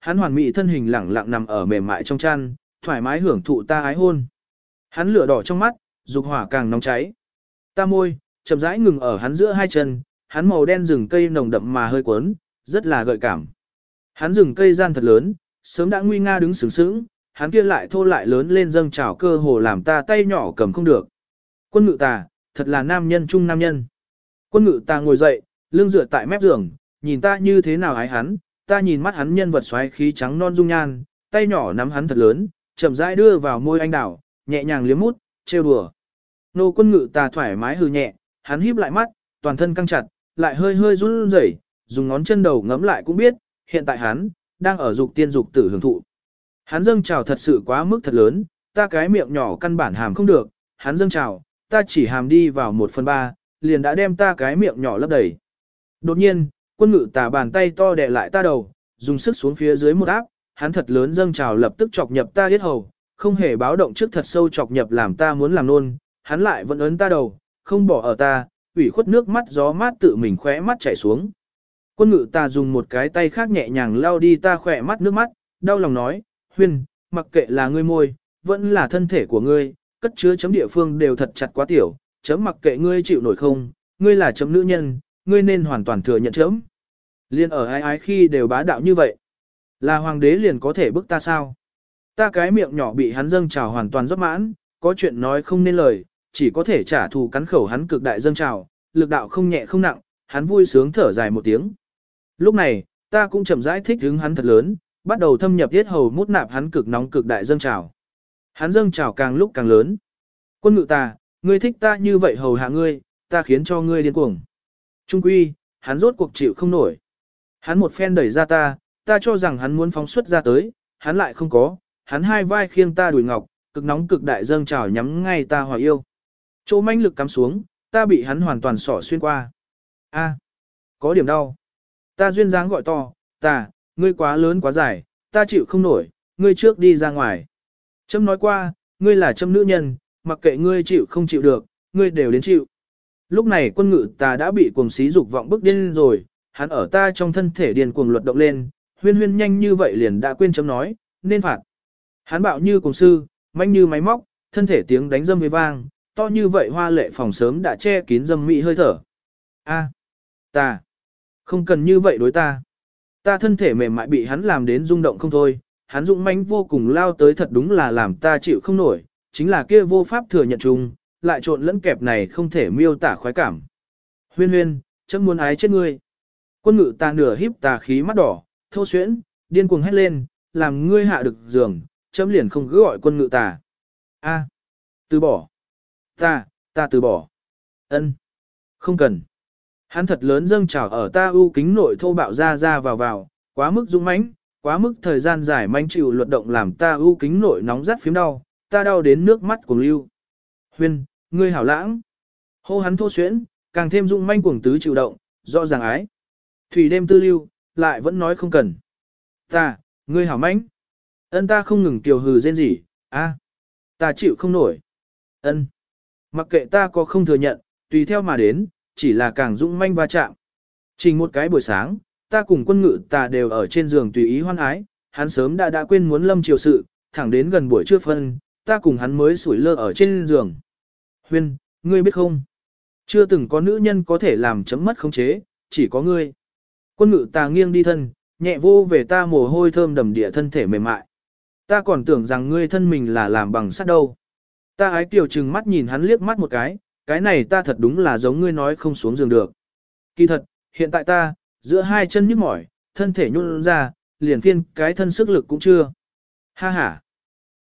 hắn hoàn mỹ thân hình lẳng lặng nằm ở mềm mại trong chăn, thoải mái hưởng thụ ta ái hôn. Hắn lửa đỏ trong mắt, dục hỏa càng nóng cháy. Ta môi, chậm rãi ngừng ở hắn giữa hai chân, hắn màu đen rừng cây nồng đậm mà hơi cuốn, rất là gợi cảm. Hắn rừng cây gian thật lớn, sớm đã nguy nga đứng sướng sướng, hắn kia lại thô lại lớn lên dâng trào cơ hồ làm ta tay nhỏ cầm không được. Quân ngự tà, thật là nam nhân trung nam nhân. Quân ngự tà ngồi dậy, lưng dựa tại mép giường, nhìn ta như thế nào ái hắn, ta nhìn mắt hắn nhân vật xoáy khí trắng non dung nhan, tay nhỏ nắm hắn thật lớn, chậm rãi đưa vào môi anh đảo, nhẹ nhàng liếm mút, trêu đùa. Nô quân ngự tà thoải mái hừ nhẹ, hắn híp lại mắt, toàn thân căng chặt, lại hơi hơi run rẩy, dùng ngón chân đầu ngấm lại cũng biết, hiện tại hắn đang ở dục tiên dục tử hưởng thụ. Hắn dâng trào thật sự quá mức thật lớn, ta cái miệng nhỏ căn bản hàm không được, hắn dâng trào, ta chỉ hàm đi vào một phần ba, liền đã đem ta cái miệng nhỏ lấp đầy. Đột nhiên, quân ngự tà bàn tay to đè lại ta đầu, dùng sức xuống phía dưới một áp, hắn thật lớn dâng trào lập tức chọc nhập ta yết hầu, không hề báo động trước thật sâu chọc nhập làm ta muốn làm nôn, hắn lại vẫn ấn ta đầu, không bỏ ở ta, ủy khuất nước mắt gió mát tự mình khóe mắt chảy xuống. Quân ngự ta dùng một cái tay khác nhẹ nhàng lau đi ta khỏe mắt nước mắt, đau lòng nói, Huyên, mặc kệ là ngươi môi, vẫn là thân thể của ngươi, cất chứa chấm địa phương đều thật chặt quá tiểu, chấm mặc kệ ngươi chịu nổi không, ngươi là chấm nữ nhân, ngươi nên hoàn toàn thừa nhận chấm. Liên ở ai ái khi đều bá đạo như vậy. Là hoàng đế liền có thể bức ta sao? Ta cái miệng nhỏ bị hắn dâng trào hoàn toàn rót mãn, có chuyện nói không nên lời, chỉ có thể trả thù cắn khẩu hắn cực đại dâng trào, lực đạo không nhẹ không nặng, hắn vui sướng thở dài một tiếng. Lúc này, ta cũng chậm rãi thích hứng hắn thật lớn, bắt đầu thâm nhập tiết hầu mút nạp hắn cực nóng cực đại dâng trào. Hắn dâng trào càng lúc càng lớn. Quân ngự ta, ngươi thích ta như vậy hầu hạ ngươi, ta khiến cho ngươi điên cuồng. Trung quy, hắn rốt cuộc chịu không nổi. Hắn một phen đẩy ra ta, ta cho rằng hắn muốn phóng xuất ra tới, hắn lại không có, hắn hai vai khiêng ta đùi ngọc, cực nóng cực đại dâng trào nhắm ngay ta hòa yêu. Chỗ manh lực cắm xuống, ta bị hắn hoàn toàn xỏ xuyên qua. A, có điểm đau. Ta duyên dáng gọi to, ta, ngươi quá lớn quá dài, ta chịu không nổi, ngươi trước đi ra ngoài. Trâm nói qua, ngươi là trâm nữ nhân, mặc kệ ngươi chịu không chịu được, ngươi đều đến chịu. Lúc này quân ngự ta đã bị cuồng xí dục vọng bức điên rồi, hắn ở ta trong thân thể điên cuồng luật động lên, huyên huyên nhanh như vậy liền đã quên chấm nói, nên phạt. Hắn bạo như cuồng sư, manh như máy móc, thân thể tiếng đánh dâm với vang, to như vậy hoa lệ phòng sớm đã che kín dâm mị hơi thở. A, ta, không cần như vậy đối ta. Ta thân thể mềm mại bị hắn làm đến rung động không thôi, hắn dũng mãnh vô cùng lao tới thật đúng là làm ta chịu không nổi, chính là kia vô pháp thừa nhận chung, lại trộn lẫn kẹp này không thể miêu tả khoái cảm. Huyên huyên, chấm muốn ái chết ngươi. Quân ngự ta nửa híp tà khí mắt đỏ, thô xuyễn, điên cuồng hét lên, làm ngươi hạ được giường, chấm liền không cứ gọi quân ngự tà. A, từ bỏ. Ta, ta từ bỏ. Ân, không cần. Hắn thật lớn dâng trào ở ta ưu kính nội thô bạo ra ra vào vào, quá mức dũng mãnh, quá mức thời gian dài manh chịu luật động làm ta ưu kính nội nóng rát phím đau, ta đau đến nước mắt cuồng lưu. Huyên, ngươi hảo lãng. Hô hắn thô xuyễn, càng thêm dũng manh cuồng tứ chịu động, rõ ràng ái. Thủy đêm tư lưu, lại vẫn nói không cần. Ta, ngươi hảo mãnh. Ân ta không ngừng kiều hừ rên rỉ, a, ta chịu không nổi. Ân, mặc kệ ta có không thừa nhận, tùy theo mà đến, chỉ là càng dũng manh va chạm. Trình một cái buổi sáng, ta cùng quân ngự ta đều ở trên giường tùy ý hoan ái, hắn sớm đã đã quên muốn lâm chiều sự, thẳng đến gần buổi trưa phân, ta cùng hắn mới sủi lơ ở trên giường. Huyên, ngươi biết không? Chưa từng có nữ nhân có thể làm chấm mất khống chế, chỉ có ngươi. Quân ngự ta nghiêng đi thân, nhẹ vô về ta mồ hôi thơm đầm địa thân thể mềm mại. Ta còn tưởng rằng ngươi thân mình là làm bằng sắt đâu. Ta ái kiều trừng mắt nhìn hắn liếc mắt một cái, cái này ta thật đúng là giống ngươi nói không xuống giường được. Kỳ thật, hiện tại ta, giữa hai chân nhức mỏi, thân thể nhún ra, liền phiên cái thân sức lực cũng chưa. Ha ha.